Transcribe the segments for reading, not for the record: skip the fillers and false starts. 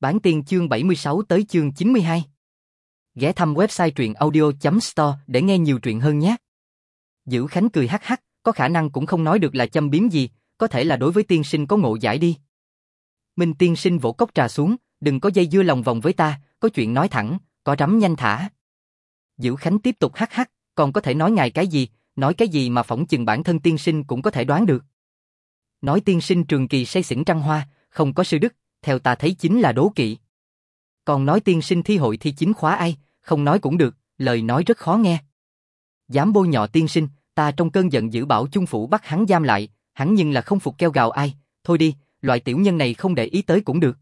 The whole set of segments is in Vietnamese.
Bản tiên chương 76 tới chương 92. Ghé thăm website truyện audio.store để nghe nhiều truyện hơn nhé. Dữ Khánh cười hắc hắc, có khả năng cũng không nói được là châm biếm gì, có thể là đối với tiên sinh có ngộ giải đi. Minh tiên sinh vỗ cốc trà xuống, đừng có dây dưa lòng vòng với ta, có chuyện nói thẳng, có rắm nhanh thả. Dữ Khánh tiếp tục hắc hắc, còn có thể nói ngài cái gì, nói cái gì mà phỏng chừng bản thân tiên sinh cũng có thể đoán được. Nói tiên sinh trường kỳ say xỉn trăng hoa, không có sư đức, theo ta thấy chính là đố kỵ. Còn nói tiên sinh thi hội thi chính khóa ai, không nói cũng được, lời nói rất khó nghe. Dám bôi nhọ tiên sinh, ta trong cơn giận dữ bảo chung phủ bắt hắn giam lại, hắn nhưng là không phục kêu gào ai, thôi đi, loại tiểu nhân này không để ý tới cũng được.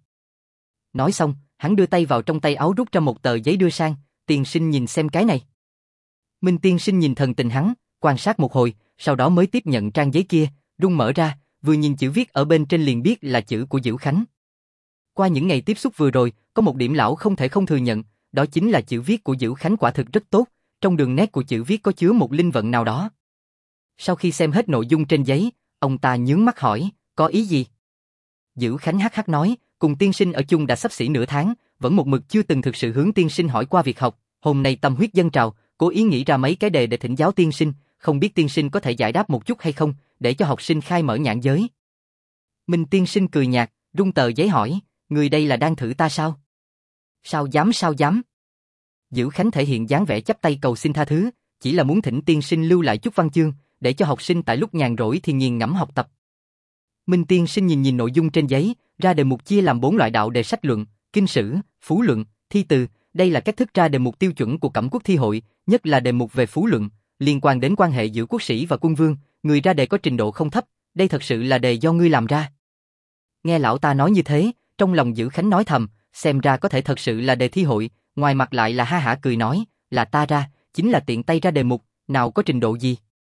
Nói xong, hắn đưa tay vào trong tay áo rút ra một tờ giấy đưa sang, tiên sinh nhìn xem cái này. Minh tiên sinh nhìn thần tình hắn, quan sát một hồi, sau đó mới tiếp nhận trang giấy kia, rung mở ra, vừa nhìn chữ viết ở bên trên liền biết là chữ của Dữ Khánh. Qua những ngày tiếp xúc vừa rồi, có một điểm lão không thể không thừa nhận, đó chính là chữ viết của Dữ Khánh quả thực rất tốt, trong đường nét của chữ viết có chứa một linh vận nào đó. Sau khi xem hết nội dung trên giấy, ông ta nhướng mắt hỏi, có ý gì? Dữ Khánh hắc hắc nói, cùng tiên sinh ở chung đã sắp xỉ nửa tháng, vẫn một mực chưa từng thực sự hướng tiên sinh hỏi qua việc học, hôm nay tâm huyết dâng trào, cố ý nghĩ ra mấy cái đề để thỉnh giáo tiên sinh, không biết tiên sinh có thể giải đáp một chút hay không, để cho học sinh khai mở nhãn giới. Minh tiên sinh cười nhạt, rung tờ giấy hỏi, người đây là đang thử ta sao? Sao dám? Dữ Khánh thể hiện dáng vẻ chắp tay cầu xin tha thứ, chỉ là muốn thỉnh tiên sinh lưu lại chút văn chương, để cho học sinh tại lúc nhàn rỗi thì nghiền ngẫm học tập. Minh tiên sinh nhìn nội dung trên giấy, ra đề mục chia làm 4 loại đạo đề sách luận, kinh sử, phú luận, thi từ, đây là cách thức ra đề mục tiêu chuẩn của Cẩm Quốc thi hội, nhất là đề mục về phú luận, liên quan đến quan hệ giữa quốc sĩ và quân vương, người ra đề có trình độ không thấp, đây thật sự là đề do ngươi làm ra. Nghe lão ta nói như thế, trong lòng Dữ Khánh nói thầm, xem ra có thể thật sự là đề thi hội, ngoài mặt lại là ha hả cười nói, là ta ra, chính là tiện tay ra đề mục, nào có trình độ gì.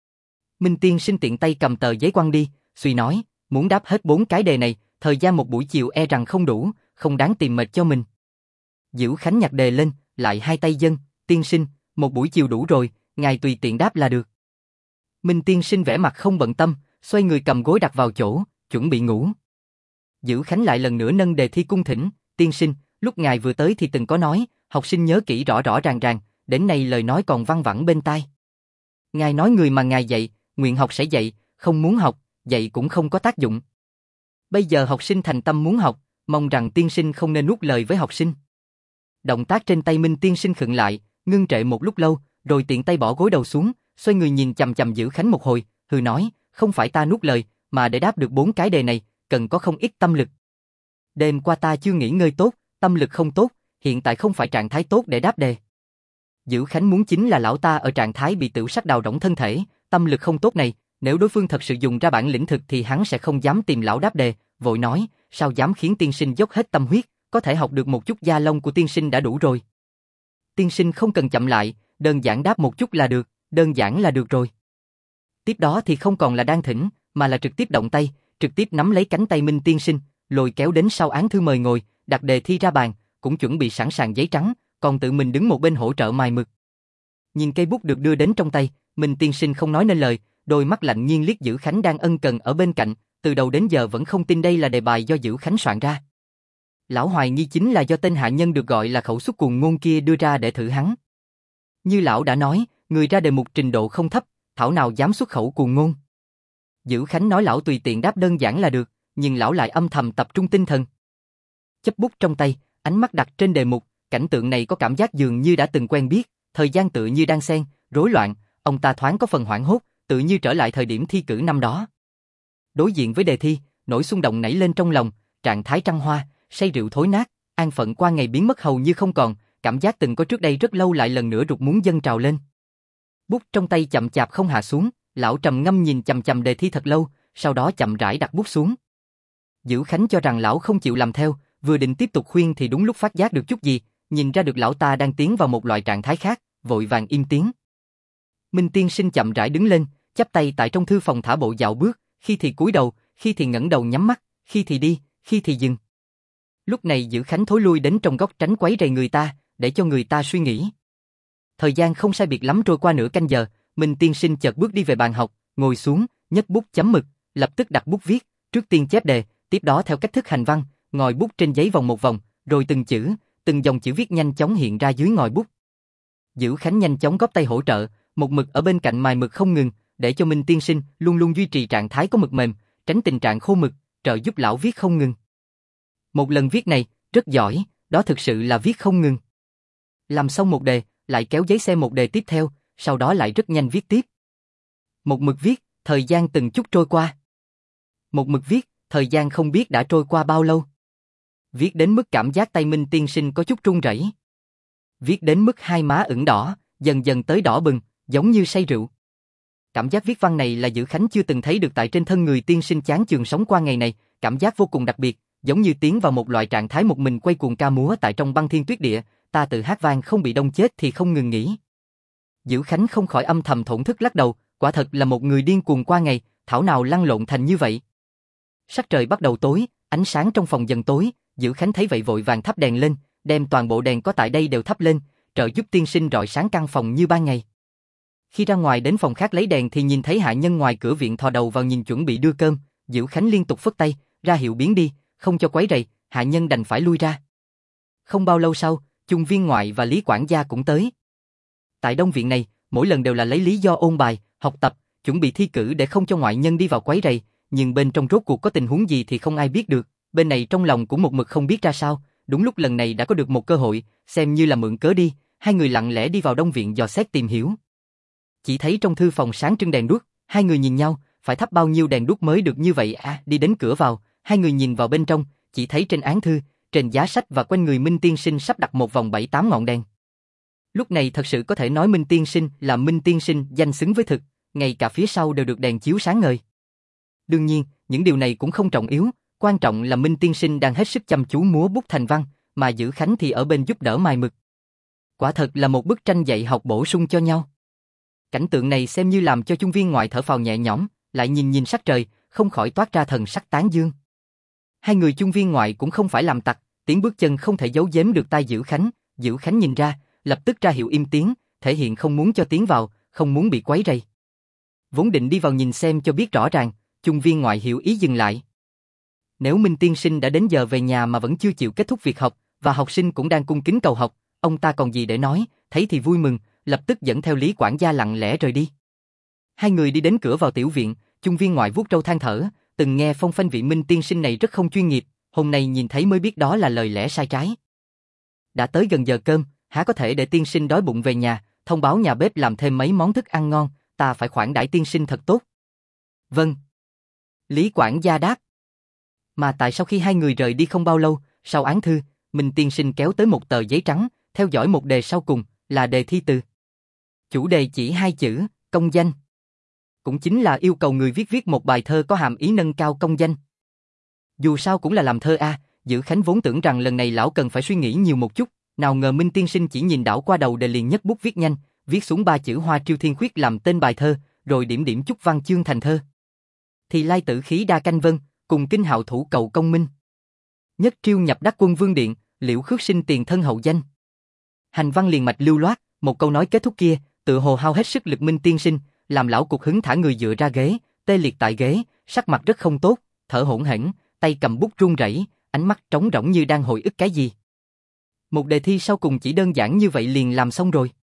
Minh tiên sinh tiện tay cầm tờ giấy quăng đi, suy nói, muốn đáp hết 4 cái đề này, thời gian một buổi chiều e rằng không đủ, không đáng tìm mệt cho mình. Dữ Khánh nhặt đề lên, lại hai tay dâng, tiên sinh, một buổi chiều đủ rồi, ngài tùy tiện đáp là được. Minh tiên sinh vẻ mặt không bận tâm, xoay người cầm gối đặt vào chỗ, chuẩn bị ngủ. Dữ Khánh lại lần nữa nâng đề thi cung thỉnh, tiên sinh, lúc ngài vừa tới thì từng có nói, học sinh nhớ kỹ rõ rõ ràng, đến nay lời nói còn văng vẳng bên tai. Ngài nói người mà ngài dạy, nguyện học sẽ dạy, không muốn học, dạy cũng không có tác dụng. Bây giờ học sinh thành tâm muốn học, mong rằng tiên sinh không nên nuốt lời với học sinh. Động tác trên tay Minh tiên sinh khựng lại, ngưng trệ một lúc lâu, rồi tiện tay bỏ gối đầu xuống, xoay người nhìn chằm chằm Dữ Khánh một hồi, hừ nói, không phải ta nuốt lời, mà để đáp được 4 cái đề này, cần có không ít tâm lực. Đêm qua ta chưa nghỉ ngơi tốt, tâm lực không tốt, hiện tại không phải trạng thái tốt để đáp đề. Dữ Khánh muốn chính là lão ta ở trạng thái bị tửu sắc đào rỗng thân thể, tâm lực không tốt này, nếu đối phương thật sự dùng ra bản lĩnh thực thì hắn sẽ không dám tìm lão đáp đề, vội nói, sao dám khiến tiên sinh dốc hết tâm huyết, có thể học được một chút da lông của tiên sinh đã đủ rồi. Tiên sinh không cần chậm lại, đơn giản đáp một chút là được, đơn giản là được rồi. Tiếp đó thì không còn là đang thỉnh, mà là trực tiếp động tay, trực tiếp nắm lấy cánh tay Minh tiên sinh, lôi kéo đến sau án thư mời ngồi, đặt đề thi ra bàn, cũng chuẩn bị sẵn sàng giấy trắng, còn tự mình đứng một bên hỗ trợ mài mực. Nhìn cây bút được đưa đến trong tay, Minh tiên sinh không nói nên lời, đôi mắt lạnh nhiên liếc Dữ Khánh đang ân cần ở bên cạnh, từ đầu đến giờ vẫn không tin đây là đề bài do Dữ Khánh soạn ra. Lão hoài nghi chính là do tên hạ nhân được gọi là khẩu xuất cuồng ngôn kia đưa ra để thử hắn. Như lão đã nói, người ra đề mục trình độ không thấp, thảo nào dám xuất khẩu cuồng ngôn. Dữ Khánh nói lão tùy tiện đáp đơn giản là được, nhưng lão lại âm thầm tập trung tinh thần. Chấp bút trong tay, ánh mắt đặt trên đề mục, cảnh tượng này có cảm giác dường như đã từng quen biết, thời gian tự như đang xen, rối loạn, ông ta thoáng có phần hoảng hốt, tự như trở lại thời điểm thi cử năm đó. Đối diện với đề thi, nỗi xung động nảy lên trong lòng, trạng thái trăng hoa, say rượu thối nát, an phận qua ngày biến mất hầu như không còn, cảm giác từng có trước đây rất lâu lại lần nữa rục muốn dâng trào lên. Bút trong tay chậm chạp không hạ xuống, lão trầm ngâm nhìn chằm chằm đề thi thật lâu, sau đó chậm rãi đặt bút xuống. Dữ Khánh cho rằng lão không chịu làm theo, vừa định tiếp tục khuyên thì đúng lúc phát giác được chút gì, nhìn ra được lão ta đang tiến vào một loại trạng thái khác, vội vàng im tiếng. Minh tiên sinh chậm rãi đứng lên, chắp tay tại trong thư phòng thả bộ dạo bước, khi thì cúi đầu, khi thì ngẩng đầu nhắm mắt, khi thì đi, khi thì dừng. Lúc này Dữ Khánh thối lui đến trong góc tránh quấy rầy người ta, để cho người ta suy nghĩ. Thời gian không sai biệt lắm trôi qua nửa canh giờ, Minh tiên sinh chợt bước đi về bàn học, ngồi xuống, nhấc bút chấm mực, lập tức đặt bút viết, trước tiên chép đề, tiếp đó theo cách thức hành văn, ngòi bút trên giấy vòng một vòng, rồi từng dòng chữ viết nhanh chóng hiện ra dưới ngòi bút. Dữ Khánh nhanh chóng góp tay hỗ trợ, một mực ở bên cạnh mài mực không ngừng, để cho Minh tiên sinh luôn luôn duy trì trạng thái có mực mềm, tránh tình trạng khô mực, trợ giúp lão viết không ngừng. Một lần viết này, rất giỏi, đó thực sự là viết không ngừng. Làm xong một đề, lại kéo giấy xem một đề tiếp theo, sau đó lại rất nhanh viết tiếp. Một mực viết, thời gian từng chút trôi qua. Một mực viết, thời gian không biết đã trôi qua bao lâu. Viết đến mức cảm giác tay Minh tiên sinh có chút run rẩy. Viết đến mức hai má ửng đỏ, dần dần tới đỏ bừng, giống như say rượu. Cảm giác viết văn này là Dữ Khánh chưa từng thấy được tại trên thân người tiên sinh chán chường sống qua ngày này, cảm giác vô cùng đặc biệt, giống như tiến vào một loại trạng thái một mình quay cuồng ca múa tại trong băng thiên tuyết địa, ta tự hát vang không bị đông chết thì không ngừng nghỉ. Dữ Khánh không khỏi âm thầm thổn thức lắc đầu, quả thật là một người điên cuồng qua ngày, thảo nào lăn lộn thành như vậy. Sắc trời bắt đầu tối, ánh sáng trong phòng dần tối, Dữ Khánh thấy vậy vội vàng thắp đèn lên, đem toàn bộ đèn có tại đây đều thắp lên, trợ giúp tiên sinh rọi sáng căn phòng như ban ngày. Khi ra ngoài đến phòng khác lấy đèn thì nhìn thấy hạ nhân ngoài cửa viện thò đầu vào nhìn chuẩn bị đưa cơm, Dữ Khánh liên tục phất tay, ra hiệu biến đi, không cho quấy rầy, hạ nhân đành phải lui ra. Không bao lâu sau, Chung viên ngoại và Lý quản gia cũng tới. Tại đông viện này, mỗi lần đều là lấy lý do ôn bài, học tập, chuẩn bị thi cử để không cho ngoại nhân đi vào quấy rầy, nhưng bên trong rốt cuộc có tình huống gì thì không ai biết được, bên này trong lòng cũng một mực không biết ra sao, đúng lúc lần này đã có được một cơ hội, xem như là mượn cớ đi, hai người lặng lẽ đi vào đông viện dò xét tìm hiểu. Chỉ thấy trong thư phòng sáng trưng đèn đuốc, hai người nhìn nhau, phải thắp bao nhiêu đèn đuốc mới được như vậy à, đi đến cửa vào, hai người nhìn vào bên trong, chỉ thấy trên án thư, trên giá sách và quanh người Minh tiên sinh sắp đặt một vòng 7-8 ngọn đèn. Lúc này thật sự có thể nói Minh tiên sinh là Minh tiên sinh danh xứng với thực, ngay cả phía sau đều được đèn chiếu sáng ngời. Đương nhiên, những điều này cũng không trọng yếu, quan trọng là Minh tiên sinh đang hết sức chăm chú múa bút thành văn, mà Dữ Khánh thì ở bên giúp đỡ mài mực. Quả thật là một bức tranh dạy học bổ sung cho nhau. Cảnh tượng này xem như làm cho Chung viên ngoại thở phào nhẹ nhõm, lại nhìn sắc trời, không khỏi toát ra thần sắc tán dương. Hai người Chung viên ngoại cũng không phải làm tặc, tiếng bước chân không thể giấu giếm được tai Dữ Khánh nhìn ra, lập tức ra hiệu im tiếng, thể hiện không muốn cho tiến vào, không muốn bị quấy rầy. Vốn định đi vào nhìn xem cho biết rõ ràng, Chung viên ngoại hiểu ý dừng lại. Nếu Minh tiên sinh đã đến giờ về nhà mà vẫn chưa chịu kết thúc việc học, và học sinh cũng đang cung kính cầu học, ông ta còn gì để nói, thấy thì vui mừng, lập tức dẫn theo Lý quản gia lặng lẽ rời đi. Hai người đi đến cửa vào tiểu viện, Chung viên ngoại vuốt râu than thở, từng nghe phong phanh vị Minh tiên sinh này rất không chuyên nghiệp, hôm nay nhìn thấy mới biết đó là lời lẽ sai trái. Đã tới gần giờ cơm, há có thể để tiên sinh đói bụng về nhà, thông báo nhà bếp làm thêm mấy món thức ăn ngon, ta phải khoản đãi tiên sinh thật tốt. Vâng. Lý quản gia đáp. Mà tại sau khi hai người rời đi không bao lâu, sau án thư, Minh tiên sinh kéo tới một tờ giấy trắng, theo dõi một đề sau cùng, là đề thi từ. Chủ đề chỉ hai chữ, công danh. Cũng chính là yêu cầu người viết một bài thơ có hàm ý nâng cao công danh. Dù sao cũng là làm thơ a, Dữ Khánh vốn tưởng rằng lần này lão cần phải suy nghĩ nhiều một chút, nào ngờ Minh tiên sinh chỉ nhìn đảo qua đầu đề liền nhấc bút viết nhanh, viết xuống 3 chữ Hoa Triêu Thiên Khuyết làm tên bài thơ, rồi điểm điểm chút văn chương thành thơ. Thì lai tử khí đa canh vân, cùng kinh hạo thủ cầu công minh. Nhất triêu nhập đắc quân vương điện, liễu khước sinh tiền thân hậu danh. Hành văn liền mạch lưu loát, một câu nói kết thúc kia, tự hồ hao hết sức lực Minh tiên sinh, làm lão cục hứng thả người dựa ra ghế, tê liệt tại ghế, sắc mặt rất không tốt, thở hổn hển, tay cầm bút run rẩy, ánh mắt trống rỗng như đang hồi ức cái gì. Một đề thi sau cùng chỉ đơn giản như vậy liền làm xong rồi.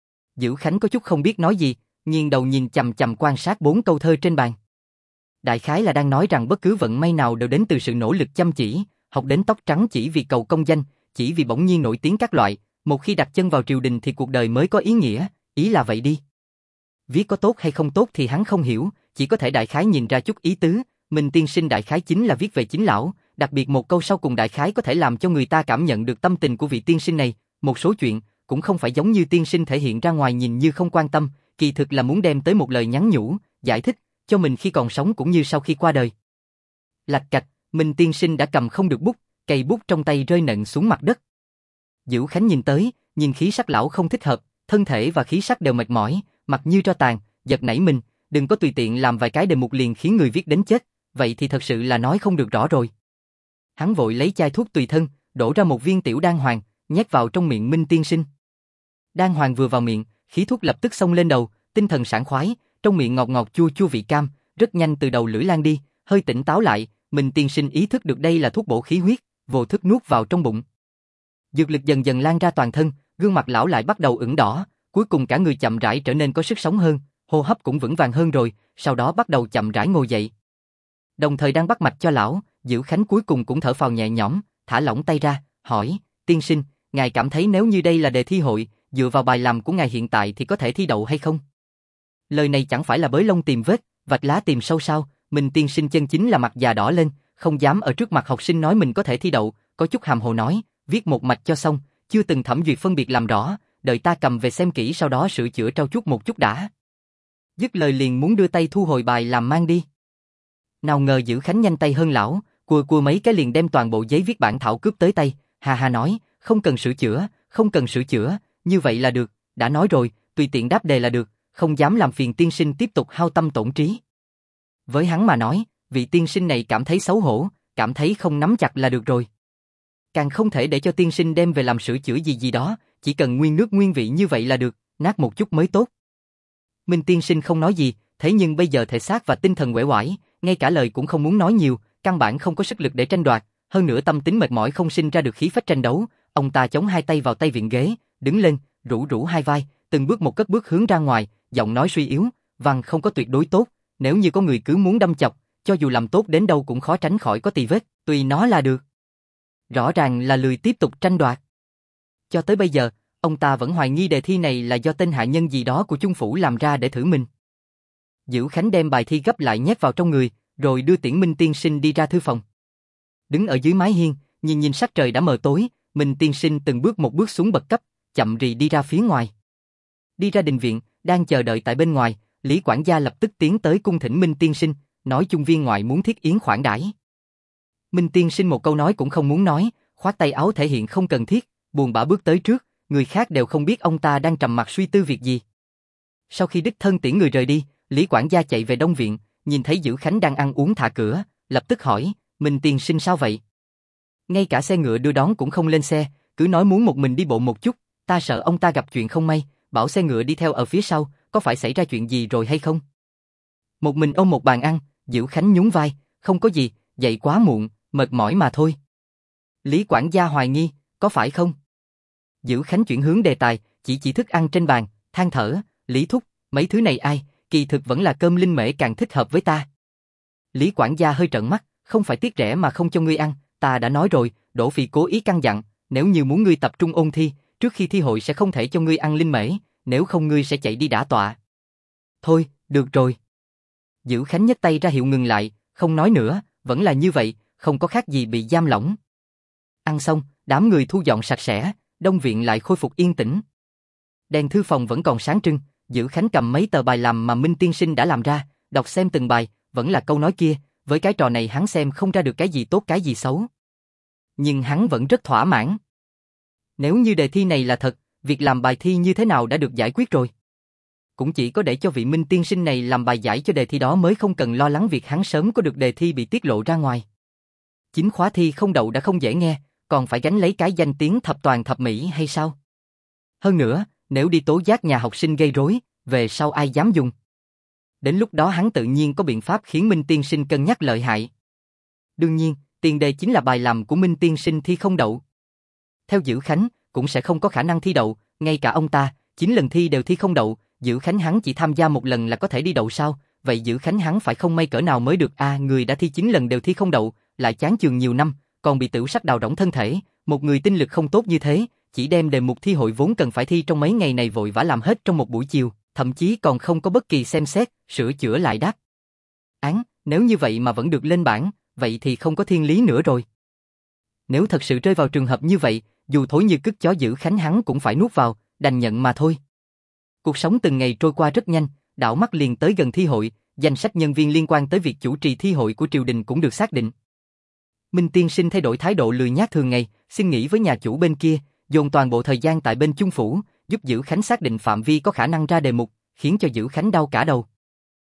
Dữ Khánh có chút không biết nói gì, nghiêng đầu nhìn chằm chằm quan sát 4 câu thơ trên bàn. Đại khái là đang nói rằng bất cứ vận may nào đều đến từ sự nỗ lực chăm chỉ, học đến tóc trắng chỉ vì cầu công danh, chỉ vì bỗng nhiên nổi tiếng các loại, một khi đặt chân vào triều đình thì cuộc đời mới có ý nghĩa, ý là vậy đi. Viết có tốt hay không tốt thì hắn không hiểu, chỉ có thể đại khái nhìn ra chút ý tứ, Minh tiên sinh đại khái chính là viết về chính lão, đặc biệt một câu sau cùng đại khái có thể làm cho người ta cảm nhận được tâm tình của vị tiên sinh này, một số chuyện cũng không phải giống như tiên sinh thể hiện ra ngoài nhìn như không quan tâm, kỳ thực là muốn đem tới một lời nhắn nhủ, giải thích cho mình khi còn sống cũng như sau khi qua đời. Lạch cạch, Minh tiên sinh đã cầm không được bút, cây bút trong tay rơi nện xuống mặt đất. Dữ Khánh nhìn tới, nhìn khí sắc lão không thích hợp, thân thể và khí sắc đều mệt mỏi, mặt như tro tàn, giật nảy mình, đừng có tùy tiện làm vài cái đề mục liền khiến người viết đến chết, vậy thì thật sự là nói không được rõ rồi. Hắn vội lấy chai thuốc tùy thân, đổ ra một viên tiểu đan hoàng, nhét vào trong miệng Minh tiên sinh. Đan hoàng vừa vào miệng, khí thuốc lập tức xông lên đầu, tinh thần sảng khoái, trong miệng ngọt ngọt chua chua vị cam, rất nhanh từ đầu lưỡi lan đi, hơi tỉnh táo lại, Minh tiên sinh ý thức được đây là thuốc bổ khí huyết, vô thức nuốt vào trong bụng. Dược lực dần dần lan ra toàn thân, gương mặt lão lại bắt đầu ửng đỏ, cuối cùng cả người chậm rãi trở nên có sức sống hơn, hô hấp cũng vững vàng hơn rồi, sau đó bắt đầu chậm rãi ngồi dậy. Đồng thời đang bắt mạch cho lão, Diệu Khánh cuối cùng cũng thở phào nhẹ nhõm, thả lỏng tay ra, hỏi, tiên sinh, ngài cảm thấy nếu như đây là đề thi hội, dựa vào bài làm của ngài hiện tại thì có thể thi đậu hay không? Lời này chẳng phải là bới lông tìm vết, vạch lá tìm sâu sao, mình tiên sinh chân chính là mặt già đỏ lên, không dám ở trước mặt học sinh nói mình có thể thi đậu, có chút hàm hồ nói, viết một mạch cho xong, chưa từng thẩm duyệt phân biệt làm rõ, đợi ta cầm về xem kỹ sau đó sửa chữa trau chuốt một chút đã. Dứt lời liền muốn đưa tay thu hồi bài làm mang đi. Nào ngờ Dữ Khánh nhanh tay hơn lão, cua mấy cái liền đem toàn bộ giấy viết bản thảo cướp tới tay, hà hà nói, không cần sửa chữa, không cần sửa chữa, như vậy là được, đã nói rồi, tùy tiện đáp đề là được, không dám làm phiền tiên sinh tiếp tục hao tâm tổn trí. Với hắn mà nói, vị tiên sinh này cảm thấy xấu hổ, cảm thấy không nắm chặt là được rồi. Càng không thể để cho tiên sinh đem về làm sửa chữa gì đó, chỉ cần nguyên nước nguyên vị như vậy là được, nát một chút mới tốt. Minh tiên sinh không nói gì, thế nhưng bây giờ thể xác và tinh thần uể oải, ngay cả lời cũng không muốn nói nhiều, căn bản không có sức lực để tranh đoạt, hơn nữa tâm tính mệt mỏi không sinh ra được khí phách tranh đấu, ông ta chống hai tay vào tay vịn ghế, đứng lên, rũ hai vai, từng bước một cất bước hướng ra ngoài, giọng nói suy yếu, văn không có tuyệt đối tốt, nếu như có người cứ muốn đâm chọc, cho dù làm tốt đến đâu cũng khó tránh khỏi có tì vết, tùy nó là được. Rõ ràng là lười tiếp tục tranh đoạt. Cho tới bây giờ, ông ta vẫn hoài nghi đề thi này là do tên hạ nhân gì đó của Chung phủ làm ra để thử mình. Dữ Khánh đem bài thi gấp lại nhét vào trong người, rồi đưa Tiễn Minh tiên sinh đi ra thư phòng. Đứng ở dưới mái hiên, nhìn sắc trời đã mờ tối, Minh tiên sinh từng bước một bước xuống bậc cấp, chậm rì đi ra phía ngoài. Đi ra đình viện, đang chờ đợi tại bên ngoài, Lý quản gia lập tức tiến tới cung thỉnh Minh tiên sinh, nói Chung viên ngoại muốn thiết yến khoản đãi. Minh tiên sinh một câu nói cũng không muốn nói, khoát tay áo thể hiện không cần thiết, buồn bã bước tới trước, người khác đều không biết ông ta đang trầm mặc suy tư việc gì. Sau khi đích thân tiễn người rời đi, Lý quản gia chạy về Đông viện, nhìn thấy Dữ Khánh đang ăn uống thả cửa, lập tức hỏi, Minh tiên sinh sao vậy? Ngay cả xe ngựa đưa đón cũng không lên xe, cứ nói muốn một mình đi bộ một chút, ta sợ ông ta gặp chuyện không may, bảo xe ngựa đi theo ở phía sau, có phải xảy ra chuyện gì rồi hay không? Một mình ôm một bàn ăn, Dữ Khánh nhún vai, không có gì, dậy quá muộn, mệt mỏi mà thôi. Lý quản gia hoài nghi, có phải không? Dữ Khánh chuyển hướng đề tài, chỉ thức ăn trên bàn, than thở, Lý thúc, mấy thứ này ai, kỳ thực vẫn là cơm linh mễ càng thích hợp với ta. Lý quản gia hơi trợn mắt, không phải tiếc rẻ mà không cho ngươi ăn, ta đã nói rồi, Đỗ Phi cố ý căn dặn, nếu như muốn ngươi tập trung ôn thi, trước khi thi hội sẽ không thể cho ngươi ăn linh mễ, nếu không ngươi sẽ chạy đi đả tọa. Thôi, được rồi. Dữ Khánh nhấc tay ra hiệu ngừng lại, không nói nữa, vẫn là như vậy, không có khác gì bị giam lỏng. Ăn xong, đám người thu dọn sạch sẽ, Đông viện lại khôi phục yên tĩnh. Đèn thư phòng vẫn còn sáng trưng, Dữ Khánh cầm mấy tờ bài làm mà Minh tiên sinh đã làm ra, đọc xem từng bài, vẫn là câu nói kia, với cái trò này hắn xem không ra được cái gì tốt cái gì xấu. Nhưng hắn vẫn rất thỏa mãn. Nếu như đề thi này là thật, việc làm bài thi như thế nào đã được giải quyết rồi. Cũng chỉ có để cho vị Minh tiên sinh này làm bài giải cho đề thi đó mới không cần lo lắng việc hắn sớm có được đề thi bị tiết lộ ra ngoài. Chính khóa thi không đậu đã không dễ nghe, còn phải gánh lấy cái danh tiếng thập toàn thập mỹ hay sao? Hơn nữa, nếu đi tố giác nhà học sinh gây rối, về sau ai dám dùng? Đến lúc đó hắn tự nhiên có biện pháp khiến Minh tiên sinh cân nhắc lợi hại. Đương nhiên, tiền đề chính là bài làm của Minh tiên sinh thi không đậu. Theo Dữ Khánh, cũng sẽ không có khả năng thi đậu, ngay cả ông ta, 9 lần thi đều thi không đậu, Dữ Khánh hắn chỉ tham gia một lần là có thể đi đậu sao? Vậy Dữ Khánh hắn phải không may cỡ nào mới được người đã thi 9 lần đều thi không đậu, lại chán chường nhiều năm, còn bị tửu sắc đào rỗng thân thể, một người tinh lực không tốt như thế, chỉ đem đề mục thi hội vốn cần phải thi trong mấy ngày này vội vã làm hết trong một buổi chiều, thậm chí còn không có bất kỳ xem xét, sửa chữa lại đáp án, nếu như vậy mà vẫn được lên bảng, vậy thì không có thiên lý nữa rồi. Nếu thật sự rơi vào trường hợp như vậy, dù thối như cứt chó Dữ Khánh hắn cũng phải nuốt vào, đành nhận mà thôi. Cuộc sống từng ngày trôi qua rất nhanh, đảo mắt liền tới gần thi hội, danh sách nhân viên liên quan tới việc chủ trì thi hội của triều đình cũng được xác định. Minh tiên sinh thay đổi thái độ lười nhác thường ngày, xin nghỉ với nhà chủ bên kia, dồn toàn bộ thời gian tại bên Chung phủ, giúp Dữ Khánh xác định phạm vi có khả năng ra đề mục, khiến cho Dữ Khánh đau cả đầu.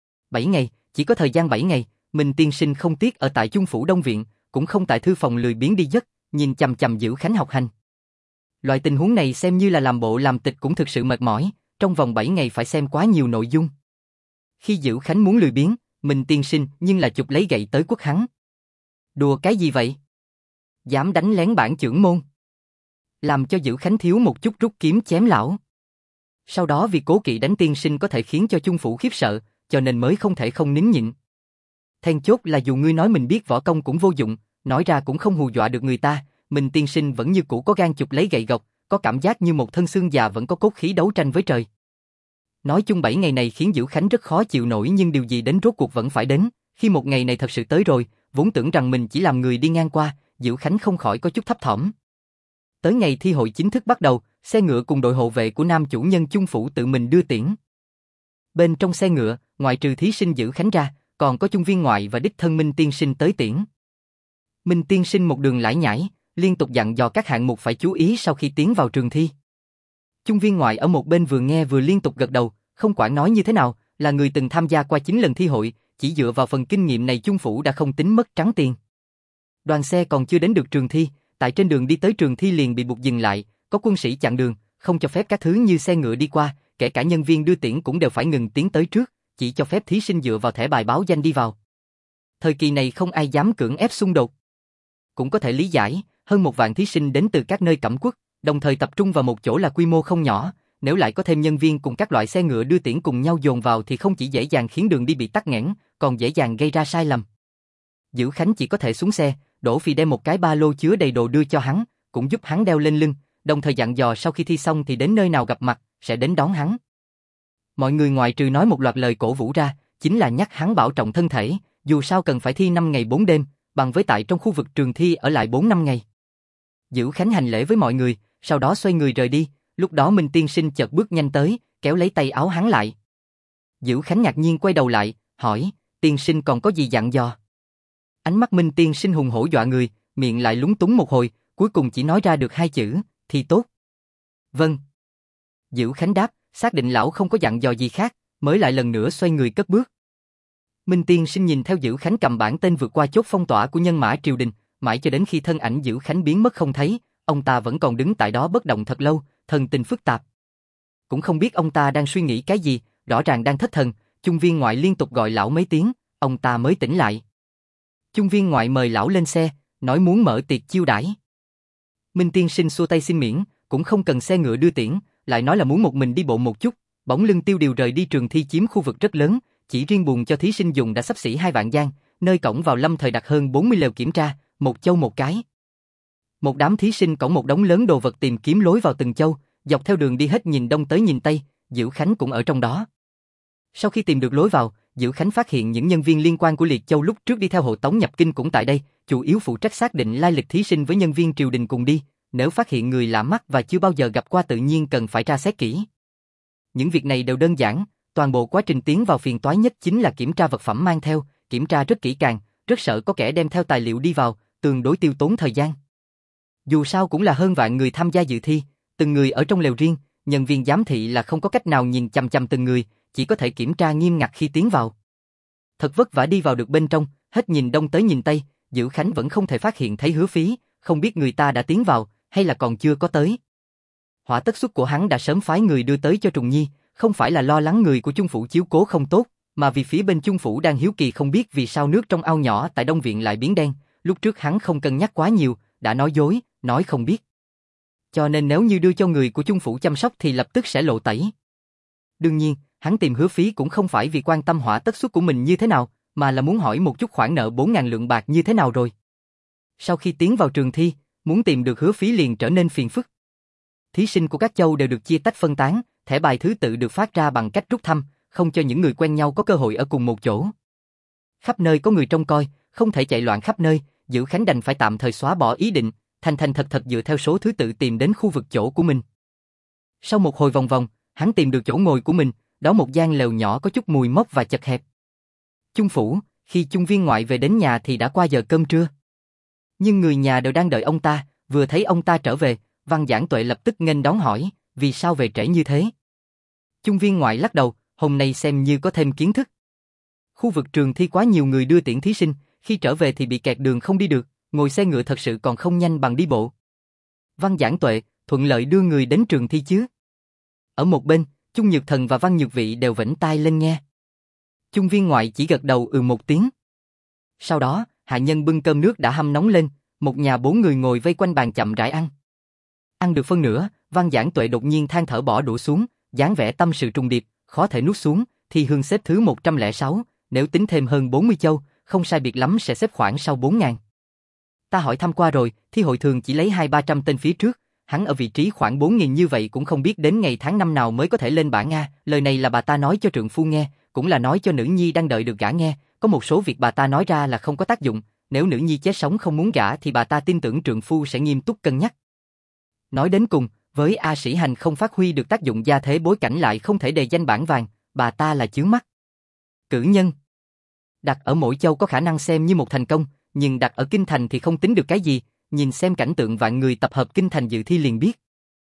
7 ngày, chỉ có thời gian 7 ngày, Minh tiên sinh không tiếc ở tại Chung phủ Đông viện, cũng không tại thư phòng lười biếng đi giấc, nhìn chằm chằm Dữ Khánh học hành. Loại tình huống này xem như là làm bộ làm tịch cũng thực sự mệt mỏi, trong vòng 7 ngày phải xem quá nhiều nội dung. Khi Dữ Khánh muốn lười biếng, Minh tiên sinh nhưng là chụp lấy gậy tới quất hắn. Đùa cái gì vậy? Dám đánh lén bản chưởng môn. làm cho Dữ Khánh thiếu một chút rút kiếm chém lão. Sau đó vì cố kỵ đánh tiên sinh có thể khiến cho Chung phủ khiếp sợ, cho nên mới không thể không nín nhịn. Then chốt là dù ngươi nói mình biết võ công cũng vô dụng, nói ra cũng không hù dọa được người ta, mình tiên sinh vẫn như cũ có gan chụp lấy gậy gộc, có cảm giác như một thân xương già vẫn có cốt khí đấu tranh với trời. Nói chung 7 ngày này khiến Dữ Khánh rất khó chịu nổi, nhưng điều gì đến rốt cuộc vẫn phải đến. Khi một ngày này thật sự tới rồi, vốn tưởng rằng mình chỉ làm người đi ngang qua, Dữ Khánh không khỏi có chút thấp thỏm. Tới ngày thi hội chính thức bắt đầu, xe ngựa cùng đội hộ vệ của nam chủ nhân Chung phủ tự mình đưa tiễn. Bên trong xe ngựa, ngoại trừ thí sinh Dữ Khánh ra, còn có Chung viên ngoại và đích thân Minh tiên sinh tới tiễn. Minh tiên sinh một đường lải nhải, liên tục dặn dò các hạng mục phải chú ý sau khi tiến vào trường thi. Chung viên ngoại ở một bên vừa nghe vừa liên tục gật đầu, không quản nói như thế nào, là người từng tham gia qua 9 lần thi hội, chỉ dựa vào phần kinh nghiệm này Chung phủ đã không tính mất trắng tiền. Đoàn xe còn chưa đến được trường thi, tại trên đường đi tới trường thi liền bị buộc dừng lại, có quân sĩ chặn đường, không cho phép các thứ như xe ngựa đi qua, kể cả nhân viên đưa tiễn cũng đều phải ngừng tiến tới trước, chỉ cho phép thí sinh dựa vào thẻ bài báo danh đi vào. Thời kỳ này không ai dám cưỡng ép xung đột. Cũng có thể lý giải, hơn 1 vạn thí sinh đến từ các nơi cẩm quốc, đồng thời tập trung vào một chỗ là quy mô không nhỏ, nếu lại có thêm nhân viên cùng các loại xe ngựa đưa tiễn cùng nhau dồn vào thì không chỉ dễ dàng khiến đường đi bị tắc nghẽn, còn dễ dàng gây ra sai lầm. Dữ Khánh chỉ có thể xuống xe, Đỗ Phi đem một cái ba lô chứa đầy đồ đưa cho hắn, cũng giúp hắn đeo lên lưng, đồng thời dặn dò sau khi thi xong thì đến nơi nào gặp mặt, sẽ đến đón hắn. Mọi người ngoại trừ nói một loạt lời cổ vũ ra, chính là nhắc hắn bảo trọng thân thể, dù sao cần phải thi 5 ngày 4 đêm, bằng với tại trong khu vực trường thi ở lại 4-5 ngày. Dữ Khánh hành lễ với mọi người, sau đó xoay người rời đi, lúc đó Minh tiên sinh chợt bước nhanh tới, kéo lấy tay áo hắn lại. Dữ Khánh ngạc nhiên quay đầu lại, hỏi, tiên sinh còn có gì dặn dò? Ánh mắt Minh tiên sinh hùng hổ dọa người, miệng lại lúng túng một hồi, cuối cùng chỉ nói ra được 2 chữ, thi tốt. Vâng. Dữ Khánh đáp, xác định lão không có dặn dò gì khác, mới lại lần nữa xoay người cất bước. Minh tiên sinh nhìn theo Dữ Khánh cầm bản tên vượt qua chốt phong tỏa của nhân mã triều đình, mãi cho đến khi thân ảnh Dữ Khánh biến mất không thấy, ông ta vẫn còn đứng tại đó bất động thật lâu, thần tình phức tạp. Cũng không biết ông ta đang suy nghĩ cái gì, rõ ràng đang thất thần, Chung viên ngoại liên tục gọi lão mấy tiếng, ông ta mới tỉnh lại. Chung viên ngoại mời lão lên xe, nói muốn mở tiệc chiêu đãi. Minh tiên sinh xua tay xin miễn, cũng không cần xe ngựa đưa tiễn, lại nói là muốn một mình đi bộ một chút, bỗng lưng tiêu điều rời đi trường thi chiếm khu vực rất lớn, chỉ riêng buồng cho thí sinh dùng đã xấp xỉ 2 vạn gian, nơi cổng vào lâm thời đặt hơn 40 lều kiểm tra, một châu một cái. Một đám thí sinh cõng một đống lớn đồ vật tìm kiếm lối vào từng châu, dọc theo đường đi hết nhìn đông tới nhìn tây, Dữ Khánh cũng ở trong đó. Sau khi tìm được lối vào, Dữ Khánh phát hiện những nhân viên liên quan của Liệt Châu lúc trước đi theo hộ tống nhập kinh cũng tại đây, chủ yếu phụ trách xác định lai lịch thí sinh với nhân viên triều đình cùng đi, nếu phát hiện người lạ mắt và chưa bao giờ gặp qua tự nhiên cần phải tra xét kỹ. Những việc này đều đơn giản, toàn bộ quá trình tiến vào phiền toái nhất chính là kiểm tra vật phẩm mang theo, kiểm tra rất kỹ càng, rất sợ có kẻ đem theo tài liệu đi vào, tương đối tiêu tốn thời gian. Dù sao cũng là hơn vạn người tham gia dự thi, từng người ở trong lều riêng, nhân viên giám thị là không có cách nào nhìn chằm chằm từng người, chỉ có thể kiểm tra nghiêm ngặt khi tiến vào. Thật vất vả đi vào được bên trong, hết nhìn đông tới nhìn tây, Dữ Khánh vẫn không thể phát hiện thấy Hứa Phí, không biết người ta đã tiến vào, hay là còn chưa có tới. Hỏa tất xuất của hắn đã sớm phái người đưa tới cho Trùng Nhi, không phải là lo lắng người của Chung phủ chiếu cố không tốt, mà vì phía bên Chung phủ đang hiếu kỳ không biết vì sao nước trong ao nhỏ tại Đông Viện lại biến đen, lúc trước hắn không cân nhắc quá nhiều, đã nói dối, nói không biết. Cho nên nếu như đưa cho người của Chung phủ chăm sóc thì lập tức sẽ lộ tẩy. Đương nhiên, hắn tìm Hứa Phí cũng không phải vì quan tâm hỏa tất xuất của mình như thế nào, mà là muốn hỏi một chút khoản nợ 4.000 lượng bạc như thế nào rồi. Sau khi tiến vào trường thi, muốn tìm được Hứa Phí liền trở nên phiền phức. Thí sinh của các châu đều được chia tách phân tán, thẻ bài thứ tự được phát ra bằng cách rút thăm, không cho những người quen nhau có cơ hội ở cùng một chỗ. Khắp nơi có người trông coi, không thể chạy loạn khắp nơi, Dữ Khánh đành phải tạm thời xóa bỏ ý định, thành thật dựa theo số thứ tự tìm đến khu vực chỗ của mình. Sau một hồi vòng vòng, hắn tìm được chỗ ngồi của mình, đó một gian lều nhỏ có chút mùi mốc và chật hẹp. Chung phủ, khi Chung viên ngoại về đến nhà thì đã qua giờ cơm trưa. Nhưng người nhà đều đang đợi ông ta, vừa thấy ông ta trở về, Văn Giảng Tuệ lập tức nghênh đón hỏi, vì sao về trễ như thế? Chung viên ngoại lắc đầu, hôm nay xem như có thêm kiến thức. Khu vực trường thi quá nhiều người đưa tiễn thí sinh, khi trở về thì bị kẹt đường không đi được, ngồi xe ngựa thật sự còn không nhanh bằng đi bộ. Văn Giảng Tuệ, thuận lợi đưa người đến trường thi chứ? Ở một bên, Chung Nhược Thần và Văn Nhược Vị đều vểnh tai lên nghe. Chung viên ngoại chỉ gật đầu một tiếng. Sau đó, hạ nhân bưng cơm nước đã hâm nóng lên, một nhà 4 người ngồi vây quanh bàn chậm rãi ăn. Ăn được phân nửa, Văn Giảng Tuệ đột nhiên than thở bỏ đũa xuống, dáng vẻ tâm sự trùng điệp, khó thể nuốt xuống. Thi Hương xếp thứ 106, nếu tính thêm hơn 40 châu, không sai biệt lắm sẽ xếp khoảng sau 4.000. Ta hỏi thăm qua rồi, thi hội thường chỉ lấy 200-300 tên phía trước, hắn ở vị trí khoảng 4.000 như vậy cũng không biết đến ngày tháng năm nào mới có thể lên bảng A. Lời này là bà ta nói cho trượng phu nghe, cũng là nói cho nữ nhi đang đợi được gả nghe. Có một số việc bà ta nói ra là không có tác dụng, nếu nữ nhi chết sống không muốn gả thì bà ta tin tưởng trượng phu sẽ nghiêm túc cân nhắc. Nói đến cùng, với A Sĩ Hành không phát huy được tác dụng gia thế bối cảnh lại không thể đề danh bảng vàng, bà ta là chướng mắt. Cử nhân đặt ở mỗi châu có khả năng xem như một thành công, nhưng đặt ở kinh thành thì không tính được cái gì, nhìn xem cảnh tượng vạn người tập hợp kinh thành dự thi liền biết.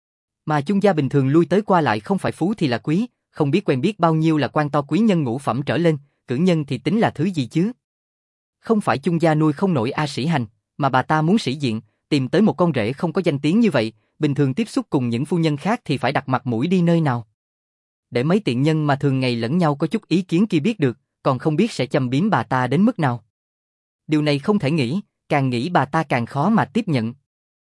Mà chung gia bình thường lui tới qua lại không phải phú thì là quý, không biết quen biết bao nhiêu là quan to quý nhân ngũ phẩm trở lên, cử nhân thì tính là thứ gì chứ? Không phải chung gia nuôi không nổi A Sĩ Hành, mà bà ta muốn sĩ diện, tìm tới một con rể không có danh tiếng như vậy, bình thường tiếp xúc cùng những phu nhân khác thì phải đặt mặt mũi đi nơi nào. Để mấy tiện nhân mà thường ngày lẫn nhau có chút ý kiến kia biết được, còn không biết sẽ châm biếm bà ta đến mức nào. Điều này không thể nghĩ, càng nghĩ bà ta càng khó mà tiếp nhận.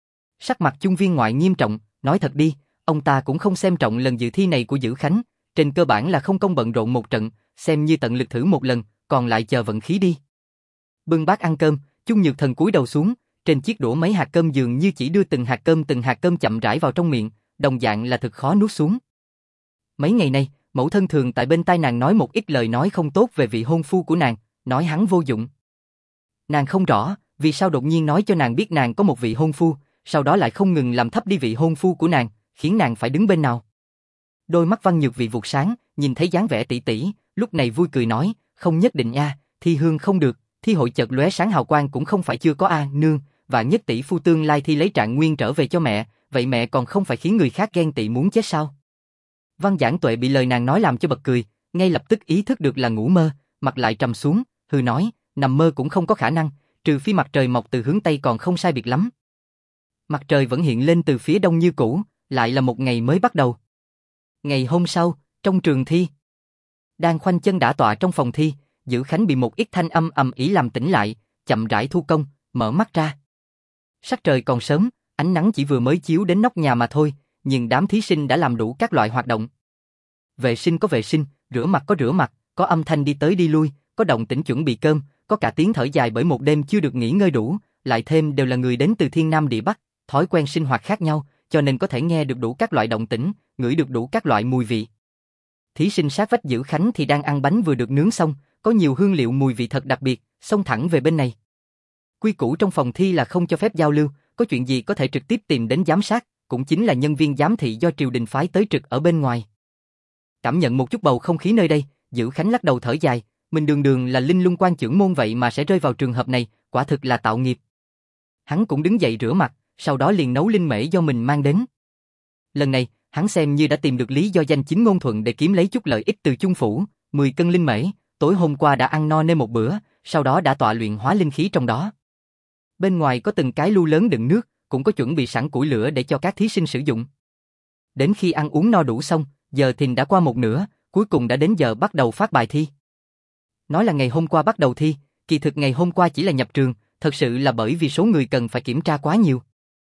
Sắc mặt chung viên ngoại nghiêm trọng, nói thật đi, ông ta cũng không xem trọng lần dự thi này của Dữ Khánh, trên cơ bản là không công bận rộn một trận, xem như tận lực thử một lần, còn lại chờ vận khí đi. Bưng bát ăn cơm, Chung Nhược Thần cúi đầu xuống, trên chiếc đũa mấy hạt cơm dường như chỉ đưa từng hạt cơm chậm rãi vào trong miệng, đồng dạng là thực khó nuốt xuống. Mấy ngày nay, mẫu thân thường tại bên tai nàng nói một ít lời nói không tốt về vị hôn phu của nàng, nói hắn vô dụng. Nàng không rõ, vì sao đột nhiên nói cho nàng biết nàng có một vị hôn phu, sau đó lại không ngừng làm thấp đi vị hôn phu của nàng, khiến nàng phải đứng bên nào. Đôi mắt Văn Nhược Vị vụt sáng, nhìn thấy dáng vẻ tỉ tỉ, lúc này vui cười nói, không nhất định a, Thi Hương không được, thi hội chợt lóe sáng hào quang cũng không phải chưa có a, nương, và nhất tỷ phu tương lai thi lấy trạng nguyên trở về cho mẹ, vậy mẹ còn không phải khiến người khác ghen tị muốn chết sao? Văn Giảng Tuệ bị lời nàng nói làm cho bật cười, ngay lập tức ý thức được là ngủ mơ, mặt lại trầm xuống, hừ nói, nằm mơ cũng không có khả năng, trừ phi mặt trời mọc từ hướng Tây còn không sai biệt lắm. Mặt trời vẫn hiện lên từ phía đông như cũ, lại là một ngày mới bắt đầu. Ngày hôm sau, trong trường thi, đang khoanh chân đả tọa trong phòng thi, Dữ Khánh bị một ít thanh âm ầm ĩ làm tỉnh lại, chậm rãi thu công, mở mắt ra. Sắc trời còn sớm, ánh nắng chỉ vừa mới chiếu đến nóc nhà mà thôi, nhưng đám thí sinh đã làm đủ các loại hoạt động. Vệ sinh có vệ sinh, rửa mặt có rửa mặt, có âm thanh đi tới đi lui, có động tĩnh chuẩn bị cơm, có cả tiếng thở dài bởi một đêm chưa được nghỉ ngơi đủ, lại thêm đều là người đến từ thiên nam địa bắc, thói quen sinh hoạt khác nhau, cho nên có thể nghe được đủ các loại động tĩnh, ngửi được đủ các loại mùi vị. Thí sinh sát vách Dữ Khánh thì đang ăn bánh vừa được nướng xong, có nhiều hương liệu mùi vị thật đặc biệt, xông thẳng về bên này. Quy củ trong phòng thi là không cho phép giao lưu, có chuyện gì có thể trực tiếp tìm đến giám sát, cũng chính là nhân viên giám thị do triều đình phái tới trực ở bên ngoài. Cảm nhận một chút bầu không khí nơi đây, Dữ Khánh lắc đầu thở dài, mình đường đường là linh lung quan trưởng môn vậy mà sẽ rơi vào trường hợp này, quả thực là tạo nghiệp. Hắn cũng đứng dậy rửa mặt, sau đó liền nấu linh mễ do mình mang đến. Lần này, hắn xem như đã tìm được lý do danh chính ngôn thuận để kiếm lấy chút lợi ích từ Chung phủ, 10 cân linh mễ, tối hôm qua đã ăn no nên một bữa, sau đó đã tọa luyện hóa linh khí trong đó. Bên ngoài có từng cái lu lớn đựng nước, cũng có chuẩn bị sẵn củi lửa để cho các thí sinh sử dụng. Đến khi ăn uống no đủ xong, giờ thìn đã qua một nửa, cuối cùng đã đến giờ bắt đầu phát bài thi. Nói là ngày hôm qua bắt đầu thi, kỳ thực ngày hôm qua chỉ là nhập trường, thật sự là bởi vì số người cần phải kiểm tra quá nhiều.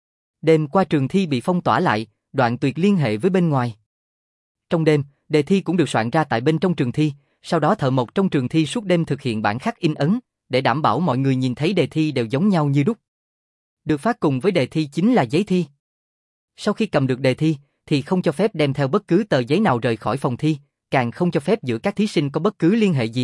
Đêm qua trường thi bị phong tỏa lại, đoạn tuyệt liên hệ với bên ngoài. Trong đêm, đề thi cũng được soạn ra tại bên trong trường thi, sau đó thợ mộc trong trường thi suốt đêm thực hiện bản khắc in ấn, để đảm bảo mọi người nhìn thấy đề thi đều giống nhau như đúc. Được phát cùng với đề thi chính là giấy thi. Sau khi cầm được đề thi, thì không cho phép đem theo bất cứ tờ giấy nào rời khỏi phòng thi, càng không cho phép giữa các thí sinh có bất cứ liên hệ gì.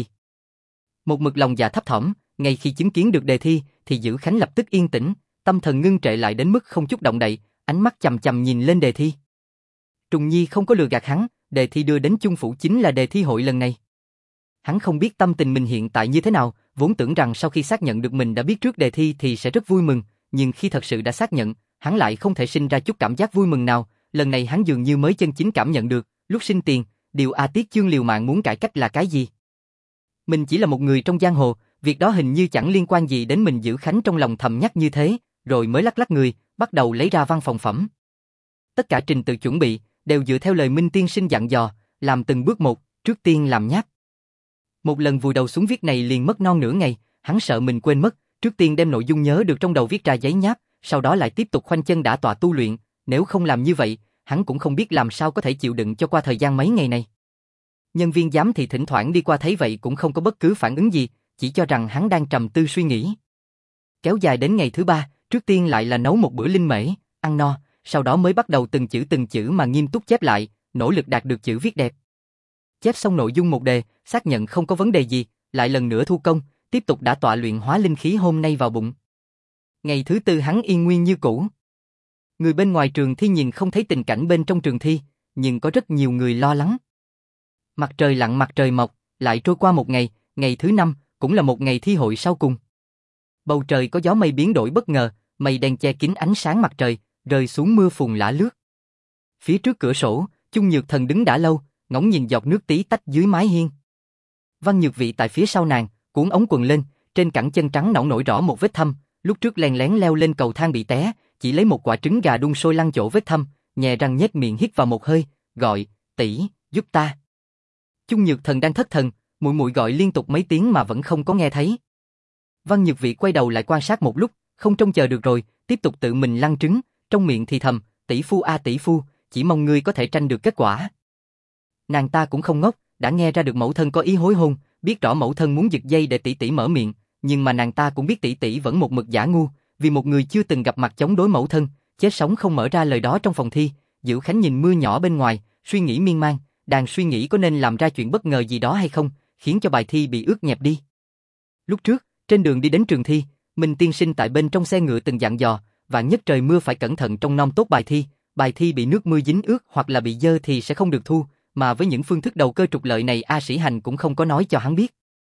Một mực lòng dạ thấp thỏm, ngay khi chứng kiến được đề thi, thì Dữ Khánh lập tức yên tĩnh, tâm thần ngưng trệ lại đến mức không chút động đậy, ánh mắt chằm chằm nhìn lên đề thi. Trùng Nhi không có lừa gạt hắn, đề thi đưa đến Chung phủ chính là đề thi hội lần này. Hắn không biết tâm tình mình hiện tại như thế nào, vốn tưởng rằng sau khi xác nhận được mình đã biết trước đề thi thì sẽ rất vui mừng, nhưng khi thật sự đã xác nhận, hắn lại không thể sinh ra chút cảm giác vui mừng nào, lần này hắn dường như mới chân chính cảm nhận được, lúc sinh tiền, điều A Tiết Chương liều mạng muốn cải cách là cái gì. Mình chỉ là một người trong giang hồ, việc đó hình như chẳng liên quan gì đến mình. Dữ Khánh trong lòng thầm nhắc như thế, rồi mới lắc lắc người, bắt đầu lấy ra văn phòng phẩm. Tất cả trình tự chuẩn bị, đều dựa theo lời Minh tiên sinh dặn dò, làm từng bước một, trước tiên làm nháp. Một lần vùi đầu xuống viết này liền mất non nửa ngày, hắn sợ mình quên mất, trước tiên đem nội dung nhớ được trong đầu viết ra giấy nháp, sau đó lại tiếp tục khoanh chân đả tọa tu luyện, nếu không làm như vậy, hắn cũng không biết làm sao có thể chịu đựng cho qua thời gian mấy ngày này. Nhân viên giám thị thỉnh thoảng đi qua thấy vậy cũng không có bất cứ phản ứng gì, chỉ cho rằng hắn đang trầm tư suy nghĩ. Kéo dài đến ngày thứ 3, trước tiên lại là nấu một bữa linh mễ, ăn no, sau đó mới bắt đầu từng chữ mà nghiêm túc chép lại, nỗ lực đạt được chữ viết đẹp. Chép xong nội dung một đề, xác nhận không có vấn đề gì, lại lần nữa thu công, tiếp tục đả tọa luyện hóa linh khí hôm nay vào bụng. Ngày thứ 4 hắn yên nguyên như cũ. Người bên ngoài trường thi nhìn không thấy tình cảnh bên trong trường thi, nhưng có rất nhiều người lo lắng. Mặt trời lặn mặt trời mọc, lại trôi qua một ngày, ngày thứ 5, cũng là một ngày thi hội sau cùng. Bầu trời có gió mây biến đổi bất ngờ, mây đen che kín ánh sáng mặt trời, rơi xuống mưa phùn lả lướt. Phía trước cửa sổ, Chung Nhược Thần đứng đã lâu, ngóng nhìn giọt nước tí tách dưới mái hiên. Văn Nhược Vị tại phía sau nàng, cuốn ống quần lên, trên cẳng chân trắng nõn nổi rõ một vết thâm, lúc trước lén lén leo lên cầu thang bị té, chỉ lấy một quả trứng gà đun sôi lăn chỗ vết thâm, nhè răng nhếch miệng hít vào một hơi, gọi, tỷ, giúp ta. Chung Nhược Thần đang thất thần, muội muội gọi liên tục mấy tiếng mà vẫn không có nghe thấy. Văn Nhược Vị quay đầu lại quan sát một lúc, không trông chờ được rồi, tiếp tục tự mình lăn trứng, trong miệng thì thầm, tỷ phu a tỷ phu, chỉ mong ngươi có thể tranh được kết quả. Nàng ta cũng không ngốc, đã nghe ra được mẫu thân có ý hối hôn, biết rõ mẫu thân muốn giật dây để tỷ tỷ mở miệng, nhưng mà nàng ta cũng biết tỷ tỷ vẫn một mực giả ngu, vì một người chưa từng gặp mặt chống đối mẫu thân, chết sống không mở ra lời đó trong phòng thi. Dữ Khánh nhìn mưa nhỏ bên ngoài, suy nghĩ miên man, đang suy nghĩ có nên làm ra chuyện bất ngờ gì đó hay không, khiến cho bài thi bị ướt nhẹp đi. Lúc trước, trên đường đi đến trường thi, Minh tiên sinh tại bên trong xe ngựa từng dặn dò, vạn nhất trời mưa phải cẩn thận trông nom tốt bài thi bị nước mưa dính ướt hoặc là bị dơ thì sẽ không được thu, mà với những phương thức đầu cơ trục lợi này A Sĩ Hành cũng không có nói cho hắn biết.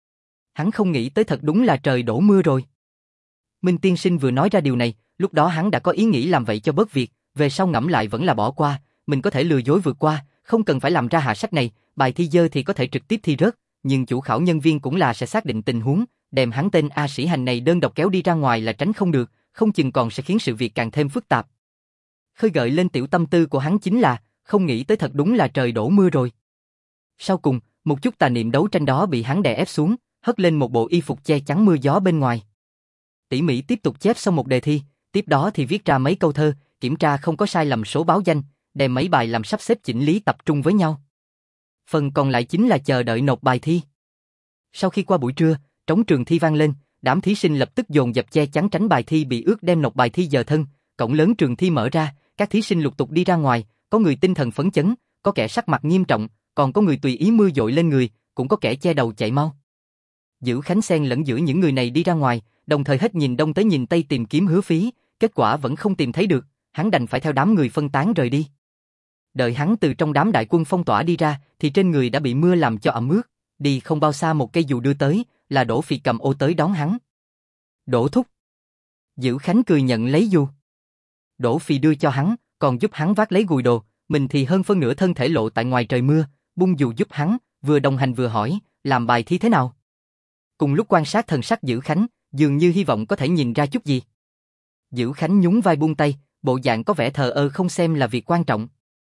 Hắn không nghĩ tới thật đúng là trời đổ mưa rồi. Minh tiên sinh vừa nói ra điều này, lúc đó hắn đã có ý nghĩ làm vậy cho bớt việc, về sau ngẫm lại vẫn là bỏ qua, mình có thể lừa dối vượt qua, không cần phải làm ra hạ sách này, bài thi dơ thì có thể trực tiếp thi rớt, nhưng chủ khảo nhân viên cũng là sẽ xác định tình huống, đem hắn tên A Sĩ Hành này đơn độc kéo đi ra ngoài là tránh không được, không chừng còn sẽ khiến sự việc càng thêm phức tạp. Khơi gợi lên tiểu tâm tư của hắn chính là, không nghĩ tới thật đúng là trời đổ mưa rồi. Sau cùng, một chút tà niệm đấu tranh đó bị hắn đè ép xuống, hất lên một bộ y phục che chắn mưa gió bên ngoài. Tỉ mỉ tiếp tục chép xong một đề thi, tiếp đó thì viết ra mấy câu thơ, kiểm tra không có sai lầm số báo danh, đem mấy bài làm sắp xếp chỉnh lý tập trung với nhau. Phần còn lại chính là chờ đợi nộp bài thi. Sau khi qua buổi trưa, trống trường thi vang lên, đám thí sinh lập tức dồn dập che chắn tránh bài thi bị ướt đem nộp bài thi giờ thân, cổng lớn trường thi mở ra, các thí sinh lục tục đi ra ngoài, có người tinh thần phấn chấn, có kẻ sắc mặt nghiêm trọng, còn có người tùy ý mưa dội lên người, cũng có kẻ che đầu chạy mau. Dữ Khánh xen lẫn giữa những người này đi ra ngoài, đồng thời hết nhìn đông tới nhìn tây tìm kiếm Hứa Phí, kết quả vẫn không tìm thấy được, hắn đành phải theo đám người phân tán rời đi. Đợi hắn từ trong đám đại quân phong tỏa đi ra, thì trên người đã bị mưa làm cho ẩm ướt, đi không bao xa một cây dù đưa tới, là Đỗ Phi cầm ô tới đón hắn. Đỗ thúc. Dữ Khánh cười nhận lấy dù. Đỗ Phi đưa cho hắn, còn giúp hắn vác lấy gùi đồ, mình thì hơn phân nửa thân thể lộ tại ngoài trời mưa, bung dù giúp hắn, vừa đồng hành vừa hỏi, làm bài thi thế nào? Cùng lúc quan sát thần sắc Dữ Khánh, dường như hy vọng có thể nhìn ra chút gì. Dữ Khánh nhún vai buông tay, bộ dạng có vẻ thờ ơ không xem là việc quan trọng.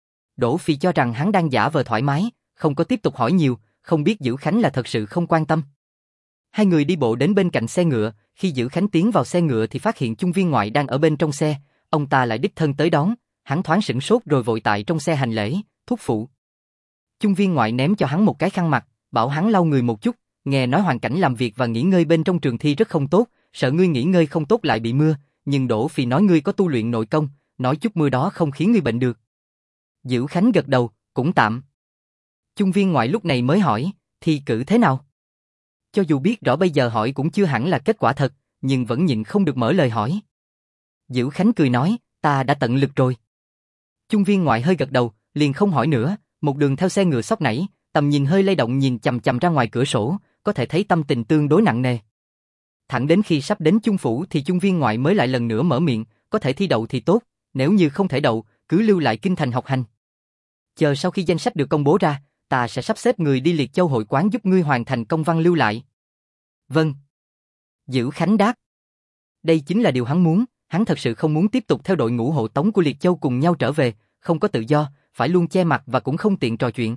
Đỗ Phi cho rằng hắn đang giả vờ thoải mái, không có tiếp tục hỏi nhiều, không biết Dữ Khánh là thật sự không quan tâm. Hai người đi bộ đến bên cạnh xe ngựa, khi Dữ Khánh tiến vào xe ngựa thì phát hiện Chung Viên Ngoại đang ở bên trong xe, ông ta lại đích thân tới đón, hắn thoáng sửng sốt rồi vội tại trong xe hành lễ, thúc phụ. Chung Viên Ngoại ném cho hắn một cái khăn mặt, bảo hắn lau người một chút, nghe nói hoàn cảnh làm việc và nghỉ ngơi bên trong trường thi rất không tốt, sợ ngươi nghỉ ngơi không tốt lại bị mưa, nhưng Đỗ Phi nói ngươi có tu luyện nội công, nói chút mưa đó không khiến ngươi bệnh được. Dữ Khánh gật đầu, cũng tạm. Chung Viên Ngoại lúc này mới hỏi, thi cử thế nào? Cho dù biết rõ bây giờ hỏi cũng chưa hẳn là kết quả thật, nhưng vẫn nhịn không được mở lời hỏi. Dữ Khánh cười nói, ta đã tận lực rồi. Chung Viên Ngoại hơi gật đầu, liền không hỏi nữa, một đường theo xe ngựa xóc nảy, tầm nhìn hơi lay động nhìn chằm chằm ra ngoài cửa sổ, có thể thấy tâm tình tương đối nặng nề. Thẳng đến khi sắp đến Chung phủ thì Chung Viên Ngoại mới lại lần nữa mở miệng, có thể thi đậu thì tốt, nếu như không thể đậu, cứ lưu lại kinh thành học hành. Chờ sau khi danh sách được công bố ra, ta sẽ sắp xếp người đi Liệt Châu hội quán giúp ngươi hoàn thành công văn lưu lại. Vâng. Dữ Khánh đáp. Đây chính là điều hắn muốn, hắn thật sự không muốn tiếp tục theo đội ngũ hộ tống của Liệt Châu cùng nhau trở về, không có tự do, phải luôn che mặt và cũng không tiện trò chuyện.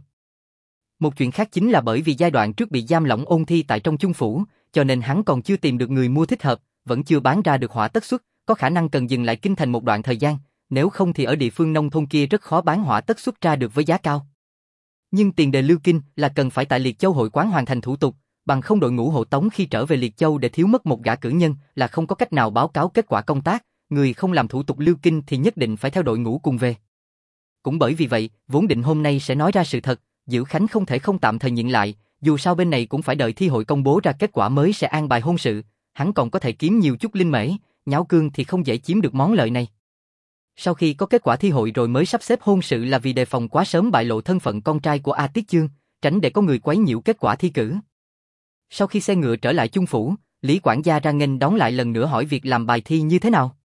Một chuyện khác chính là bởi vì giai đoạn trước bị giam lỏng ôn thi tại trong Chung phủ, cho nên hắn còn chưa tìm được người mua thích hợp, vẫn chưa bán ra được hỏa tất suất, có khả năng cần dừng lại kinh thành một đoạn thời gian, nếu không thì ở địa phương nông thôn kia rất khó bán hỏa tất xuất ra được với giá cao. Nhưng tiền đề Lưu Kinh là cần phải tại Liệt Châu hội quán hoàn thành thủ tục, bằng không đội ngũ hộ tống khi trở về Liệt Châu để thiếu mất một gã cử nhân là không có cách nào báo cáo kết quả công tác, người không làm thủ tục Lưu Kinh thì nhất định phải theo đội ngũ cùng về. Cũng bởi vì vậy, vốn định hôm nay sẽ nói ra sự thật, Dữ Khánh không thể không tạm thời nhịn lại, dù sao bên này cũng phải đợi thi hội công bố ra kết quả mới sẽ an bài hôn sự, hắn còn có thể kiếm nhiều chút linh mễ, Nháo Cương thì không dễ chiếm được món lợi này. Sau khi có kết quả thi hội rồi mới sắp xếp hôn sự là vì đề phòng quá sớm bại lộ thân phận con trai của A Tiết Chương, tránh để có người quấy nhiễu kết quả thi cử. Sau khi xe ngựa trở lại Chung phủ, Lý quản gia ra nghênh đón lại lần nữa hỏi việc làm bài thi như thế nào.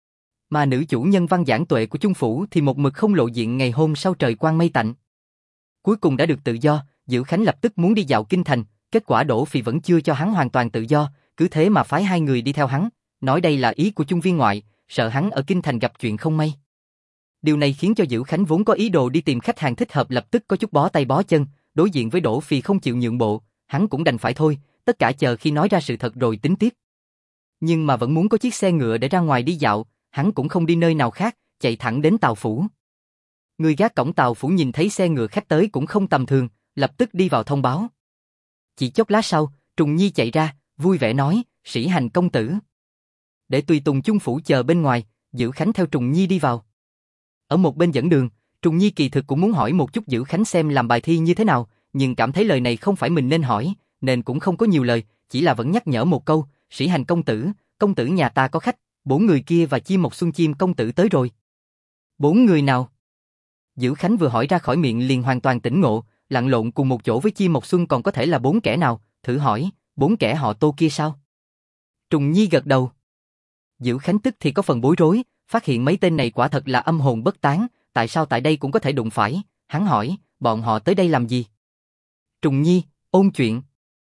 Mà nữ chủ nhân Văn Giảng Tuệ của Chung phủ thì một mực không lộ diện ngày hôm sau trời quang mây tạnh. Cuối cùng đã được tự do, Dữ Khánh lập tức muốn đi dạo kinh thành, kết quả Đỗ Phì vẫn chưa cho hắn hoàn toàn tự do, cứ thế mà phái hai người đi theo hắn, nói đây là ý của Chung viên ngoại, sợ hắn ở kinh thành gặp chuyện không may. Điều này khiến cho Dữ Khánh vốn có ý đồ đi tìm khách hàng thích hợp lập tức có chút bó tay bó chân, đối diện với Đỗ Phì không chịu nhượng bộ, hắn cũng đành phải thôi, tất cả chờ khi nói ra sự thật rồi tính tiếp. Nhưng mà vẫn muốn có chiếc xe ngựa để ra ngoài đi dạo, hắn cũng không đi nơi nào khác, chạy thẳng đến Tào phủ. Người gác cổng Tào phủ nhìn thấy xe ngựa khách tới cũng không tầm thường, lập tức đi vào thông báo. Chỉ chốc lát sau, Trùng Nhi chạy ra, vui vẻ nói, Sĩ Hành công tử. Để tùy tùng Chung phủ chờ bên ngoài, Dữ Khánh theo Trùng Nhi đi vào. Ở một bên dẫn đường, Trùng Nhi kỳ thực cũng muốn hỏi một chút Dữ Khánh xem làm bài thi như thế nào, nhưng cảm thấy lời này không phải mình nên hỏi, nên cũng không có nhiều lời, chỉ là vẫn nhắc nhở một câu, Sĩ Hành công tử nhà ta có khách, 4 người kia và Chim Mộc Xuân Chim công tử tới rồi. 4 người nào? Dữ Khánh vừa hỏi ra khỏi miệng liền hoàn toàn tỉnh ngộ, lặn lộn cùng một chỗ với Chim Mộc Xuân còn có thể là 4 kẻ nào, thử hỏi, 4 kẻ họ Tô kia sao? Trùng Nhi gật đầu. Dữ Khánh tức thì có phần bối rối, phát hiện mấy tên này quả thật là âm hồn bất tán, tại sao tại đây cũng có thể đụng phải, hắn hỏi, bọn họ tới đây làm gì? Trùng Nhi, ôn chuyện.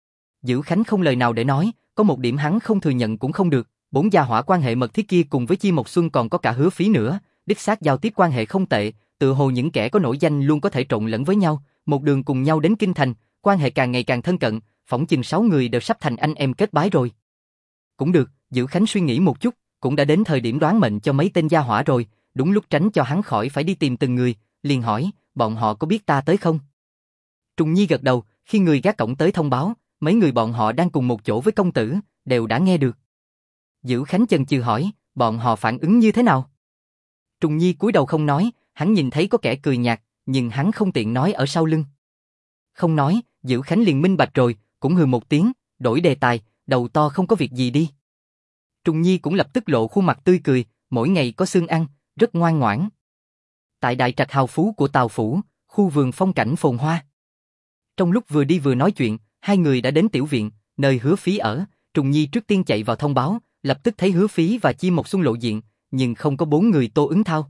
Dữ Khánh không lời nào để nói, có một điểm hắn không thừa nhận cũng không được, 4 gia hỏa quan hệ mật thiết kia cùng với Chi Mộc Xuân còn có cả Hứa Phí nữa, đích xác giao tiếp quan hệ không tệ, tự hồ những kẻ có nổi danh luôn có thể trộn lẫn với nhau, một đường cùng nhau đến kinh thành, quan hệ càng ngày càng thân cận, phỏng chừng 6 người đều sắp thành anh em kết bái rồi. Cũng được, Dữ Khánh suy nghĩ một chút, cũng đã đến thời điểm đoán mệnh cho mấy tên gia hỏa rồi, đúng lúc tránh cho hắn khỏi phải đi tìm từng người, liền hỏi, bọn họ có biết ta tới không? Trùng Nhi gật đầu, khi người gác cổng tới thông báo, mấy người bọn họ đang cùng một chỗ với công tử, đều đã nghe được. Dữ Khánh chần chừ hỏi, bọn họ phản ứng như thế nào? Trùng Nhi cúi đầu không nói, hắn nhìn thấy có kẻ cười nhạt, nhưng hắn không tiện nói ở sau lưng. Không nói, Dữ Khánh liền minh bạch rồi, cũng hừ một tiếng, đổi đề tài, đầu to không có việc gì đi. Trùng Nhi cũng lập tức lộ khuôn mặt tươi cười, mỗi ngày có xương ăn, rất ngoan ngoãn. Tại đại trạch hào phú của Tào phủ, khu vườn phong cảnh phồn hoa. Trong lúc vừa đi vừa nói chuyện, hai người đã đến tiểu viện, nơi Hứa Phí ở. Trùng Nhi trước tiên chạy vào thông báo, lập tức thấy Hứa Phí và Chim Mộc Xuân lộ diện, nhưng không có 4 người Tô Ứng Thao.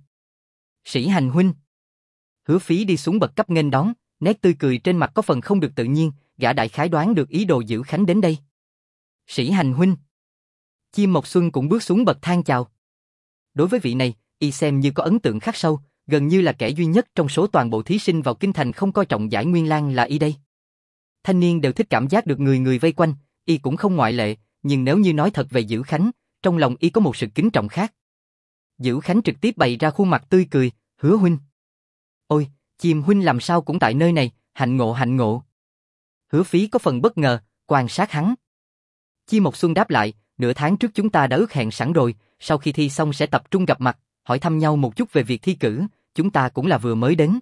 Sĩ Hành huynh. Hứa Phí đi xuống bậc cấp nghênh đón, nét tươi cười trên mặt có phần không được tự nhiên, gã đại khái đoán được ý đồ Dữ Khánh đến đây. Sĩ Hành huynh. Chim Mộc Xuân cũng bước xuống bậc thang chào. Đối với vị này, y xem như có ấn tượng khắc sâu, gần như là kẻ duy nhất trong số toàn bộ thí sinh vào kinh thành không coi trọng giải Nguyên Lang là y đây. Thanh niên đều thích cảm giác được người người vây quanh, y cũng không ngoại lệ, nhưng nếu như nói thật về Dữ Khánh, trong lòng y có một sự kính trọng khác. Dữ Khánh trực tiếp bày ra khuôn mặt tươi cười, Hứa huynh. Ôi, Chim huynh làm sao cũng tại nơi này, hạnh ngộ hạnh ngộ. Hứa Phí có phần bất ngờ, quan sát hắn. Chim Mộc Xuân đáp lại, nửa tháng trước chúng ta đã ước hẹn sẵn rồi, sau khi thi xong sẽ tập trung gặp mặt, hỏi thăm nhau một chút về việc thi cử, chúng ta cũng là vừa mới đến.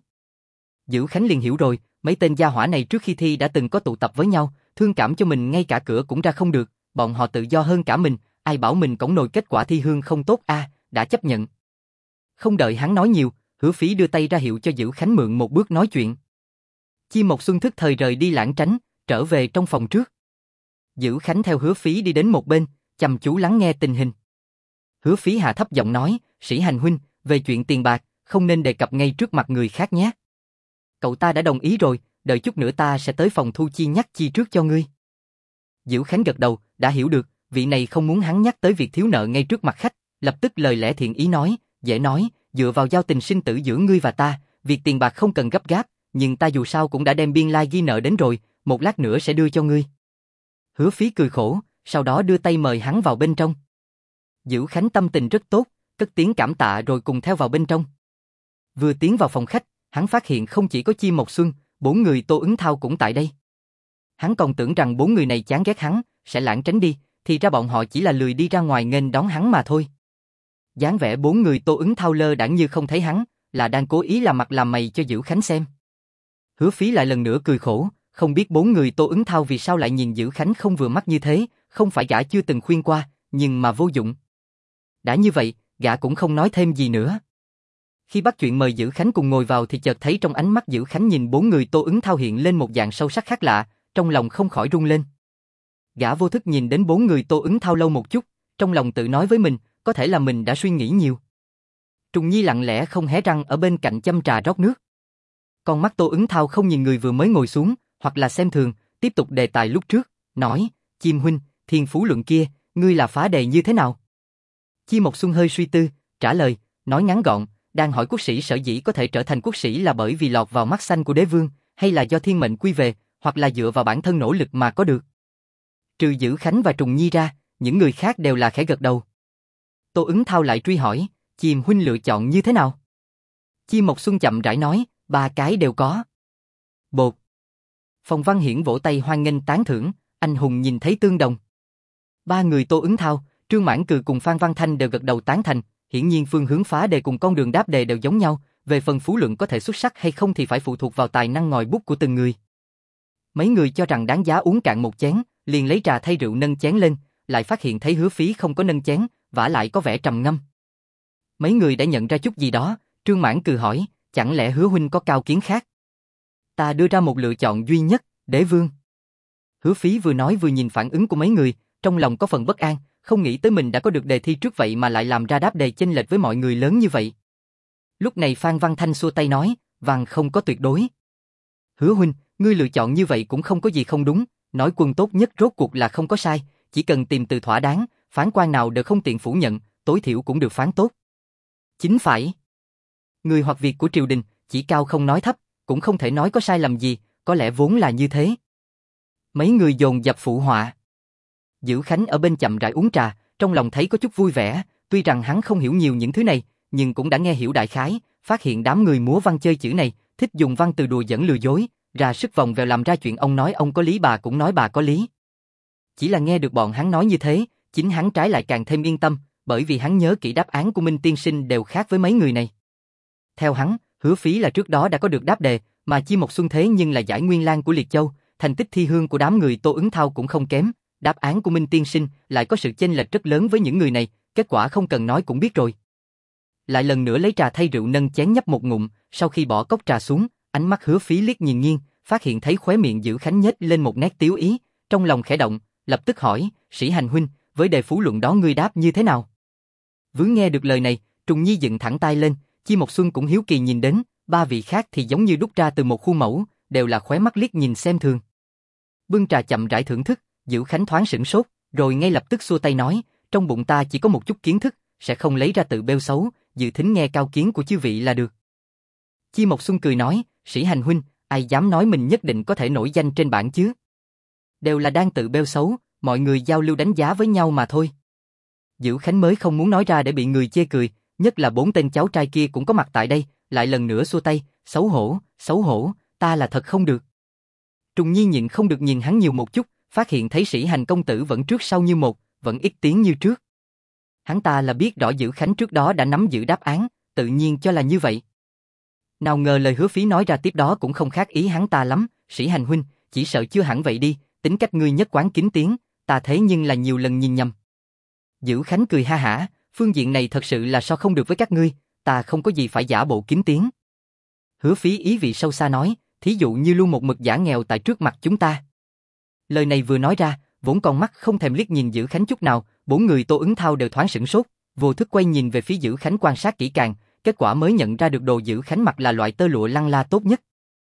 Dữ Khánh liền hiểu rồi, mấy tên gia hỏa này trước khi thi đã từng có tụ tập với nhau, thương cảm cho mình ngay cả cửa cũng ra không được, bọn họ tự do hơn cả mình, ai bảo mình cõng nồi kết quả thi hương không tốt đã chấp nhận. Không đợi hắn nói nhiều, Hứa Phí đưa tay ra hiệu cho Dữ Khánh mượn một bước nói chuyện. Chim Mộc Xuân thức thời rời đi lãng tránh, trở về trong phòng trước. Dữ Khánh theo Hứa Phí đi đến một bên, chăm chú lắng nghe tình hình. Hứa Phí hạ thấp giọng nói, Sĩ Hành huynh, về chuyện tiền bạc, không nên đề cập ngay trước mặt người khác nhé. Cậu ta đã đồng ý rồi, đợi chút nữa ta sẽ tới phòng thu chi nhắc chi trước cho ngươi. Dữ Khánh gật đầu, đã hiểu được, vị này không muốn hắn nhắc tới việc thiếu nợ ngay trước mặt khách, lập tức lời lẽ thiện ý nói, dễ nói, dựa vào giao tình sinh tử giữa ngươi và ta, việc tiền bạc không cần gấp gáp, nhưng ta dù sao cũng đã đem biên lai ghi nợ đến rồi, một lát nữa sẽ đưa cho ngươi. Hứa Phí cười khổ, sau đó đưa tay mời hắn vào bên trong. Dữ Khánh tâm tình rất tốt, cất tiếng cảm tạ rồi cùng theo vào bên trong. Vừa tiến vào phòng khách, hắn phát hiện không chỉ có Chim Mộc Xuân, 4 người Tô Ứng Thao cũng tại đây. Hắn còn tưởng rằng 4 người này chán ghét hắn, sẽ lảng tránh đi, thì ra bọn họ chỉ là lười đi ra ngoài nghênh đón hắn mà thôi. Dáng vẻ 4 người Tô Ứng Thao lơ đãng như không thấy hắn, là đang cố ý làm mặt làm mày cho Dữ Khánh xem. Hứa Phí lại lần nữa cười khổ, không biết 4 người Tô Ứng Thao vì sao lại nhìn Dữ Khánh không vừa mắt như thế, không phải gã chưa từng khuyên qua, nhưng mà vô dụng. Đã như vậy, gã cũng không nói thêm gì nữa. Khi bắt chuyện mời Dữ Khánh cùng ngồi vào thì chợt thấy trong ánh mắt Dữ Khánh nhìn 4 người Tô Ứng Thao hiện lên một dạng sâu sắc khác lạ, trong lòng không khỏi rung lên. Gã vô thức nhìn đến 4 người Tô Ứng Thao lâu một chút, trong lòng tự nói với mình, có thể là mình đã suy nghĩ nhiều. Trùng Nhi lặng lẽ không hé răng ở bên cạnh châm trà rót nước. Con mắt Tô Ứng Thao không nhìn người vừa mới ngồi xuống, hoặc là xem thường, tiếp tục đề tài lúc trước, nói, Chim huynh, thiên phú luận kia, ngươi là phá đề như thế nào? Chim Mộc Xuân hơi suy tư, trả lời, nói ngắn gọn, đang hỏi quốc sĩ sở dĩ có thể trở thành quốc sĩ là bởi vì lọt vào mắt xanh của đế vương, hay là do thiên mệnh quy về, hoặc là dựa vào bản thân nỗ lực mà có được. Trừ Dữ Khánh và Trùng Nhi ra, những người khác đều là khẽ gật đầu. Tô Ứng Thao lại truy hỏi, Chim huynh lựa chọn như thế nào? Chim Mộc Xuân chậm rãi nói, 3 cái đều có. Bột. Phòng Văn Hiển vỗ tay hoan nghênh tán thưởng, anh hùng nhìn thấy tương đồng. 3 người Tô Ứng Thao, Trương Mãn Cừ cùng Phan Văn Thanh đều gật đầu tán thành, hiển nhiên phương hướng phá đề cùng con đường đáp đề đều giống nhau, về phần phú luận có thể xuất sắc hay không thì phải phụ thuộc vào tài năng ngòi bút của từng người. Mấy người cho rằng đáng giá uống cạn một chén, liền lấy trà thay rượu nâng chén lên, lại phát hiện thấy Hứa Phí không có nâng chén, vả lại có vẻ trầm ngâm. Mấy người đã nhận ra chút gì đó, Trương Mãn Cừ hỏi, chẳng lẽ Hứa huynh có cao kiến khác? Ta đưa ra một lựa chọn duy nhất, đế vương. Hứa Phí vừa nói vừa nhìn phản ứng của mấy người, trong lòng có phần bất an, không nghĩ tới mình đã có được đề thi trước vậy mà lại làm ra đáp đề chênh lệch với mọi người lớn như vậy. Lúc này Phan Văn Thanh xua tay nói, Văn không có tuyệt đối. Hứa huynh, ngươi lựa chọn như vậy cũng không có gì không đúng, nói quân tốt nhất rốt cuộc là không có sai, chỉ cần tìm từ thỏa đáng, phán quan nào đều không tiện phủ nhận, tối thiểu cũng được phán tốt. Chính phải. Người hoặc việc của triều đình, chỉ cao không nói thấp, cũng không thể nói có sai lầm gì, có lẽ vốn là như thế. Mấy người dồn dập phụ họa. Dữ Khánh ở bên chậm rãi uống trà, trong lòng thấy có chút vui vẻ, tuy rằng hắn không hiểu nhiều những thứ này, nhưng cũng đã nghe hiểu đại khái, phát hiện đám người múa văn chơi chữ này, thích dùng văn từ đùa dẫn lừa dối, ra sức vòng vèo làm ra chuyện ông nói ông có lý bà cũng nói bà có lý. Chỉ là nghe được bọn hắn nói như thế, chính hắn trái lại càng thêm yên tâm, bởi vì hắn nhớ kỹ đáp án của Minh tiên sinh đều khác với mấy người này. Theo hắn, Hứa Phí là trước đó đã có được đáp đề, mà Chi Mộc Xuân thế nhưng là giải nguyên lang của Liệt Châu, thành tích thi hương của đám người Tô Ứng Thao cũng không kém, đáp án của Minh tiên sinh lại có sự chênh lệch rất lớn với những người này, kết quả không cần nói cũng biết rồi. Lại lần nữa lấy trà thay rượu nâng chén nhấp một ngụm, sau khi bỏ cốc trà xuống, ánh mắt Hứa Phí liếc nhìn nghiêng, phát hiện thấy khóe miệng Dữ Khánh nhếch lên một nét tiếu ý, trong lòng khẽ động, lập tức hỏi, Sĩ Hành huynh, với đề phú luận đó ngươi đáp như thế nào? Vừa nghe được lời này, Trùng Nhi dựng thẳng tay lên, Chi Mộc Xuân cũng hiếu kỳ nhìn đến, 3 vị khác thì giống như đúc ra từ một khuôn mẫu, đều là khóe mắt liếc nhìn xem thường. Bưng trà chậm rãi thưởng thức, Dữ Khánh thoáng sửng sốt, rồi ngay lập tức xua tay nói, trong bụng ta chỉ có một chút kiến thức, sẽ không lấy ra tự bêu xấu, dự thính nghe cao kiến của chư vị là được. Chi Mộc Xuân cười nói, Sĩ Hành huynh, ai dám nói mình nhất định có thể nổi danh trên bảng chứ? Đều là đang tự bêu xấu, mọi người giao lưu đánh giá với nhau mà thôi. Dữ Khánh mới không muốn nói ra để bị người chê cười, nhất là 4 tên cháu trai kia cũng có mặt tại đây, lại lần nữa xua tay, xấu hổ, ta là thật không được. Trùng Nhi nhịn không được nhìn hắn nhiều một chút, phát hiện thấy Sĩ Hành công tử vẫn trước sau như một, vẫn ít tiếng như trước. Hắn ta là biết rõ Dữ Khánh trước đó đã nắm giữ đáp án, tự nhiên cho là như vậy. Nào ngờ lời Hứa Phí nói ra tiếp đó cũng không khác ý hắn ta lắm, Sĩ Hành huynh, chỉ sợ chưa hẳn vậy đi, tính cách ngươi nhất quán kín tiếng, ta thế nhưng là nhiều lần nhìn nhầm. Dữ Khánh cười ha hả, phương diện này thật sự là so không được với các ngươi, ta không có gì phải giả bộ kín tiếng. Hứa Phí ý vị sâu xa nói, thí dụ như luôn một mực giả nghèo tại trước mặt chúng ta. Lời này vừa nói ra, vốn con mắt không thèm liếc nhìn Dữ Khánh chút nào, 4 người Tô Ứng Thao đều thoáng sửng sốt, vô thức quay nhìn về phía Dữ Khánh quan sát kỹ càng, kết quả mới nhận ra được đồ Dữ Khánh mặc là loại tơ lụa lăng la tốt nhất.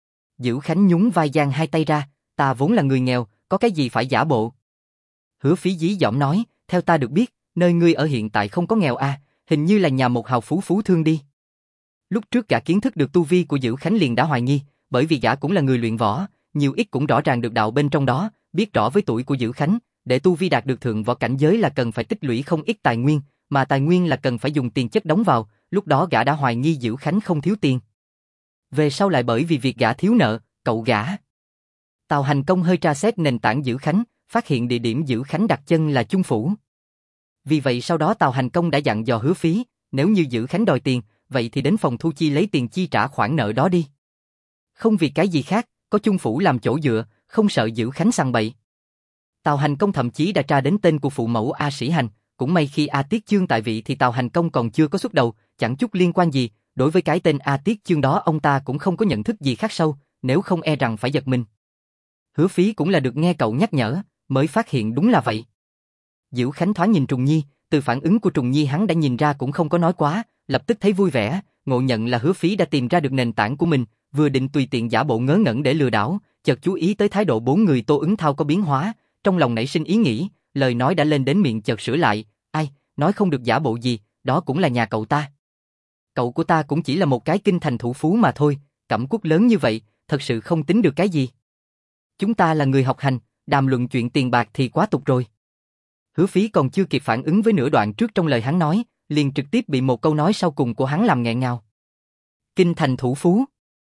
Dữ Khánh nhún vai giang hai tay ra, ta vốn là người nghèo, có cái gì phải giả bộ. Hứa Phí dí dỏm nói, theo ta được biết, nơi ngươi ở hiện tại không có nghèo à, hình như là nhà một hào phú thương đi. Lúc trước gã kiến thức được tu vi của Dữ Khánh liền đã hoài nghi, bởi vì gã cũng là người luyện võ, nhiều ít cũng rõ ràng được đạo bên trong đó, biết rõ với tuổi của Dữ Khánh, để tu vi đạt được thượng võ cảnh giới là cần phải tích lũy không ít tài nguyên, mà tài nguyên là cần phải dùng tiền chất đóng vào, lúc đó gã đã hoài nghi Diễu Khánh không thiếu tiền. Về sau lại bởi vì việc gã thiếu nợ, cậu gã. Tào Hành Công hơi tra xét nền tảng Diễu Khánh, phát hiện địa điểm Diễu Khánh đặt chân là Chung Phủ. Vì vậy sau đó Tào Hành Công đã dặn dò Hứa Phí, nếu như Diễu Khánh đòi tiền, vậy thì đến phòng thu chi lấy tiền chi trả khoản nợ đó đi. Không vì cái gì khác, có Chung Phủ làm chỗ dựa, không sợ Diễu Khánh sằng bậy. Tào Hành Công thậm chí đã tra đến tên của phụ mẫu A Sĩ Hành, cũng may khi A Tiết Chương tại vị thì Tào Hành Công còn chưa có xuất đầu, chẳng chút liên quan gì, đối với cái tên A Tiết Chương đó ông ta cũng không có nhận thức gì khác sâu, nếu không e rằng phải giật mình. Hứa Phí cũng là được nghe cậu nhắc nhở, mới phát hiện đúng là vậy. Diễu Khánh thoáng nhìn Trùng Nhi, từ phản ứng của Trùng Nhi hắn đã nhìn ra cũng không có nói quá, lập tức thấy vui vẻ, ngộ nhận là Hứa Phí đã tìm ra được nền tảng của mình, vừa định tùy tiện giả bộ ngớ ngẩn để lừa đảo, chợt chú ý tới thái độ bốn người Tô Ứng Thao có biến hóa, trong lòng nảy sinh ý nghĩ, lời nói đã lên đến miệng chợt sửa lại, ai, nói không được giả bộ gì, đó cũng là nhà cậu ta. Cậu của ta cũng chỉ là một cái kinh thành thủ phú mà thôi, cẩm quốc lớn như vậy, thật sự không tính được cái gì. Chúng ta là người học hành, đàm luận chuyện tiền bạc thì quá tục rồi. Hứa Phí còn chưa kịp phản ứng với nửa đoạn trước trong lời hắn nói, liền trực tiếp bị một câu nói sau cùng của hắn làm nghẹn ngào. Kinh thành thủ phú.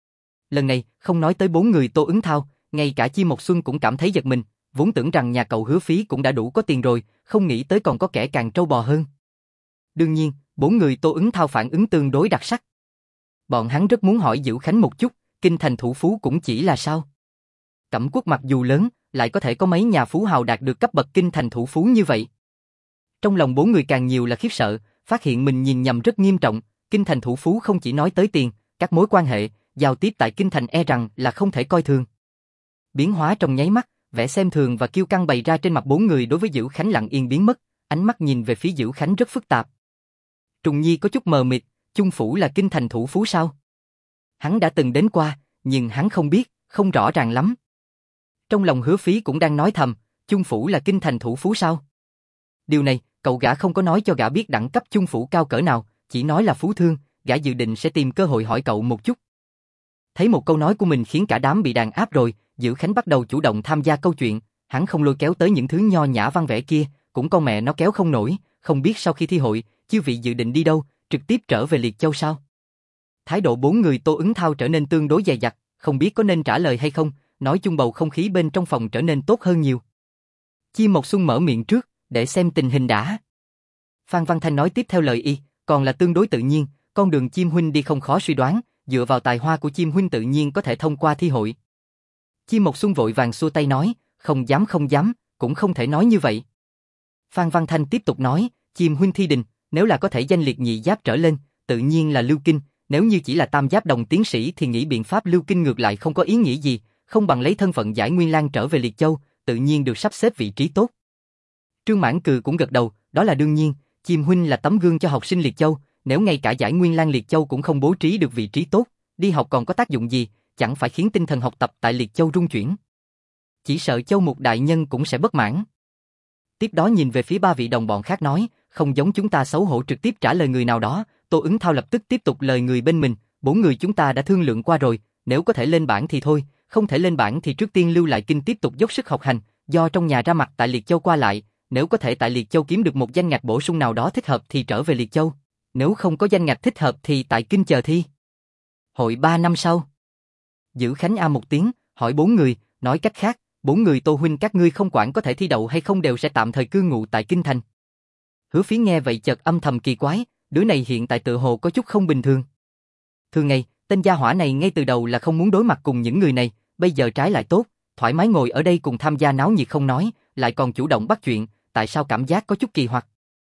Lần này, không nói tới bốn người Tô Ứng Thao, ngay cả Chi Mộc Xuân cũng cảm thấy giật mình, vốn tưởng rằng nhà cậu Hứa Phí cũng đã đủ có tiền rồi, không nghĩ tới còn có kẻ càng trâu bò hơn. Đương nhiên, bốn người Tô Ứng Thao phản ứng tương đối đặc sắc. Bọn hắn rất muốn hỏi Diễu Khánh một chút, kinh thành thủ phú cũng chỉ là sao? Cẩm quốc mặc dù lớn, lại có thể có mấy nhà phú hào đạt được cấp bậc kinh thành thủ phú như vậy. Trong lòng bốn người càng nhiều là khiếp sợ, phát hiện mình nhìn nhầm rất nghiêm trọng, kinh thành thủ phú không chỉ nói tới tiền, các mối quan hệ, giao tiếp tại kinh thành e rằng là không thể coi thường. Biến hóa trong nháy mắt, vẻ xem thường và kiêu căng bày ra trên mặt bốn người đối với Diễu Khánh lặng yên biến mất, ánh mắt nhìn về phía Diễu Khánh rất phức tạp. Trùng Nhi có chút mờ mịt, Chung Phủ là kinh thành thủ phú sao? Hắn đã từng đến qua, nhưng hắn không biết, không rõ ràng lắm. Trong lòng Hứa Phí cũng đang nói thầm, Chung Phủ là kinh thành thủ phú sao? Điều này, cậu gã không có nói cho gã biết đẳng cấp Chung Phủ cao cỡ nào, chỉ nói là phú thương, gã dự định sẽ tìm cơ hội hỏi cậu một chút. Thấy một câu nói của mình khiến cả đám bị đàn áp rồi, Diễu Khánh bắt đầu chủ động tham gia câu chuyện, hắn không lôi kéo tới những thứ nho nhã văn vẻ kia, cũng con mẹ nó kéo không nổi, không biết sau khi thi hội, chư vị dự định đi đâu, trực tiếp trở về Liệt Châu sao? Thái độ bốn người Tô Ứng Thao trở nên tương đối dè dặt, không biết có nên trả lời hay không, nói chung bầu không khí bên trong phòng trở nên tốt hơn nhiều. Chi Mộc Xuân mở miệng trước, để xem tình hình đã. Phan Văn Thanh nói tiếp theo lời y, còn là tương đối tự nhiên, con đường Chim huynh đi không khó suy đoán, dựa vào tài hoa của Chim huynh tự nhiên có thể thông qua thi hội. Chi Mộc Xuân vội vàng xua tay nói, không dám, cũng không thể nói như vậy. Phan Văn Thanh tiếp tục nói, Chim huynh thi đình, nếu là có thể danh liệt nhị giáp trở lên, tự nhiên là lưu kinh, nếu như chỉ là tam giáp đồng tiến sĩ thì nghĩ biện pháp lưu kinh ngược lại không có ý nghĩa gì, không bằng lấy thân phận Giải Nguyên Lang trở về Liệt Châu, tự nhiên được sắp xếp vị trí tốt. Trương Mãn Cừ cũng gật đầu, đó là đương nhiên, Chim huynh là tấm gương cho học sinh Liệt Châu, nếu ngay cả Giải Nguyên Lang Liệt Châu cũng không bố trí được vị trí tốt, đi học còn có tác dụng gì, chẳng phải khiến tinh thần học tập tại Liệt Châu rung chuyển. Chỉ sợ Châu Mục đại nhân cũng sẽ bất mãn. Tiếp đó nhìn về phía ba vị đồng bọn khác nói, không giống chúng ta xấu hổ trực tiếp trả lời người nào đó, Tô Ứng Thao lập tức tiếp tục lời người bên mình, bốn người chúng ta đã thương lượng qua rồi, nếu có thể lên bảng thì thôi, không thể lên bảng thì trước tiên lưu lại kinh tiếp tục dốc sức học hành, do trong nhà ra mặt tại Liệt Châu qua lại, nếu có thể tại Liệt Châu kiếm được một danh ngạch bổ sung nào đó thích hợp thì trở về Liệt Châu, nếu không có danh ngạch thích hợp thì tại kinh chờ thi. Hội 3 năm sau. Diễu Khánh a một tiếng, hỏi bốn người, nói cách khác, bốn người Tô huynh các ngươi không quản có thể thi đậu hay không đều sẽ tạm thời cư ngụ tại kinh thành. Hứa Phí nghe vậy chợt âm thầm kỳ quái, đứa này hiện tại tự hồ có chút không bình thường. Thường ngày, tên gia hỏa này ngay từ đầu là không muốn đối mặt cùng những người này, bây giờ trái lại tốt, thoải mái ngồi ở đây cùng tham gia náo nhiệt không nói, lại còn chủ động bắt chuyện, tại sao cảm giác có chút kỳ hoặc.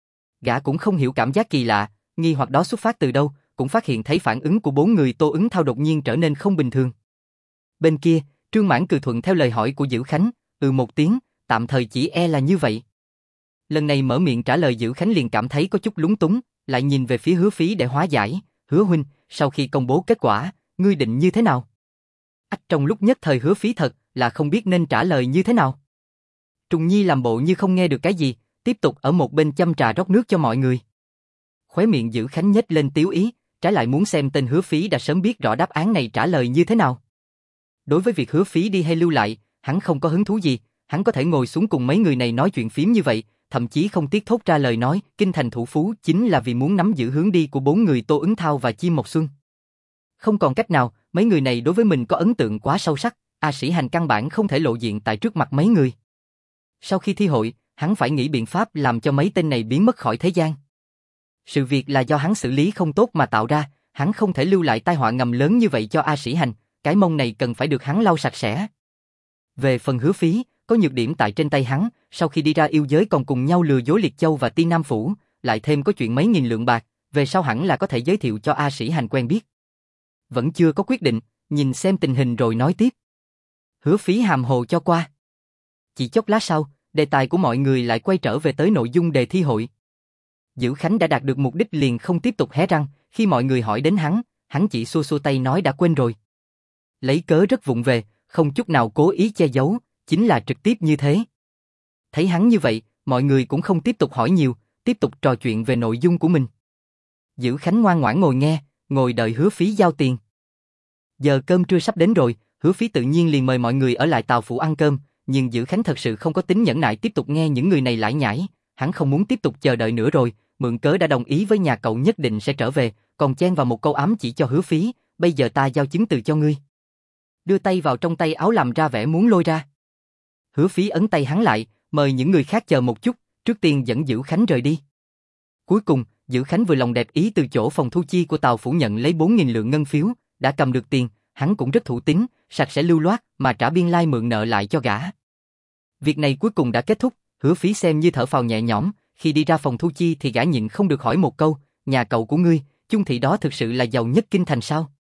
Gã cũng không hiểu cảm giác kỳ lạ, nghi hoặc đó xuất phát từ đâu, cũng phát hiện thấy phản ứng của bốn người Tô Ứng Thao đột nhiên trở nên không bình thường. Bên kia, Trương Mãn Cừ thuận theo lời hỏi của Diễu Khánh, một tiếng, tạm thời chỉ e là như vậy. Lần này mở miệng trả lời Diễu Khánh liền cảm thấy có chút lúng túng, lại nhìn về phía Hứa Phí để hóa giải, Hứa huynh, sau khi công bố kết quả, ngươi định như thế nào? Trong lúc nhất thời Hứa Phí thật là không biết nên trả lời như thế nào. Trùng Nhi làm bộ như không nghe được cái gì, tiếp tục ở một bên châm trà rót nước cho mọi người. Khóe miệng Diễu Khánh nhếch lên tiếu ý, trái lại muốn xem tên Hứa Phí đã sớm biết rõ đáp án này trả lời như thế nào. Đối với việc Hứa Phí đi hay lưu lại, hắn không có hứng thú gì, hắn có thể ngồi xuống cùng mấy người này nói chuyện phím như vậy, thậm chí không tiếc thốt ra lời nói, kinh thành thủ phú chính là vì muốn nắm giữ hướng đi của 4 người Tô Ứng Thao và Chim Mộc Xuân. Không còn cách nào, mấy người này đối với mình có ấn tượng quá sâu sắc, A Sĩ Hành căn bản không thể lộ diện tại trước mặt mấy người. Sau khi thi hội, hắn phải nghĩ biện pháp làm cho mấy tên này biến mất khỏi thế gian. Sự việc là do hắn xử lý không tốt mà tạo ra, hắn không thể lưu lại tai họa ngầm lớn như vậy cho A Sĩ Hành, cái mông này cần phải được hắn lau sạch sẽ. Về phần Hứa Phí, có nhược điểm tại trên tay hắn, sau khi đi ra yêu giới còn cùng nhau lừa dối Liệt Châu và Ti Nam Phủ, lại thêm có chuyện mấy nghìn lượng bạc, về sau hẳn là có thể giới thiệu cho A Sĩ Hành quen biết. Vẫn chưa có quyết định, nhìn xem tình hình rồi nói tiếp. Hứa Phí hàm hồ cho qua. Chỉ chốc lát sau, đề tài của mọi người lại quay trở về tới nội dung đề thi hội. Dữ Khánh đã đạt được mục đích liền không tiếp tục hé răng, khi mọi người hỏi đến hắn chỉ xua xua tay nói đã quên rồi. Lấy cớ rất vụng về, không chút nào cố ý che giấu, chính là trực tiếp như thế. Thấy hắn như vậy, mọi người cũng không tiếp tục hỏi nhiều, tiếp tục trò chuyện về nội dung của mình. Dữ Khánh ngoan ngoãn ngồi nghe, ngồi đợi Hứa Phí giao tiền. Giờ cơm trưa sắp đến rồi, Hứa Phí tự nhiên liền mời mọi người ở lại Tào Phủ ăn cơm, nhưng Dữ Khánh thật sự không có tính nhẫn nại tiếp tục nghe những người này lải nhải, hắn không muốn tiếp tục chờ đợi nữa rồi, mượn cớ đã đồng ý với nhà cậu nhất định sẽ trở về, còn chen vào một câu ám chỉ cho Hứa Phí, bây giờ ta giao chứng từ cho ngươi. Đưa tay vào trong tay áo làm ra vẻ muốn lôi ra. Hứa Phí ấn tay hắn lại, mời những người khác chờ một chút, trước tiên dẫn Dữ Khánh rời đi. Cuối cùng, Dữ Khánh vừa lòng đẹp ý từ chỗ phòng thu chi của Tào Phủ nhận lấy 4.000 lượng ngân phiếu, đã cầm được tiền, hắn cũng rất thủ tín, sạch sẽ lưu loát mà trả biên lai mượn nợ lại cho gã. Việc này cuối cùng đã kết thúc, Hứa Phí xem như thở phào nhẹ nhõm, khi đi ra phòng thu chi thì gã nhịn không được hỏi một câu, nhà cậu của ngươi, Chung thị đó thực sự là giàu nhất kinh thành sao?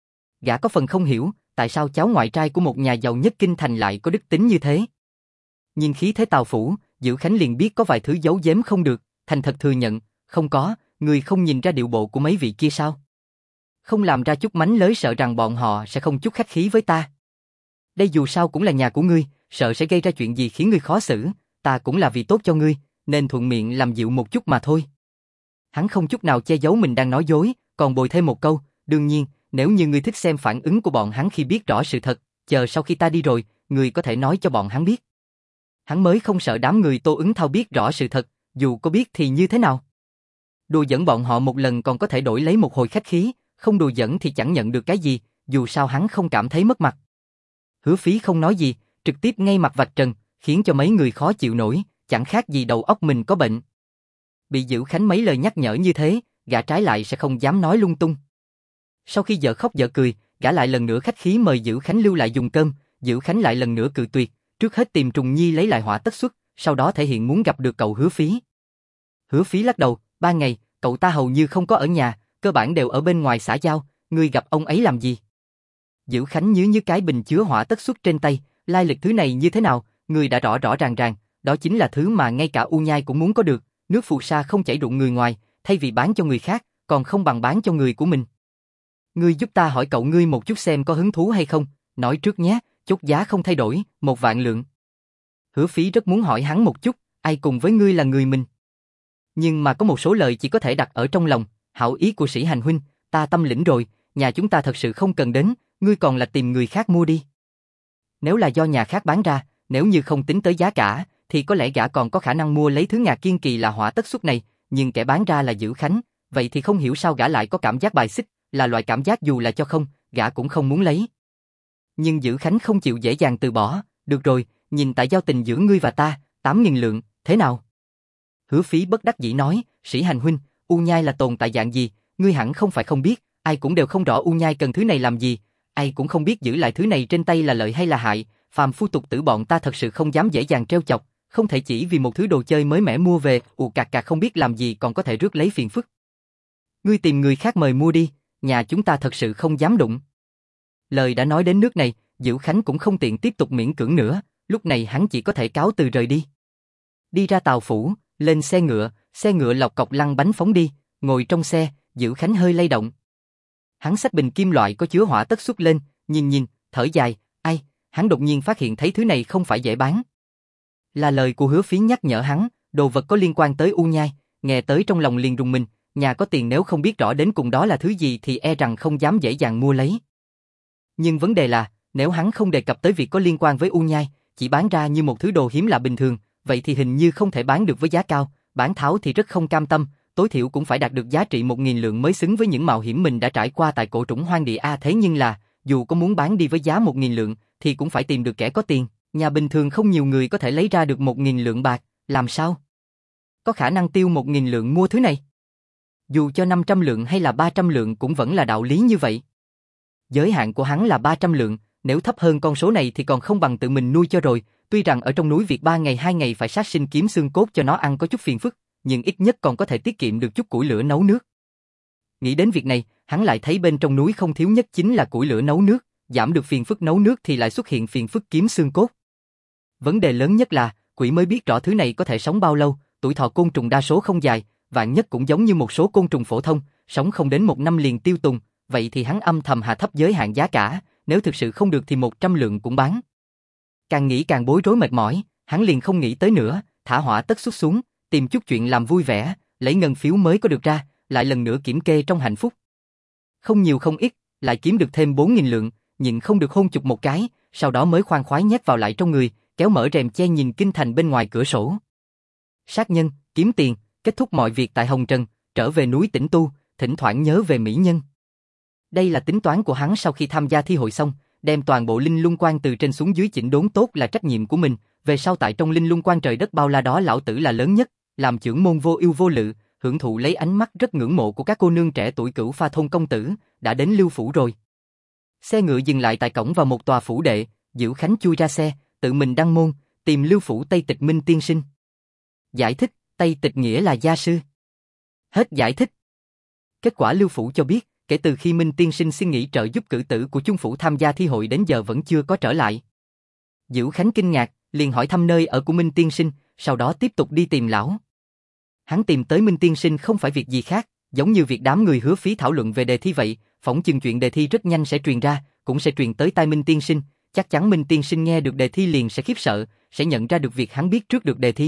Gã có phần không hiểu, tại sao cháu ngoại trai của một nhà giàu nhất kinh thành lại có đức tính như thế? Nhìn khí thế Tào Phủ, Dữ Khánh liền biết có vài thứ giấu giếm không được, thành thật thừa nhận, không có, người không nhìn ra điệu bộ của mấy vị kia sao? Không làm ra chút mánh lới sợ rằng bọn họ sẽ không chút khách khí với ta. Đây dù sao cũng là nhà của ngươi, sợ sẽ gây ra chuyện gì khiến ngươi khó xử, ta cũng là vì tốt cho ngươi, nên thuận miệng làm dịu một chút mà thôi. Hắn không chút nào che giấu mình đang nói dối, còn bồi thêm một câu, đương nhiên, nếu như ngươi thích xem phản ứng của bọn hắn khi biết rõ sự thật, chờ sau khi ta đi rồi, ngươi có thể nói cho bọn hắn biết. Hắn mới không sợ đám người Tô Ứng Thao biết rõ sự thật, dù có biết thì như thế nào. Đùa giỡn bọn họ một lần còn có thể đổi lấy một hồi khách khí, không đùa giỡn thì chẳng nhận được cái gì, dù sao hắn không cảm thấy mất mặt. Hứa Phí không nói gì, trực tiếp ngay mặt vạch trần, khiến cho mấy người khó chịu nổi, chẳng khác gì đầu óc mình có bệnh. Bị Dữ Khánh mấy lời nhắc nhở như thế, gã trái lại sẽ không dám nói lung tung. Sau khi dở khóc dở cười, gã lại lần nữa khách khí mời Dữ Khánh lưu lại dùng cơm, Dữ Khánh lại lần nữa cự tuyệt, trước hết tìm Trùng Nhi lấy lại hỏa tất suất, sau đó thể hiện muốn gặp được cậu Hứa Phí. Hứa Phí lắc đầu, 3 ngày, cậu ta hầu như không có ở nhà, cơ bản đều ở bên ngoài xã giao, ngươi gặp ông ấy làm gì? Dữ Khánh nhớ như cái bình chứa hỏa tất suất trên tay, lai lịch thứ này như thế nào, ngươi đã rõ rõ ràng ràng, đó chính là thứ mà ngay cả U Nhai cũng muốn có được, nước phù sa không chảy rụng người ngoài, thay vì bán cho người khác, còn không bằng bán cho người của mình. Ngươi giúp ta hỏi cậu ngươi một chút xem có hứng thú hay không, nói trước nhé, chốt giá không thay đổi, 1 vạn lượng. Hứa Phí rất muốn hỏi hắn một chút, ai cùng với ngươi là người mình. Nhưng mà có một số lời chỉ có thể đặt ở trong lòng, hảo ý của Sĩ Hành huynh, ta tâm lĩnh rồi, nhà chúng ta thật sự không cần đến, ngươi còn là tìm người khác mua đi. Nếu là do nhà khác bán ra, nếu như không tính tới giá cả, thì có lẽ gã còn có khả năng mua lấy thứ ngà kiên kỳ là hỏa tất suất này, nhưng kẻ bán ra là Dữ Khánh, vậy thì không hiểu sao gã lại có cảm giác bài xích, là loại cảm giác dù là cho không, gã cũng không muốn lấy. Nhưng Dữ Khánh không chịu dễ dàng từ bỏ, được rồi, nhìn tại giao tình giữa ngươi và ta, 8.000 lượng, thế nào? Hứa Phí bất đắc dĩ nói, Sĩ Hành huynh, U Nhai là tồn tại dạng gì, ngươi hẳn không phải không biết, ai cũng đều không rõ U Nhai cần thứ này làm gì, ai cũng không biết giữ lại thứ này trên tay là lợi hay là hại, phàm phu tục tử bọn ta thật sự không dám dễ dàng trêu chọc, không thể chỉ vì một thứ đồ chơi mới mẻ mua về, cạc cạc không biết làm gì còn có thể rước lấy phiền phức. Ngươi tìm người khác mời mua đi, nhà chúng ta thật sự không dám đụng. Lời đã nói đến nước này, Dữ Khánh cũng không tiện tiếp tục miễn cưỡng nữa, lúc này hắn chỉ có thể cáo từ rời đi. Đi ra Tào Phủ, lên xe ngựa lọc cọc lăn bánh phóng đi, ngồi trong xe, Dữ Khánh hơi lay động. Hắn xách bình kim loại có chứa hỏa tất suất lên, nhìn, thở dài, ai, hắn đột nhiên phát hiện thấy thứ này không phải dễ bán. Là lời của Hứa Phí nhắc nhở hắn, đồ vật có liên quan tới U Nhai, nghe tới trong lòng liền rùng mình, nhà có tiền nếu không biết rõ đến cùng đó là thứ gì thì e rằng không dám dễ dàng mua lấy. Nhưng vấn đề là, nếu hắn không đề cập tới việc có liên quan với U Nhai, chỉ bán ra như một thứ đồ hiếm lạ bình thường, vậy thì hình như không thể bán được với giá cao, bán tháo thì rất không cam tâm, tối thiểu cũng phải đạt được giá trị 1.000 lượng mới xứng với những mạo hiểm mình đã trải qua tại cổ trũng hoang địa A. Thế nhưng là, dù có muốn bán đi với giá 1.000 lượng, thì cũng phải tìm được kẻ có tiền, nhà bình thường không nhiều người có thể lấy ra được 1.000 lượng bạc, làm sao? Có khả năng tiêu 1.000 lượng mua thứ này? Dù cho 500 lượng hay là 300 lượng cũng vẫn là đạo lý như vậy. Giới hạn của hắn là 300 lượng, nếu thấp hơn con số này thì còn không bằng tự mình nuôi cho rồi, tuy rằng ở trong núi việc 3 ngày 2 ngày phải sát sinh kiếm xương cốt cho nó ăn có chút phiền phức, nhưng ít nhất còn có thể tiết kiệm được chút củi lửa nấu nước. Nghĩ đến việc này, hắn lại thấy bên trong núi không thiếu nhất chính là củi lửa nấu nước, giảm được phiền phức nấu nước thì lại xuất hiện phiền phức kiếm xương cốt. Vấn đề lớn nhất là, quỷ mới biết rõ thứ này có thể sống bao lâu, tuổi thọ côn trùng đa số không dài, vạn nhất cũng giống như một số côn trùng phổ thông, sống không đến 1 năm liền tiêu tùng, vậy thì hắn âm thầm hạ thấp giới hạn giá cả, nếu thực sự không được thì 100 lượng cũng bán. Càng nghĩ càng bối rối mệt mỏi, hắn liền không nghĩ tới nữa, thả hỏa tất xuất xuống, tìm chút chuyện làm vui vẻ, lấy ngân phiếu mới có được ra, lại lần nữa kiểm kê trong hạnh phúc. Không nhiều không ít, lại kiếm được thêm 4.000 lượng, nhịn không được hôn chụp một cái, sau đó mới khoan khoái nhét vào lại trong người, kéo mở rèm che nhìn kinh thành bên ngoài cửa sổ. Sát nhân, kiếm tiền, kết thúc mọi việc tại Hồng Trần, trở về núi tĩnh tu, thỉnh thoảng nhớ về mỹ nhân. Đây là tính toán của hắn sau khi tham gia thi hội xong, đem toàn bộ linh lung quan từ trên xuống dưới chỉnh đốn tốt là trách nhiệm của mình, về sau tại trong linh lung quan trời đất bao la đó lão tử là lớn nhất, làm trưởng môn vô ưu vô lự, hưởng thụ lấy ánh mắt rất ngưỡng mộ của các cô nương trẻ tuổi Cửu Pha thôn công tử, đã đến Lưu phủ rồi. Xe ngựa dừng lại tại cổng vào một tòa phủ đệ, Diệu Khánh chui ra xe, tự mình đăng môn, tìm Lưu phủ Tây Tịch Minh tiên sinh. Giải thích, Tây Tịch nghĩa là gia sư. Hết giải thích. Kết quả Lưu phủ cho biết, kể từ khi Minh tiên sinh xin nghỉ trợ giúp cử tử của Chung phủ tham gia thi hội đến giờ vẫn chưa có trở lại. Diệu Khánh kinh ngạc, liền hỏi thăm nơi ở của Minh tiên sinh, sau đó tiếp tục đi tìm lão. Hắn tìm tới Minh tiên sinh không phải việc gì khác, giống như việc đám người Hứa Phí thảo luận về đề thi vậy, phỏng chừng chuyện đề thi rất nhanh sẽ truyền ra, cũng sẽ truyền tới tai Minh tiên sinh, chắc chắn Minh tiên sinh nghe được đề thi liền sẽ khiếp sợ, sẽ nhận ra được việc hắn biết trước được đề thi.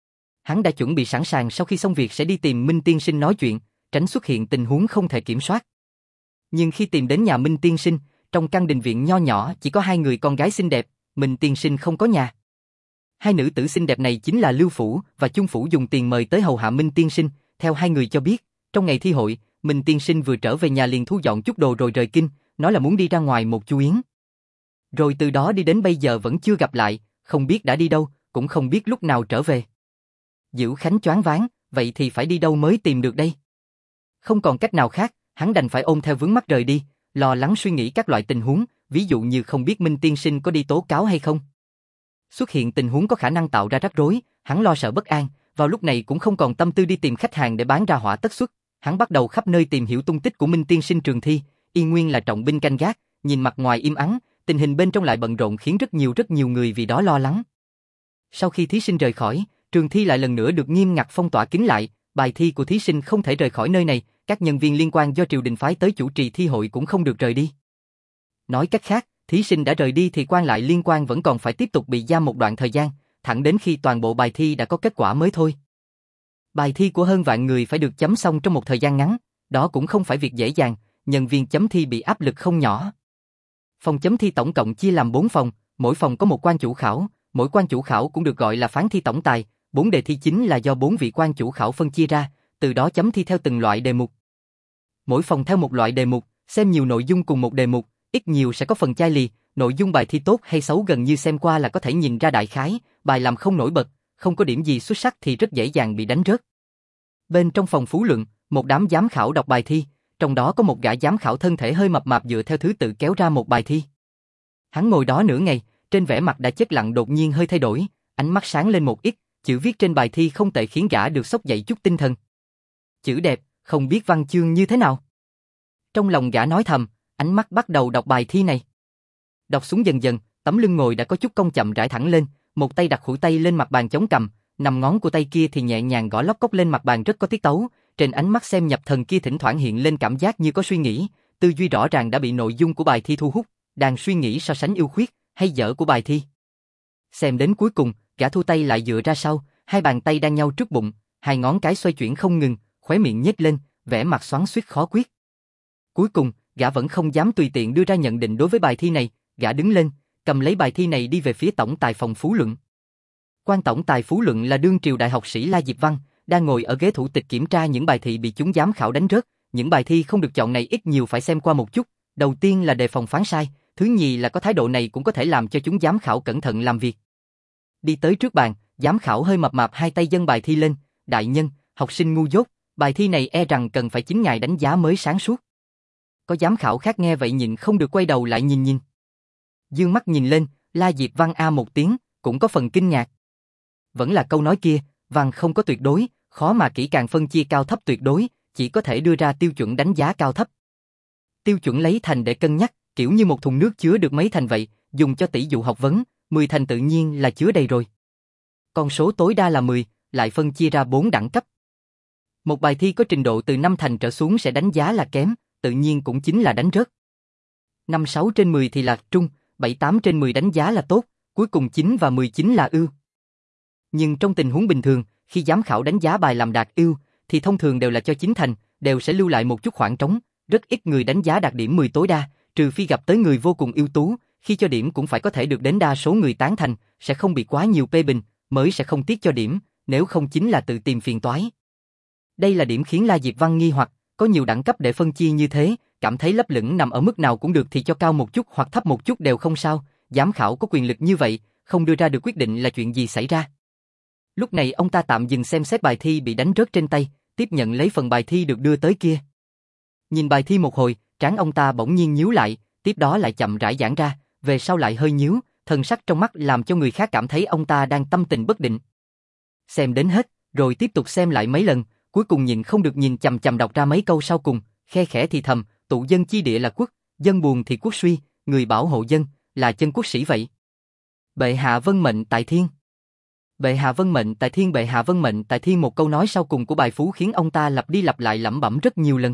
Hắn đã chuẩn bị sẵn sàng sau khi xong việc sẽ đi tìm Minh tiên sinh nói chuyện, tránh xuất hiện tình huống không thể kiểm soát. Nhưng khi tìm đến nhà Minh tiên sinh, trong căn đình viện nho nhỏ chỉ có 2 người con gái xinh đẹp, Minh tiên sinh không có nhà. 2 nữ tử xinh đẹp này chính là Lưu phủ và Chung phủ dùng tiền mời tới hầu hạ Minh tiên sinh, theo 2 người cho biết, trong ngày thi hội, Minh tiên sinh vừa trở về nhà liền thu dọn chút đồ rồi rời kinh, nói là muốn đi ra ngoài một chuyến. Rồi từ đó đi đến bây giờ vẫn chưa gặp lại, không biết đã đi đâu, cũng không biết lúc nào trở về. Diệu Khánh choáng váng, vậy thì phải đi đâu mới tìm được đây? Không còn cách nào khác, hắn đành phải ôm theo vướng mắc rời đi, lo lắng suy nghĩ các loại tình huống, ví dụ như không biết Minh tiên sinh có đi tố cáo hay không. Xuất hiện tình huống có khả năng tạo ra rắc rối, hắn lo sợ bất an, vào lúc này cũng không còn tâm tư đi tìm khách hàng để bán ra hỏa tất xuất, hắn bắt đầu khắp nơi tìm hiểu tung tích của Minh tiên sinh trường thi, Yên Nguyên là trọng binh canh gác, nhìn mặt ngoài im ắng, tình hình bên trong lại bận rộn khiến rất nhiều người vì đó lo lắng. Sau khi thí sinh rời khỏi, trường thi lại lần nữa được nghiêm ngặt phong tỏa kín lại, bài thi của thí sinh không thể rời khỏi nơi này, các nhân viên liên quan do triều đình phái tới chủ trì thi hội cũng không được rời đi. Nói cách khác, thí sinh đã rời đi thì quan lại liên quan vẫn còn phải tiếp tục bị giam một đoạn thời gian, thẳng đến khi toàn bộ bài thi đã có kết quả mới thôi. Bài thi của hơn vạn người phải được chấm xong trong một thời gian ngắn, đó cũng không phải việc dễ dàng, nhân viên chấm thi bị áp lực không nhỏ. Phòng chấm thi tổng cộng chia làm 4 phòng, mỗi phòng có một quan chủ khảo, mỗi quan chủ khảo cũng được gọi là phán thi tổng tài, 4 đề thi chính là do 4 vị quan chủ khảo phân chia ra, từ đó chấm thi theo từng loại đề mục. Mỗi phòng theo một loại đề mục, xem nhiều nội dung cùng một đề mục, ít nhiều sẽ có phần chai lì, nội dung bài thi tốt hay xấu gần như xem qua là có thể nhìn ra đại khái, bài làm không nổi bật, không có điểm gì xuất sắc thì rất dễ dàng bị đánh rớt. Bên trong phòng phú luận, một đám giám khảo đọc bài thi, trong đó có một gã giám khảo thân thể hơi mập mạp dựa theo thứ tự kéo ra một bài thi. Hắn ngồi đó nửa ngày, trên vẻ mặt đã chết lặng đột nhiên hơi thay đổi, ánh mắt sáng lên một ít, chữ viết trên bài thi không tệ khiến gã được xốc dậy chút tinh thần. Chữ đẹp, không biết văn chương như thế nào. Trong lòng gã nói thầm, ánh mắt bắt đầu đọc bài thi này. Đọc xuống dần dần, tấm lưng ngồi đã có chút cong chậm rãi thẳng lên, một tay đặt khuỷu tay lên mặt bàn chống cằm, nằm ngón của tay kia thì nhẹ nhàng gõ lóc cốc lên mặt bàn rất có tiết tấu, trên ánh mắt xem nhập thần kia thỉnh thoảng hiện lên cảm giác như có suy nghĩ, tư duy rõ ràng đã bị nội dung của bài thi thu hút, đang suy nghĩ so sánh ưu khuyết hay dở của bài thi. Xem đến cuối cùng, gã thu tay lại dựa ra sau, 2 bàn tay đang nhau trước bụng, 2 ngón cái xoay chuyển không ngừng, khóe miệng nhếch lên, vẻ mặt xoắn xuýt khó quyết. Cuối cùng, gã vẫn không dám tùy tiện đưa ra nhận định đối với bài thi này, gã đứng lên, cầm lấy bài thi này đi về phía tổng tài phòng phú luận. Quan tổng tài phú luận là đương triều đại học sĩ La Diệp Văn, đang ngồi ở ghế thủ tịch kiểm tra những bài thi bị chúng giám khảo đánh rớt. Những bài thi không được chọn này ít nhiều phải xem qua một chút. Đầu tiên là đề phòng phán sai, thứ nhì là có thái độ này cũng có thể làm cho chúng giám khảo cẩn thận làm việc. Đi tới trước bàn, giám khảo hơi mập mạp hai tay dâng bài thi lên. Đại nhân, học sinh ngu dốt, bài thi này e rằng cần phải chính ngài đánh giá mới sáng suốt. Có giám khảo khác nghe vậy nhịn không được quay đầu lại nhìn. Dương mắt nhìn lên, La Diệp Văn a một tiếng, cũng có phần kinh ngạc. Vẫn là câu nói kia, văn không có tuyệt đối, khó mà kỹ càng phân chia cao thấp tuyệt đối, chỉ có thể đưa ra tiêu chuẩn đánh giá cao thấp. Tiêu chuẩn lấy thành để cân nhắc, kiểu như một thùng nước chứa được mấy thành vậy, dùng cho tỷ dụ học vấn, 10 thành tự nhiên là chứa đầy rồi. Con số tối đa là 10, lại phân chia ra 4 đẳng cấp. Một bài thi có trình độ từ 5 thành trở xuống sẽ đánh giá là kém, tự nhiên cũng chính là đánh rớt. 5-6 trên 10 thì là trung, 7-8 trên 10 đánh giá là tốt, cuối cùng 9 và 19 là ưu. Nhưng trong tình huống bình thường, khi giám khảo đánh giá bài làm đạt ưu, thì thông thường đều là cho 9 thành, đều sẽ lưu lại một chút khoảng trống, rất ít người đánh giá đạt điểm 10 tối đa, trừ phi gặp tới người vô cùng ưu tú, khi cho điểm cũng phải có thể được đến đa số người tán thành, sẽ không bị quá nhiều phê bình, mới sẽ không tiếc cho điểm, nếu không chính là tự tìm phiền toái. Đây là điểm khiến La Diệp Văn nghi hoặc, có nhiều đẳng cấp để phân chia như thế, cảm thấy lấp lửng nằm ở mức nào cũng được thì cho cao một chút hoặc thấp một chút đều không sao, giám khảo có quyền lực như vậy, không đưa ra được quyết định là chuyện gì xảy ra. Lúc này ông ta tạm dừng xem xét bài thi bị đánh rớt trên tay, tiếp nhận lấy phần bài thi được đưa tới kia. Nhìn bài thi một hồi, trán ông ta bỗng nhiên nhíu lại, tiếp đó lại chậm rãi giãn ra, về sau lại hơi nhíu, thần sắc trong mắt làm cho người khác cảm thấy ông ta đang tâm tình bất định. Xem đến hết, rồi tiếp tục xem lại mấy lần, cuối cùng nhịn không được nhìn chằm chằm đọc ra mấy câu sau cùng, khe khẽ thì thầm, tụ dân chi địa là quốc, dân buồn thì quốc suy, người bảo hộ dân, là chân quốc sĩ vậy. Bệ hạ vân mệnh tại thiên. Bệ hạ vân mệnh tại thiên, bệ hạ vân mệnh tại thiên, một câu nói sau cùng của bài phú khiến ông ta lặp đi lặp lại lẩm bẩm rất nhiều lần.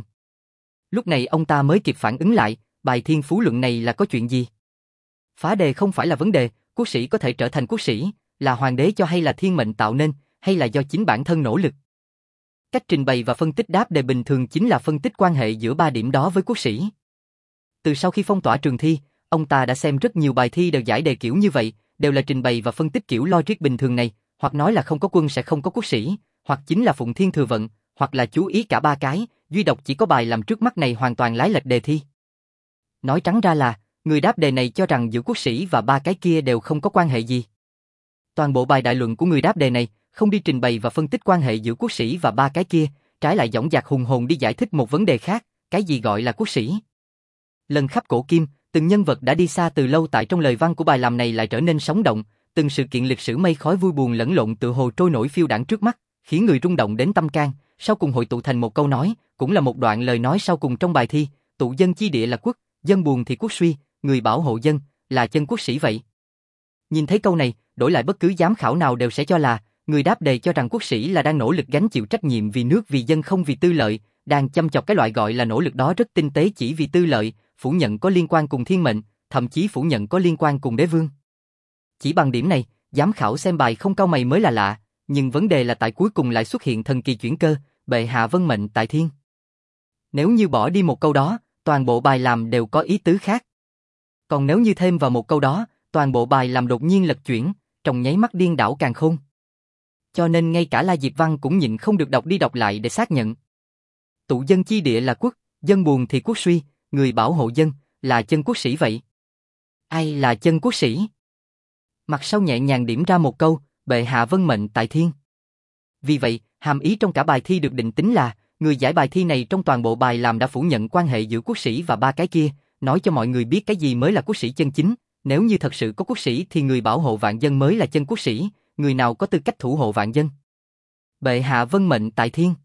Lúc này ông ta mới kịp phản ứng lại, bài thiên phú luận này là có chuyện gì? Phá đề không phải là vấn đề, quốc sĩ có thể trở thành quốc sĩ, là hoàng đế cho hay là thiên mệnh tạo nên, hay là do chính bản thân nỗ lực. Cách trình bày và phân tích đáp đề bình thường chính là phân tích quan hệ giữa ba điểm đó với quốc sĩ. Từ sau khi phong tỏa trường thi, ông ta đã xem rất nhiều bài thi đều giải đề kiểu như vậy, đều là trình bày và phân tích kiểu logic bình thường này, hoặc nói là không có quân sẽ không có quốc sĩ, hoặc chính là phụng thiên thừa vận, hoặc là chú ý cả ba cái, duy độc chỉ có bài làm trước mắt này hoàn toàn lái lệch đề thi. Nói trắng ra là, người đáp đề này cho rằng giữa quốc sĩ và ba cái kia đều không có quan hệ gì. Toàn bộ bài đại luận của người đáp đề này không đi trình bày và phân tích quan hệ giữa quốc sĩ và ba cái kia, trái lại dõng dạc hùng hồn đi giải thích một vấn đề khác, cái gì gọi là quốc sĩ. Lần khắp cổ kim, từng nhân vật đã đi xa từ lâu, tại trong lời văn của bài làm này lại trở nên sống động, từng sự kiện lịch sử mây khói vui buồn lẫn lộn tựa hồ trôi nổi phiêu đãng trước mắt, khiến người rung động đến tâm can, sau cùng hội tụ thành một câu nói, cũng là một đoạn lời nói sau cùng trong bài thi, tụ dân chi địa là quốc, dân buồn thì quốc suy, người bảo hộ dân, là chân quốc sĩ vậy. Nhìn thấy câu này, đổi lại bất cứ giám khảo nào đều sẽ cho là, người đáp đề cho rằng quốc sĩ là đang nỗ lực gánh chịu trách nhiệm vì nước vì dân không vì tư lợi, đang chăm chọc cái loại gọi là nỗ lực đó rất tinh tế chỉ vì tư lợi, phủ nhận có liên quan cùng thiên mệnh, thậm chí phủ nhận có liên quan cùng đế vương. Chỉ bằng điểm này, giám khảo xem bài không cau mày mới là lạ, nhưng vấn đề là tại cuối cùng lại xuất hiện thần kỳ chuyển cơ, bệ hạ vân mệnh tại thiên. Nếu như bỏ đi một câu đó, toàn bộ bài làm đều có ý tứ khác. Còn nếu như thêm vào một câu đó, toàn bộ bài làm đột nhiên lật chuyển, trong nháy mắt điên đảo càn khôn. Cho nên ngay cả La Diệp Văn cũng nhịn không được đọc đi đọc lại để xác nhận. Tụ dân chi địa là quốc, dân buồn thì quốc suy, người bảo hộ dân, là chân quốc sĩ vậy. Ai là chân quốc sĩ? Mặt sau nhẹ nhàng điểm ra một câu, bệ hạ vân mệnh tại thiên. Vì vậy, hàm ý trong cả bài thi được định tính là, người giải bài thi này trong toàn bộ bài làm đã phủ nhận quan hệ giữa quốc sĩ và ba cái kia, nói cho mọi người biết cái gì mới là quốc sĩ chân chính. Nếu như thật sự có quốc sĩ thì người bảo hộ vạn dân mới là chân quốc sĩ, người nào có tư cách thủ hộ vạn dân. Bệ hạ vân mệnh tại thiên.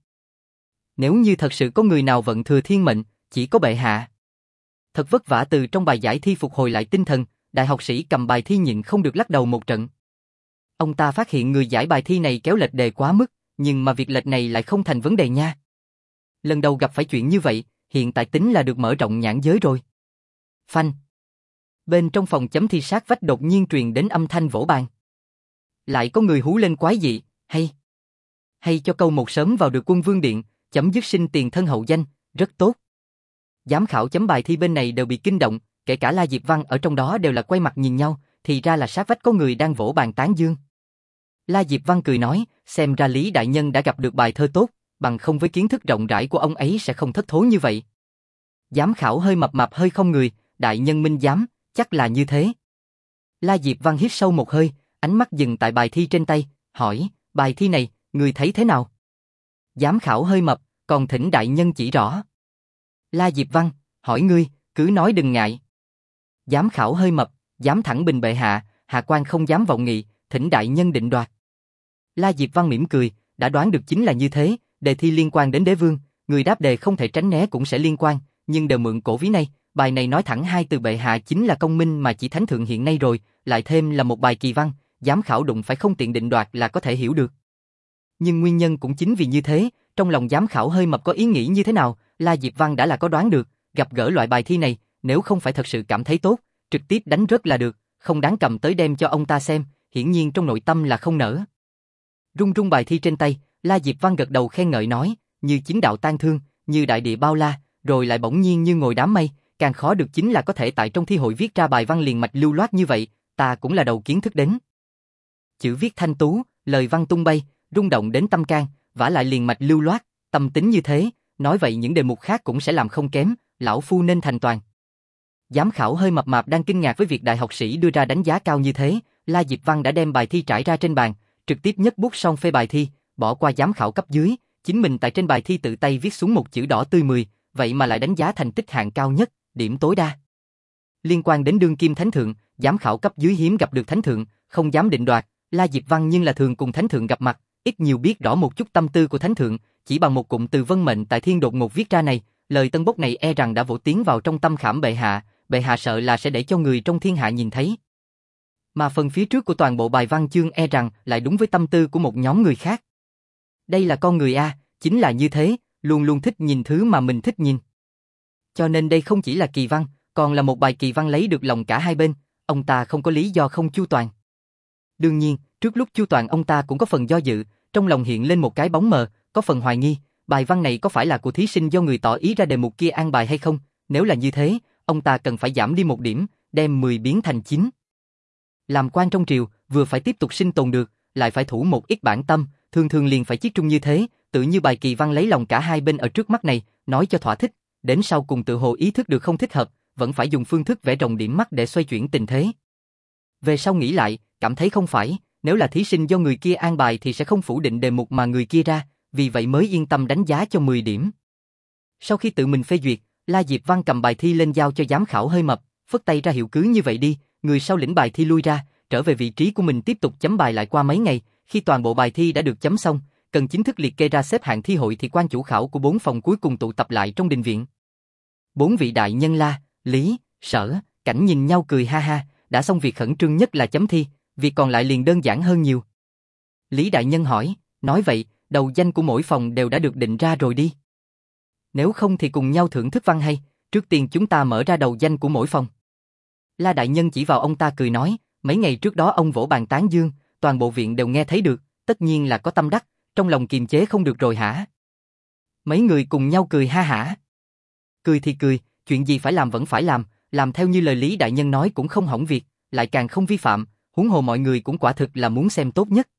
Nếu như thật sự có người nào vận thừa thiên mệnh, chỉ có bệ hạ. Thật vất vả từ trong bài giải thi phục hồi lại tinh thần, đại học sĩ cầm bài thi nhịn không được lắc đầu một trận. Ông ta phát hiện người giải bài thi này kéo lệch đề quá mức, nhưng mà việc lệch này lại không thành vấn đề nha. Lần đầu gặp phải chuyện như vậy, hiện tại tính là được mở rộng nhãn giới rồi. Phanh. Bên trong phòng chấm thi sát vách đột nhiên truyền đến âm thanh vỗ bàn. Lại có người hú lên quái dị, hay cho câu một sớm vào được quân vương điện, chấm dứt sinh tiền thân hậu danh, rất tốt. Giám khảo chấm bài thi bên này đều bị kinh động, kể cả La Diệp Văn ở trong đó đều là quay mặt nhìn nhau, thì ra là sát vách có người đang vỗ bàn tán dương. La Diệp Văn cười nói, xem ra Lý đại nhân đã gặp được bài thơ tốt, bằng không với kiến thức rộng rãi của ông ấy sẽ không thất thố như vậy. Giám khảo hơi mập mạp hơi không người, đại nhân minh giám, chắc là như thế. La Diệp Văn hít sâu một hơi, ánh mắt dừng tại bài thi trên tay, hỏi, bài thi này, người thấy thế nào? Giám khảo hơi mập, còn thỉnh đại nhân chỉ rõ. La Diệp Văn, hỏi ngươi, cứ nói đừng ngại. Giám khảo hơi mập, dám thẳng bình bệ hạ, hạ quan không dám vọng nghị, thỉnh đại nhân định đoạt. La Diệp Văn mỉm cười, đã đoán được chính là như thế, đề thi liên quan đến đế vương, người đáp đề không thể tránh né cũng sẽ liên quan, nhưng đều mượn cổ ví này, bài này nói thẳng hai từ bệ hạ chính là công minh mà chỉ thánh thượng hiện nay rồi, lại thêm là một bài kỳ văn, giám khảo đụng phải không tiện định đoạt là có thể hiểu được. Nhưng nguyên nhân cũng chính vì như thế, trong lòng giám khảo hơi mập có ý nghĩ như thế nào, La Diệp Văn đã là có đoán được, gặp gỡ loại bài thi này, nếu không phải thật sự cảm thấy tốt, trực tiếp đánh rớt là được, không đáng cầm tới đem cho ông ta xem, hiển nhiên trong nội tâm là không nỡ. Rung rung bài thi trên tay, La Diệp Văn gật đầu khen ngợi nói, như chính đạo tan thương, như đại địa bao la, rồi lại bỗng nhiên như ngồi đám mây, càng khó được chính là có thể tại trong thi hội viết ra bài văn liền mạch lưu loát như vậy, ta cũng là đầu kiến thức đến. Chữ viết thanh tú, lời văn tung bay, rung động đến tâm can, vả lại liền mạch lưu loát, tâm tính như thế, nói vậy những đề mục khác cũng sẽ làm không kém, lão phu nên thành toàn. Giám khảo hơi mập mạp đang kinh ngạc với việc đại học sĩ đưa ra đánh giá cao như thế, La Diệp Văn đã đem bài thi trải ra trên bàn, trực tiếp nhấc bút xong phê bài thi, bỏ qua giám khảo cấp dưới, chính mình tại trên bài thi tự tay viết xuống một chữ đỏ tươi 10, vậy mà lại đánh giá thành tích hạng cao nhất, điểm tối đa. Liên quan đến đương kim thánh thượng, giám khảo cấp dưới hiếm gặp được thánh thượng, không dám định đoạt, La Diệp Văn nhưng là thường cùng thánh thượng gặp mặt, ít nhiều biết rõ một chút tâm tư của thánh thượng, chỉ bằng một cụm từ vân mệnh tại thiên đột ngột viết ra này, lời tân bốc này e rằng đã vỗ tiến vào trong tâm khảm bệ hạ sợ là sẽ để cho người trong thiên hạ nhìn thấy. Mà phần phía trước của toàn bộ bài văn chương e rằng lại đúng với tâm tư của một nhóm người khác. Đây là con người a, chính là như thế, luôn luôn thích nhìn thứ mà mình thích nhìn. Cho nên đây không chỉ là kỳ văn, còn là một bài kỳ văn lấy được lòng cả hai bên, ông ta không có lý do không chu toàn. Đương nhiên, trước lúc chu toàn ông ta cũng có phần do dự, trong lòng hiện lên một cái bóng mờ, có phần hoài nghi, bài văn này có phải là của thí sinh do người tỏ ý ra đề mục kia an bài hay không, nếu là như thế, ông ta cần phải giảm đi một điểm, đem 10 biến thành 9. Làm quan trong triều, vừa phải tiếp tục sinh tồn được, lại phải thủ một ít bản tâm, thường thường liền phải chiết trung như thế, tự như bài kỳ văn lấy lòng cả hai bên ở trước mắt này, nói cho thỏa thích, đến sau cùng tự hồ ý thức được không thích hợp, vẫn phải dùng phương thức vẽ rồng điểm mắt để xoay chuyển tình thế. Về sau nghĩ lại, cảm thấy không phải, nếu là thí sinh do người kia an bài thì sẽ không phủ định đề mục mà người kia ra, vì vậy mới yên tâm đánh giá cho 10 điểm. Sau khi tự mình phê duyệt, La Diệp Văn cầm bài thi lên giao cho giám khảo hơi mập, phất tay ra hiệu cứ như vậy đi, người sau lĩnh bài thi lui ra, trở về vị trí của mình tiếp tục chấm bài lại. Qua mấy ngày, khi toàn bộ bài thi đã được chấm xong, cần chính thức liệt kê ra xếp hạng thi hội thì quan chủ khảo của 4 phòng cuối cùng tụ tập lại trong đình viện. 4 vị đại nhân La, Lý, Sở, Cảnh nhìn nhau cười ha ha, đã xong việc khẩn trương nhất là chấm thi, việc còn lại liền đơn giản hơn nhiều. Lý đại nhân hỏi, nói vậy, đầu danh của mỗi phòng đều đã được định ra rồi đi. Nếu không thì cùng nhau thưởng thức văn hay, trước tiên chúng ta mở ra đầu danh của mỗi phòng. La đại nhân chỉ vào ông ta cười nói, mấy ngày trước đó ông vỗ bàn tán dương, toàn bộ viện đều nghe thấy được, tất nhiên là có tâm đắc, trong lòng kiềm chế không được rồi hả? Mấy người cùng nhau cười ha hả. Cười thì cười, chuyện gì phải làm vẫn phải làm theo như lời Lý đại nhân nói cũng không hỏng việc, lại càng không vi phạm, huống hồ mọi người cũng quả thực là muốn xem tốt nhất.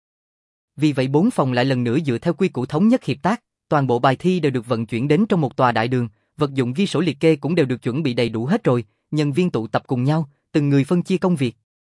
Vì vậy 4 phòng lại lần nữa dựa theo quy củ thống nhất hiệp tác, toàn bộ bài thi đều được vận chuyển đến trong một tòa đại đường, vật dụng ghi sổ liệt kê cũng đều được chuẩn bị đầy đủ hết rồi, nhân viên tụ tập cùng nhau, từng người phân chia công việc.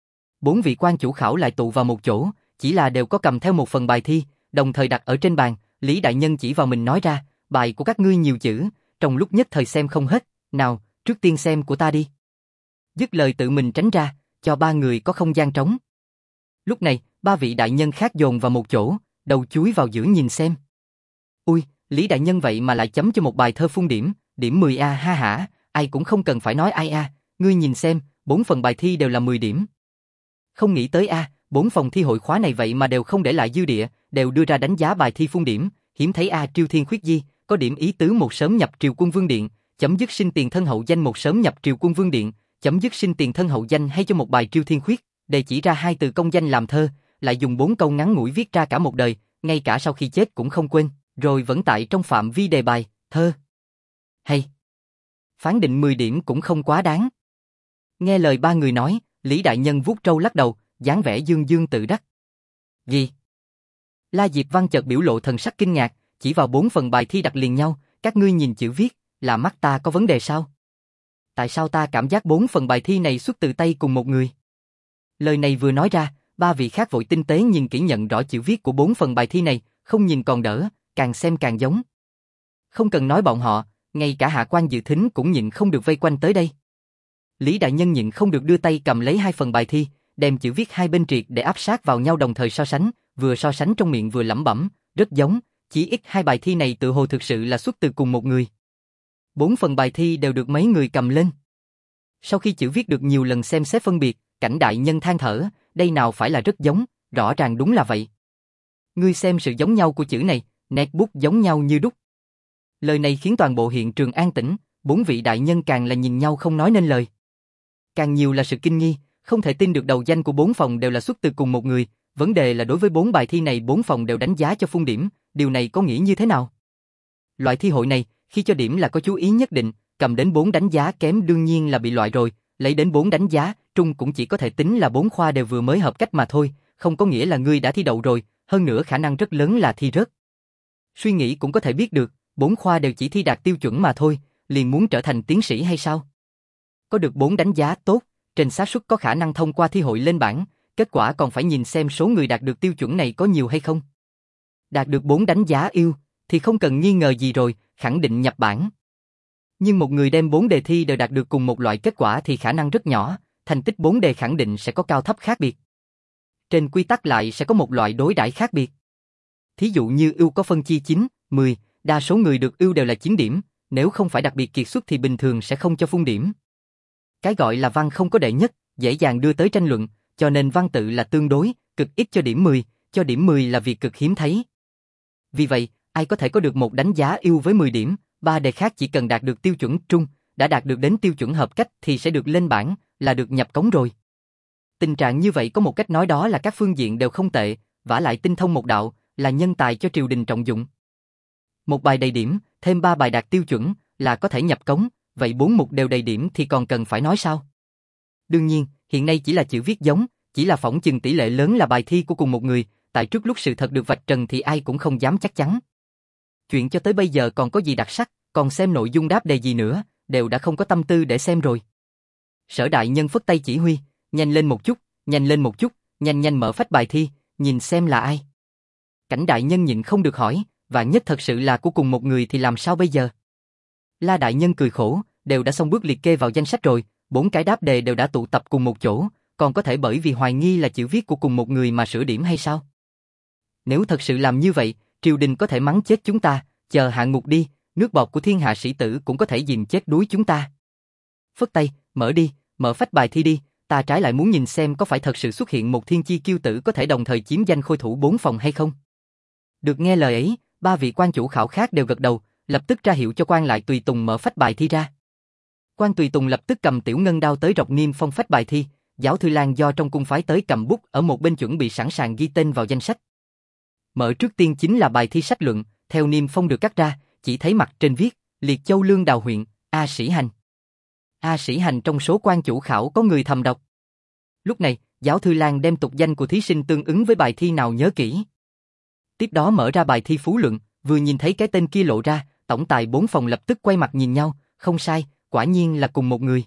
4 vị quan chủ khảo lại tụ vào một chỗ, chỉ là đều có cầm theo một phần bài thi, đồng thời đặt ở trên bàn, Lý đại nhân chỉ vào mình nói ra, bài của các ngươi nhiều chữ, trong lúc nhất thời xem không hết, nào, trước tiên xem của ta đi. Dứt lời tự mình tránh ra, cho 3 người có không gian trống. Lúc này, 3 vị đại nhân khác dồn vào một chỗ, đầu chúi vào giữa nhìn xem. Ui, Lý đại nhân vậy mà lại chấm cho một bài thơ phun điểm, điểm 10A ha hả, ai cũng không cần phải nói ai a, ngươi nhìn xem, 4 phần bài thi đều là 10 điểm. Không nghĩ tới a, 4 phòng thi hội khóa này vậy mà đều không để lại dư địa, đều đưa ra đánh giá bài thi phun điểm, hiếm thấy a. Triều Thiên Khuyết Di, có điểm ý tứ một sớm nhập triều quân vương điện, chấm dứt sinh tiền thân hậu danh một sớm nhập triều quân vương điện, chấm dứt sinh tiền thân hậu danh hay cho một bài Triều Thiên Khuyết, để chỉ ra 2 từ công danh làm thơ, lại dùng 4 câu ngắn ngủi viết ra cả một đời, ngay cả sau khi chết cũng không quên, rồi vẫn tại trong phạm vi đề bài, thơ. Hay. Phán định 10 điểm cũng không quá đáng. Nghe lời 3 người nói, Lý đại nhân vuốt trâu lắc đầu, dáng vẻ dương dương tự đắc. Gì, La Diệp Văn chợt biểu lộ thần sắc kinh ngạc, chỉ vào 4 phần bài thi đặt liền nhau, các ngươi nhìn chữ viết, là mắt ta có vấn đề sao? Tại sao ta cảm giác 4 phần bài thi này xuất từ tay cùng một người? Lời này vừa nói ra, ba vị khác vội tinh tế nhìn kỹ nhận rõ chữ viết của 4 phần bài thi này, không nhìn còn đỡ, càng xem càng giống. Không cần nói bọn họ, ngay cả hạ quan dự thính cũng nhịn không được vây quanh tới đây. Lý đại nhân nhịn không được đưa tay cầm lấy 2 phần bài thi, đem chữ viết hai bên triệt để áp sát vào nhau đồng thời so sánh, vừa so sánh trong miệng vừa lẩm bẩm, rất giống, chỉ ít hai bài thi này tự hồ thực sự là xuất từ cùng một người. 4 phần bài thi đều được mấy người cầm lên. Sau khi chữ viết được nhiều lần xem xét phân biệt, Cảnh đại nhân than thở, đây nào phải là rất giống, rõ ràng đúng là vậy. Ngươi xem sự giống nhau của chữ này, nét bút giống nhau như đúc. Lời này khiến toàn bộ hiện trường an tĩnh, 4 vị đại nhân càng là nhìn nhau không nói nên lời. Càng nhiều là sự kinh nghi, không thể tin được đầu danh của 4 phòng đều là xuất từ cùng một người, vấn đề là đối với 4 bài thi này 4 phòng đều đánh giá cho phun điểm, điều này có nghĩa như thế nào? Loại thi hội này, khi cho điểm là có chú ý nhất định, cầm đến 4 đánh giá kém đương nhiên là bị loại rồi, lấy đến 4 đánh giá, trung cũng chỉ có thể tính là 4 khoa đều vừa mới hợp cách mà thôi, không có nghĩa là ngươi đã thi đậu rồi, hơn nữa khả năng rất lớn là thi rớt. Suy nghĩ cũng có thể biết được, 4 khoa đều chỉ thi đạt tiêu chuẩn mà thôi, liền muốn trở thành tiến sĩ hay sao? Có được 4 đánh giá tốt, trên xác suất có khả năng thông qua thi hội lên bảng, kết quả còn phải nhìn xem số người đạt được tiêu chuẩn này có nhiều hay không. Đạt được 4 đánh giá yêu, thì không cần nghi ngờ gì rồi, khẳng định nhập bảng. Nhưng một người đem 4 đề thi đều đạt được cùng một loại kết quả thì khả năng rất nhỏ, thành tích 4 đề khẳng định sẽ có cao thấp khác biệt. Trên quy tắc lại sẽ có một loại đối đãi khác biệt. Thí dụ như ưu có phân chia 9, 10, đa số người được ưu đều là 9 điểm, nếu không phải đặc biệt kiệt xuất thì bình thường sẽ không cho phun điểm. Cái gọi là văn không có đệ nhất, dễ dàng đưa tới tranh luận, cho nên văn tự là tương đối, cực ít cho điểm 10, cho điểm 10 là việc cực hiếm thấy. Vì vậy, ai có thể có được một đánh giá ưu với 10 điểm, 3 đề khác chỉ cần đạt được tiêu chuẩn trung, đã đạt được đến tiêu chuẩn hợp cách thì sẽ được lên bảng, là được nhập cống rồi. Tình trạng như vậy có một cách nói đó là các phương diện đều không tệ, vả lại tinh thông một đạo, là nhân tài cho triều đình trọng dụng. Một bài đầy điểm, thêm 3 bài đạt tiêu chuẩn, là có thể nhập cống, vậy 4 mục đều đầy điểm thì còn cần phải nói sao? Đương nhiên, hiện nay chỉ là chữ viết giống, chỉ là phỏng chừng tỷ lệ lớn là bài thi của cùng một người, tại trước lúc sự thật được vạch trần thì ai cũng không dám chắc chắn. Chuyện cho tới bây giờ còn có gì đặc sắc, còn xem nội dung đáp đề gì nữa, đều đã không có tâm tư để xem rồi. Sở đại nhân phất tay chỉ huy, nhanh lên một chút, nhanh lên một chút, nhanh nhanh mở phách bài thi, nhìn xem là ai. Cảnh đại nhân nhịn không được hỏi, vạn nhất thật sự là của cùng một người thì làm sao bây giờ? La đại nhân cười khổ, đều đã xong bước liệt kê vào danh sách rồi, 4 cái đáp đề đều đã tụ tập cùng một chỗ, còn có thể bởi vì hoài nghi là chữ viết của cùng một người mà sửa điểm hay sao? Nếu thật sự làm như vậy, triều đình có thể mắng chết chúng ta, chờ hạ ngục đi, nước bọt của thiên hạ sĩ tử cũng có thể dìm chết đuối chúng ta. Phất tay, mở đi, mở phách bài thi đi, ta trái lại muốn nhìn xem có phải thật sự xuất hiện một thiên chi kiêu tử có thể đồng thời chiếm danh khôi thủ 4 phòng hay không. Được nghe lời ấy, 3 vị quan chủ khảo khác đều gật đầu, lập tức ra hiệu cho quan lại tùy tùng mở phách bài thi ra. Quan tùy tùng lập tức cầm tiểu ngân đao tới rọc niêm phong phách bài thi, Giáo Thư Lan do trong cung phái tới cầm bút ở một bên chuẩn bị sẵn sàng ghi tên vào danh sách. Mở trước tiên chính là bài thi sách luận, theo niêm phong được cắt ra, chỉ thấy mặt trên viết, Liệt Châu Lương Đào huyện, A Sĩ Hành. A Sĩ Hành trong số quan chủ khảo có người thầm đọc. Lúc này, Giáo Thư Lan đem tục danh của thí sinh tương ứng với bài thi nào nhớ kỹ. Tiếp đó mở ra bài thi phú luận, vừa nhìn thấy cái tên kia lộ ra, tổng tài 4 phòng lập tức quay mặt nhìn nhau, không sai, quả nhiên là cùng một người.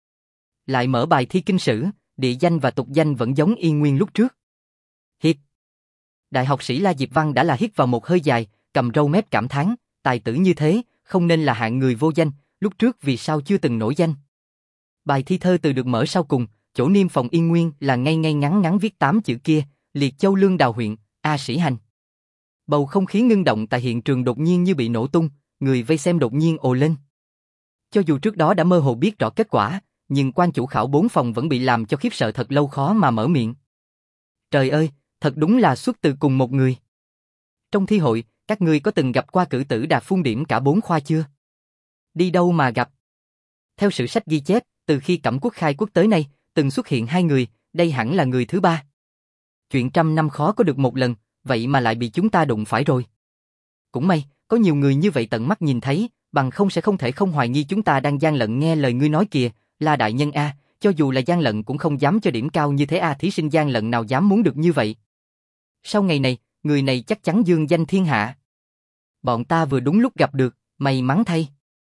Lại mở bài thi kinh sử, địa danh và tục danh vẫn giống y nguyên lúc trước. Hít. Đại học sĩ La Diệp Văn đã là hít vào một hơi dài, cầm râu mép cảm thán, tài tử như thế, không nên là hạng người vô danh, lúc trước vì sao chưa từng nổi danh. Bài thi thơ từ được mở sau cùng, chỗ niêm phòng yên nguyên là ngay ngay ngắn ngắn viết 8 chữ kia, Liệt Châu Lương Đào huyện, A Sĩ Hành. Bầu không khí ngưng động tại hiện trường đột nhiên như bị nổ tung, người vây xem đột nhiên ồ lên. Cho dù trước đó đã mơ hồ biết rõ kết quả, nhưng quan chủ khảo 4 phòng vẫn bị làm cho khiếp sợ thật lâu khó mà mở miệng. Trời ơi, thật đúng là xuất từ cùng một người. Trong thi hội, các ngươi có từng gặp qua cử tử đạt phun điểm cả 4 khoa chưa? Đi đâu mà gặp? Theo sử sách ghi chép, từ khi Cẩm Quốc khai quốc tới nay, từng xuất hiện 2 người, đây hẳn là người thứ 3. Chuyện trăm năm khó có được một lần, vậy mà lại bị chúng ta đụng phải rồi. Cũng may, có nhiều người như vậy tận mắt nhìn thấy, bằng không sẽ không thể không hoài nghi chúng ta đang gian lận. Nghe lời ngươi nói kìa, La đại nhân a, cho dù là gian lận cũng không dám cho điểm cao như thế a, thí sinh gian lận nào dám muốn được như vậy. Sau ngày này, người này chắc chắn dương danh thiên hạ. Bọn ta vừa đúng lúc gặp được, may mắn thay.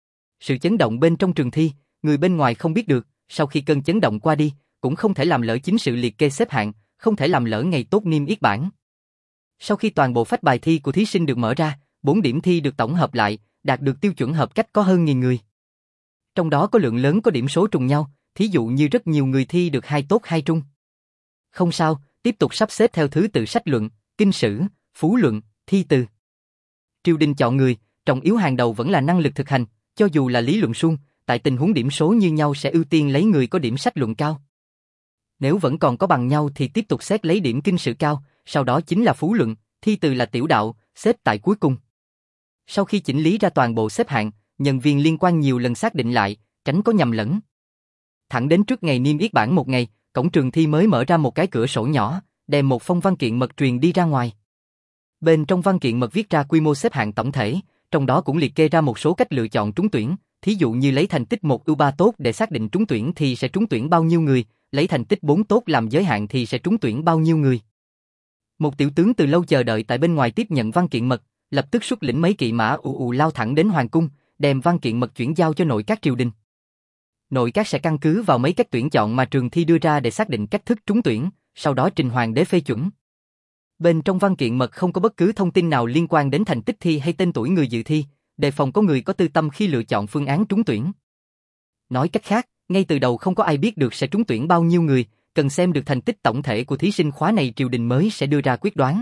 Sự chấn động bên trong trường thi, người bên ngoài không biết được, sau khi cơn chấn động qua đi, cũng không thể làm lỡ chính sự liệt kê xếp hạng, không thể làm lỡ ngày tốt niêm yết bảng. Sau khi toàn bộ phách bài thi của thí sinh được mở ra, 4 điểm thi được tổng hợp lại, đạt được tiêu chuẩn hợp cách có hơn 1000 người. Trong đó có lượng lớn có điểm số trùng nhau, thí dụ như rất nhiều người thi được 2 tốt 2 trung. Không sao, tiếp tục sắp xếp theo thứ tự sách luận, kinh sử, phú luận, thi từ. Triều đình chọn người, trọng yếu hàng đầu vẫn là năng lực thực hành, cho dù là lý luận suông, tại tình huống điểm số như nhau sẽ ưu tiên lấy người có điểm sách luận cao. Nếu vẫn còn có bằng nhau thì tiếp tục xét lấy điểm kinh sử cao, sau đó chính là phú luận, thi từ là tiểu đạo, xếp tại cuối cùng. Sau khi chỉnh lý ra toàn bộ xếp hạng, nhân viên liên quan nhiều lần xác định lại, tránh có nhầm lẫn. Thẳng đến trước ngày niêm yết bảng một ngày, cổng trường thi mới mở ra một cái cửa sổ nhỏ, đem một phong văn kiện mật truyền đi ra ngoài. Bên trong văn kiện mật viết ra quy mô xếp hạng tổng thể, trong đó cũng liệt kê ra một số cách lựa chọn trúng tuyển, thí dụ như lấy thành tích 1/3 tốt để xác định trúng tuyển thì sẽ trúng tuyển bao nhiêu người, lấy thành tích 4 tốt làm giới hạn thì sẽ trúng tuyển bao nhiêu người. Một tiểu tướng từ lâu chờ đợi tại bên ngoài tiếp nhận văn kiện mật, lập tức xuất lĩnh mấy kỵ mã lao thẳng đến hoàng cung, đem văn kiện mật chuyển giao cho nội các triều đình. Nội các sẽ căn cứ vào mấy cách tuyển chọn mà trường thi đưa ra để xác định cách thức trúng tuyển, sau đó trình hoàng đế phê chuẩn. Bên trong văn kiện mật không có bất cứ thông tin nào liên quan đến thành tích thi hay tên tuổi người dự thi, đề phòng có người có tư tâm khi lựa chọn phương án trúng tuyển. Nói cách khác, ngay từ đầu không có ai biết được sẽ trúng tuyển bao nhiêu người, cần xem được thành tích tổng thể của thí sinh khóa này triều đình mới sẽ đưa ra quyết đoán.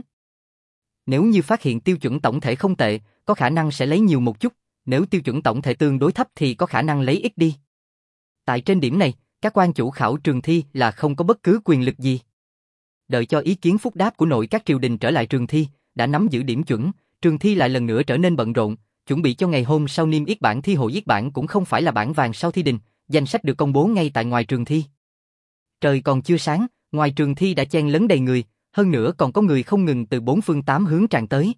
Nếu như phát hiện tiêu chuẩn tổng thể không tệ, có khả năng sẽ lấy nhiều một chút, nếu tiêu chuẩn tổng thể tương đối thấp thì có khả năng lấy ít đi. Tại trên điểm này, các quan chủ khảo trường thi là không có bất cứ quyền lực gì. Đợi cho ý kiến phúc đáp của nội các triều đình trở lại trường thi, đã nắm giữ điểm chuẩn, trường thi lại lần nữa trở nên bận rộn, chuẩn bị cho ngày hôm sau niêm yết bảng thi. Hội yết bảng cũng không phải là bảng vàng sau thi đình, danh sách được công bố ngay tại ngoài trường thi. Trời còn chưa sáng, ngoài trường thi đã chen lấn đầy người, hơn nữa còn có người không ngừng từ 4 phương 8 hướng tràn tới.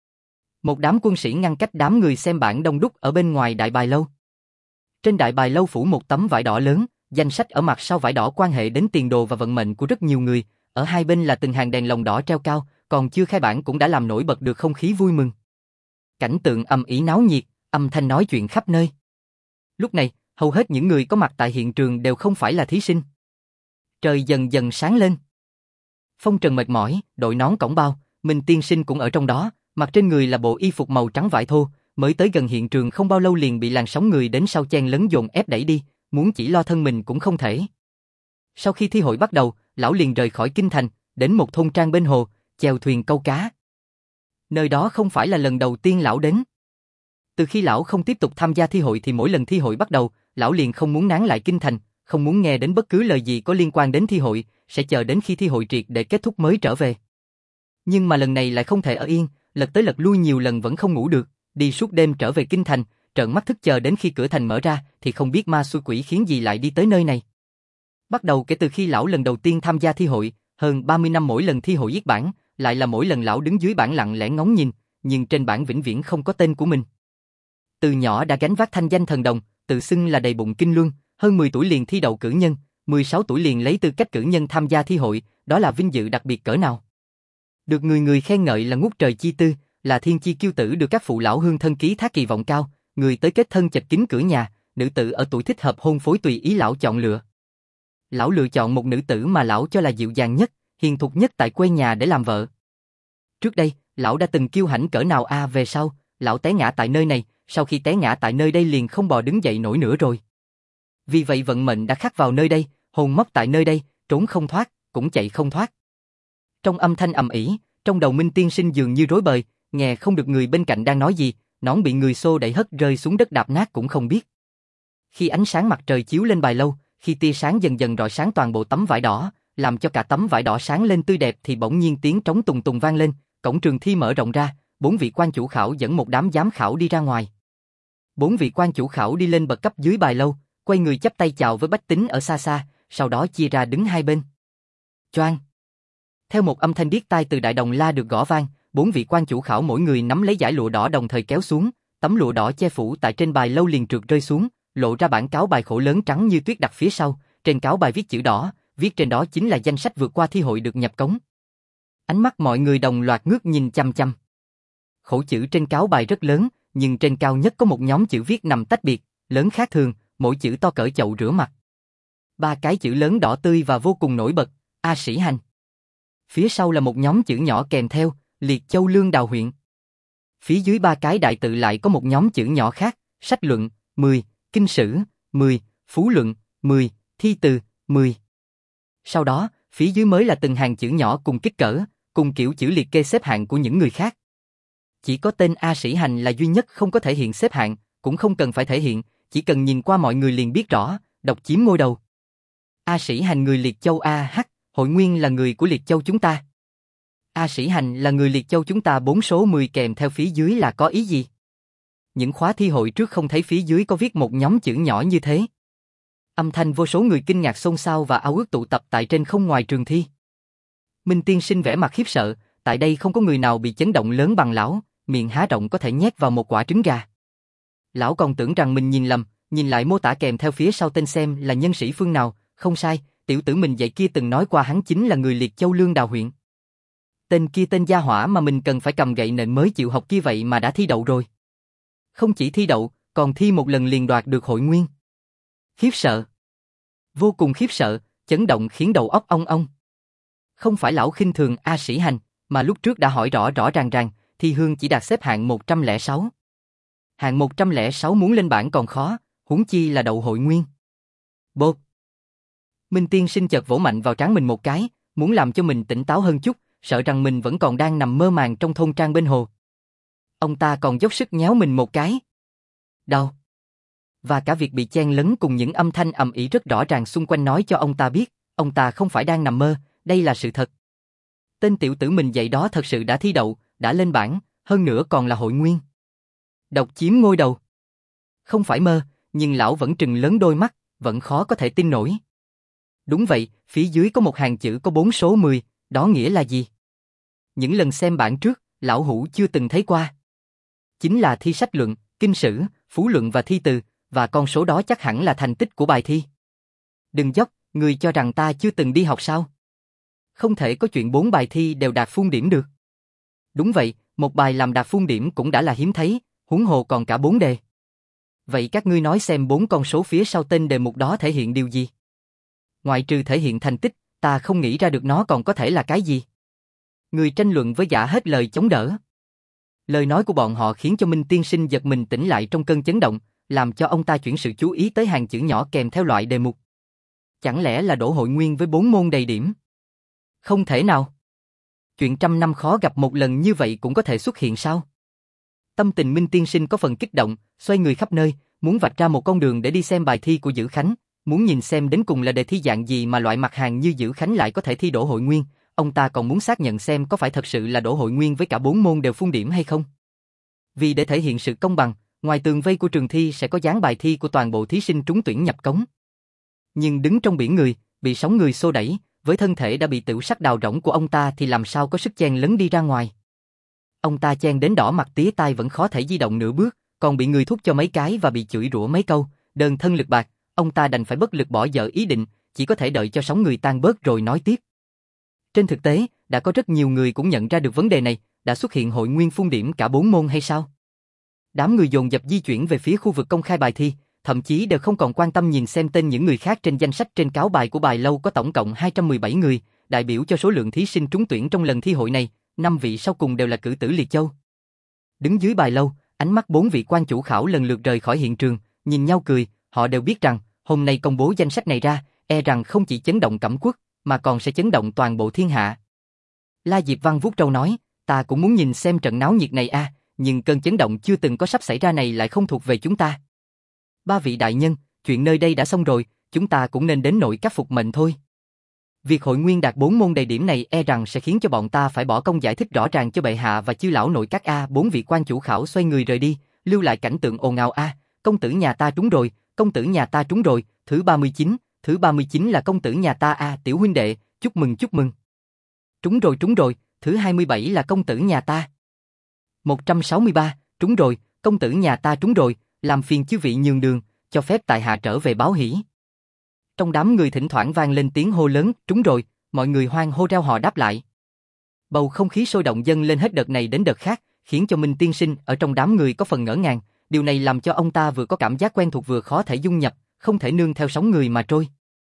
Một đám quân sĩ ngăn cách đám người xem bảng đông đúc ở bên ngoài đại bài lâu. Trên đại bài lâu phủ một tấm vải đỏ lớn, danh sách ở mặt sau vải đỏ quan hệ đến tiền đồ và vận mệnh của rất nhiều người, ở hai bên là từng hàng đèn lồng đỏ treo cao, còn chưa khai bảng cũng đã làm nổi bật được không khí vui mừng. Cảnh tượng ầm ĩ náo nhiệt, âm thanh nói chuyện khắp nơi. Lúc này, hầu hết những người có mặt tại hiện trường đều không phải là thí sinh. Trời dần dần sáng lên. Phong Trần mệt mỏi, đội nón cổng bao, Minh tiên sinh cũng ở trong đó, mặc trên người là bộ y phục màu trắng vải thô, mới tới gần hiện trường không bao lâu liền bị làn sóng người đến sau chen lấn dồn ép đẩy đi, muốn chỉ lo thân mình cũng không thể. Sau khi thi hội bắt đầu, lão liền rời khỏi kinh thành, đến một thôn trang bên hồ, chèo thuyền câu cá. Nơi đó không phải là lần đầu tiên lão đến. Từ khi lão không tiếp tục tham gia thi hội thì mỗi lần thi hội bắt đầu, lão liền không muốn nán lại kinh thành, không muốn nghe đến bất cứ lời gì có liên quan đến thi hội, sẽ chờ đến khi thi hội triệt để kết thúc mới trở về. Nhưng mà lần này lại không thể ở yên, lật tới lật lui nhiều lần vẫn không ngủ được, đi suốt đêm trở về kinh thành, trợn mắt thức chờ đến khi cửa thành mở ra thì không biết ma xui quỷ khiến gì lại đi tới nơi này. Bắt đầu kể từ khi lão lần đầu tiên tham gia thi hội, hơn 30 năm mỗi lần thi hội viết bảng, lại là mỗi lần lão đứng dưới bảng lặng lẽ ngóng nhìn, nhưng trên bảng vĩnh viễn không có tên của mình. Từ nhỏ đã gánh vác thanh danh thần đồng, tự xưng là đầy bụng kinh luân, hơn 10 tuổi liền thi đậu cử nhân, 16 tuổi liền lấy tư cách cử nhân tham gia thi hội, đó là vinh dự đặc biệt cỡ nào. Được người người khen ngợi là ngút trời chi tư, là thiên chi kiêu tử được các phụ lão hương thân ký thác kỳ vọng cao, người tới kết thân chật kín cửa nhà, nữ tử ở tuổi thích hợp hôn phối tùy ý lão chọn lựa. Lão lựa chọn một nữ tử mà lão cho là dịu dàng nhất, hiền thục nhất tại quê nhà để làm vợ. Trước đây, lão đã từng kiêu hãnh cỡ nào về sau, lão té ngã tại nơi này, sau khi té ngã tại nơi đây liền không bò đứng dậy nổi nữa rồi. Vì vậy vận mệnh đã khắc vào nơi đây, hồn mốc tại nơi đây, trốn không thoát, cũng chạy không thoát. Trong âm thanh ầm ĩ, trong đầu Minh tiên sinh dường như rối bời, nghe không được người bên cạnh đang nói gì, nón bị người xô đẩy hất rơi xuống đất đạp nát cũng không biết. Khi ánh sáng mặt trời chiếu lên bài lâu, khi tia sáng dần dần rọi sáng toàn bộ tấm vải đỏ, làm cho cả tấm vải đỏ sáng lên tươi đẹp thì bỗng nhiên tiếng trống tùng tùng vang lên, cổng trường thi mở rộng ra, 4 vị quan chủ khảo dẫn một đám giám khảo đi ra ngoài. 4 vị quan chủ khảo đi lên bậc cấp dưới bài lâu, quay người chắp tay chào với bách tính ở xa xa, sau đó chia ra đứng hai bên. Choang. Theo một âm thanh điếc tai từ đại đồng la được gõ vang, 4 vị quan chủ khảo mỗi người nắm lấy dải lụa đỏ đồng thời kéo xuống, tấm lụa đỏ che phủ tại trên bài lâu liền trượt rơi xuống, lộ ra bản cáo bài khổ lớn trắng như tuyết đặt phía sau, trên cáo bài viết chữ đỏ, viết trên đó chính là danh sách vượt qua thi hội được nhập cống. Ánh mắt mọi người đồng loạt ngước nhìn chăm chăm. Khổ chữ trên cáo bài rất lớn, nhưng trên cao nhất có một nhóm chữ viết nằm tách biệt, lớn khác thường, mỗi chữ to cỡ chậu rửa mặt. 3 cái chữ lớn đỏ tươi và vô cùng nổi bật, A Sĩ Hành. Phía sau là một nhóm chữ nhỏ kèm theo, Liệt Châu Lương Đào huyện. Phía dưới 3 cái đại tự lại có một nhóm chữ nhỏ khác, Sách luận, 10, Kinh sử, 10, Phú luận, 10, Thi từ, 10. Sau đó, phía dưới mới là từng hàng chữ nhỏ cùng kích cỡ, cùng kiểu chữ liệt kê xếp hạng của những người khác. Chỉ có tên A Sĩ Hành là duy nhất không có thể hiện xếp hạng, cũng không cần phải thể hiện, chỉ cần nhìn qua mọi người liền biết rõ, độc chiếm ngôi đầu. A Sĩ Hành người Liệt Châu AH, Hội Nguyên là người của Liệt Châu chúng ta. A Sĩ Hành là người Liệt Châu chúng ta 4 số 10 kèm theo phía dưới là có ý gì? Những khóa thi hội trước không thấy phía dưới có viết một nhóm chữ nhỏ như thế. Âm thanh vô số người kinh ngạc xôn xao và ao ước tụ tập tại trên không ngoài trường thi. Minh Tiên Sinh vẻ mặt khiếp sợ, tại đây không có người nào bị chấn động lớn bằng lão, miệng há rộng có thể nhét vào một quả trứng gà. Lão còn tưởng rằng mình nhìn lầm, nhìn lại mô tả kèm theo phía sau tên xem là nhân sĩ phương nào, không sai, tiểu tử mình dạy kia từng nói qua hắn chính là người Liệt Châu Lương Đào huyện. Tên kia tên gia hỏa mà mình cần phải cầm gậy nện mới chịu học kia vậy mà đã thi đậu rồi. Không chỉ thi đậu, còn thi một lần liền đoạt được hội nguyên. Khiếp sợ. Vô cùng khiếp sợ, chấn động khiến đầu óc ong ong. Không phải lão khinh thường A Sĩ Hành, mà lúc trước đã hỏi rõ rõ ràng, Thi Hương chỉ đạt xếp hạng 106. Hạng 106 muốn lên bảng còn khó, huống chi là đậu hội nguyên. Bột. Minh Tiên Sinh chợt vỗ mạnh vào trán mình một cái, muốn làm cho mình tỉnh táo hơn chút, sợ rằng mình vẫn còn đang nằm mơ màng trong thôn trang bên hồ. Ông ta còn dốc sức nhéo mình một cái. Đau. Và cả việc bị chen lấn cùng những âm thanh ầm ĩ rất rõ ràng xung quanh nói cho ông ta biết, ông ta không phải đang nằm mơ, đây là sự thật. Tên tiểu tử mình dạy đó thật sự đã thi đậu, đã lên bảng, hơn nữa còn là hội nguyên. Độc chiếm ngôi đầu. Không phải mơ, nhưng lão vẫn trừng lớn đôi mắt, vẫn khó có thể tin nổi. Đúng vậy, phía dưới có một hàng chữ có 4 số 10, đó nghĩa là gì? Những lần xem bảng trước, lão hủ chưa từng thấy qua. Chính là thi sách luận, kinh sử, phú luận và thi từ, và con số đó chắc hẳn là thành tích của bài thi. Đừng dốc, người cho rằng ta chưa từng đi học sao? Không thể có chuyện 4 bài thi đều đạt full điểm được. Đúng vậy, một bài làm đạt full điểm cũng đã là hiếm thấy, huống hồ còn cả 4 đề. Vậy các ngươi nói xem 4 con số phía sau tên đề mục đó thể hiện điều gì? Ngoại trừ thể hiện thành tích, ta không nghĩ ra được nó còn có thể là cái gì. Người tranh luận với Giả hết lời chống đỡ. Lời nói của bọn họ khiến cho Minh Tiên Sinh giật mình tỉnh lại trong cơn chấn động, làm cho ông ta chuyển sự chú ý tới hàng chữ nhỏ kèm theo loại đề mục. Chẳng lẽ là đỗ hội nguyên với 4 môn đầy điểm? Không thể nào. Chuyện trăm năm khó gặp một lần như vậy cũng có thể xuất hiện sao? Tâm tình Minh Tiên Sinh có phần kích động, xoay người khắp nơi, muốn vạch ra một con đường để đi xem bài thi của Dữ Khánh, muốn nhìn xem đến cùng là đề thi dạng gì mà loại mặt hàng như Dữ Khánh lại có thể thi đỗ hội nguyên. Ông ta còn muốn xác nhận xem có phải thật sự là đỗ hội nguyên với cả 4 môn đều full điểm hay không. Vì để thể hiện sự công bằng, ngoài tường vây của trường thi sẽ có dán bài thi của toàn bộ thí sinh trúng tuyển nhập cống. Nhưng đứng trong biển người, bị sóng người xô đẩy, với thân thể đã bị tửu sắc đào rỗng của ông ta thì làm sao có sức chen lấn đi ra ngoài. Ông ta chen đến đỏ mặt tía tai vẫn khó thể di động nửa bước, còn bị người thúc cho mấy cái và bị chửi rủa mấy câu, đơn thân lực bạc, ông ta đành phải bất lực bỏ dở ý định, chỉ có thể đợi cho sóng người tan bớt rồi nói tiếp. Trên thực tế, đã có rất nhiều người cũng nhận ra được vấn đề này, đã xuất hiện hội nguyên full điểm cả 4 môn hay sao? Đám người dồn dập di chuyển về phía khu vực công khai bài thi, thậm chí đều không còn quan tâm nhìn xem tên những người khác trên danh sách trên cáo bài của bài lâu có tổng cộng 217 người, đại biểu cho số lượng thí sinh trúng tuyển trong lần thi hội này, 5 vị sau cùng đều là cử tử Liệt Châu. Đứng dưới bài lâu, ánh mắt 4 vị quan chủ khảo lần lượt rời khỏi hiện trường, nhìn nhau cười, họ đều biết rằng, hôm nay công bố danh sách này ra, e rằng không chỉ chấn động Cẩm Quốc, mà còn sẽ chấn động toàn bộ thiên hạ. La Diệp Văn vuốt râu nói, ta cũng muốn nhìn xem trận náo nhiệt này a, nhưng cơn chấn động chưa từng có sắp xảy ra này lại không thuộc về chúng ta. 3 vị đại nhân, chuyện nơi đây đã xong rồi, chúng ta cũng nên đến nội các phục mệnh thôi. Việc hội nguyên đạt 4 môn đầy điểm này e rằng sẽ khiến cho bọn ta phải bỏ công giải thích rõ ràng cho bệ hạ và chư lão nội các a. 4 vị quan chủ khảo xoay người rời đi, lưu lại cảnh tượng ồn ào a. Công tử nhà ta trúng rồi, công tử nhà ta trúng rồi, thứ 39 là công tử nhà ta a. Tiểu huynh đệ, chúc mừng chúc mừng. Trúng rồi, thứ 27 là công tử nhà ta. 163, trúng rồi, công tử nhà ta trúng rồi, làm phiền chư vị nhường đường, cho phép tại hạ trở về báo hỷ. Trong đám người thỉnh thoảng vang lên tiếng hô lớn, trúng rồi, mọi người hoan hô reo hò đáp lại. Bầu không khí sôi động dâng lên hết đợt này đến đợt khác, khiến cho Minh Tiên Sinh ở trong đám người có phần ngỡ ngàng, điều này làm cho ông ta vừa có cảm giác quen thuộc vừa khó thể dung nhập, không thể nương theo sóng người mà trôi.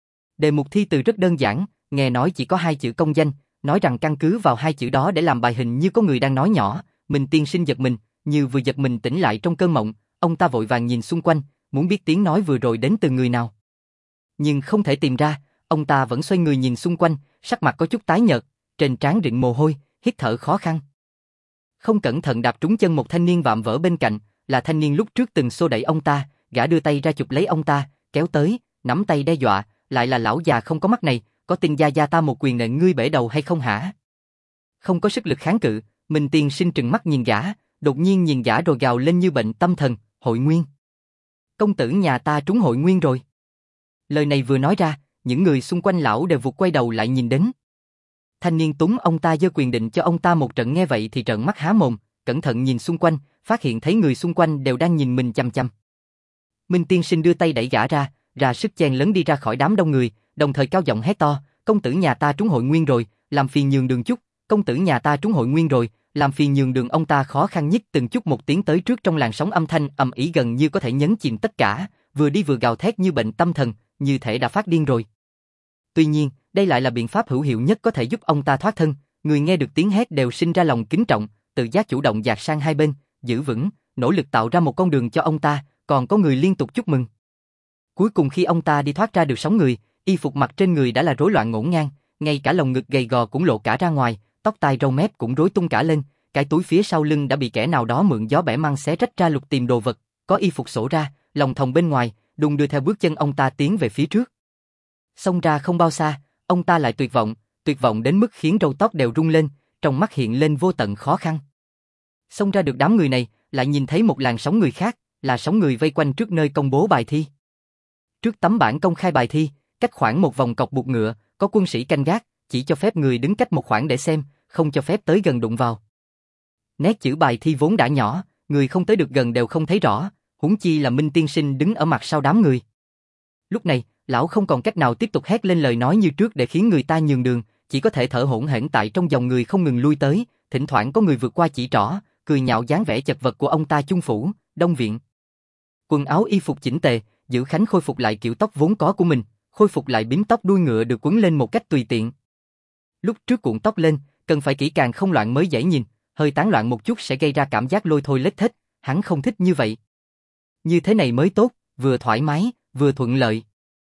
Đề mục thi từ rất đơn giản, nghe nói chỉ có 2 chữ công danh, nói rằng căn cứ vào 2 chữ đó để làm bài hình như có người đang nói nhỏ. Minh Tiên Sinh giật mình, như vừa giật mình tỉnh lại trong cơn mộng, ông ta vội vàng nhìn xung quanh, muốn biết tiếng nói vừa rồi đến từ người nào. Nhưng không thể tìm ra, ông ta vẫn xoay người nhìn xung quanh, sắc mặt có chút tái nhợt, trên trán rịn mồ hôi, hít thở khó khăn. Không cẩn thận đạp trúng chân một thanh niên vạm vỡ bên cạnh, là thanh niên lúc trước từng xô đẩy ông ta, gã đưa tay ra chụp lấy ông ta, kéo tới, nắm tay đe dọa, lại là lão già không có mắt này, có tin gia gia ta một quyền nện ngươi bể đầu hay không hả? Không có sức lực kháng cự, Minh Tiên Sinh trừng mắt nhìn gã, đột nhiên nhìn gã rồi gào lên như bệnh tâm thần, hội nguyên. Công tử nhà ta trúng hội nguyên rồi. Lời này vừa nói ra, những người xung quanh lão đều vụt quay đầu lại nhìn đến. Thanh niên túng ông ta giơ quyền định cho ông ta một trận, nghe vậy thì trợn mắt há mồm, cẩn thận nhìn xung quanh, phát hiện thấy người xung quanh đều đang nhìn mình chằm chằm. Minh Tiên Sinh đưa tay đẩy gã ra sức chen lấn đi ra khỏi đám đông người, đồng thời cao giọng hét to, công tử nhà ta trúng hội nguyên rồi, làm phiền nhường đường chút, công tử nhà ta trúng hội nguyên rồi, làm phiền nhường đường. Ông ta khó khăn nhất từng chút một tiến tới trước trong làn sóng âm thanh ầm ĩ gần như có thể nhấn chìm tất cả, vừa đi vừa gào thét như bệnh tâm thần, như thể đã phát điên rồi. Tuy nhiên, đây lại là biện pháp hữu hiệu nhất có thể giúp ông ta thoát thân, người nghe được tiếng hét đều sinh ra lòng kính trọng, tự giác chủ động dạt sang hai bên, giữ vững, nỗ lực tạo ra một con đường cho ông ta, còn có người liên tục chúc mừng. Cuối cùng khi ông ta đi thoát ra được sóng người, y phục mặc trên người đã là rối loạn ngổn ngang, ngay cả lồng ngực gầy gò cũng lộ cả ra ngoài, tóc tai râu mép cũng rối tung cả lên, cái túi phía sau lưng đã bị kẻ nào đó mượn gió bẻ măng xé rách ra lục tìm đồ vật, có y phục xổ ra, lòng thòng bên ngoài, đung đưa theo bước chân ông ta tiến về phía trước. Xông ra không bao xa, ông ta lại tuyệt vọng đến mức khiến râu tóc đều rung lên, trong mắt hiện lên vô tận khó khăn. Xông ra được đám người này, lại nhìn thấy một làn sóng người khác, là sóng người vây quanh trước nơi công bố bài thi. Trước tấm bảng công khai bài thi, cách khoảng một vòng cọc buộc ngựa, có quân sĩ canh gác, chỉ cho phép người đứng cách một khoảng để xem, không cho phép tới gần đụng vào. Nét chữ bài thi vốn đã nhỏ, người không tới được gần đều không thấy rõ, huống chi là Minh Tiên Sinh đứng ở mặt sau đám người. Lúc này, lão không còn cách nào tiếp tục hét lên lời nói như trước để khiến người ta nhường đường, chỉ có thể thở hổn hển tại trong dòng người không ngừng lui tới, thỉnh thoảng có người vượt qua chỉ trỏ, cười nhạo dáng vẻ chật vật của ông ta. Chung phủ, Đông viện. Quần áo y phục chỉnh tề, Dữ Khánh khôi phục lại kiểu tóc vốn có của mình, khôi phục lại bím tóc đuôi ngựa được quấn lên một cách tùy tiện. Lúc trước cuộn tóc lên, cần phải kỹ càng không loạn mới dễ nhìn, hơi tán loạn một chút sẽ gây ra cảm giác lôi thôi lết thết, hắn không thích như vậy. Như thế này mới tốt, vừa thoải mái, vừa thuận lợi.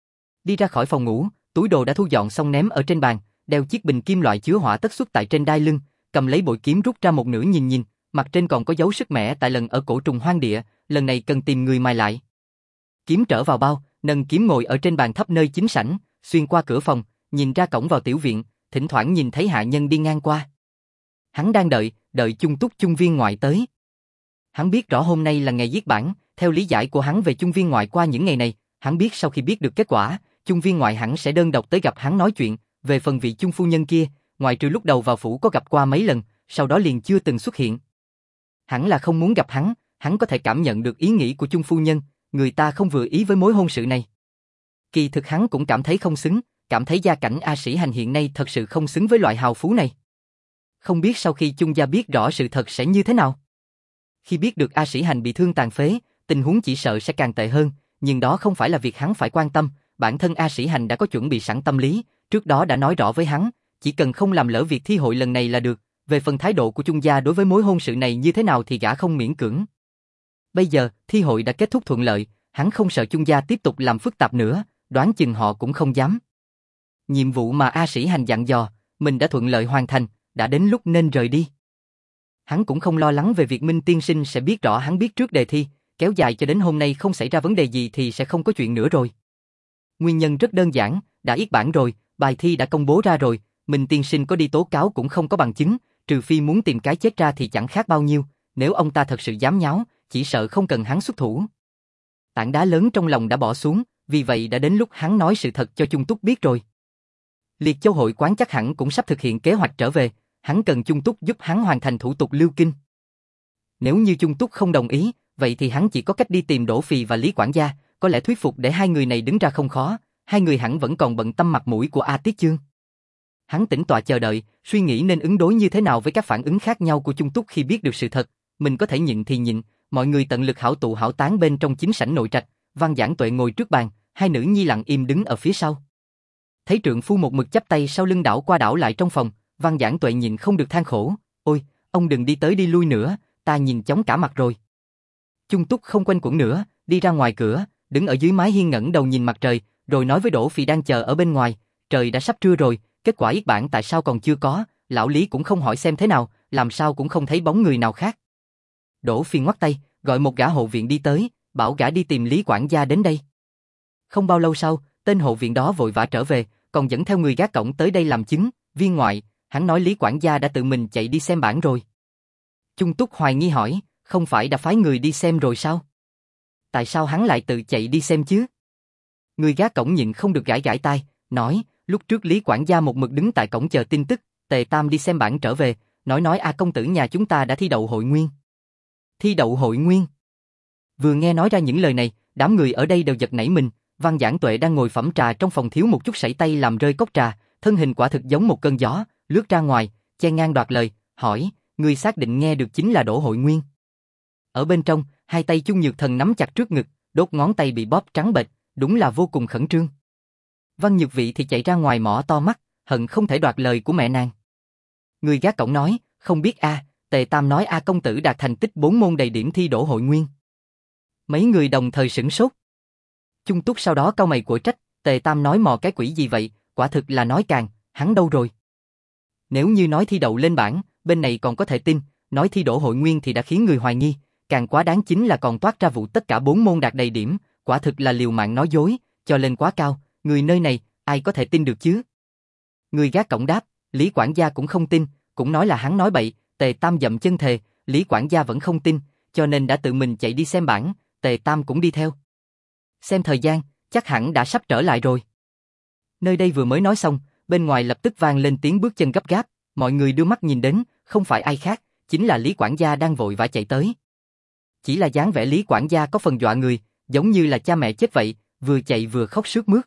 Đi ra khỏi phòng ngủ, túi đồ đã thu dọn xong ném ở trên bàn, đeo chiếc bình kim loại chứa hỏa tất xuất tại trên đai lưng, cầm lấy bội kiếm rút ra một nửa nhìn, mặt trên còn có dấu sức mẻ tại lần ở cổ trùng hoang địa, lần này cần tìm người mài lại. Kiếm trở vào bao, nâng kiếm ngồi ở trên bàn thấp nơi chính sảnh, xuyên qua cửa phòng, nhìn ra cổng vào tiểu viện, thỉnh thoảng nhìn thấy hạ nhân đi ngang qua. Hắn đang đợi Chung Túc Chung viên ngoại tới. Hắn biết rõ hôm nay là ngày viết bản, theo lý giải của hắn về Chung viên ngoại qua những ngày này, hắn biết sau khi biết được kết quả, Chung viên ngoại hẳn sẽ đơn độc tới gặp hắn nói chuyện, về phần vị Chung phu nhân kia, ngoại trừ lúc đầu vào phủ có gặp qua mấy lần, sau đó liền chưa từng xuất hiện. Hẳn là không muốn gặp hắn có thể cảm nhận được ý nghĩ của Chung phu nhân, người ta không vừa ý với mối hôn sự này. Kỳ thực hắn cũng cảm thấy không xứng, cảm thấy gia cảnh A Sĩ Hành hiện nay thật sự không xứng với loại hào phú này. Không biết sau khi Chung gia biết rõ sự thật sẽ như thế nào. Khi biết được A Sĩ Hành bị thương tàn phế, tình huống chỉ sợ sẽ càng tệ hơn, nhưng đó không phải là việc hắn phải quan tâm, bản thân A Sĩ Hành đã có chuẩn bị sẵn tâm lý, trước đó đã nói rõ với hắn, chỉ cần không làm lỡ việc thi hội lần này là được, về phần thái độ của Chung gia đối với mối hôn sự này như thế nào thì gã không miễn cưỡng. Bây giờ, thi hội đã kết thúc thuận lợi, hắn không sợ Chung gia tiếp tục làm phức tạp nữa, đoán chừng họ cũng không dám. Nhiệm vụ mà A Sĩ Hành dặn dò, mình đã thuận lợi hoàn thành, đã đến lúc nên rời đi. Hắn cũng không lo lắng về việc Minh Tiên Sinh sẽ biết rõ hắn biết trước đề thi, kéo dài cho đến hôm nay không xảy ra vấn đề gì thì sẽ không có chuyện nữa rồi. Nguyên nhân rất đơn giản, đã yết bản rồi, bài thi đã công bố ra rồi, Minh Tiên Sinh có đi tố cáo cũng không có bằng chứng, trừ phi muốn tìm cái chết ra thì chẳng khác bao nhiêu, nếu ông ta thật sự dám nháo, chỉ sợ không cần hắn xuất thủ. Tảng đá lớn trong lòng đã bỏ xuống, vì vậy đã đến lúc hắn nói sự thật cho Chung Túc biết rồi. Liệt Châu hội quán chắc hẳn cũng sắp thực hiện kế hoạch trở về, hắn cần Chung Túc giúp hắn hoàn thành thủ tục lưu kinh. Nếu như Chung Túc không đồng ý, vậy thì hắn chỉ có cách đi tìm Đỗ Phì và Lý quản gia, có lẽ thuyết phục để hai người này đứng ra không khó, hai người hẳn vẫn còn bận tâm mặt mũi của A Tiết Chương. Hắn tĩnh tọa chờ đợi, suy nghĩ nên ứng đối như thế nào với các phản ứng khác nhau của Chung Túc khi biết được sự thật. Mình có thể nhịn thì nhịn, mọi người tận lực hảo tụ hảo tán bên trong chính sảnh nội trạch. Văn Giảng Tuệ ngồi trước bàn, hai nữ nhi lặng im đứng ở phía sau. Thấy trượng phu một mực chắp tay sau lưng đảo qua đảo lại trong phòng, Văn Giảng Tuệ nhịn không được than khổ. Ôi, ông đừng đi tới đi lui nữa, ta nhìn chóng cả mặt rồi. Chung Túc không quanh quẩn nữa, đi ra ngoài cửa, đứng ở dưới mái hiên ngẩng đầu nhìn mặt trời, rồi nói với Đỗ Phi đang chờ ở bên ngoài, trời đã sắp trưa rồi, kết quả yết bản tại sao còn chưa có, lão Lý cũng không hỏi xem thế nào, làm sao cũng không thấy bóng người nào khác. Đỗ Phi ngoắt tay, gọi một gã hộ viện đi tới, bảo gã đi tìm Lý quản gia đến đây. Không bao lâu sau, tên hộ viện đó vội vã trở về, còn dẫn theo người gác cổng tới đây làm chứng, viên ngoại, hắn nói Lý quản gia đã tự mình chạy đi xem bản rồi. Chung Túc hoài nghi hỏi, không phải đã phái người đi xem rồi sao? Tại sao hắn lại tự chạy đi xem chứ? Người gác cổng nhịn không được gãi gãi tai, nói, lúc trước Lý quản gia một mực đứng tại cổng chờ tin tức, Tề Tam đi xem bản trở về, nói công tử nhà chúng ta đã thi đậu hội nguyên. Thi đậu hội nguyên? Vừa nghe nói ra những lời này, đám người ở đây đều giật nảy mình. Văn Giảng Tuệ đang ngồi phẩm trà trong phòng thiếu một chút sẩy tay làm rơi cốc trà, thân hình quả thực giống một cơn gió, lướt ra ngoài, chen ngang đoạt lời, hỏi, người xác định nghe được chính là Đỗ Hội Nguyên. Ở bên trong, hai tay Chung Nhược Thần nắm chặt trước ngực, đốt ngón tay bị bóp trắng bệch, đúng là vô cùng khẩn trương. Văn Nhược Vị thì chạy ra ngoài mỏ to mắt, hận không thể đoạt lời của mẹ nàng. Người gác cổng nói, không biết Tề Tam nói công tử đạt thành tích 4 môn đầy điểm thi Đỗ Hội Nguyên. Mấy người đồng thời sửng sốt. Chung Túc sau đó cau mày của trách, Tề Tam nói mò cái quỷ gì vậy, quả thực là nói càng, hắn đâu rồi? Nếu như nói thi đậu lên bảng, bên này còn có thể tin, nói thi Đỗ Hội Nguyên thì đã khiến người hoài nghi, càng quá đáng chính là còn toát ra vụ tất cả 4 môn đạt đầy điểm, quả thực là liều mạng nói dối, cho lên quá cao, người nơi này, ai có thể tin được chứ? Người gác cổng đáp, Lý quản gia cũng không tin, cũng nói là hắn nói bậy, Tề Tam dậm chân thề, Lý quản gia vẫn không tin, cho nên đã tự mình chạy đi xem bản, Tề Tam cũng đi theo. Xem thời gian, chắc hẳn đã sắp trở lại rồi. Nơi đây vừa mới nói xong, bên ngoài lập tức vang lên tiếng bước chân gấp gáp, mọi người đưa mắt nhìn đến, không phải ai khác, chính là Lý quản gia đang vội vã chạy tới. Chỉ là dáng vẻ Lý quản gia có phần dọa người, giống như là cha mẹ chết vậy, vừa chạy vừa khóc sướt mướt.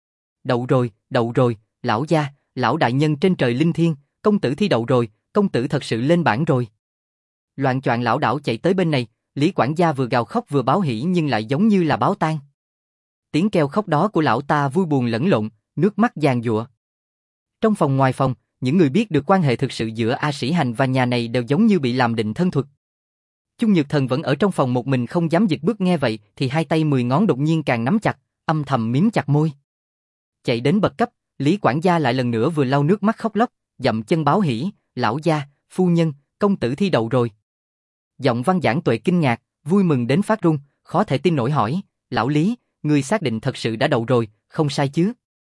Đậu rồi, lão gia, lão đại nhân trên trời linh thiêng, công tử thi đậu rồi, công tử thật sự lên bảng rồi. Loạng choạng lão đảo chạy tới bên này, Lý quản gia vừa gào khóc vừa báo hỉ nhưng lại giống như là báo tang. Tiếng kêu khóc đó của lão ta vui buồn lẫn lộn, nước mắt giàn giụa. Trong phòng ngoài phòng, những người biết được quan hệ thực sự giữa A Sĩ Hành và nhà này đều giống như bị làm định thân thuật. Chung Nhược Thần vẫn ở trong phòng một mình không dám dịch bước, nghe vậy thì hai tay 10 ngón đột nhiên càng nắm chặt, âm thầm mím chặt môi. Chạy đến bậc cấp, Lý quản gia lại lần nữa vừa lau nước mắt khóc lóc, dậm chân báo hỉ, lão gia, phu nhân, công tử thi đậu rồi. Giọng Văn Giảng Tuệ kinh ngạc, vui mừng đến phát run, khó thể tin nổi hỏi, lão Lý, ngươi xác định thật sự đã đậu rồi, không sai chứ?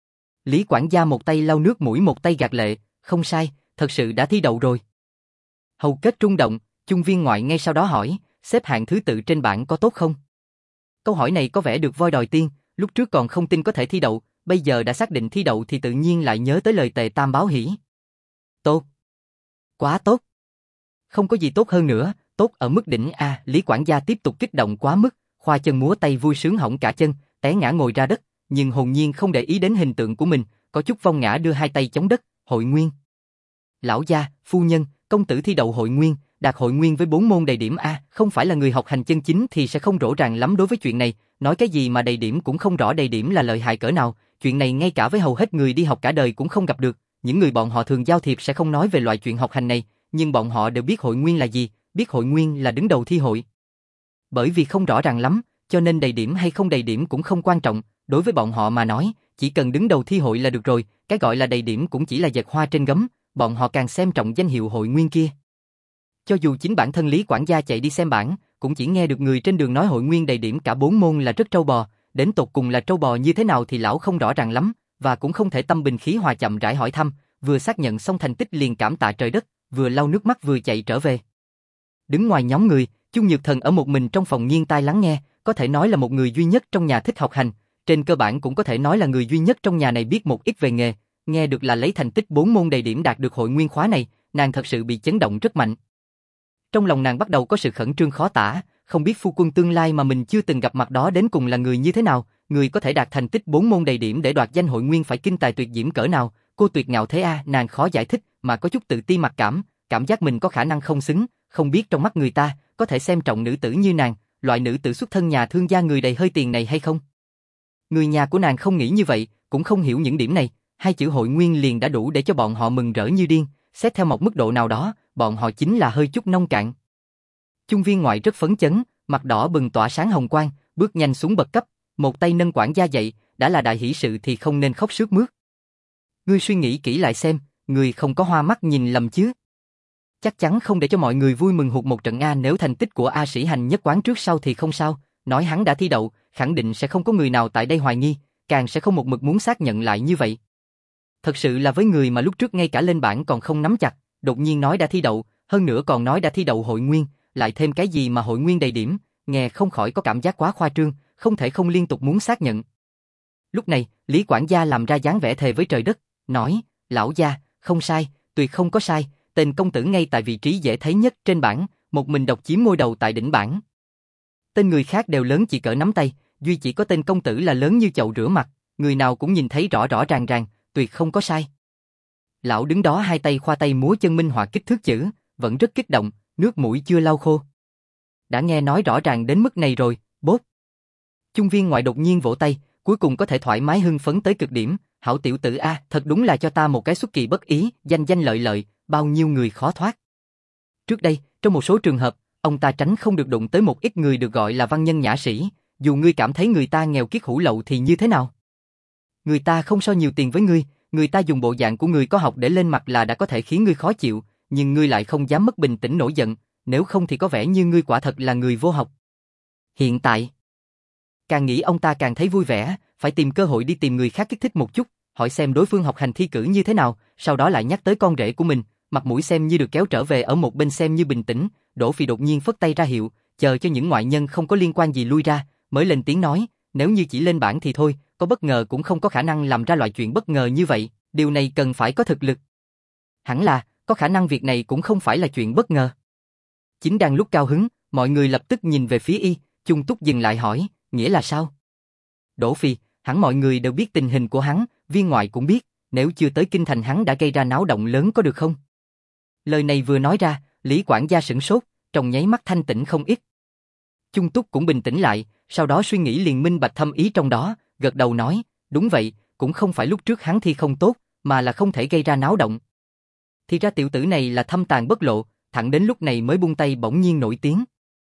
Lý quản gia một tay lau nước mũi một tay gạt lệ, không sai, thật sự đã thi đậu rồi. Hầu kết rung động, Chung viên ngoại ngay sau đó hỏi, xếp hạng thứ tự trên bảng có tốt không? Câu hỏi này có vẻ được voi đòi tiên, lúc trước còn không tin có thể thi đậu, bây giờ đã xác định thi đậu thì tự nhiên lại nhớ tới lời Tề Tam báo hỉ. Tốt. Quá tốt. Không có gì tốt hơn nữa, tốt ở mức đỉnh A. Lý quản gia tiếp tục kích động quá mức, khoa chân múa tay vui sướng hỏng cả chân, té ngã ngồi ra đất, nhưng hồn nhiên không để ý đến hình tượng của mình, có chút vong ngã đưa hai tay chống đất, Hội Nguyên. Lão gia, phu nhân, công tử thi đậu Hội Nguyên, đạt Hội Nguyên với 4 môn đầy điểm A, không phải là người học hành chân chính thì sẽ không rõ ràng lắm đối với chuyện này, nói cái gì mà đầy điểm cũng không rõ đầy điểm là lợi hại cỡ nào, chuyện này ngay cả với hầu hết người đi học cả đời cũng không gặp được, những người bọn họ thường giao thiệp sẽ không nói về loại chuyện học hành này, nhưng bọn họ đều biết Hội Nguyên là gì, biết Hội Nguyên là đứng đầu thi hội. Bởi vì không rõ ràng lắm, cho nên đầy điểm hay không đầy điểm cũng không quan trọng, đối với bọn họ mà nói, chỉ cần đứng đầu thi hội là được rồi, cái gọi là đầy điểm cũng chỉ là dệt hoa trên gấm, bọn họ càng xem trọng danh hiệu Hội Nguyên kia. Cho dù chính bản thân Lý quản gia chạy đi xem bảng, cũng chỉ nghe được người trên đường nói Hội Nguyên đầy điểm cả 4 môn là rất trâu bò, đến tột cùng là trâu bò như thế nào thì lão không rõ ràng lắm, và cũng không thể tâm bình khí hòa chậm rãi hỏi thăm, vừa xác nhận xong thành tích liền cảm tạ trời đất, vừa lau nước mắt vừa chạy trở về. Đứng ngoài nhóm người, Chung Nhược Thần ở một mình trong phòng nghiêng tai lắng nghe, có thể nói là một người duy nhất trong nhà thích học hành, trên cơ bản cũng có thể nói là người duy nhất trong nhà này biết một ít về nghề, nghe được là lấy thành tích 4 môn đầy điểm đạt được Hội Nguyên khóa này, nàng thật sự bị chấn động rất mạnh. Trong lòng nàng bắt đầu có sự khẩn trương khó tả, không biết phu quân tương lai mà mình chưa từng gặp mặt đó đến cùng là người như thế nào, người có thể đạt thành tích 4 môn đầy điểm để đoạt danh Hội Nguyên phải kinh tài tuyệt diễm cỡ nào, Cô tuyệt ngạo thế a, nàng khó giải thích mà có chút tự ti mặc cảm, cảm giác mình có khả năng không xứng, không biết trong mắt người ta có thể xem trọng nữ tử như nàng, loại nữ tử xuất thân nhà thương gia người đầy hơi tiền này hay không? Người nhà của nàng không nghĩ như vậy, cũng không hiểu những điểm này, hai chữ hội nguyên liền đã đủ để cho bọn họ mừng rỡ như điên, xét theo một mức độ nào đó, bọn họ chính là hơi chút nông cạn. Chung viên ngoại rất phấn chấn, mặt đỏ bừng tỏa sáng hồng quang, bước nhanh xuống bậc cấp, một tay nâng quản gia dậy, đã là đại hỷ sự thì không nên khóc sướt mướt. Ngươi suy nghĩ kỹ lại xem, ngươi không có hoa mắt nhìn lầm chứ? Chắc chắn không để cho mọi người vui mừng hụt một trận a, nếu thành tích của A Sĩ Hành nhất quán trước sau thì không sao, nói hắn đã thi đậu, khẳng định sẽ không có người nào tại đây hoài nghi, càng sẽ không một mực muốn xác nhận lại như vậy. Thật sự là với người mà lúc trước ngay cả lên bảng còn không nắm chặt, đột nhiên nói đã thi đậu, hơn nữa còn nói đã thi đậu hội nguyên, lại thêm cái gì mà hội nguyên đầy điểm, nghe không khỏi có cảm giác quá khoa trương, không thể không liên tục muốn xác nhận. Lúc này, Lý quản gia làm ra dáng vẻ thề với trời đất, nói, lão gia, không sai, tuyệt không có sai, tên công tử ngay tại vị trí dễ thấy nhất trên bảng, một mình độc chiếm ngôi đầu tại đỉnh bảng. Tên người khác đều lớn chỉ cỡ nắm tay, duy chỉ có tên công tử là lớn như chậu rửa mặt, người nào cũng nhìn thấy rõ rõ ràng ràng, tuyệt không có sai. Lão đứng đó hai tay khoa tay múa chân minh họa kích thước chữ, vẫn rất kích động, nước mũi chưa lau khô. Đã nghe nói rõ ràng đến mức này rồi, bốp. Chung viên ngoại đột nhiên vỗ tay, cuối cùng có thể thoải mái hưng phấn tới cực điểm, hảo tiểu tử a, thật đúng là cho ta một cái xuất kỳ bất ý, danh danh lợi lợi, bao nhiêu người khó thoát. Trước đây, trong một số trường hợp, ông ta tránh không được đụng tới một ít người được gọi là văn nhân nhã sĩ, dù ngươi cảm thấy người ta nghèo kiết hủ lậu thì như thế nào? Người ta không so nhiều tiền với ngươi, người ta dùng bộ dạng của người có học để lên mặt là đã có thể khiến ngươi khó chịu, nhưng ngươi lại không dám mất bình tĩnh nổi giận, nếu không thì có vẻ như ngươi quả thật là người vô học. Hiện tại, càng nghĩ ông ta càng thấy vui vẻ, phải tìm cơ hội đi tìm người khác kích thích một chút, hỏi xem đối phương học hành thi cử như thế nào, sau đó lại nhắc tới con rể của mình, mặt mũi xem như được kéo trở về ở một bên xem như bình tĩnh, Đỗ Phi đột nhiên phất tay ra hiệu, chờ cho những ngoại nhân không có liên quan gì lui ra, mới lên tiếng nói, nếu như chỉ lên bảng thì thôi, có bất ngờ cũng không có khả năng làm ra loại chuyện bất ngờ như vậy, điều này cần phải có thực lực. Hẳn là, có khả năng việc này cũng không phải là chuyện bất ngờ. Chính đang lúc cao hứng, mọi người lập tức nhìn về phía y, Chung Túc dừng lại hỏi, nghĩa là sao? Đỗ Phi, hẳn mọi người đều biết tình hình của hắn, viên ngoại cũng biết, nếu chưa tới kinh thành hắn đã gây ra náo động lớn có được không? Lời này vừa nói ra, Lý quản gia sửng sốt, trong nháy mắt thanh tĩnh không ít. Chung Túc cũng bình tĩnh lại, sau đó suy nghĩ liền minh bạch thâm ý trong đó, gật đầu nói, đúng vậy, cũng không phải lúc trước hắn thi không tốt, mà là không thể gây ra náo động. Thì ra tiểu tử này là thâm tàn bất lộ, thẳng đến lúc này mới buông tay bỗng nhiên nổi tiếng.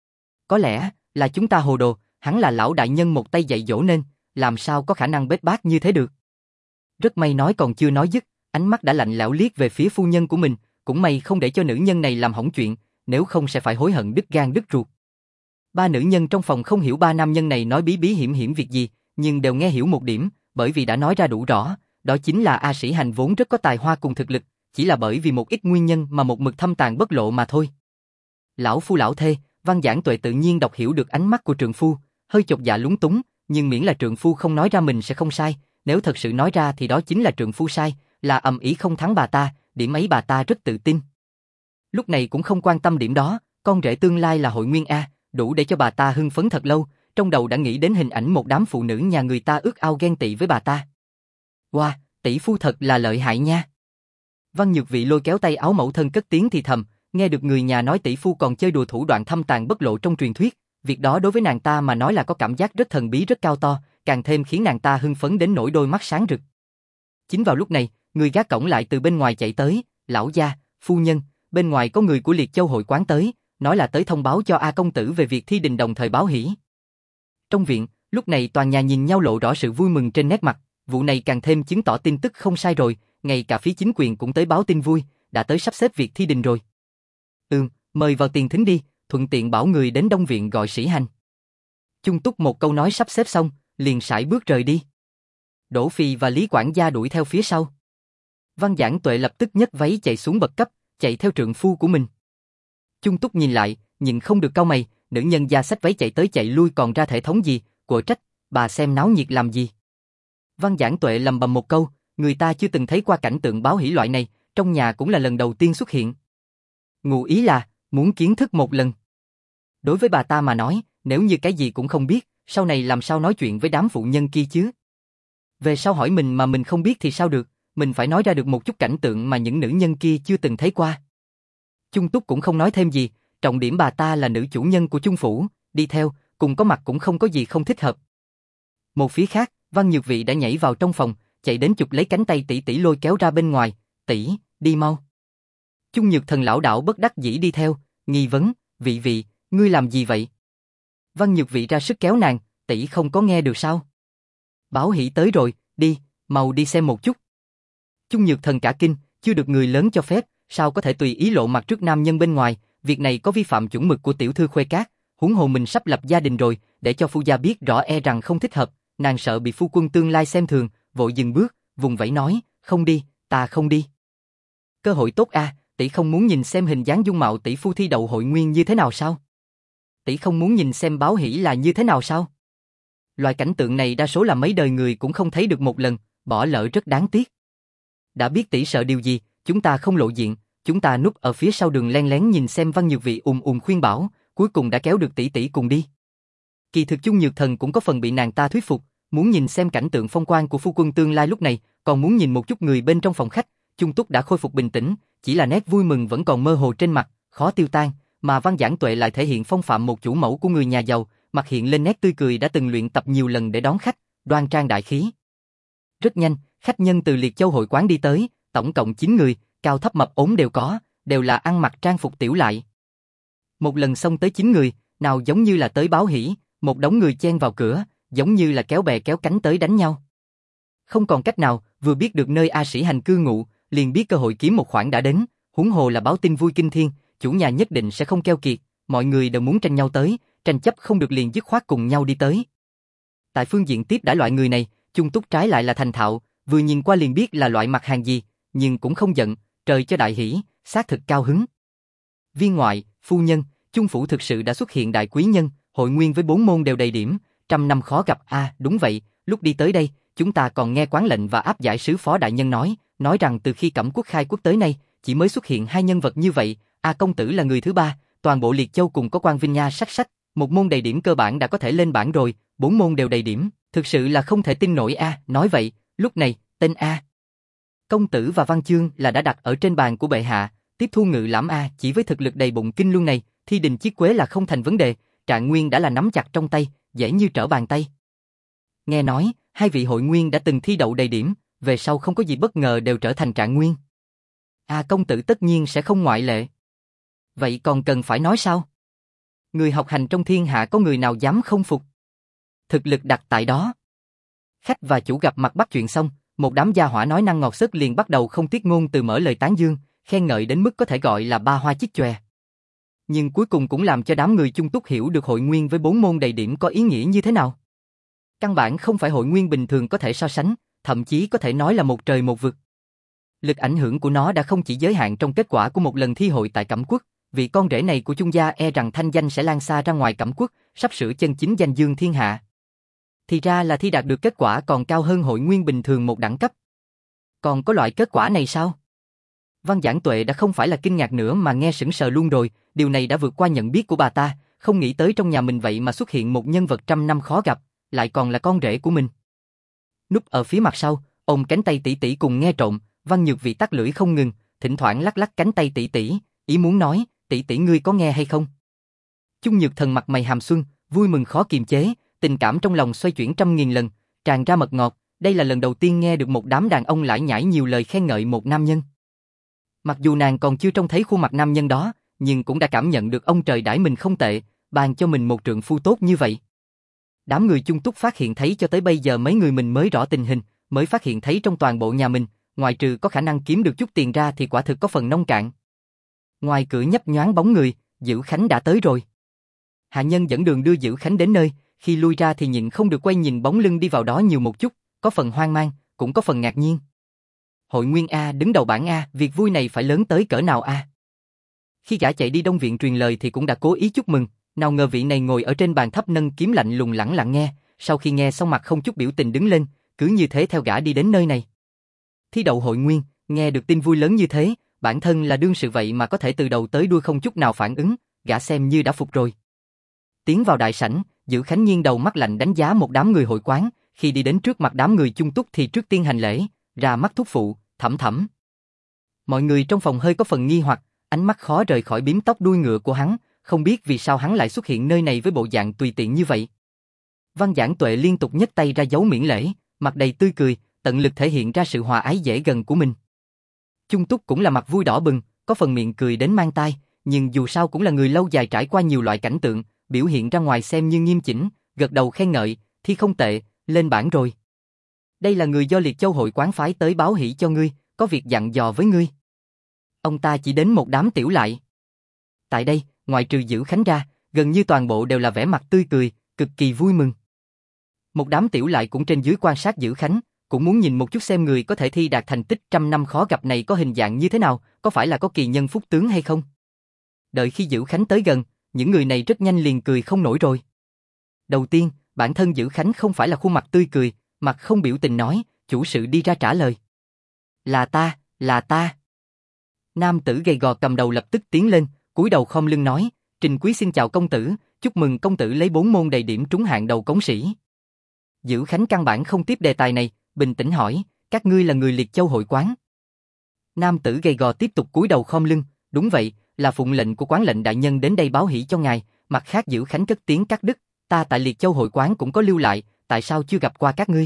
Có lẽ là chúng ta hồ đồ, hắn là lão đại nhân một tay dạy dỗ nên, làm sao có khả năng bết bát như thế được. Rất may nói còn chưa nói dứt, ánh mắt đã lạnh lẽo liếc về phía phu nhân của mình, cũng may không để cho nữ nhân này làm hỏng chuyện, nếu không sẽ phải hối hận đứt gan đứt ruột. Ba nữ nhân trong phòng không hiểu ba nam nhân này nói bí bí hiểm hiểm việc gì, nhưng đều nghe hiểu một điểm, bởi vì đã nói ra đủ rõ, đó chính là A Sĩ Hành vốn rất có tài hoa cùng thực lực, chỉ là bởi vì một ít nguyên nhân mà một mực thâm tàn bất lộ mà thôi. Lão phu lão thê, Văn Giảng Tuệ tự nhiên đọc hiểu được ánh mắt của trượng phu, hơi chột dạ lúng túng, nhưng miễn là trượng phu không nói ra mình sẽ không sai, nếu thật sự nói ra thì đó chính là trượng phu sai, là ầm ĩ không thắng bà ta, điểm ấy bà ta rất tự tin. Lúc này cũng không quan tâm điểm đó, con rể tương lai là hội nguyên A, đủ để cho bà ta hưng phấn thật lâu, trong đầu đã nghĩ đến hình ảnh một đám phụ nữ nhà người ta ước ao ghen tị với bà ta. Wow, tỷ phu thật là lợi hại nha. Văn Nhược Vị lôi kéo tay áo mẫu thân cất tiếng thì thầm, nghe được người nhà nói tỷ phu còn chơi đùa thủ đoạn thâm tàn bất lộ trong truyền thuyết, việc đó đối với nàng ta mà nói là có cảm giác rất thần bí rất cao to, càng thêm khiến nàng ta hưng phấn đến nỗi đôi mắt sáng rực. Chính vào lúc này, người gác cổng lại từ bên ngoài chạy tới, lão gia, phu nhân, bên ngoài có người của Liệt Châu hội quán tới, nói là tới thông báo cho A công tử về việc thi đình đồng thời báo hỷ. Trong viện, lúc này toàn nhà nhìn nhau lộ rõ sự vui mừng trên nét mặt, vụ này càng thêm chứng tỏ tin tức không sai rồi, ngay cả phía chính quyền cũng tới báo tin vui, đã tới sắp xếp việc thi đình rồi. Mời vào tiền thính đi, thuận tiện bảo người đến Đông viện gọi Sĩ Hành. Chung Túc một câu nói sắp xếp xong, liền sải bước rời đi. Đỗ Phi và Lý quản gia đuổi theo phía sau. Văn Giảng Tuệ lập tức nhấc váy chạy xuống bậc cấp, chạy theo trượng phu của mình. Chung Túc nhìn lại, nhìn không được cau mày, nữ nhân da xách váy chạy tới chạy lui còn ra thể thống gì, của trách, bà xem náo nhiệt làm gì. Văn Giảng Tuệ lầm bầm một câu, người ta chưa từng thấy qua cảnh tượng báo hỷ loại này, trong nhà cũng là lần đầu tiên xuất hiện. Ngụ ý là, muốn kiến thức một lần. Đối với bà ta mà nói, nếu như cái gì cũng không biết, sau này làm sao nói chuyện với đám phụ nhân kia chứ? Về sau hỏi mình mà mình không biết thì sao được, mình phải nói ra được một chút cảnh tượng mà những nữ nhân kia chưa từng thấy qua. Chung Túc cũng không nói thêm gì, trọng điểm bà ta là nữ chủ nhân của Chung phủ, đi theo, cùng có mặt cũng không có gì không thích hợp. Một phía khác, Văn Nhược Vị đã nhảy vào trong phòng, chạy đến chụp lấy cánh tay tỷ tỷ lôi kéo ra bên ngoài, tỷ, đi mau. Chung Nhược Thần lão đảo bất đắc dĩ đi theo, nghi vấn, Vị Vị, ngươi làm gì vậy? Văn Nhược Vị ra sức kéo nàng, tỷ không có nghe được sao? Báo hỷ tới rồi, đi, mau đi xem một chút. Chung Nhược Thần cả kinh, chưa được người lớn cho phép, sao có thể tùy ý lộ mặt trước nam nhân bên ngoài, việc này có vi phạm chuẩn mực của tiểu thư Khuê Cát, huống hồ mình sắp lập gia đình rồi, để cho phu gia biết rõ e rằng không thích hợp, nàng sợ bị phu quân tương lai xem thường, vội dừng bước, vùng vẫy nói, không đi, ta không đi. Cơ hội tốt a, tỷ không muốn nhìn xem hình dáng dung mạo tỷ phu thi đậu hội nguyên như thế nào sao? Tỷ không muốn nhìn xem báo hỷ là như thế nào sao? Loại cảnh tượng này đa số là mấy đời người cũng không thấy được một lần, bỏ lỡ rất đáng tiếc. Đã biết tỷ sợ điều gì, chúng ta không lộ diện, chúng ta núp ở phía sau đường len lén nhìn xem. Văn Nhược Vị khuyên bảo, cuối cùng đã kéo được tỷ tỷ cùng đi. Kỳ thực Chung Nhược Thần cũng có phần bị nàng ta thuyết phục, muốn nhìn xem cảnh tượng phong quang của phu quân tương lai lúc này, còn muốn nhìn một chút người bên trong phòng khách. Chung Túc đã khôi phục bình tĩnh, chỉ là nét vui mừng vẫn còn mơ hồ trên mặt, khó tiêu tan, mà Văn Giảng Tuệ lại thể hiện phong phạm một chủ mẫu của người nhà giàu, mặt hiện lên nét tươi cười đã từng luyện tập nhiều lần để đón khách, đoan trang đại khí. Rất nhanh, khách nhân từ Liệt Châu hội quán đi tới, tổng cộng 9 người, cao thấp mập ốm đều có, đều là ăn mặc trang phục tiểu lại. Một lần xông tới 9 người, nào giống như là tới báo hỷ, một đống người chen vào cửa, giống như là kéo bè kéo cánh tới đánh nhau. Không còn cách nào, vừa biết được nơi A Sĩ Hành cư ngụ, liền biết cơ hội kiếm một khoản đã đến, huống hồ là báo tin vui kinh thiên, chủ nhà nhất định sẽ không keo kiệt, mọi người đều muốn tranh nhau tới, tranh chấp không được liền dứt khoát cùng nhau đi tới. Tại phương diện tiếp đãi loại người này, Chung Túc trái lại là thành thạo, vừa nhìn qua liền biết là loại mặt hàng gì, nhưng cũng không giận, trời cho đại hỷ, xác thực cao hứng. Viên ngoại, phu nhân, Chung phủ thực sự đã xuất hiện đại quý nhân, hội nguyên với 4 môn đều đầy điểm, trăm năm khó gặp. Đúng vậy, lúc đi tới đây, chúng ta còn nghe quán lệnh và áp giải sứ phó đại nhân nói rằng từ khi Cẩm Quốc khai quốc tới nay, chỉ mới xuất hiện 2 nhân vật như vậy, công tử là người thứ 3, toàn bộ Liệt Châu cùng có quan Vinh Nha sách, một môn đầy điểm cơ bản đã có thể lên bảng rồi, 4 môn đều đầy điểm, thực sự là không thể tin nổi. Nói vậy, lúc này, tên công tử và văn chương là đã đặt ở trên bàn của bệ hạ, tiếp thu ngự lãm. Chỉ với thực lực đầy bụng kinh luân này, thi đình chiết quế là không thành vấn đề, Trạng Nguyên đã là nắm chặt trong tay, dễ như trở bàn tay. Nghe nói, 2 vị hội nguyên đã từng thi đậu đầy điểm, về sau không có gì bất ngờ đều trở thành Trạng Nguyên. Công tử tất nhiên sẽ không ngoại lệ. Vậy còn cần phải nói sao? Người học hành trong thiên hạ có người nào dám không phục? Thực lực đặt tại đó. Khách và chủ gặp mặt bắt chuyện xong, một đám gia hỏa nói năng ngọt xớt liền bắt đầu không tiếc ngôn từ mở lời tán dương, khen ngợi đến mức có thể gọi là ba hoa chiếc chòe. Nhưng cuối cùng cũng làm cho đám người Chung Túc hiểu được hội nguyên với 4 môn đầy điểm có ý nghĩa như thế nào. Căn bản không phải hội nguyên bình thường có thể so sánh, thậm chí có thể nói là một trời một vực. Lực ảnh hưởng của nó đã không chỉ giới hạn trong kết quả của một lần thi hội tại Cẩm Quốc, vị con rể này của Chung gia e rằng thanh danh sẽ lan xa ra ngoài Cẩm Quốc, sắp sửa chân chính danh dương thiên hạ. Thì ra là thi đạt được kết quả còn cao hơn hội nguyên bình thường một đẳng cấp. Còn có loại kết quả này sao? Văn Giảng Tuệ đã không phải là kinh ngạc nữa mà nghe sững sờ luôn rồi, điều này đã vượt qua nhận biết của bà ta, không nghĩ tới trong nhà mình vậy mà xuất hiện một nhân vật trăm năm khó gặp, lại còn là con rể của mình. Núp ở phía mặt sau, ôm cánh tay tỷ tỷ cùng nghe trộm, Văn Nhược Vị tắt lưỡi không ngừng, thỉnh thoảng lắc lắc cánh tay tỷ tỷ, ý muốn nói, tỷ tỷ ngươi có nghe hay không? Chung Nhược Thần mặt mày hàm xuân, vui mừng khó kiềm chế, tình cảm trong lòng xoay chuyển trăm nghìn lần, tràn ra mật ngọt, đây là lần đầu tiên nghe được một đám đàn ông lải nhải nhiều lời khen ngợi một nam nhân. Mặc dù nàng còn chưa trông thấy khuôn mặt nam nhân đó, nhưng cũng đã cảm nhận được ông trời đãi mình không tệ, ban cho mình một trượng phu tốt như vậy. Đám người Chung Túc phát hiện thấy cho tới bây giờ mấy người mình mới rõ tình hình, mới phát hiện thấy trong toàn bộ nhà mình, ngoài trừ có khả năng kiếm được chút tiền ra thì quả thực có phần nông cạn. Ngoài cửa nhấp nhoáng bóng người, Dữ Khánh đã tới rồi. Hạ nhân dẫn đường đưa Dữ Khánh đến nơi, khi lui ra thì nhịn không được quay nhìn bóng lưng đi vào đó nhiều một chút, có phần hoang mang, cũng có phần ngạc nhiên. Hội nguyên đứng đầu bảng việc vui này phải lớn tới cỡ nào Khi gã chạy đi Đông Viện truyền lời thì cũng đã cố ý chúc mừng, nào ngờ vị này ngồi ở trên bàn thấp nâng kiếm lạnh lùng lẳng lặng nghe, sau khi nghe xong mặt không chút biểu tình đứng lên, cứ như thế theo gã đi đến nơi này. Thi đậu hội nguyên, nghe được tin vui lớn như thế, bản thân là đương sự vậy mà có thể từ đầu tới đuôi không chút nào phản ứng, gã xem như đã phục rồi. Tiến vào đại sảnh, Dữ Khánh nghiêng đầu mắt lạnh đánh giá một đám người hội quán, khi đi đến trước mặt đám người Chung Túc thì trước tiên hành lễ, ra mắt thúc phụ, Thẩm Thẩm. Mọi người trong phòng hơi có phần nghi hoặc, ánh mắt khó rời khỏi bím tóc đuôi ngựa của hắn, không biết vì sao hắn lại xuất hiện nơi này với bộ dạng tùy tiện như vậy. Văn Giảng Tuệ liên tục nhấc tay ra dấu miễn lễ, mặt đầy tươi cười, tận lực thể hiện ra sự hòa ái dễ gần của mình. Chung Túc cũng là mặt vui đỏ bừng, có phần miệng cười đến mang tai, nhưng dù sao cũng là người lâu dài trải qua nhiều loại cảnh tượng, biểu hiện ra ngoài xem như nghiêm chỉnh, gật đầu khen ngợi, thi không tệ, lên bảng rồi. Đây là người do Liệt Châu hội quán phái tới báo hỷ cho ngươi, có việc dặn dò với ngươi. Ông ta chỉ đến một đám tiểu lại. Tại đây, ngoài trừ Dữ Khánh ra, gần như toàn bộ đều là vẻ mặt tươi cười, cực kỳ vui mừng. Một đám tiểu lại cũng trên dưới quan sát Dữ Khánh, cũng muốn nhìn một chút xem người có thể thi đạt thành tích trăm năm khó gặp này có hình dạng như thế nào, có phải là có kỳ nhân phúc tướng hay không. Đợi khi Dữ Khánh tới gần, những người này rất nhanh liền cười không nổi rồi. Đầu tiên, bản thân Dữ Khánh không phải là khuôn mặt tươi cười, mặt không biểu tình nói, chủ sự đi ra trả lời. Là ta, là ta. Nam tử gầy gò cầm đầu lập tức tiến lên, cúi đầu khom lưng nói, Trình Quý xin chào công tử, chúc mừng công tử lấy 4 môn đầy điểm trúng hạng đầu cống sĩ. Dữ Khánh căn bản không tiếp đề tài này, bình tĩnh hỏi, các ngươi là người Liệt Châu hội quán. Nam tử gầy gò tiếp tục cúi đầu khom lưng, đúng vậy, là phụng lệnh của quán lệnh đại nhân đến đây báo hỷ cho ngài. Mặt khác Dữ Khánh cất tiếng cắt đứt, ta tại Liệt Châu hội quán cũng có lưu lại, tại sao chưa gặp qua các ngươi?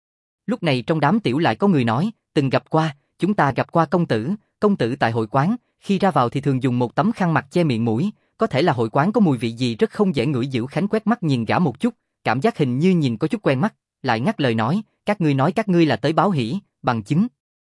Lúc này trong đám tiểu lại có người nói, từng gặp qua, chúng ta gặp qua công tử tại hội quán, khi ra vào thì thường dùng một tấm khăn mặt che miệng mũi, có thể là hội quán có mùi vị gì rất không dễ ngửi. Dữ Khánh quét mắt nhìn gã một chút, cảm giác hình như nhìn có chút quen mắt, lại ngắt lời nói các ngươi là tới báo hỷ, bằng chứng.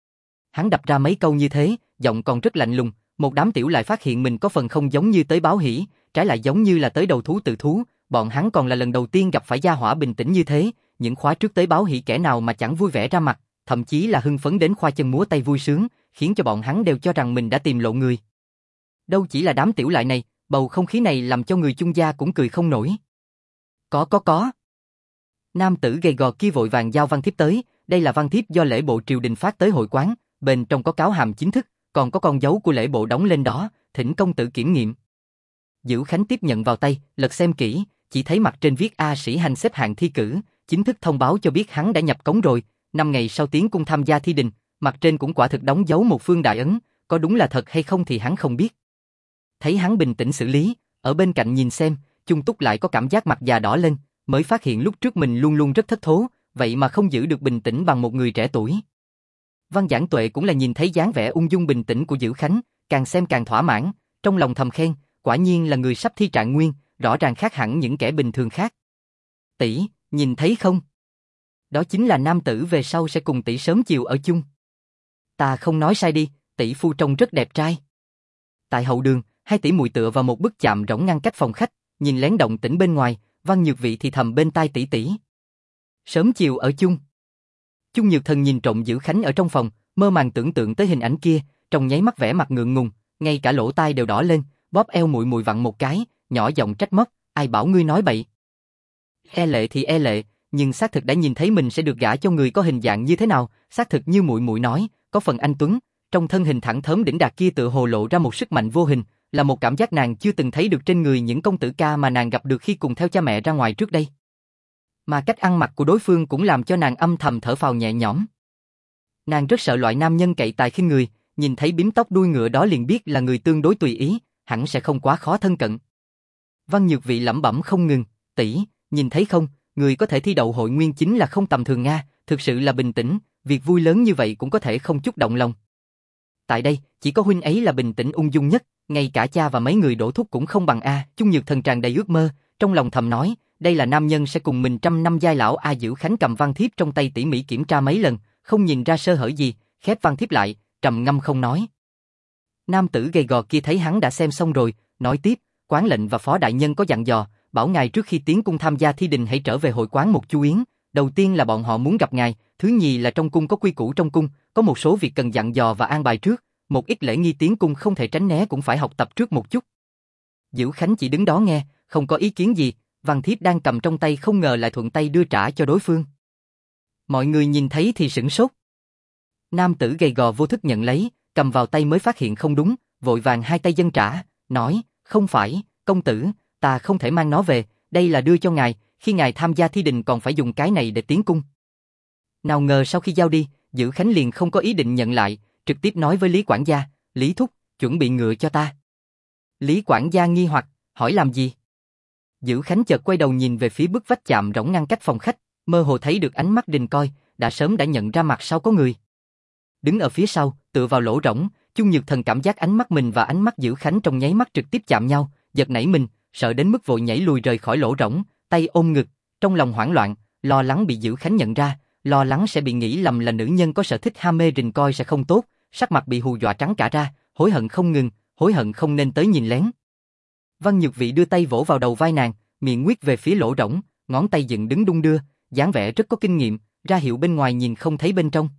Hắn đập ra mấy câu như thế, giọng còn rất lạnh lùng, một đám tiểu lại phát hiện mình có phần không giống như tới báo hỷ, trái lại giống như là tới đầu thú tự thú, bọn hắn còn là lần đầu tiên gặp phải gia hỏa bình tĩnh như thế, những khóa trước tới báo hỷ kẻ nào mà chẳng vui vẻ ra mặt, thậm chí là hưng phấn đến khoa chân múa tay vui sướng, khiến cho bọn hắn đều cho rằng mình đã tìm lộ người. Đâu chỉ là đám tiểu lại này, bầu không khí này làm cho người chung gia cũng cười không nổi. Có. Nam tử gầy gò kia vội vàng giao văn thiếp tới, đây là văn thiếp do lễ bộ triều đình phát tới hội quán, bên trong có cáo hàm chính thức, còn có con dấu của lễ bộ đóng lên đó, thỉnh công tử kiểm nghiệm. Dữ Khánh tiếp nhận vào tay, lật xem kỹ, chỉ thấy mặt trên viết A Sĩ Hành xếp hạng thi cử, chính thức thông báo cho biết hắn đã nhập cống rồi, 5 ngày sau tiến cung tham gia thi đình, mặt trên cũng quả thực đóng dấu một phương đại ấn, có đúng là thật hay không thì hắn không biết. Thấy hắn bình tĩnh xử lý, ở bên cạnh nhìn xem, Chung Túc lại có cảm giác mặt già đỏ lên, mới phát hiện lúc trước mình luôn luôn rất thất thố, vậy mà không giữ được bình tĩnh bằng một người trẻ tuổi. Văn Giảng Tuệ cũng là nhìn thấy dáng vẻ ung dung bình tĩnh của Dữ Khánh, càng xem càng thỏa mãn, trong lòng thầm khen, quả nhiên là người sắp thi trạng nguyên, rõ ràng khác hẳn những kẻ bình thường khác. Tỷ, nhìn thấy không? Đó chính là nam tử về sau sẽ cùng tỷ sớm chiều ở chung. Ta không nói sai đi, tỷ phu trông rất đẹp trai. Tại hậu đường, hai tỷ muội tựa vào một bức chạm rỗng ngăn cách phòng khách, nhìn lén động tĩnh bên ngoài, Văn Nhược Vị thì thầm bên tai tỷ tỷ. Sớm chiều ở chung. Chung Nhược Thần nhìn trộm Dữ Khánh ở trong phòng, mơ màng tưởng tượng tới hình ảnh kia, trong nháy mắt vẻ mặt ngượng ngùng, ngay cả lỗ tai đều đỏ lên, bóp eo muội muội vặn một cái, nhỏ giọng trách móc, ai bảo ngươi nói bậy. E lệ thì e lệ, nhưng xác thực đã nhìn thấy mình sẽ được gả cho người có hình dạng như thế nào, xác thực như muội muội nói, có phần anh tuấn, trong thân hình thẳng thớm đỉnh đạt kia tựa hồ lộ ra một sức mạnh vô hình, là một cảm giác nàng chưa từng thấy được trên người những công tử ca mà nàng gặp được khi cùng theo cha mẹ ra ngoài trước đây. Mà cách ăn mặc của đối phương cũng làm cho nàng âm thầm thở phào nhẹ nhõm. Nàng rất sợ loại nam nhân cậy tài khinh người, nhìn thấy bím tóc đuôi ngựa đó liền biết là người tương đối tùy ý, hẳn sẽ không quá khó thân cận. Văn Nhược Vị lẩm bẩm không ngừng, tỷ, nhìn thấy không, người có thể thi đậu hội nguyên chính là không tầm thường nga, thực sự là bình tĩnh, việc vui lớn như vậy cũng có thể không chút động lòng. Tại đây, chỉ có huynh ấy là bình tĩnh ung dung nhất, ngay cả cha và mấy người đổ thuốc cũng không bằng a. Chung Nhược Thần tràn đầy ước mơ, trong lòng thầm nói, đây là nam nhân sẽ cùng mình trăm năm giai lão a. Dữ Khánh cầm văn thiếp trong tay tỉ mỉ kiểm tra mấy lần, không nhìn ra sơ hở gì, khép văn thiếp lại, trầm ngâm không nói. Nam tử gầy gò kia thấy hắn đã xem xong rồi, nói tiếp, quán lệnh và phó đại nhân có dặn dò, bảo ngài trước khi tiến cung tham gia thi đình hãy trở về hội quán một chu yến. Đầu tiên là bọn họ muốn gặp ngài, thứ nhì là trong cung có quy củ trong cung, có một số việc cần dặn dò và an bài trước, một ít lễ nghi tiến cung không thể tránh né cũng phải học tập trước một chút. Dữ Khánh chỉ đứng đó nghe, không có ý kiến gì, văn thiếp đang cầm trong tay không ngờ lại thuận tay đưa trả cho đối phương. Mọi người nhìn thấy thì sửng sốt. Nam tử gầy gò vô thức nhận lấy, cầm vào tay mới phát hiện không đúng, vội vàng hai tay dâng trả, nói, không phải, công tử, ta không thể mang nó về, đây là đưa cho ngài, khi ngài tham gia thi đình còn phải dùng cái này để tiến cung. Nào ngờ sau khi giao đi, Dữ Khánh liền không có ý định nhận lại, trực tiếp nói với Lý quản gia, Lý thúc, chuẩn bị ngựa cho ta. Lý quản gia nghi hoặc, hỏi làm gì? Dữ Khánh chợt quay đầu nhìn về phía bức vách chạm rỗng ngăn cách phòng khách, mơ hồ thấy được ánh mắt Đình Coi, đã sớm đã nhận ra mặt sau có người. Đứng ở phía sau, tựa vào lỗ rỗng, Chung Nhược Thần cảm giác ánh mắt mình và ánh mắt Dữ Khánh trong nháy mắt trực tiếp chạm nhau, giật nảy mình, sợ đến mức vội nhảy lùi rời khỏi lỗ rỗng, tay ôm ngực, trong lòng hoảng loạn, lo lắng bị Dữ Khánh nhận ra, lo lắng sẽ bị nghĩ lầm là nữ nhân có sở thích ham mê Đình Coi sẽ không tốt, sắc mặt bị hù dọa trắng cả ra, hối hận không ngừng, hối hận không nên tới nhìn lén. Văn Nhược Vị đưa tay vỗ vào đầu vai nàng, miệng nguyết về phía lỗ rỗng, ngón tay dựng đứng đung đưa, dáng vẻ rất có kinh nghiệm, ra hiệu bên ngoài nhìn không thấy bên trong.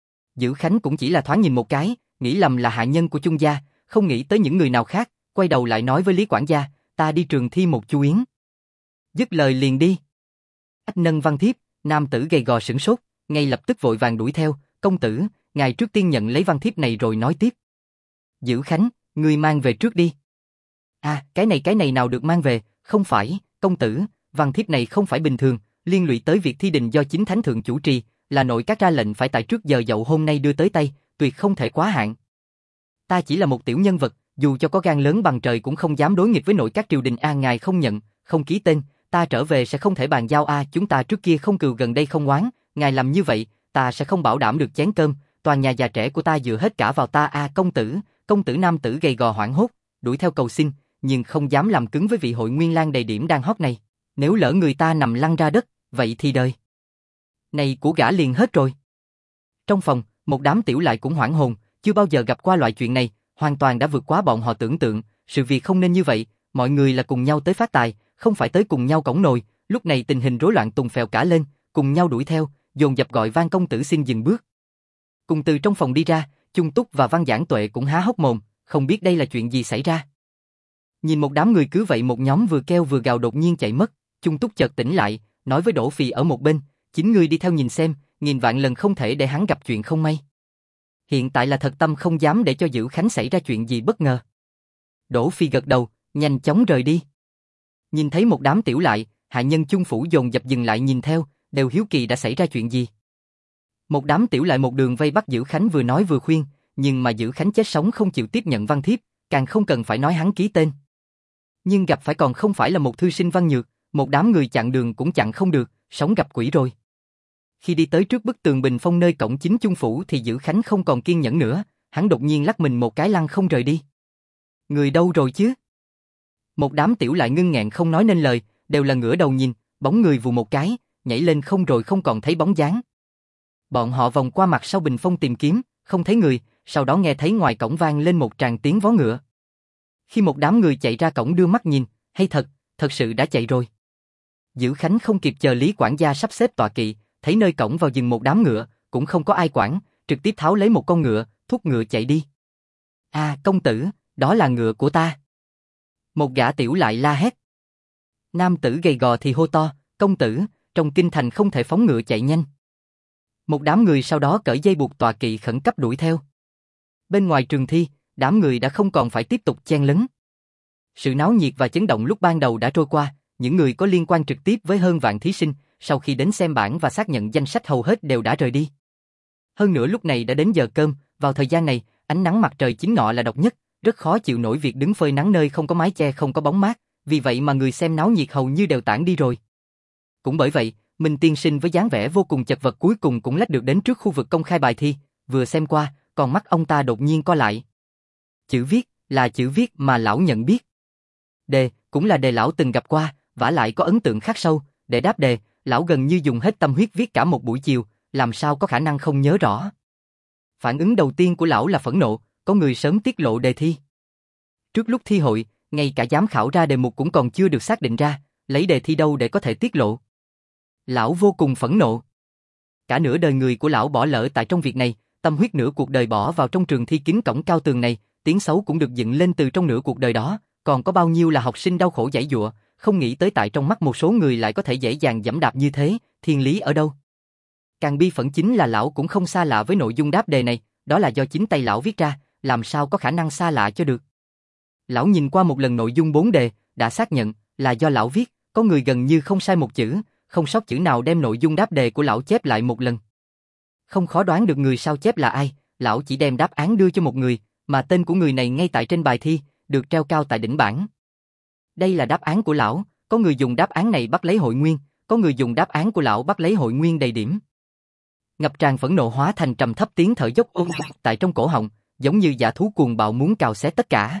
Dữ Khánh cũng chỉ là thoáng nhìn một cái, nghĩ lầm là hạ nhân của Chung gia, không nghĩ tới những người nào khác, quay đầu lại nói với Lý quản gia, ta đi Trường Thi một chu yến. Dứt lời liền đi. Ách nâng văn thiếp, nam tử gầy gò sửng sốt, ngay lập tức vội vàng đuổi theo, công tử, ngài trước tiên nhận lấy văn thiếp này rồi nói tiếp. Dữ Khánh, ngươi mang về trước đi. À, cái này nào được mang về, không phải, công tử, văn thiếp này không phải bình thường, liên lụy tới việc thi đình do chính thánh thượng chủ trì, là nội các ra lệnh phải tại trước giờ dậu hôm nay đưa tới tay, tuyệt không thể quá hạn. Ta chỉ là một tiểu nhân vật, dù cho có gan lớn bằng trời cũng không dám đối nghịch với nội các triều đình a, ngài không nhận, không ký tên, ta trở về sẽ không thể bàn giao a, chúng ta trước kia không cừu gần đây không oán, ngài làm như vậy, ta sẽ không bảo đảm được chén cơm, toàn nhà già trẻ của ta dựa hết cả vào ta a, công tử nam tử gầy gò hoảng hốt, đuổi theo cầu xin, nhưng không dám làm cứng với vị hội Nguyên Lang đầy điểm đang hót này, nếu lỡ người ta nằm lăn ra đất, vậy thì đời này của gã liền hết rồi. Trong phòng, một đám tiểu lại cũng hoảng hồn, chưa bao giờ gặp qua loại chuyện này, hoàn toàn đã vượt quá bọn họ tưởng tượng, sự việc không nên như vậy, mọi người là cùng nhau tới phát tài, không phải tới cùng nhau cõng nồi, lúc này tình hình rối loạn tùng phèo cả lên, cùng nhau đuổi theo, dồn dập gọi Van công tử xin dừng bước. Cùng từ trong phòng đi ra, Chung Túc và Văn Giảng Tuệ cũng há hốc mồm, không biết đây là chuyện gì xảy ra. Nhìn một đám người cứ vậy một nhóm vừa kêu vừa gào đột nhiên chạy mất, Chung Túc chợt tỉnh lại, nói với Đỗ Phi ở một bên, chính ngươi đi theo nhìn xem, nghìn vạn lần không thể để hắn gặp chuyện không may. Hiện tại là thật tâm không dám để cho Dữ Khánh xảy ra chuyện gì bất ngờ. Đỗ Phi gật đầu, nhanh chóng rời đi. Nhìn thấy một đám tiểu lại, hạ nhân Chung phủ dồn dập dừng lại nhìn theo, đều hiếu kỳ đã xảy ra chuyện gì. Một đám tiểu lại một đường vây bắt Dữ Khánh vừa nói vừa khuyên, nhưng mà Dữ Khánh chết sống không chịu tiếp nhận văn thiếp, càng không cần phải nói hắn ký tên. Nhưng gặp phải còn không phải là một thư sinh văn nhược, một đám người chặn đường cũng chặn không được, sống gặp quỷ rồi. Khi đi tới trước bức tường bình phong nơi cổng chính Chung phủ thì Dữ Khánh không còn kiên nhẫn nữa, hắn đột nhiên lắc mình một cái lăn không rời đi. Người đâu rồi chứ? Một đám tiểu lại ngưng nghẹn không nói nên lời, đều là ngửa đầu nhìn, bóng người vù một cái, nhảy lên không rồi không còn thấy bóng dáng. Bọn họ vòng qua mặt sau bình phong tìm kiếm, không thấy người, sau đó nghe thấy ngoài cổng vang lên một tràng tiếng vó ngựa. Khi một đám người chạy ra cổng đưa mắt nhìn, hay thật sự đã chạy rồi. Dữ Khánh không kịp chờ Lý quản gia sắp xếp tọa kỵ, thấy nơi cổng vào dừng một đám ngựa, cũng không có ai quản, trực tiếp tháo lấy một con ngựa, thúc ngựa chạy đi. À, công tử, đó là ngựa của ta. Một gã tiểu lại la hét. Nam tử gầy gò thì hô to, công tử, trong kinh thành không thể phóng ngựa chạy nhanh. Một đám người sau đó cởi dây buộc tọa kỵ khẩn cấp đuổi theo. Bên ngoài trường thi, đám người đã không còn phải tiếp tục chen lấn. Sự náo nhiệt và chấn động lúc ban đầu đã trôi qua, những người có liên quan trực tiếp với hơn vạn thí sinh, sau khi đến xem bảng và xác nhận danh sách hầu hết đều đã rời đi. Hơn nữa lúc này đã đến giờ cơm, vào thời gian này, ánh nắng mặt trời chính ngọ là độc nhất, rất khó chịu nổi việc đứng phơi nắng nơi không có mái che không có bóng mát, vì vậy mà người xem náo nhiệt hầu như đều tản đi rồi. Cũng bởi vậy, Minh tiên sinh với dáng vẻ vô cùng chật vật cuối cùng cũng lách được đến trước khu vực công khai bài thi, vừa xem qua, còn mắt ông ta đột nhiên co lại. Chữ viết, là chữ viết mà lão nhận biết. Đề, cũng là đề lão từng gặp qua, vả lại có ấn tượng khắc sâu, để đáp đề, lão gần như dùng hết tâm huyết viết cả một buổi chiều, làm sao có khả năng không nhớ rõ. Phản ứng đầu tiên của lão là phẫn nộ, có người sớm tiết lộ đề thi. Trước lúc thi hội, ngay cả giám khảo ra đề mục cũng còn chưa được xác định ra, lấy đề thi đâu để có thể tiết lộ. Lão vô cùng phẫn nộ. Cả nửa đời người của lão bỏ lỡ tại trong việc này, tâm huyết nửa cuộc đời bỏ vào trong trường thi kín cổng cao tường này, tiếng xấu cũng được dựng lên từ trong nửa cuộc đời đó, còn có bao nhiêu là học sinh đau khổ giãy giụa, không nghĩ tới tại trong mắt một số người lại có thể dễ dàng giẫm đạp như thế, thiên lý ở đâu? Càng bi phẫn chính là lão cũng không xa lạ với nội dung đáp đề này, đó là do chính tay lão viết ra, làm sao có khả năng xa lạ cho được. Lão nhìn qua một lần nội dung 4 đề, đã xác nhận là do lão viết, có người gần như không sai một chữ, không sót chữ nào đem nội dung đáp đề của lão chép lại một lần. Không khó đoán được người sao chép là ai, lão chỉ đem đáp án đưa cho một người, mà tên của người này ngay tại trên bài thi, được treo cao tại đỉnh bảng. Đây là đáp án của lão, có người dùng đáp án này bắt lấy hội nguyên, có người dùng đáp án của lão bắt lấy hội nguyên đầy điểm. Ngập tràn phẫn nộ hóa thành trầm thấp tiếng thở dốc tại trong cổ họng, giống như dã thú cuồng bạo muốn cào xé tất cả.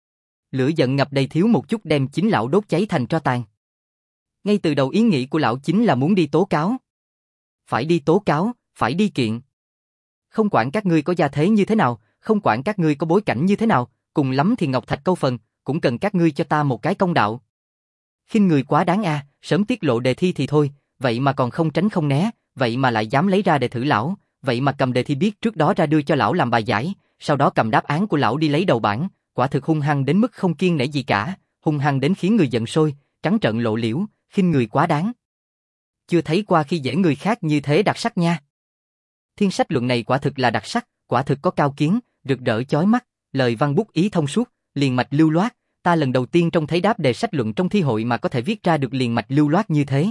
Lửa giận ngập đầy thiếu một chút đem chính lão đốt cháy thành tro tàn. Ngay từ đầu ý nghĩ của lão chính là muốn đi tố cáo. Phải đi tố cáo, phải đi kiện. Không quản các ngươi có gia thế như thế nào, không quản các ngươi có bối cảnh như thế nào, cùng lắm thì ngọc thạch câu phần, cũng cần các ngươi cho ta một cái công đạo. Khinh người quá đáng a, sớm tiết lộ đề thi thì thôi, vậy mà còn không tránh không né, vậy mà lại dám lấy ra để thử lão, vậy mà cầm đề thi biết trước đó ra đưa cho lão làm bài giải, sau đó cầm đáp án của lão đi lấy đầu bảng, quả thực hung hăng đến mức không kiêng nể gì cả, hung hăng đến khiến người giận sôi, trắng trợn lộ liễu, khinh người quá đáng. Chưa thấy qua khi dễ người khác như thế đặc sắc nha. Thiên sách luận này quả thực là đặc sắc, quả thực có cao kiến, rực rỡ chói mắt, lời văn bút ý thông suốt, liền mạch lưu loát, ta lần đầu tiên trông thấy đáp đề sách luận trong thi hội mà có thể viết ra được liền mạch lưu loát như thế.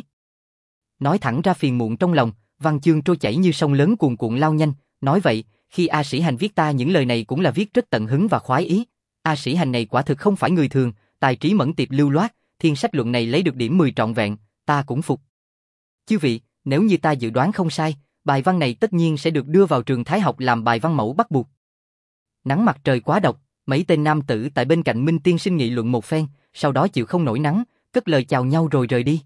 Nói thẳng ra phiền muộn trong lòng, văn chương trôi chảy như sông lớn cuồn cuộn lao nhanh, nói vậy, khi A Sĩ Hành viết ta những lời này cũng là viết rất tận hứng và khoái ý. A Sĩ Hành này quả thực không phải người thường, tài trí mẫn tiệp lưu loát, thiên sách luận này lấy được điểm 10 trọn vẹn, ta cũng phục. Chư vị, nếu như ta dự đoán không sai, bài văn này tất nhiên sẽ được đưa vào trường Thái học làm bài văn mẫu bắt buộc. Nắng mặt trời quá độc, mấy tên nam tử tại bên cạnh Minh Tiên Sinh nghị luận một phen, sau đó chịu không nổi nắng, cất lời chào nhau rồi rời đi.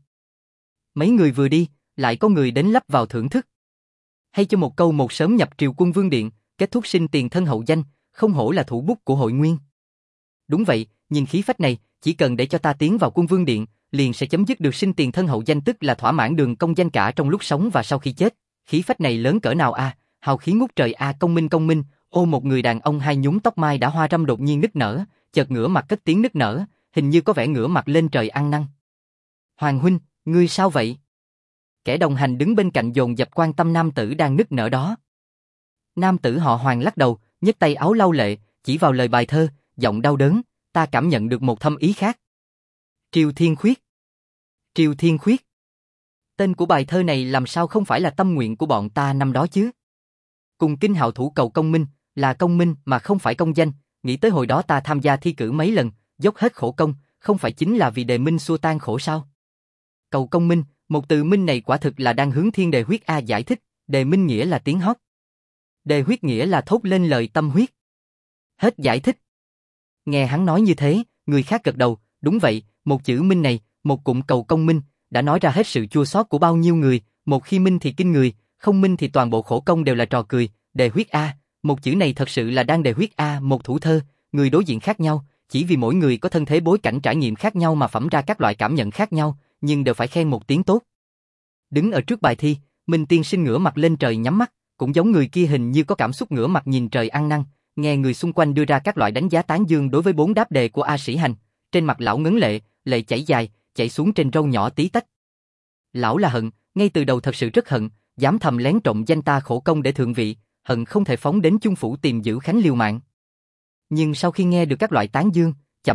Mấy người vừa đi, lại có người đến lắp vào thưởng thức. Hay cho một câu một sớm nhập triều Quân Vương Điện, kết thúc sinh tiền thân hậu danh, không hổ là thủ bút của hội nguyên. Đúng vậy, nhìn khí phách này, chỉ cần để cho ta tiến vào Quân Vương Điện, liền sẽ chấm dứt được sinh tiền thân hậu danh, tức là thỏa mãn đường công danh cả trong lúc sống và sau khi chết. Khí phách này lớn cỡ nào a, hào khí ngút trời a, công minh, ô một người đàn ông hai nhúm tóc mai đã hoa râm đột nhiên nức nở, chợt ngửa mặt cất tiếng nức nở, hình như có vẻ ngửa mặt lên trời ăn năn. Hoàng huynh, ngươi sao vậy? Kẻ đồng hành đứng bên cạnh dồn dập quan tâm nam tử đang nức nở đó. Nam tử họ Hoàng lắc đầu, nhấc tay áo lau lệ, chỉ vào lời bài thơ, giọng đau đớn, ta cảm nhận được một thâm ý khác. Triều Thiên Khuyết. Triều Thiên Khuyết. Tên của bài thơ này làm sao không phải là tâm nguyện của bọn ta năm đó chứ? Cùng kinh hào thủ cầu công minh, là công minh mà không phải công danh, nghĩ tới hồi đó ta tham gia thi cử mấy lần, dốc hết khổ công, không phải chính là vì đề minh xua tan khổ sao? Cầu công minh, một từ minh này quả thực là đang hướng thiên đề huyết a giải thích, đề minh nghĩa là tiếng hót. Đề huyết nghĩa là thốt lên lời tâm huyết. Hết giải thích. Nghe hắn nói như thế, người khác gật đầu, đúng vậy, một chữ minh này, một cụm cầu công minh, đã nói ra hết sự chua xót của bao nhiêu người, một khi minh thì kinh người, không minh thì toàn bộ khổ công đều là trò cười, đề huyết a, một chữ này thật sự là đang đề huyết a, một thủ thơ, người đối diện khác nhau, chỉ vì mỗi người có thân thế bối cảnh trải nghiệm khác nhau mà phẩm ra các loại cảm nhận khác nhau, nhưng đều phải khen một tiếng tốt. Đứng ở trước bài thi, Minh Tiên Sinh ngửa mặt lên trời nhắm mắt, cũng giống người kia hình như có cảm xúc ngửa mặt nhìn trời ăn năn, nghe người xung quanh đưa ra các loại đánh giá tán dương đối với 4 đáp đề của A Sĩ Hành, trên mặt lão ngấn lệ, lệ chảy dài, chảy xuống trên râu nhỏ tí tách. Lão là hận, ngay từ đầu thật sự rất hận, dám thầm lén trộm danh ta khổ công để thượng vị, hận không thể phóng đến Chung phủ tìm giữ Khánh liều mạng. Nhưng sau khi nghe được các loại tán dương,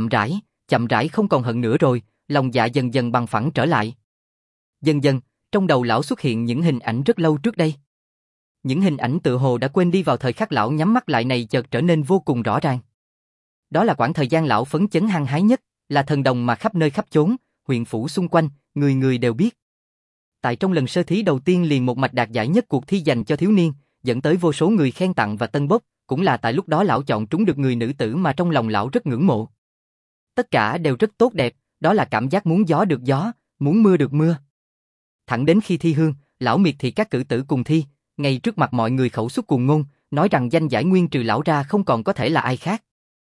chậm rãi không còn hận nữa rồi, lòng dạ dần dần bằng phẳng trở lại. Dần dần, trong đầu lão xuất hiện những hình ảnh rất lâu trước đây. Những hình ảnh tự hồ đã quên đi vào thời khắc lão nhắm mắt lại này chợt trở nên vô cùng rõ ràng. Đó là khoảng thời gian lão phấn chấn hăng hái nhất, là thần đồng mà khắp nơi khắp chốn, huyện phủ xung quanh, người người đều biết. Tại trong lần sơ thí đầu tiên liền một mạch đạt giải nhất cuộc thi dành cho thiếu niên, dẫn tới vô số người khen tặng và tân bốc, cũng là tại lúc đó lão chọn trúng được người nữ tử mà trong lòng lão rất ngưỡng mộ. Tất cả đều rất tốt đẹp, đó là cảm giác muốn gió được gió, muốn mưa được mưa. Thẳng đến khi thi hương, lão miệt thị các cử tử cùng thi, ngay trước mặt mọi người khẩu xuất cuồng ngôn, nói rằng danh giải nguyên trừ lão ra không còn có thể là ai khác.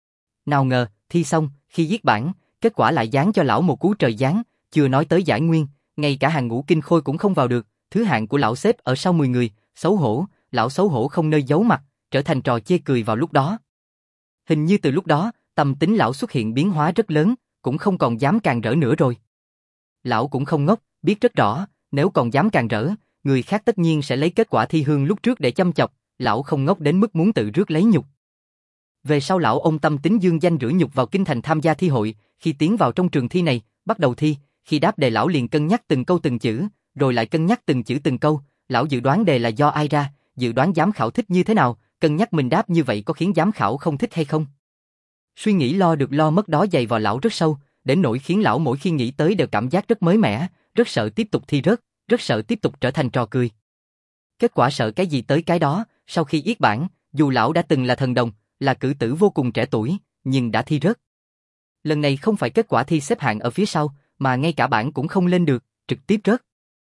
Nào ngờ, thi xong, khi viết bản, kết quả lại giáng cho lão một cú trời giáng, chưa nói tới giải nguyên, ngay cả hàng ngũ kinh khôi cũng không vào được, thứ hạng của lão xếp ở sau 10 người, xấu hổ, lão xấu hổ không nơi giấu mặt, trở thành trò chê cười vào lúc đó. Hình như từ lúc đó, tâm tính lão xuất hiện biến hóa rất lớn, cũng không còn dám càn rỡ nữa rồi. Lão cũng không ngốc, biết rất rõ, nếu còn dám càn rỡ, người khác tất nhiên sẽ lấy kết quả thi hương lúc trước để châm chọc, lão không ngốc đến mức muốn tự rước lấy nhục. Về sau lão ôm tâm tính dương danh rửa nhục vào kinh thành tham gia thi hội, khi tiến vào trong trường thi này, bắt đầu thi, khi đáp đề lão liền cân nhắc từng câu từng chữ, rồi lại cân nhắc từng chữ từng câu, lão dự đoán đề là do ai ra, dự đoán giám khảo thích như thế nào, cân nhắc mình đáp như vậy có khiến giám khảo không thích hay không. Suy nghĩ lo được lo mất đó dày vào lão rất sâu, đến nỗi khiến lão mỗi khi nghĩ tới đều cảm giác rất mới mẻ, rất sợ tiếp tục thi rớt, rất sợ tiếp tục trở thành trò cười. Kết quả sợ cái gì tới cái đó, sau khi yết bảng, dù lão đã từng là thần đồng, là cử tử vô cùng trẻ tuổi, nhưng đã thi rớt. Lần này không phải kết quả thi xếp hạng ở phía sau, mà ngay cả bảng cũng không lên được, trực tiếp rớt.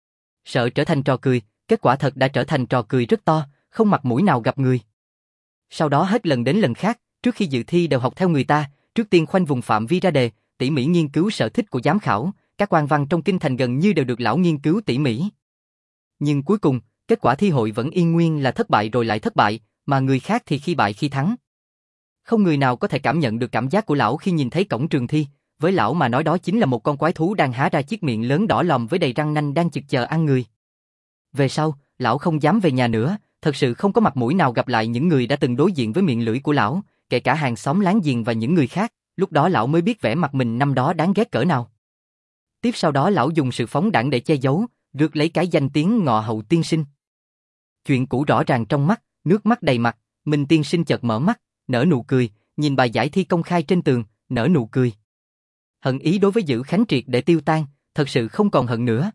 Sợ trở thành trò cười, kết quả thật đã trở thành trò cười rất to, không mặt mũi nào gặp người. Sau đó hết lần đến lần khác, trước khi dự thi đều học theo người ta, trước tiên khoanh vùng phạm vi ra đề, tỉ mỉ nghiên cứu sở thích của giám khảo, các quan văn trong kinh thành gần như đều được lão nghiên cứu tỉ mỉ. Nhưng cuối cùng, kết quả thi hội vẫn yên nguyên là thất bại rồi lại thất bại, mà người khác thì khi bại khi thắng. Không người nào có thể cảm nhận được cảm giác của lão khi nhìn thấy cổng trường thi, với lão mà nói đó chính là một con quái thú đang há ra chiếc miệng lớn đỏ lòm với đầy răng nanh đang chực chờ ăn người. Về sau, lão không dám về nhà nữa, thật sự không có mặt mũi nào gặp lại những người đã từng đối diện với miệng lưỡi của lão, kể cả hàng xóm láng giềng và những người khác, lúc đó lão mới biết vẻ mặt mình năm đó đáng ghét cỡ nào. Tiếp sau đó lão dùng sự phóng đãng để che giấu, rước lấy cái danh tiếng ngọ hậu tiên sinh. Chuyện cũ rõ ràng trong mắt, nước mắt đầy mặt, Minh tiên sinh chợt mở mắt, nở nụ cười, nhìn bài giải thi công khai trên tường, nở nụ cười. Hận ý đối với Dữ Khánh triệt để tiêu tan, thật sự không còn hận nữa.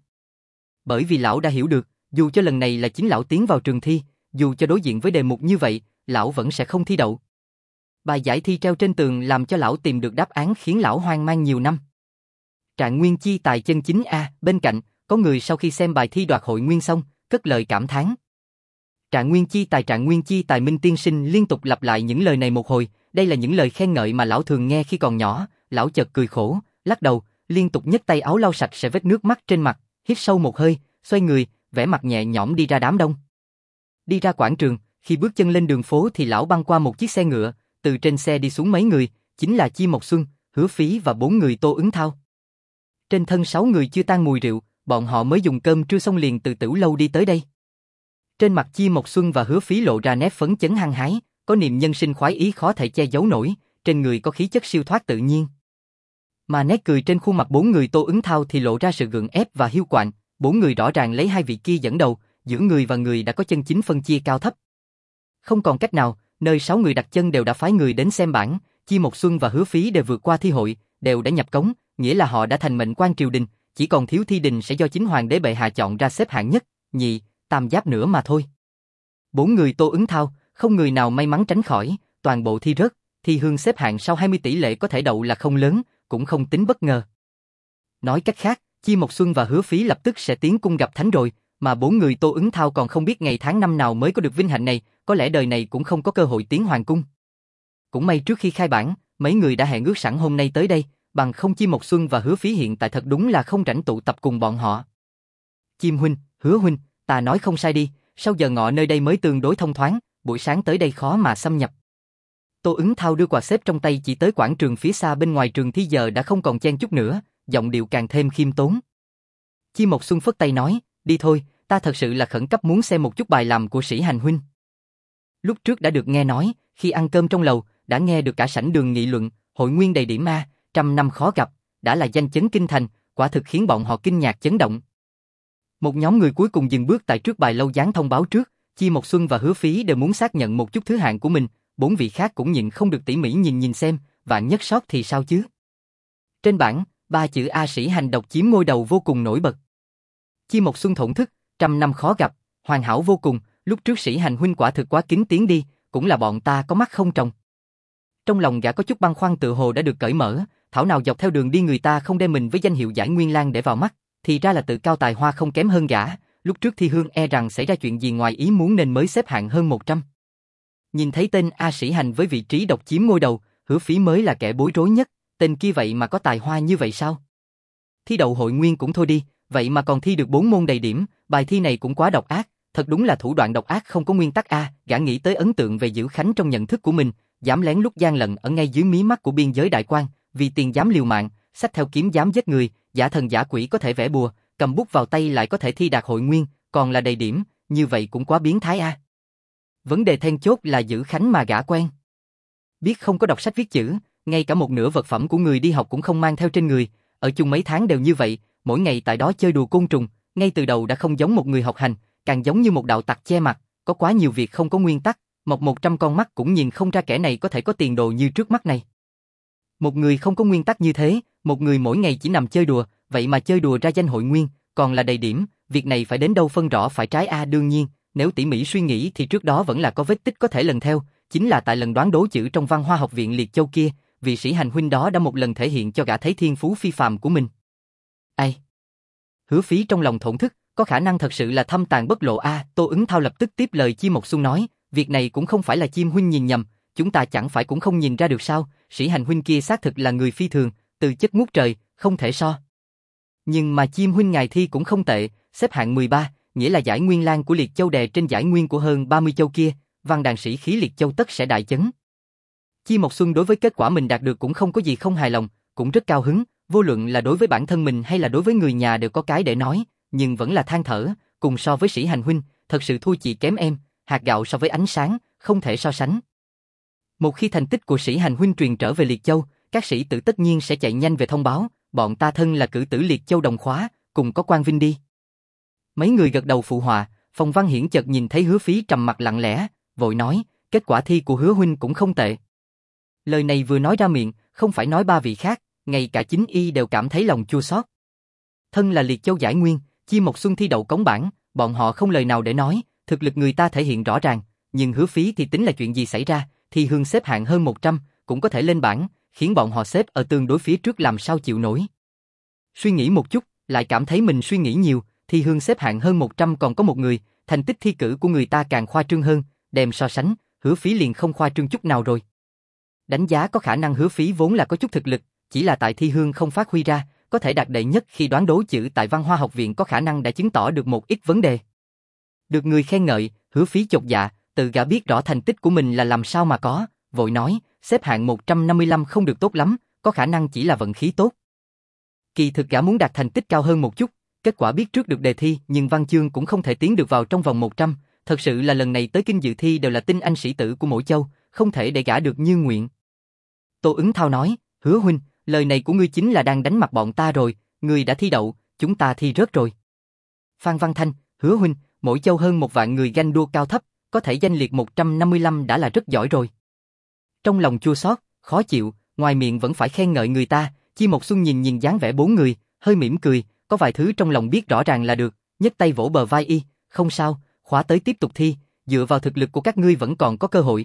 Bởi vì lão đã hiểu được, dù cho lần này là chính lão tiến vào trường thi, dù cho đối diện với đề mục như vậy, lão vẫn sẽ không thi đậu. Bài giải thi treo trên tường làm cho lão tìm được đáp án khiến lão hoang mang nhiều năm. Trạng nguyên chi tài chân chính a, bên cạnh, có người sau khi xem bài thi đoạt hội nguyên xong, cất lời cảm thán. Trạng nguyên chi tài Minh tiên sinh liên tục lặp lại những lời này một hồi, đây là những lời khen ngợi mà lão thường nghe khi còn nhỏ, lão chợt cười khổ, lắc đầu, liên tục nhấc tay áo lau sạch sẽ vết nước mắt trên mặt, hít sâu một hơi, xoay người, vẻ mặt nhẹ nhõm đi ra đám đông. Đi ra quảng trường, khi bước chân lên đường phố thì lão băng qua một chiếc xe ngựa, từ trên xe đi xuống mấy người, chính là Chi Mộc Xuân, Hứa Phí và 4 người Tô Ứng Thao. Trên thân 6 người chưa tan mùi rượu, bọn họ mới dùng cơm trưa xong liền từ Tửu Lâu đi tới đây. Trên mặt Chi Mộc Xuân và Hứa Phí lộ ra nét phấn chấn hăng hái, có niềm nhân sinh khoái ý khó thể che giấu nổi, trên người có khí chất siêu thoát tự nhiên. Mà nét cười trên khuôn mặt 4 người Tô Ứng Thao thì lộ ra sự gượng ép và hiu quạnh, 4 người rõ ràng lấy hai vị kia dẫn đầu, giữa người và người đã có chân chính phân chia cao thấp. Không còn cách nào, nơi 6 người đặt chân đều đã phái người đến xem bảng, Chi Mộc Xuân và Hứa Phí đều vượt qua thi hội, đều đã nhập cống, nghĩa là họ đã thành mệnh quan triều đình, chỉ còn thiếu thi đình sẽ do chính hoàng đế bệ hạ chọn ra xếp hạng nhất, nhì, tam giáp nữa mà thôi. 4 người Tô Ứng Thao, không người nào may mắn tránh khỏi, toàn bộ thi rớt, thi hương xếp hạng sau 20 tỷ lệ có thể đậu là không lớn, cũng không tính bất ngờ. Nói cách khác, Chi Mộc Xuân và Hứa Phí lập tức sẽ tiến cung gặp thánh rồi, mà 4 người Tô Ứng Thao còn không biết ngày tháng năm nào mới có được vinh hạnh này, có lẽ đời này cũng không có cơ hội tiến hoàng cung. Cũng may trước khi khai bảng, mấy người đã hẹn ước sẵn hôm nay tới đây, bằng không Chi Mộc Xuân và Hứa Phí hiện tại thật đúng là không rảnh tụ tập cùng bọn họ. Chim huynh, Hứa huynh, ta nói không sai đi, sau giờ ngọ nơi đây mới tương đối thông thoáng, buổi sáng tới đây khó mà xâm nhập. Tô Ứng Thao đưa quà xếp trong tay chỉ tới quảng trường phía xa bên ngoài trường thi giờ đã không còn chen chúc nữa, giọng điệu càng thêm khiêm tốn. Chi Mộc Xuân phất tay nói, đi thôi, ta thật sự là khẩn cấp muốn xem một chút bài làm của Sĩ Hành huynh. Lúc trước đã được nghe nói, khi ăn cơm trong lầu, đã nghe được cả sảnh đường nghị luận, hội nguyên đầy điểm A, 100 năm khó gặp, đã là danh chấn kinh thành, quả thực khiến bọn họ kinh ngạc chấn động. Một nhóm người cuối cùng dừng bước tại trước bài lâu dán thông báo trước, Chi Mộc Xuân và Hứa Phí đều muốn xác nhận một chút thứ hạng của mình, 4 vị khác cũng nhịn không được tỉ mỉ nhìn xem, vạn nhất sót thì sao chứ. Trên bảng, 3 chữ A Sĩ Hành độc chiếm ngôi đầu vô cùng nổi bật. Chi Mộc Xuân thổn thức, 100 năm khó gặp, hoàn hảo vô cùng, lúc trước Sĩ Hành huynh quả thực quá kính tiếng đi, cũng là bọn ta có mắt không tròng. Trong lòng gã có chút băn khoăn tự hồ đã được cởi mở, thảo nào dọc theo đường đi người ta không đem mình với danh hiệu Giải Nguyên Lang để vào mắt, thì ra là tự cao tài hoa không kém hơn gã, lúc trước thi hương e rằng xảy ra chuyện gì ngoài ý muốn nên mới xếp hạng hơn 100. Nhìn thấy tên A Sĩ Hành với vị trí độc chiếm ngôi đầu, Hứa Phí mới là kẻ bối rối nhất, tên kia vậy mà có tài hoa như vậy sao? Thi đậu hội nguyên cũng thôi đi, vậy mà còn thi được 4 môn đầy điểm, bài thi này cũng quá độc ác, thật đúng là thủ đoạn độc ác không có nguyên tắc a, gã nghĩ tới ấn tượng về Dữ Khánh trong nhận thức của mình, dám lén lút gian lận ở ngay dưới mí mắt của biên giới đại quan, vì tiền dám liều mạng, xách theo kiếm dám giết người, giả thần giả quỷ có thể vẽ bùa, cầm bút vào tay lại có thể thi đạt hội nguyên, còn là đầy điểm, như vậy cũng quá biến thái a. Vấn đề then chốt là Dữ Khánh mà gã quen. Biết không có đọc sách viết chữ, ngay cả một nửa vật phẩm của người đi học cũng không mang theo trên người, ở chung mấy tháng đều như vậy, mỗi ngày tại đó chơi đùa côn trùng, ngay từ đầu đã không giống một người học hành, càng giống như một đạo tặc che mặt, có quá nhiều việc không có nguyên tắc, mọc 100 con mắt cũng nhìn không ra kẻ này có thể có tiền đồ như trước mắt này. Một người không có nguyên tắc như thế, một người mỗi ngày chỉ nằm chơi đùa, vậy mà chơi đùa ra danh hội nguyên, còn là đầy điểm, việc này phải đến đâu phân rõ phải trái đương nhiên, nếu tỉ mỉ suy nghĩ thì trước đó vẫn là có vết tích có thể lần theo, chính là tại lần đoán đố chữ trong Văn Hoa học viện Liệt Châu kia, vị sĩ hành huynh đó đã một lần thể hiện cho gã thấy thiên phú phi phàm của mình. Ai? Hứa Phí trong lòng thổn thức, có khả năng thật sự là thâm tàng bất lộ Tô Ứng Thao lập tức tiếp lời Chi Mộc Xuân nói, việc này cũng không phải là Chim huynh nhìn nhầm, chúng ta chẳng phải cũng không nhìn ra được sao, sĩ hành huynh kia xác thực là người phi thường, từ chất ngút trời, không thể so. Nhưng mà Chim huynh ngài thi cũng không tệ, xếp hạng 13, nghĩa là giải nguyên lang của Liệt Châu đè trên giải nguyên của hơn 30 châu kia, văn đàn sĩ khí Liệt Châu tất sẽ đại chấn. Chi Mộc Xuân đối với kết quả mình đạt được cũng không có gì không hài lòng, cũng rất cao hứng, vô luận là đối với bản thân mình hay là đối với người nhà đều có cái để nói, nhưng vẫn là than thở, cùng so với sĩ hành huynh, thật sự thua chị kém em, hạt gạo so với ánh sáng, không thể so sánh. Một khi thành tích của sĩ hành huynh truyền trở về Liệt Châu, các sĩ tử tất nhiên sẽ chạy nhanh về thông báo, bọn ta thân là cử tử Liệt Châu đồng khóa, cùng có quan vinh đi. Mấy người gật đầu phụ họa, Phong Văn Hiển chợt nhìn thấy Hứa Phí trầm mặt lặng lẽ, vội nói, kết quả thi của Hứa huynh cũng không tệ. Lời này vừa nói ra miệng, không phải nói ba vị khác, ngay cả chính y đều cảm thấy lòng chua xót. Thân là Liệt Châu giải nguyên, Chi Mộc Xuân thi đậu cống bản, bọn họ không lời nào để nói, thực lực người ta thể hiện rõ ràng, nhưng Hứa Phí thì tính là chuyện gì xảy ra, thì hương xếp hạng hơn 100, cũng có thể lên bảng, khiến bọn họ xếp ở tương đối phía trước làm sao chịu nổi. Suy nghĩ một chút, lại cảm thấy mình suy nghĩ nhiều, thì hương xếp hạng hơn 100 còn có một người, thành tích thi cử của người ta càng khoa trương hơn, đem so sánh, Hứa Phí liền không khoa trương chút nào rồi. Đánh giá có khả năng Hứa Phí vốn là có chút thực lực, chỉ là tại thi hương không phát huy ra, có thể đạt đệ nhất khi đoán đố chữ tại Văn Hoa học viện có khả năng đã chứng tỏ được một ít vấn đề. Được người khen ngợi, Hứa Phí chột dạ, tự gã biết rõ thành tích của mình là làm sao mà có, vội nói, xếp hạng 155 không được tốt lắm, có khả năng chỉ là vận khí tốt. Kỳ thực gã muốn đạt thành tích cao hơn một chút, kết quả biết trước được đề thi nhưng văn chương cũng không thể tiến được vào trong vòng 100, thật sự là lần này tới kinh dự thi đều là tinh anh sĩ tử của mỗi châu, không thể để gã được như nguyện. Tô Ứng Thao nói, Hứa huynh, lời này của ngươi chính là đang đánh mặt bọn ta rồi, ngươi đã thi đậu, chúng ta thi rớt rồi. Phan Văn Thanh, Hứa huynh, mỗi châu hơn 1 vạn người ganh đua cao thấp, có thể danh liệt 155 đã là rất giỏi rồi. Trong lòng chua xót, khó chịu, ngoài miệng vẫn phải khen ngợi người ta, Chi Mộc Xuân nhìn nhìn dáng vẻ 4 người, hơi mỉm cười, có vài thứ trong lòng biết rõ ràng là được, nhấc tay vỗ bờ vai y, không sao, khóa tới tiếp tục thi, dựa vào thực lực của các ngươi vẫn còn có cơ hội.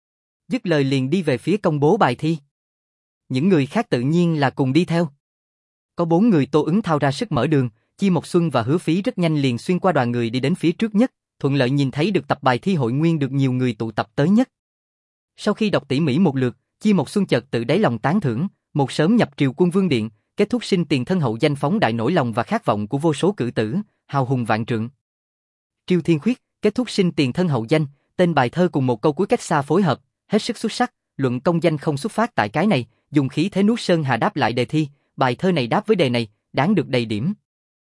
Dứt lời liền đi về phía công bố bài thi. Những người khác tự nhiên là cùng đi theo. Có 4 người Tô Ứng Thao ra sức mở đường, Chi Mộc Xuân và Hứa Phí rất nhanh liền xuyên qua đoàn người đi đến phía trước nhất, thuận lợi nhìn thấy được tập bài thi hội nguyên được nhiều người tụ tập tới nhất. Sau khi đọc tỉ mỉ một lượt, Chi Mộc Xuân chợt tự đáy lòng tán thưởng, một sớm nhập triều quân vương điện, kết thúc sinh tiền thân hậu danh phóng đại nỗi lòng và khát vọng của vô số cử tử, hào hùng vạn trượng. Triêu Thiên Khuyết, kết thúc sinh tiền thân hậu danh, tên bài thơ cùng một câu cuối cách xa phối hợp, hết sức xuất sắc, luận công danh không xuất phát tại cái này, dùng khí thế nuốt sơn hà đáp lại đề thi, bài thơ này đáp với đề này, đáng được đầy điểm.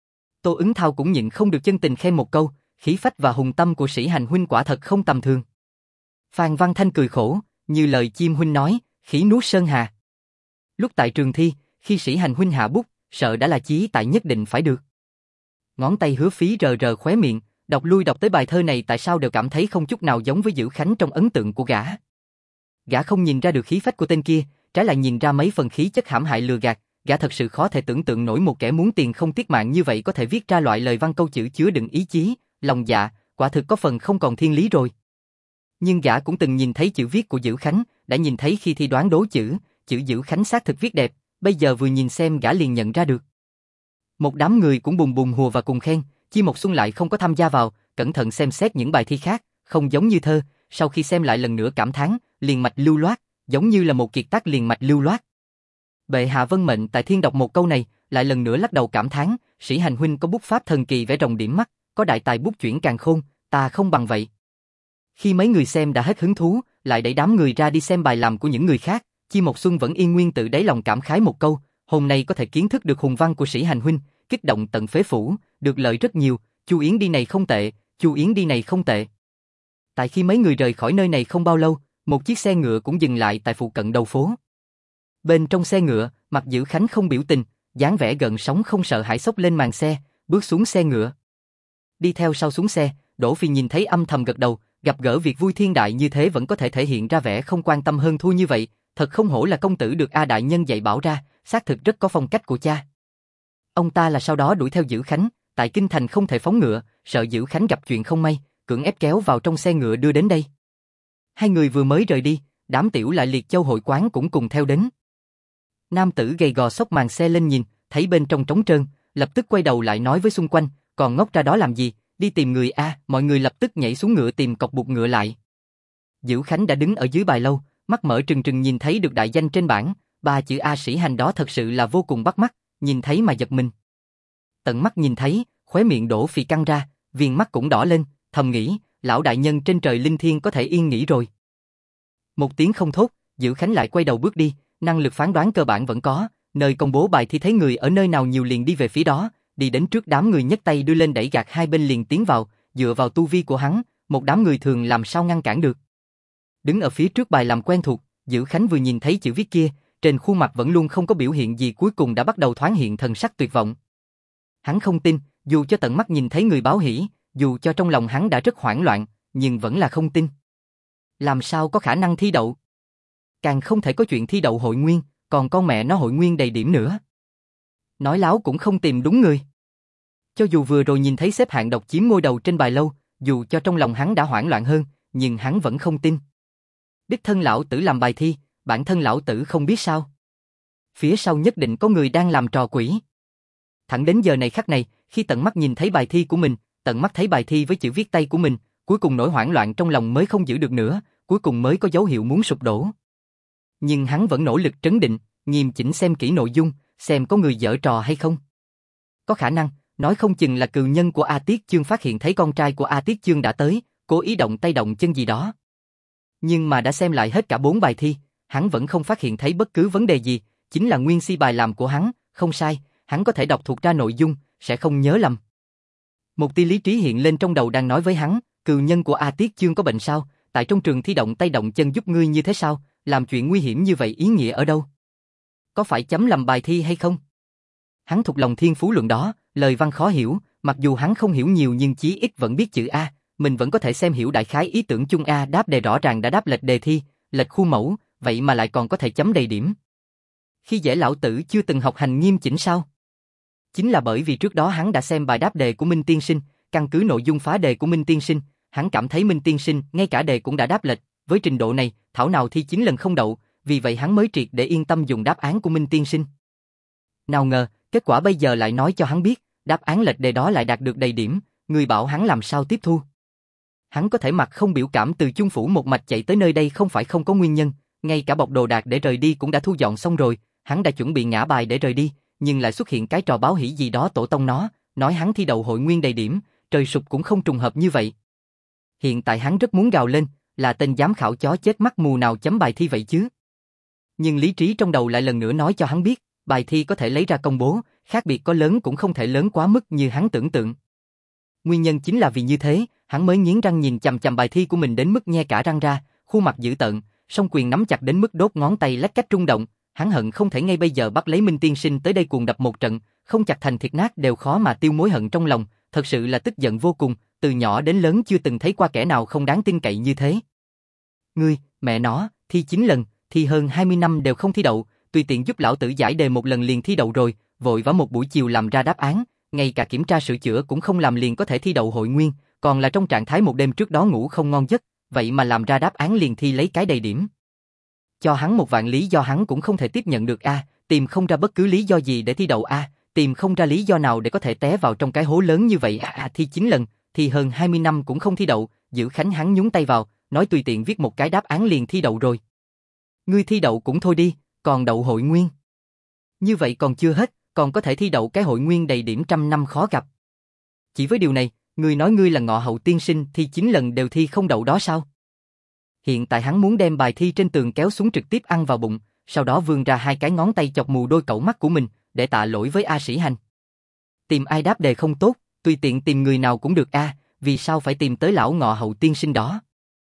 Tô Ứng Thao cũng nhịn không được chân tình khen một câu, khí phách và hùng tâm của sĩ hành huynh quả thật không tầm thường. Phan Văn Thanh cười khổ, như lời Chim huynh nói, khí nuốt sơn hà. Lúc tại trường thi, khi sĩ hành huynh hạ bút, sợ đã là chí tại nhất định phải được. Ngón tay Hứa Phí rờ rờ khóe miệng, đọc lui đọc tới bài thơ này tại sao đều cảm thấy không chút nào giống với Dữ Khánh trong ấn tượng của gã. Gã không nhìn ra được khí phách của tên kia, trái lại nhìn ra mấy phần khí chất hãm hại lừa gạt, gã thật sự khó thể tưởng tượng nổi một kẻ muốn tiền không tiếc mạng như vậy có thể viết ra loại lời văn câu chữ chứa đựng ý chí, lòng dạ, quả thực có phần không còn thiên lý rồi. Nhưng gã cũng từng nhìn thấy chữ viết của Dữ Khánh, đã nhìn thấy khi thi đoán đố chữ Dữ Khánh xác thực viết đẹp, bây giờ vừa nhìn xem gã liền nhận ra được. Một đám người cũng bùng bùng hùa và cùng khen, Chi Mộc Xuân lại không có tham gia vào, cẩn thận xem xét những bài thi khác, không giống như thơ, sau khi xem lại lần nữa cảm thán, liền mạch lưu loát, giống như là một kiệt tác liền mạch lưu loát. Bệ hạ vân mệnh tại thiên đọc một câu này, lại lần nữa lắc đầu cảm thán, sĩ hành huynh có bút pháp thần kỳ vẽ rồng điểm mắt, có đại tài bút chuyển càn khôn, ta không bằng vậy. Khi mấy người xem đã hết hứng thú, lại đẩy đám người ra đi xem bài làm của những người khác, Chi Mộc Xuân vẫn yên nguyên tự đáy lòng cảm khái một câu, hôm nay có thể kiến thức được hùng văn của sĩ hành huynh, kích động tận phế phủ, được lợi rất nhiều, Chu Yến đi này không tệ, Chu Yến đi này không tệ. Tại khi mấy người rời khỏi nơi này không bao lâu, một chiếc xe ngựa cũng dừng lại tại phụ cận đầu phố. Bên trong xe ngựa, mặt Dữ Khánh không biểu tình, dáng vẻ gợn sóng không sợ hãi xốc lên màn xe, bước xuống xe ngựa. Đi theo sau xuống xe, Đỗ Phi nhìn thấy âm thầm gật đầu, Gặp gỡ việc vui thiên đại như thế vẫn có thể thể hiện ra vẻ không quan tâm hơn thua như vậy, thật không hổ là công tử được A đại nhân dạy bảo ra, xác thực rất có phong cách của cha. Ông ta là sau đó đuổi theo Dữ Khánh, tại kinh thành không thể phóng ngựa, sợ Dữ Khánh gặp chuyện không may, cưỡng ép kéo vào trong xe ngựa đưa đến đây. Hai người vừa mới rời đi, đám tiểu lại Liệt Châu hội quán cũng cùng theo đến. Nam tử gầy gò xốc màn xe lên nhìn, thấy bên trong trống trơn, lập tức quay đầu lại nói với xung quanh, còn ngốc ra đó làm gì, đi tìm người a, mọi người lập tức nhảy xuống ngựa tìm cọc buộc ngựa lại. Dữ Khánh đã đứng ở dưới bài lâu, mắt mở trừng trừng nhìn thấy được đại danh trên bảng, ba chữ A Sĩ Hành đó thật sự là vô cùng bắt mắt, nhìn thấy mà giật mình. Tận mắt nhìn thấy, khóe miệng Đỗ Phi căng ra, viền mắt cũng đỏ lên, thầm nghĩ, lão đại nhân trên trời linh thiên có thể yên nghỉ rồi. Một tiếng không thốt, Dữ Khánh lại quay đầu bước đi, năng lực phán đoán cơ bản vẫn có, nơi công bố bài thi thấy người ở nơi nào nhiều liền đi về phía đó, đi đến trước đám người nhấc tay đưa lên đẩy gạt hai bên liền tiến vào, dựa vào tu vi của hắn, một đám người thường làm sao ngăn cản được. Đứng ở phía trước bài làm quen thuộc, Dữ Khánh vừa nhìn thấy chữ viết kia, trên khuôn mặt vẫn luôn không có biểu hiện gì cuối cùng đã bắt đầu thoáng hiện thần sắc tuyệt vọng. Hắn không tin, dù cho tận mắt nhìn thấy người báo hỷ, dù cho trong lòng hắn đã rất hoảng loạn, nhưng vẫn là không tin. Làm sao có khả năng thi đậu? Càng không thể có chuyện thi đậu hội nguyên, còn con mẹ nó hội nguyên đầy điểm nữa. Nói láo cũng không tìm đúng người. Cho dù vừa rồi nhìn thấy xếp hạng độc chiếm ngôi đầu trên bài lâu, dù cho trong lòng hắn đã hoảng loạn hơn, nhưng hắn vẫn không tin. Đích thân lão tử làm bài thi, bản thân lão tử không biết sao. Phía sau nhất định có người đang làm trò quỷ. Thẳng đến giờ này khắc này, khi tận mắt nhìn thấy bài thi của mình, tận mắt thấy bài thi với chữ viết tay của mình, cuối cùng nỗi hoảng loạn trong lòng mới không giữ được nữa, cuối cùng mới có dấu hiệu muốn sụp đổ. Nhưng hắn vẫn nỗ lực trấn định, nghiêm chỉnh xem kỹ nội dung, xem có người giở trò hay không. Có khả năng, nói không chừng là cừu nhân của A Tiết Chương phát hiện thấy con trai của A Tiết Chương đã tới, cố ý động tay động chân gì đó. Nhưng mà đã xem lại hết cả 4 bài thi, hắn vẫn không phát hiện thấy bất cứ vấn đề gì, chính là nguyên si bài làm của hắn, không sai, hắn có thể đọc thuộc ra nội dung, sẽ không nhớ lầm. Một tia lý trí hiện lên trong đầu đang nói với hắn, cừu nhân của A Tiết Chương có bệnh sao, tại trong trường thi động tay động chân giúp ngươi như thế sao, làm chuyện nguy hiểm như vậy ý nghĩa ở đâu? Có phải chấm lầm bài thi hay không? Hắn thuộc lòng thiên phú luận đó, lời văn khó hiểu, mặc dù hắn không hiểu nhiều nhưng chí ít vẫn biết chữ A, mình vẫn có thể xem hiểu đại khái ý tưởng chung A. Đáp đề rõ ràng đã đáp lệch đề thi, lệch khuôn mẫu, vậy mà lại còn có thể chấm đầy điểm. Khi dễ lão tử chưa từng học hành nghiêm chỉnh sao? Chính là bởi vì trước đó hắn đã xem bài đáp đề của Minh Tiên Sinh, căn cứ nội dung phá đề của Minh Tiên Sinh, hắn cảm thấy Minh Tiên Sinh ngay cả đề cũng đã đáp lệch, với trình độ này, thảo nào thi 9 lần không đậu, vì vậy hắn mới triệt để yên tâm dùng đáp án của Minh Tiên Sinh. Nào ngờ, kết quả bây giờ lại nói cho hắn biết, đáp án lệch đề đó lại đạt được đầy điểm, người bảo hắn làm sao tiếp thu. Hắn có thể mặt không biểu cảm từ Chung Phủ một mạch chạy tới nơi đây không phải không có nguyên nhân, ngay cả bọc đồ đạc để rời đi cũng đã thu dọn xong rồi, hắn đã chuẩn bị ngã bài để rời đi, nhưng lại xuất hiện cái trò báo hỷ gì đó tổ tông nó, nói hắn thi đậu hội nguyên đầy điểm, trời sụp cũng không trùng hợp như vậy. Hiện tại hắn rất muốn gào lên, là tên giám khảo chó chết mắt mù nào chấm bài thi vậy chứ. Nhưng lý trí trong đầu lại lần nữa nói cho hắn biết, bài thi có thể lấy ra công bố, khác biệt có lớn cũng không thể lớn quá mức như hắn tưởng tượng. Nguyên nhân chính là vì như thế, hắn mới nghiến răng nhìn chằm chằm bài thi của mình đến mức nhe cả răng ra, khuôn mặt dữ tợn, song quyền nắm chặt đến mức đốt ngón tay lách cách rung động, hắn hận không thể ngay bây giờ bắt lấy Minh Tiên Sinh tới đây cuồng đập một trận, không chặt thành thịt nát đều khó mà tiêu mối hận trong lòng, thật sự là tức giận vô cùng, từ nhỏ đến lớn chưa từng thấy qua kẻ nào không đáng tin cậy như thế. Ngươi, mẹ nó, thi 9 lần, thi hơn 20 năm đều không thi đậu, tùy tiện giúp lão tử giải đề một lần liền thi đậu rồi, vội vã một buổi chiều làm ra đáp án, ngay cả kiểm tra sửa chữa cũng không làm liền có thể thi đậu hội nguyên, còn là trong trạng thái một đêm trước đó ngủ không ngon giấc, vậy mà làm ra đáp án liền thi lấy cái đầy điểm. Cho hắn một vạn lý do hắn cũng không thể tiếp nhận được a, tìm không ra bất cứ lý do gì để thi đậu a, tìm không ra lý do nào để có thể té vào trong cái hố lớn như vậy thi 9 lần, thì hơn 20 năm cũng không thi đậu, Dữ Khánh hắn nhúng tay vào, nói tùy tiện viết một cái đáp án liền thi đậu rồi. Ngươi thi đậu cũng thôi đi, còn đậu hội nguyên. Như vậy còn chưa hết, còn có thể thi đậu cái hội nguyên đầy điểm trăm năm khó gặp. Chỉ với điều này, ngươi nói ngươi là Ngọ Hậu tiên sinh thi 9 lần đều thi không đậu đó sao? Hiện tại hắn muốn đem bài thi trên tường kéo xuống trực tiếp ăn vào bụng, sau đó vươn ra hai cái ngón tay chọc mù đôi cẩu mắt của mình, để tạ lỗi với A Sĩ Hành. Tìm ai đáp đề không tốt, tùy tiện tìm người nào cũng được a, vì sao phải tìm tới lão Ngọ Hậu tiên sinh đó?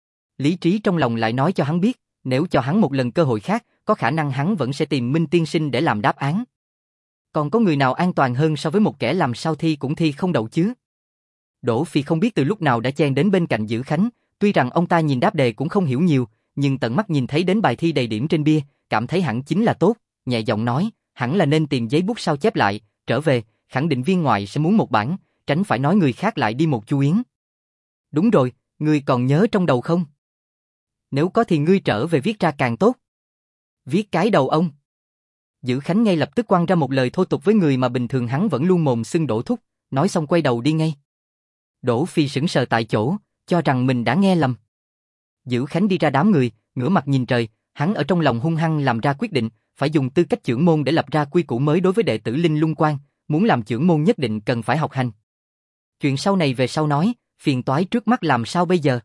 Lý trí trong lòng lại nói cho hắn biết, nếu cho hắn một lần cơ hội khác, có khả năng hắn vẫn sẽ tìm Minh tiên sinh để làm đáp án. Còn có người nào an toàn hơn so với một kẻ làm sao thi cũng thi không đậu chứ? Đỗ Phi không biết từ lúc nào đã chen đến bên cạnh Dữ Khánh, Tuy rằng ông ta nhìn đáp đề cũng không hiểu nhiều, nhưng tận mắt nhìn thấy đến bài thi đầy điểm trên bia, cảm thấy hẳn chính là tốt, nhẹ giọng nói, hẳn là nên tìm giấy bút sao chép lại, trở về, khẳng định viên ngoại sẽ muốn một bản, tránh phải nói người khác lại đi một chú yến. Đúng rồi, ngươi còn nhớ trong đầu không? Nếu có thì ngươi trở về viết ra càng tốt. Viết cái đầu ông. Dữ Khánh ngay lập tức quăng ra một lời thô tục với người mà bình thường hắn vẫn luôn mồm xưng Đỗ thúc, nói xong quay đầu đi ngay. Đỗ Phi sững sờ tại chỗ, cho rằng mình đã nghe lầm. Dữ Khánh đi ra đám người, ngửa mặt nhìn trời, hắn ở trong lòng hung hăng làm ra quyết định, phải dùng tư cách chưởng môn để lập ra quy củ mới đối với đệ tử Linh Lung Quan, muốn làm chưởng môn nhất định cần phải học hành. Chuyện sau này về sau nói, phiền toái trước mắt làm sao bây giờ?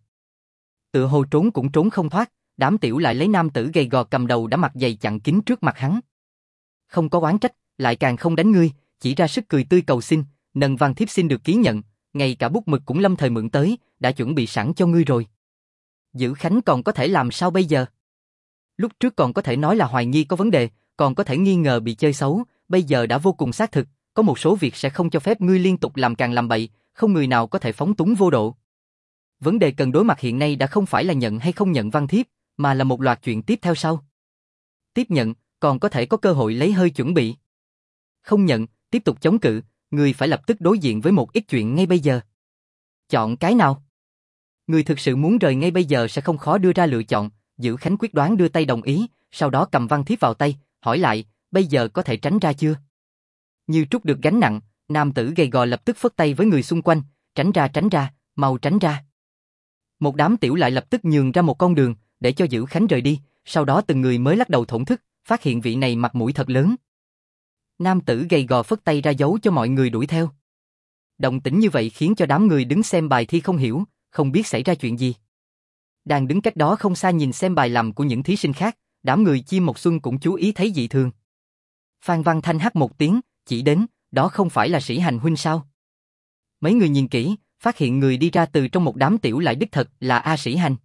Tựa hồ trốn cũng trốn không thoát, đám tiểu lại lấy nam tử gầy gò cầm đầu đã mặt dày chặn kín trước mặt hắn. Không có oán trách, lại càng không đánh ngươi, chỉ ra sức cười tươi cầu xin, nần văn thiếp xin được ký nhận, ngay cả bút mực cũng lâm thời mượn tới, đã chuẩn bị sẵn cho ngươi rồi. Dữ Khánh còn có thể làm sao bây giờ? Lúc trước còn có thể nói là hoài nghi có vấn đề, còn có thể nghi ngờ bị chơi xấu, bây giờ đã vô cùng xác thực, có một số việc sẽ không cho phép ngươi liên tục làm càng làm bậy, không người nào có thể phóng túng vô độ. Vấn đề cần đối mặt hiện nay đã không phải là nhận hay không nhận văn thiếp, mà là một loạt chuyện tiếp theo sau. Tiếp nhận, còn có thể có cơ hội lấy hơi chuẩn bị. Không nhận, tiếp tục chống cự, ngươi phải lập tức đối diện với một ít chuyện ngay bây giờ. Chọn cái nào? Ngươi thực sự muốn rời ngay bây giờ sẽ không khó đưa ra lựa chọn, Dữ Khánh quyết đoán đưa tay đồng ý, sau đó cầm văn thiếp vào tay, hỏi lại, bây giờ có thể tránh ra chưa? Như trút được gánh nặng, nam tử gầy gò lập tức phất tay với người xung quanh, tránh ra, mau tránh ra. Một đám tiểu lại lập tức nhường ra một con đường, để cho Dữ Khánh rời đi, sau đó từng người mới lắc đầu thổn thức, phát hiện vị này mặt mũi thật lớn. Nam tử gầy gò phất tay ra dấu cho mọi người đuổi theo. Động tĩnh như vậy khiến cho đám người đứng xem bài thi không hiểu, không biết xảy ra chuyện gì. Đang đứng cách đó không xa nhìn xem bài làm của những thí sinh khác, đám người Chim Mộc Xuân cũng chú ý thấy dị thường. Phan Văn Thanh hắt một tiếng, chỉ đến, đó không phải là Sĩ Hành huynh sao? Mấy người nhìn kỹ, phát hiện người đi ra từ trong một đám tiểu lại đích thật là A Sĩ Hành.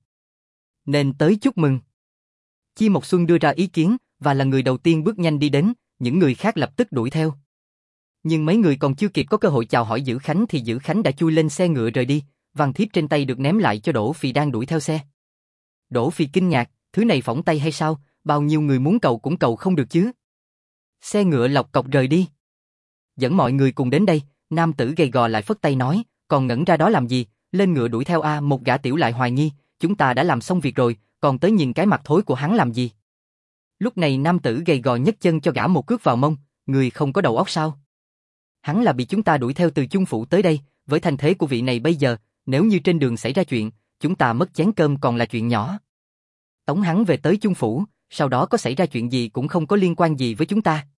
Nên tới chúc mừng. Chim Mộc Xuân đưa ra ý kiến, và là người đầu tiên bước nhanh đi đến, những người khác lập tức đuổi theo. Nhưng mấy người còn chưa kịp có cơ hội chào hỏi Dữ Khánh thì Dữ Khánh đã chui lên xe ngựa rời đi, văn thiếp trên tay được ném lại cho Đỗ Phi đang đuổi theo xe. Đỗ Phi kinh ngạc, thứ này phỏng tay hay sao, bao nhiêu người muốn cầu cũng cầu không được chứ. Xe ngựa lộc cộc rời đi. Dẫn mọi người cùng đến đây, nam tử gầy gò lại phất tay nói, còn ngẩn ra đó làm gì, lên ngựa đuổi theo a. Một gã tiểu lại hoài nghi, chúng ta đã làm xong việc rồi, còn tới nhìn cái mặt thối của hắn làm gì. Lúc này nam tử gầy gò nhấc chân cho gã một cước vào mông, người không có đầu óc sao? Hắn là bị chúng ta đuổi theo từ Chung phủ tới đây, với thành thế của vị này bây giờ, nếu như trên đường xảy ra chuyện, chúng ta mất chén cơm còn là chuyện nhỏ. Tống hắn về tới Chung phủ, sau đó có xảy ra chuyện gì cũng không có liên quan gì với chúng ta.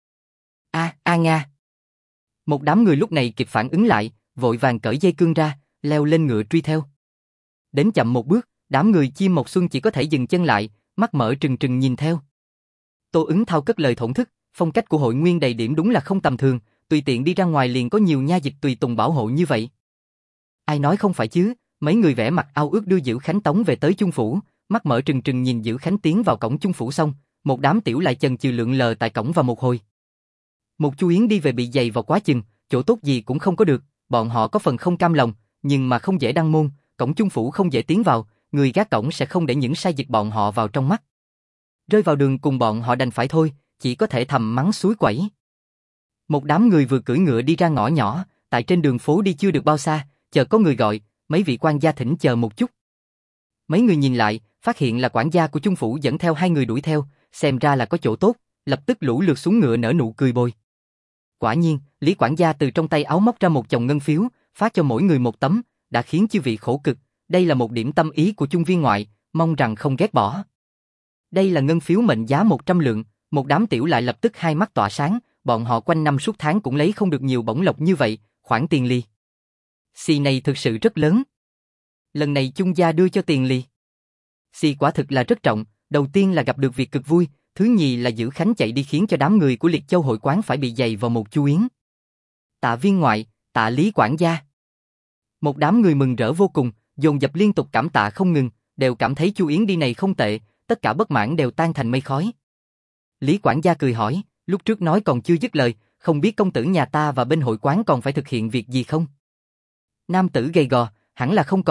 A Nga. Một đám người lúc này kịp phản ứng lại, vội vàng cởi dây cương ra, leo lên ngựa truy theo. Đến chậm một bước, đám người Chim Mộc Xuân chỉ có thể dừng chân lại, mắt mở trừng trừng nhìn theo. Tô Ứng Thao cất lời thổn thức, phong cách của hội nguyên đầy điểm đúng là không tầm thường, tùy tiện đi ra ngoài liền có nhiều nha dịch tùy tùng bảo hộ như vậy. Ai nói không phải chứ, mấy người vẻ mặt ao ước đưa Dữ Khánh tống về tới Chung phủ, mắt mở trừng trừng nhìn Dữ Khánh tiến vào cổng Chung phủ xong, một đám tiểu lại chần chừ lượn lờ tại cổng vào một hồi. Một chú Yến đi về bị dày vào quá chừng, chỗ tốt gì cũng không có được, bọn họ có phần không cam lòng, nhưng mà không dễ đăng môn, cổng Chung phủ không dễ tiến vào, người gác cổng sẽ không để những sai dịch bọn họ vào trong mắt. Rơi vào đường cùng bọn họ đành phải thôi, chỉ có thể thầm mắng suối quẩy. Một đám người vừa cưỡi ngựa đi ra ngõ nhỏ, tại trên đường phố đi chưa được bao xa, chợt có người gọi, mấy vị quan gia thỉnh chờ một chút. Mấy người nhìn lại, phát hiện là quản gia của Chung phủ dẫn theo hai người đuổi theo, xem ra là có chỗ tốt, lập tức lũ lượt xuống ngựa nở nụ cười bồi. Quả nhiên, Lý quản gia từ trong tay áo móc ra một chồng ngân phiếu, phát cho mỗi người một tấm, đã khiến chư vị khổ cực, đây là một điểm tâm ý của Chung viên ngoại, mong rằng không ghét bỏ. Đây là ngân phiếu mệnh giá 100 lượng, một đám tiểu lại lập tức hai mắt tỏa sáng, bọn họ quanh năm suốt tháng cũng lấy không được nhiều bổng lộc như vậy, khoản tiền lì xì này thực sự rất lớn. Lần này Chung gia đưa cho tiền lì xì quả thực là rất trọng, đầu tiên là gặp được việc cực vui, thứ nhì là Dữ Khánh chạy đi khiến cho đám người của Liệt Châu hội quán phải bị dày vào một chu yến. Tạ viên ngoại, tạ Lý quản gia. Một đám người mừng rỡ vô cùng, dồn dập liên tục cảm tạ không ngừng, đều cảm thấy chu yến đi này không tệ, tất cả bất mãn đều tan thành mây khói. Lý quản gia cười hỏi, lúc trước nói còn chưa dứt lời, không biết công tử nhà ta và bên hội quán còn phải thực hiện việc gì không? Nam tử gầy gò, hẳn là không còn,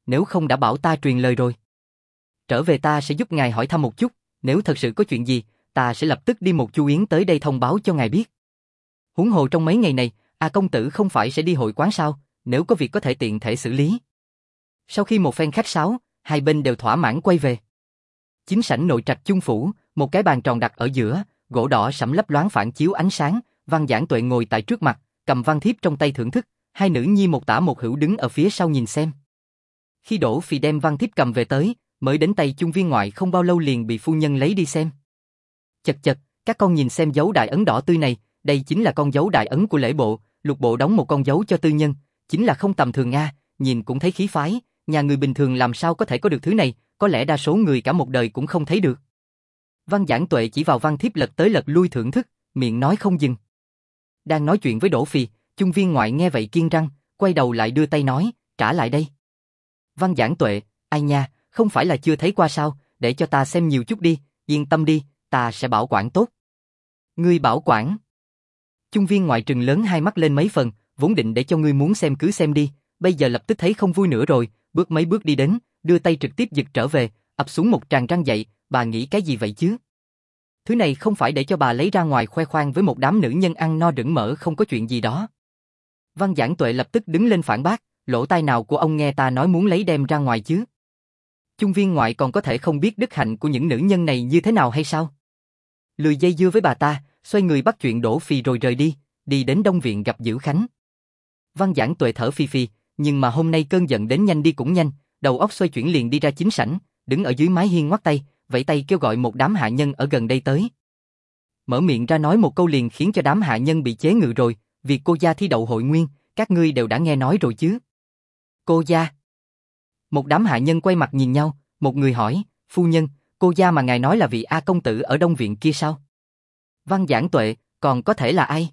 nếu không đã bảo ta truyền lời rồi. Trở về ta sẽ giúp ngài hỏi thăm một chút, nếu thật sự có chuyện gì, ta sẽ lập tức đi một chu yến tới đây thông báo cho ngài biết. Huống hồ trong mấy ngày này, A công tử không phải sẽ đi hội quán sao, nếu có việc có thể tiện thể xử lý. Sau khi một phen khách sáo, hai bên đều thỏa mãn quay về. Chính sảnh nội trạch chung phủ, một cái bàn tròn đặt ở giữa, gỗ đỏ sẫm lấp loáng phản chiếu ánh sáng, Văn Giảng Tuệ ngồi tại trước mặt, cầm văn thiếp trong tay thưởng thức, hai nữ nhi một tả một hữu đứng ở phía sau nhìn xem. Khi Đỗ Phi đem văn thiếp cầm về tới, mới đến tay Chung Viên Ngoại không bao lâu liền bị phu nhân lấy đi xem. Chật chật, các con nhìn xem dấu đại ấn đỏ tươi này, đây chính là con dấu đại ấn của lễ bộ, Lục bộ đóng một con dấu cho tư nhân, chính là không tầm thường nga, nhìn cũng thấy khí phái, nhà người bình thường làm sao có thể có được thứ này, có lẽ đa số người cả một đời cũng không thấy được. Văn Giảng Tuệ chỉ vào văn thiếp lật tới lật lui thưởng thức, miệng nói không dừng. Đang nói chuyện với Đỗ Phi, Chung Viên Ngoại nghe vậy kiêng răng, quay đầu lại đưa tay nói, trả lại đây. Văn Giảng Tuệ, ai nha, không phải là chưa thấy qua sao, để cho ta xem nhiều chút đi, yên tâm đi, ta sẽ bảo quản tốt. Ngươi bảo quản. Chung Viên Ngoại trừng lớn hai mắt lên mấy phần, vốn định để cho ngươi muốn xem cứ xem đi, bây giờ lập tức thấy không vui nữa rồi, bước mấy bước đi đến, đưa tay trực tiếp giật trở về, ập xuống một tràng răng dậy, bà nghĩ cái gì vậy chứ? Thứ này không phải để cho bà lấy ra ngoài khoe khoang với một đám nữ nhân ăn no rửng mỡ không có chuyện gì đó. Văn Giảng Tuệ lập tức đứng lên phản bác, lỗ tai nào của ông nghe ta nói muốn lấy đem ra ngoài chứ? Chung Viên Ngoại còn có thể không biết đức hạnh của những nữ nhân này như thế nào hay sao? Lười dây dưa với bà ta, xoay người bắt chuyện Đỗ Phi rồi rời đi, đi đến Đông Viện gặp Dữ Khánh. Văn Giảng Tuệ thở phì phì, nhưng mà hôm nay cơn giận đến nhanh đi cũng nhanh, đầu óc xoay chuyển liền đi ra chính sảnh, đứng ở dưới mái hiên ngoắt tay, vẫy tay kêu gọi một đám hạ nhân ở gần đây tới. Mở miệng ra nói một câu liền khiến cho đám hạ nhân bị chế ngự rồi, việc cô gia thi đậu hội nguyên, các ngươi đều đã nghe nói rồi chứ? Cô gia? Một đám hạ nhân quay mặt nhìn nhau, một người hỏi, phu nhân, cô gia mà ngài nói là vị A công tử ở Đông Viện kia sao? Văn Giảng Tuệ, còn có thể là ai?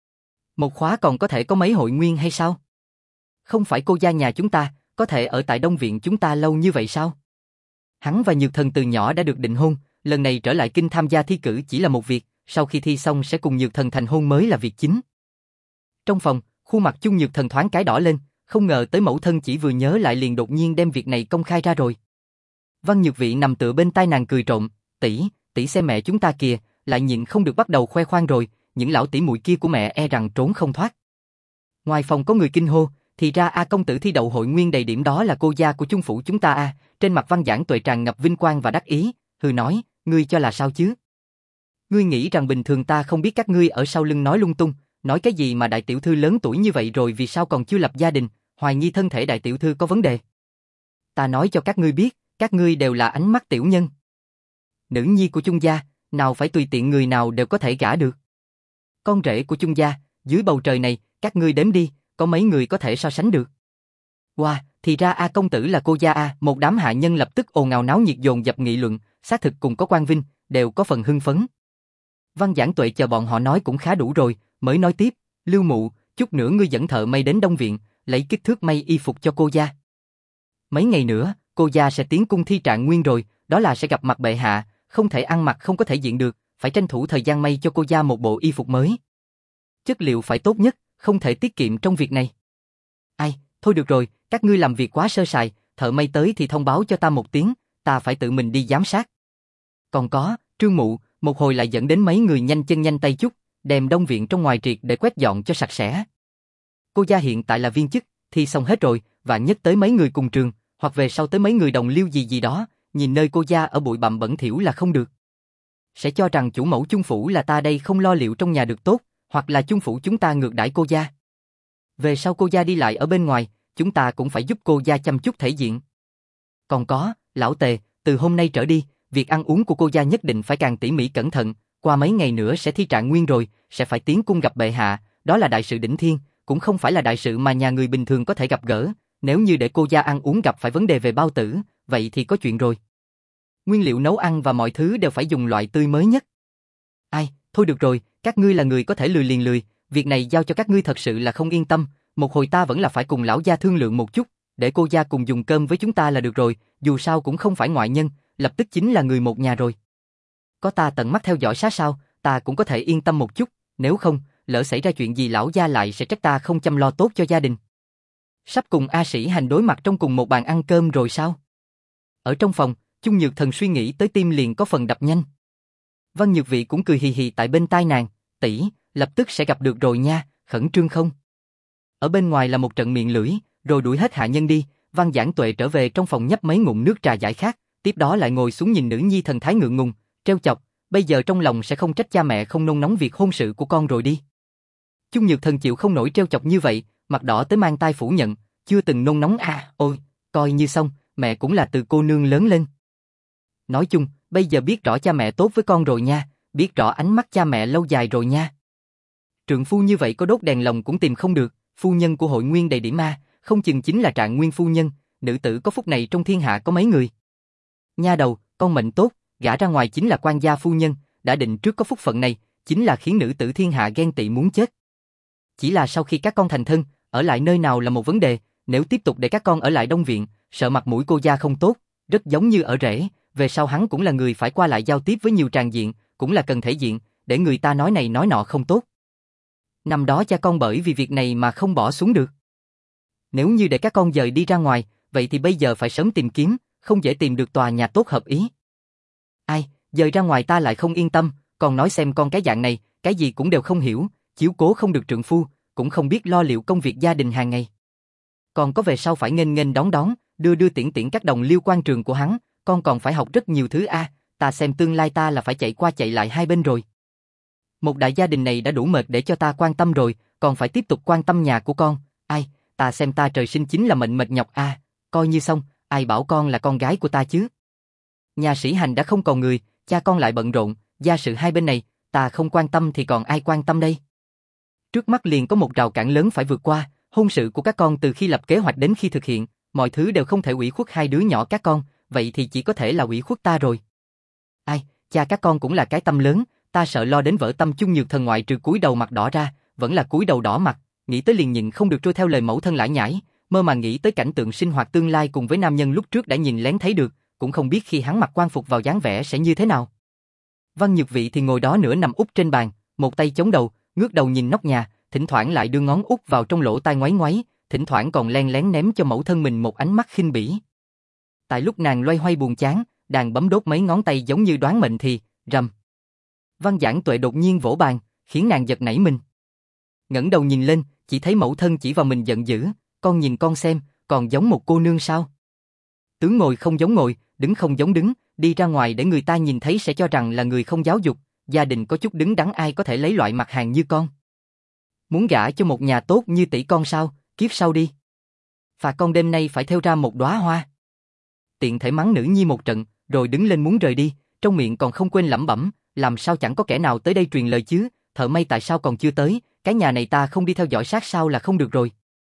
Một khóa còn có thể có mấy hội nguyên hay sao? Không phải cô gia nhà chúng ta, có thể ở tại Đông Viện chúng ta lâu như vậy sao? Hắn và Nhược Thần từ nhỏ đã được định hôn, lần này trở lại kinh tham gia thi cử chỉ là một việc, sau khi thi xong sẽ cùng Nhược Thần thành hôn mới là việc chính. Trong phòng, khuôn mặt Chung Nhược Thần thoáng cái đỏ lên, không ngờ tới mẫu thân chỉ vừa nhớ lại liền đột nhiên đem việc này công khai ra rồi. Văn Nhược Vị nằm tựa bên tai nàng cười trộm, tỷ xem mẹ chúng ta kìa, lại nhịn không được bắt đầu khoe khoang rồi, những lão tỷ muội kia của mẹ e rằng trốn không thoát. Ngoài phòng có người kinh hô, thì ra A công tử thi đậu hội nguyên đầy điểm đó là cô gia của Chung phủ chúng ta a. Trên mặt Văn Giảng Tuệ tràn ngập vinh quang và đắc ý, hừ nói, ngươi cho là sao chứ? Ngươi nghĩ rằng bình thường ta không biết các ngươi ở sau lưng nói lung tung, nói cái gì mà đại tiểu thư lớn tuổi như vậy rồi vì sao còn chưa lập gia đình, hoài nghi thân thể đại tiểu thư có vấn đề. Ta nói cho các ngươi biết, các ngươi đều là ánh mắt tiểu nhân. Nữ nhi của Chung gia, nào phải tùy tiện người nào đều có thể gả được. Con rể của Chung gia, dưới bầu trời này, các ngươi đếm đi, có mấy người có thể so sánh được. Wow, thì ra A công tử là cô gia A, một đám hạ nhân lập tức ồn ào náo nhiệt dồn dập nghị luận, xác thực cùng có quan vinh, đều có phần hưng phấn. Văn Giảng Tuệ chờ bọn họ nói cũng khá đủ rồi, mới nói tiếp, Lưu mụ, chút nữa ngươi dẫn thợ may đến Đông Viện, lấy kích thước may y phục cho cô gia. Mấy ngày nữa, cô gia sẽ tiến cung thi trạng nguyên rồi, đó là sẽ gặp mặt bệ hạ, không thể ăn mặc không có thể diện được, phải tranh thủ thời gian may cho cô gia một bộ y phục mới. Chất liệu phải tốt nhất, không thể tiết kiệm trong việc này. Ai, thôi được rồi, các ngươi làm việc quá sơ sài, thợ may tới thì thông báo cho ta một tiếng, ta phải tự mình đi giám sát. Còn có, Trương mụ, một hồi lại dẫn đến mấy người nhanh chân nhanh tay chút, đem Đông Viện trong ngoài triệt để quét dọn cho sạch sẽ. Cô gia hiện tại là viên chức, thi xong hết rồi, vạn nhất tới mấy người cùng trường, hoặc về sau tới mấy người đồng liêu gì gì đó, nhìn nơi cô gia ở bụi bặm bẩn thỉu là không được. Sẽ cho rằng chủ mẫu Chung phủ là ta đây không lo liệu trong nhà được tốt, hoặc là Chung phủ chúng ta ngược đãi cô gia. Về sau cô gia đi lại ở bên ngoài, chúng ta cũng phải giúp cô gia chăm chút thể diện. Còn có, lão Tề, từ hôm nay trở đi, việc ăn uống của cô gia nhất định phải càng tỉ mỉ cẩn thận, qua mấy ngày nữa sẽ thi trạng nguyên rồi, sẽ phải tiến cung gặp bệ hạ, đó là đại sự đỉnh thiên, cũng không phải là đại sự mà nhà người bình thường có thể gặp gỡ, nếu như để cô gia ăn uống gặp phải vấn đề về bao tử, vậy thì có chuyện rồi. Nguyên liệu nấu ăn và mọi thứ đều phải dùng loại tươi mới nhất. Ai, thôi được rồi, các ngươi là người có thể lười liền lười, việc này giao cho các ngươi thật sự là không yên tâm, một hồi ta vẫn là phải cùng lão gia thương lượng một chút, để cô gia cùng dùng cơm với chúng ta là được rồi, dù sao cũng không phải ngoại nhân, lập tức chính là người một nhà rồi. Có ta tận mắt theo dõi sát sao, ta cũng có thể yên tâm một chút, nếu không, lỡ xảy ra chuyện gì lão gia lại sẽ trách ta không chăm lo tốt cho gia đình. Sắp cùng A Sĩ Hành đối mặt trong cùng một bàn ăn cơm rồi sao? Ở trong phòng, Chung Nhược Thần suy nghĩ tới tim liền có phần đập nhanh. Văn Nhược Vị cũng cười hì hì tại bên tai nàng, tỷ, lập tức sẽ gặp được rồi nha, khẩn trương không? Ở bên ngoài là một trận miệng lưỡi, rồi đuổi hết hạ nhân đi, Văn Giảng Tuệ trở về trong phòng nhấp mấy ngụm nước trà giải khát, tiếp đó lại ngồi xuống nhìn nữ nhi thần thái ngượng ngùng, trêu chọc, bây giờ trong lòng sẽ không trách cha mẹ không nôn nóng việc hôn sự của con rồi đi. Chung Nhược Thần chịu không nổi trêu chọc như vậy, mặt đỏ tới mang tai phủ nhận, chưa từng nôn nóng à, ôi, coi như xong, mẹ cũng là từ cô nương lớn lên. Nói chung, bây giờ biết rõ cha mẹ tốt với con rồi nha, biết rõ ánh mắt cha mẹ lâu dài rồi nha. Trượng phu như vậy có đốt đèn lồng cũng tìm không được, phu nhân của hội nguyên đầy điểm A, không chừng chính là Trạng Nguyên phu nhân, nữ tử có phúc này trong thiên hạ có mấy người. Nha đầu, con mệnh tốt, gả ra ngoài chính là quan gia phu nhân, đã định trước có phúc phận này, chính là khiến nữ tử thiên hạ ghen tị muốn chết. Chỉ là sau khi các con thành thân, ở lại nơi nào là một vấn đề, nếu tiếp tục để các con ở lại Đông Viện, sợ mặt mũi cô gia không tốt, rất giống như ở rể, về sau hắn cũng là người phải qua lại giao tiếp với nhiều tràng diện, cũng là cần thể diện, để người ta nói này nói nọ không tốt. Năm đó cha con bởi vì việc này mà không bỏ xuống được. Nếu như để các con dời đi ra ngoài, vậy thì bây giờ phải sớm tìm kiếm, không dễ tìm được tòa nhà tốt hợp ý. Ai, dời ra ngoài ta lại không yên tâm, còn nói xem con cái dạng này, cái gì cũng đều không hiểu, chiếu cố không được trượng phu, cũng không biết lo liệu công việc gia đình hàng ngày. Còn có về sau phải nghênh nghênh đón đón, đưa đưa tiễn tiễn các đồng liêu quan trường của hắn, con còn phải học rất nhiều thứ a, ta xem tương lai ta là phải chạy qua chạy lại hai bên rồi. Một đại gia đình này đã đủ mệt để cho ta quan tâm rồi, còn phải tiếp tục quan tâm nhà của con, ai, ta xem ta trời sinh chính là mệnh mệt nhọc a, coi như xong, ai bảo con là con gái của ta chứ. Nhà Sĩ Hành đã không còn người, cha con lại bận rộn, gia sự hai bên này, ta không quan tâm thì còn ai quan tâm đây. Trước mắt liền có một rào cản lớn phải vượt qua, hôn sự của các con từ khi lập kế hoạch đến khi thực hiện, mọi thứ đều không thể ủy khuất hai đứa nhỏ các con, vậy thì chỉ có thể là ủy khuất ta rồi. Ai, cha các con cũng là cái tâm lớn, ta sợ lo đến vỡ tâm. Chung Nhược Thần ngoại trừ cúi đầu mặt đỏ ra, vẫn là cúi đầu đỏ mặt, nghĩ tới liền nhịn không được trôi theo lời mẫu thân lải nhải, mơ màng nghĩ tới cảnh tượng sinh hoạt tương lai cùng với nam nhân lúc trước đã nhìn lén thấy được, cũng không biết khi hắn mặc quan phục vào dáng vẻ sẽ như thế nào. Văn Nhược Vị thì ngồi đó nửa nằm úp trên bàn, một tay chống đầu, ngước đầu nhìn nóc nhà, thỉnh thoảng lại đưa ngón út vào trong lỗ tai ngoáy ngoáy, thỉnh thoảng còn len lén ném cho mẫu thân mình một ánh mắt khinh bỉ. Tại lúc nàng loay hoay buồn chán, đàn bấm đốt mấy ngón tay giống như đoán mệnh thì, rầm. Văn Giảng Tuệ đột nhiên vỗ bàn, khiến nàng giật nảy mình. Ngẩng đầu nhìn lên, chỉ thấy mẫu thân chỉ vào mình giận dữ, con nhìn con xem, còn giống một cô nương sao? Tướng ngồi không giống ngồi, đứng không giống đứng, đi ra ngoài để người ta nhìn thấy sẽ cho rằng là người không giáo dục, gia đình có chút đứng đắn ai có thể lấy loại mặt hàng như con. Muốn gả cho một nhà tốt như tỷ con sao, kiếp sau đi. Phạt con đêm nay phải thêu ra một đóa hoa. Tiện thể mắng nữ nhi một trận, rồi đứng lên muốn rời đi, trong miệng còn không quên lẩm bẩm, làm sao chẳng có kẻ nào tới đây truyền lời chứ, thợ may tại sao còn chưa tới, cái nhà này ta không đi theo dõi sát sao là không được rồi.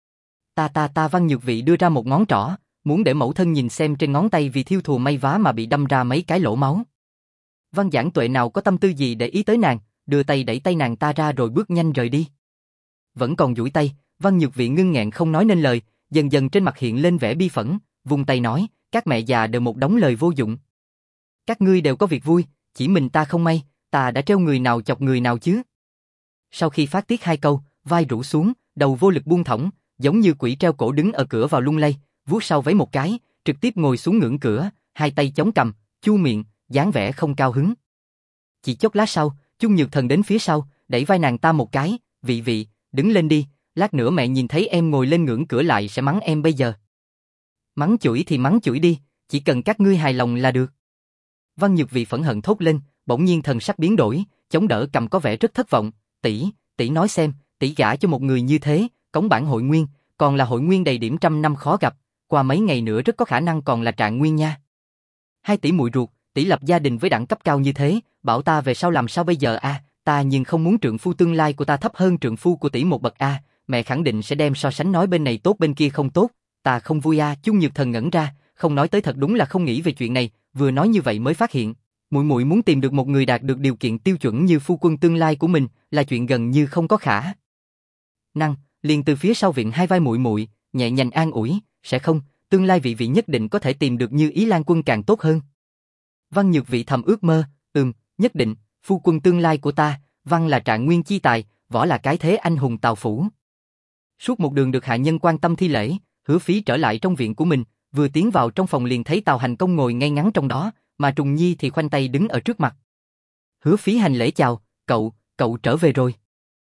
Ta Văn Nhược Vị đưa ra một ngón trỏ, muốn để mẫu thân nhìn xem trên ngón tay vì thiêu thùa may vá mà bị đâm ra mấy cái lỗ máu. Văn Giảng Tuệ nào có tâm tư gì để ý tới nàng, đưa tay đẩy tay nàng ta ra rồi bước nhanh rời đi. Vẫn còn duỗi tay, Văn Nhược Vị ngưng nghẹn không nói nên lời, dần dần trên mặt hiện lên vẻ bi phẫn, vung tay nói, các mẹ già đều một đống lời vô dụng. Các ngươi đều có việc vui, chỉ mình ta không may, ta đã treo người nào chọc người nào chứ. Sau khi phát tiết hai câu, vai rũ xuống, đầu vô lực buông thõng, giống như quỷ treo cổ đứng ở cửa vào lung lay, vuốt sau váy một cái, trực tiếp ngồi xuống ngưỡng cửa, hai tay chống cằm, chu miệng, dáng vẻ không cao hứng. Chỉ chốc lát sau, Chung Nhược Thần đến phía sau, đẩy vai nàng ta một cái, vị, đứng lên đi, lát nữa mẹ nhìn thấy em ngồi lên ngưỡng cửa lại sẽ mắng em bây giờ. Mắng chửi thì mắng chửi đi, chỉ cần các ngươi hài lòng là được. Văn Nhược Vị phẫn hận thốt lên, bỗng nhiên thần sắc biến đổi, chống đỡ cầm có vẻ rất thất vọng, tỷ nói xem, tỷ gả cho một người như thế, cống bản hội nguyên, còn là hội nguyên đầy điểm trăm năm khó gặp, qua mấy ngày nữa rất có khả năng còn là Trạng Nguyên nha. Hai tỷ muội ruột, tỷ lập gia đình với đẳng cấp cao như thế, bảo ta về sau làm sao bây giờ a? Ta nhưng không muốn trượng phu tương lai của ta thấp hơn trượng phu của tỷ một bậc a, mẹ khẳng định sẽ đem so sánh nói bên này tốt bên kia không tốt, ta không vui a. Chung Nhược Thần ngẩn ra, không nói tới thật đúng là không nghĩ về chuyện này, vừa nói như vậy mới phát hiện, muội muội muốn tìm được một người đạt được điều kiện tiêu chuẩn như phu quân tương lai của mình, là chuyện gần như không có khả năng. Liền từ phía sau viện hai vai muội muội, nhẹ nhàng an ủi, sẽ không, tương lai vị nhất định có thể tìm được như Ý Lan quân càng tốt hơn. Văn Nhược Vị thầm ước mơ, nhất định, phu quân tương lai của ta, Văn là Trạng Nguyên chi tài, võ là cái thế anh hùng Tào Phủ. Suốt một đường được hạ nhân quan tâm thi lễ, Hứa Phí trở lại trong viện của mình, vừa tiến vào trong phòng liền thấy Tào Hành Công ngồi ngay ngắn trong đó, mà Trùng Nhi thì khoanh tay đứng ở trước mặt. Hứa Phí hành lễ chào, cậu trở về rồi.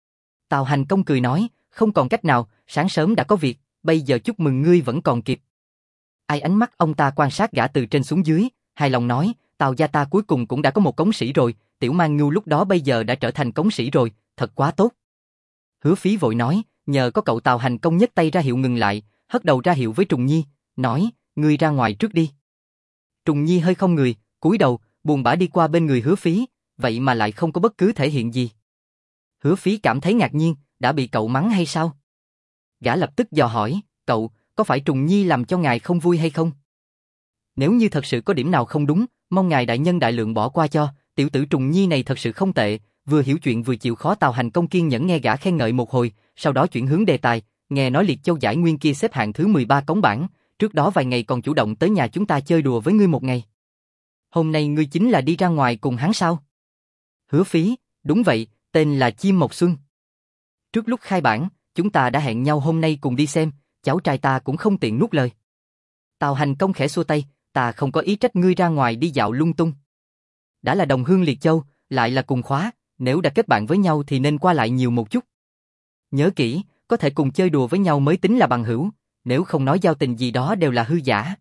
Tào Hành Công cười nói, không còn cách nào, sáng sớm đã có việc, bây giờ chúc mừng ngươi vẫn còn kịp. Ai ánh mắt ông ta quan sát gã từ trên xuống dưới, hài lòng nói, Tào gia ta cuối cùng cũng đã có một cống sĩ rồi, Tiểu Mang Ngưu lúc đó bây giờ đã trở thành cống sĩ rồi, thật quá tốt. Hứa Phí vội nói, nhờ có cậu. Tào Hành Công nhấc tay ra hiệu ngừng lại, hất đầu ra hiệu với Trùng Nhi, nói, ngươi ra ngoài trước đi. Trùng Nhi hơi không người, cúi đầu, buồn bã đi qua bên người Hứa Phí, vậy mà lại không có bất cứ thể hiện gì. Hứa Phí cảm thấy ngạc nhiên, đã bị cậu mắng hay sao? Gã lập tức dò hỏi, cậu, có phải Trùng Nhi làm cho ngài không vui hay không? Nếu như thật sự có điểm nào không đúng, mong ngài đại nhân đại lượng bỏ qua cho, tiểu tử Trùng Nhi này thật sự không tệ, vừa hiểu chuyện vừa chịu khó. Tào Hành Công kiên nhẫn nghe gã khen ngợi một hồi, sau đó chuyển hướng đề tài, nghe nói Liệt Châu giải nguyên kia xếp hạng thứ 13 cống bảng, trước đó vài ngày còn chủ động tới nhà chúng ta chơi đùa với ngươi một ngày. Hôm nay ngươi chính là đi ra ngoài cùng hắn sao? Hứa Phí, đúng vậy, tên là Chim Mộc Xuân. Trước lúc khai bảng, chúng ta đã hẹn nhau hôm nay cùng đi xem, cháu trai ta cũng không tiện nuốt lời. Tào Hành Công khẽ xua tay, ta không có ý trách ngươi ra ngoài đi dạo lung tung. Đã là đồng hương Liệt Châu, lại là cùng khóa, nếu đã kết bạn với nhau thì nên qua lại nhiều một chút. Nhớ kỹ, có thể cùng chơi đùa với nhau mới tính là bằng hữu, nếu không nói giao tình gì đó đều là hư giả.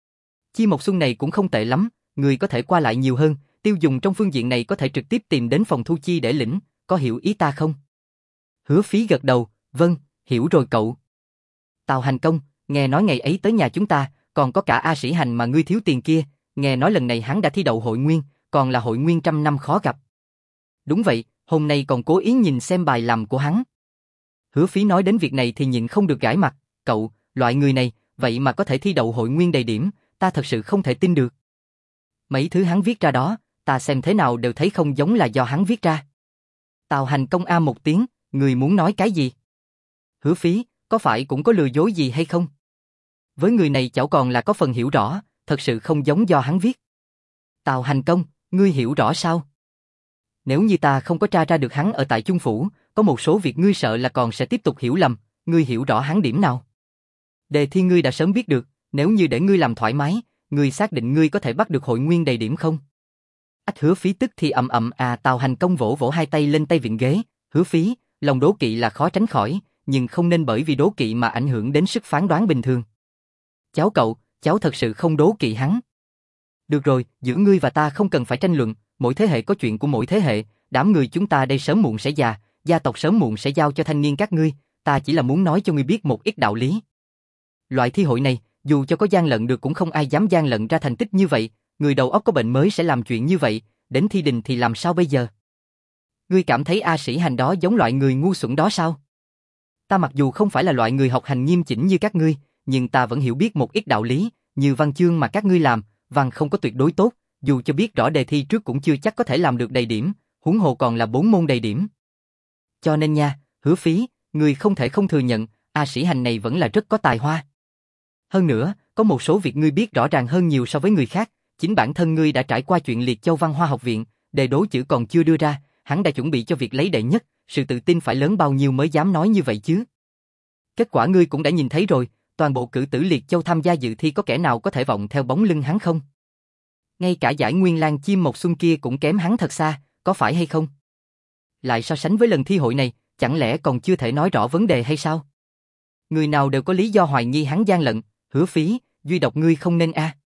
Chi Mộc Xuân này cũng không tệ lắm, người có thể qua lại nhiều hơn, tiêu dùng trong phương diện này có thể trực tiếp tìm đến phòng thu chi để lĩnh, có hiểu ý ta không? Hứa Phí gật đầu, vâng, hiểu rồi cậu. Tào Hành Công, nghe nói ngày ấy tới nhà chúng ta, còn có cả A Sĩ Hành mà ngươi thiếu tiền kia, nghe nói lần này hắn đã thi đậu hội nguyên, còn là hội nguyên trăm năm khó gặp. Đúng vậy, hôm nay còn cố ý nhìn xem bài làm của hắn. Hứa Phí nói đến việc này thì nhịn không được gãi mặt, cậu, loại người này, vậy mà có thể thi đậu hội nguyên đầy điểm, ta thật sự không thể tin được. Mấy thứ hắn viết ra đó, ta xem thế nào đều thấy không giống là do hắn viết ra. Tào Hành Công a một tiếng, người muốn nói cái gì? Hứa Phí, có phải cũng có lừa dối gì hay không? Với người này cháu còn là có phần hiểu rõ, thật sự không giống do hắn viết. Tào Hành Công, ngươi hiểu rõ sao? Nếu như ta không có tra ra được hắn ở tại Chung Phủ, có một số việc ngươi sợ là còn sẽ tiếp tục hiểu lầm, ngươi hiểu rõ hắn điểm nào? Đề thi ngươi đã sớm biết được, nếu như để ngươi làm thoải mái, ngươi xác định ngươi có thể bắt được hội nguyên đầy điểm không? Ách. Hứa Phí tức thì ầm ầm. Tào Hành Công vỗ vỗ hai tay lên tay vịn ghế, Hứa Phí, lòng đố kỵ là khó tránh khỏi, nhưng không nên bởi vì đố kỵ mà ảnh hưởng đến sức phán đoán bình thường. Cháu thật sự không đố kỵ hắn. Được rồi, giữa ngươi và ta không cần phải tranh luận, mỗi thế hệ có chuyện của mỗi thế hệ, đám người chúng ta đây sớm muộn sẽ già, gia tộc sớm muộn sẽ giao cho thanh niên các ngươi, ta chỉ là muốn nói cho ngươi biết một ít đạo lý. Loại thi hội này, dù cho có gian lận được cũng không ai dám gian lận ra thành tích như vậy, người đầu óc có bệnh mới sẽ làm chuyện như vậy, đến thi đình thì làm sao bây giờ? Ngươi cảm thấy A Sĩ Hành đó giống loại người ngu xuẩn đó sao? Ta mặc dù không phải là loại người học hành nghiêm chỉnh như các ngươi, nhưng ta vẫn hiểu biết một ít đạo lý, như văn chương mà các ngươi làm, văn không có tuyệt đối tốt, dù cho biết rõ đề thi trước cũng chưa chắc có thể làm được đầy điểm, huống hồ còn là 4 môn đầy điểm. Cho nên nha, Hứa Phí, ngươi không thể không thừa nhận, A Sĩ Hành này vẫn là rất có tài hoa. Hơn nữa, có một số việc ngươi biết rõ ràng hơn nhiều so với người khác, chính bản thân ngươi đã trải qua chuyện Liệt Châu Văn Hoa Học viện, đề đố chữ còn chưa đưa ra, hắn đã chuẩn bị cho việc lấy đệ nhất, sự tự tin phải lớn bao nhiêu mới dám nói như vậy chứ? Kết quả ngươi cũng đã nhìn thấy rồi, toàn bộ cử tử Liệt Châu tham gia dự thi có kẻ nào có thể vọng theo bóng lưng hắn không? Ngay cả giải Nguyên Lang Chim Mộc Xuân kia cũng kém hắn thật xa, có phải hay không? Lại so sánh với lần thi hội này, chẳng lẽ còn chưa thể nói rõ vấn đề hay sao? Người nào đều có lý do hoài nghi hắn gian lận, Hứa Phí, duy độc ngươi không nên a.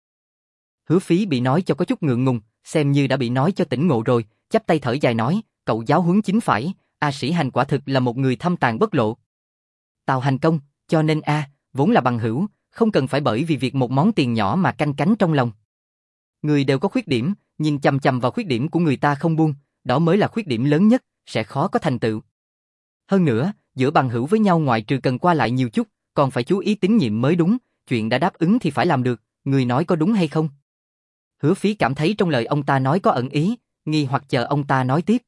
Hứa Phí bị nói cho có chút ngượng ngùng, xem như đã bị nói cho tỉnh ngộ rồi, chắp tay thở dài nói, cậu giáo huấn chính phải, A Sĩ Hành quả thực là một người thâm tàn bất lộ. Tào Hành Công, cho nên vốn là bằng hữu, không cần phải bởi vì việc một món tiền nhỏ mà canh cánh trong lòng. Người đều có khuyết điểm, nhìn chằm chằm vào khuyết điểm của người ta không buông, đó mới là khuyết điểm lớn nhất, sẽ khó có thành tựu. Hơn nữa, giữa bằng hữu với nhau ngoại trừ cần qua lại nhiều chút, còn phải chú ý tín nhiệm mới đúng, chuyện đã đáp ứng thì phải làm được, người nói có đúng hay không? Hứa Phí cảm thấy trong lời ông ta nói có ẩn ý, nghi hoặc chờ ông ta nói tiếp.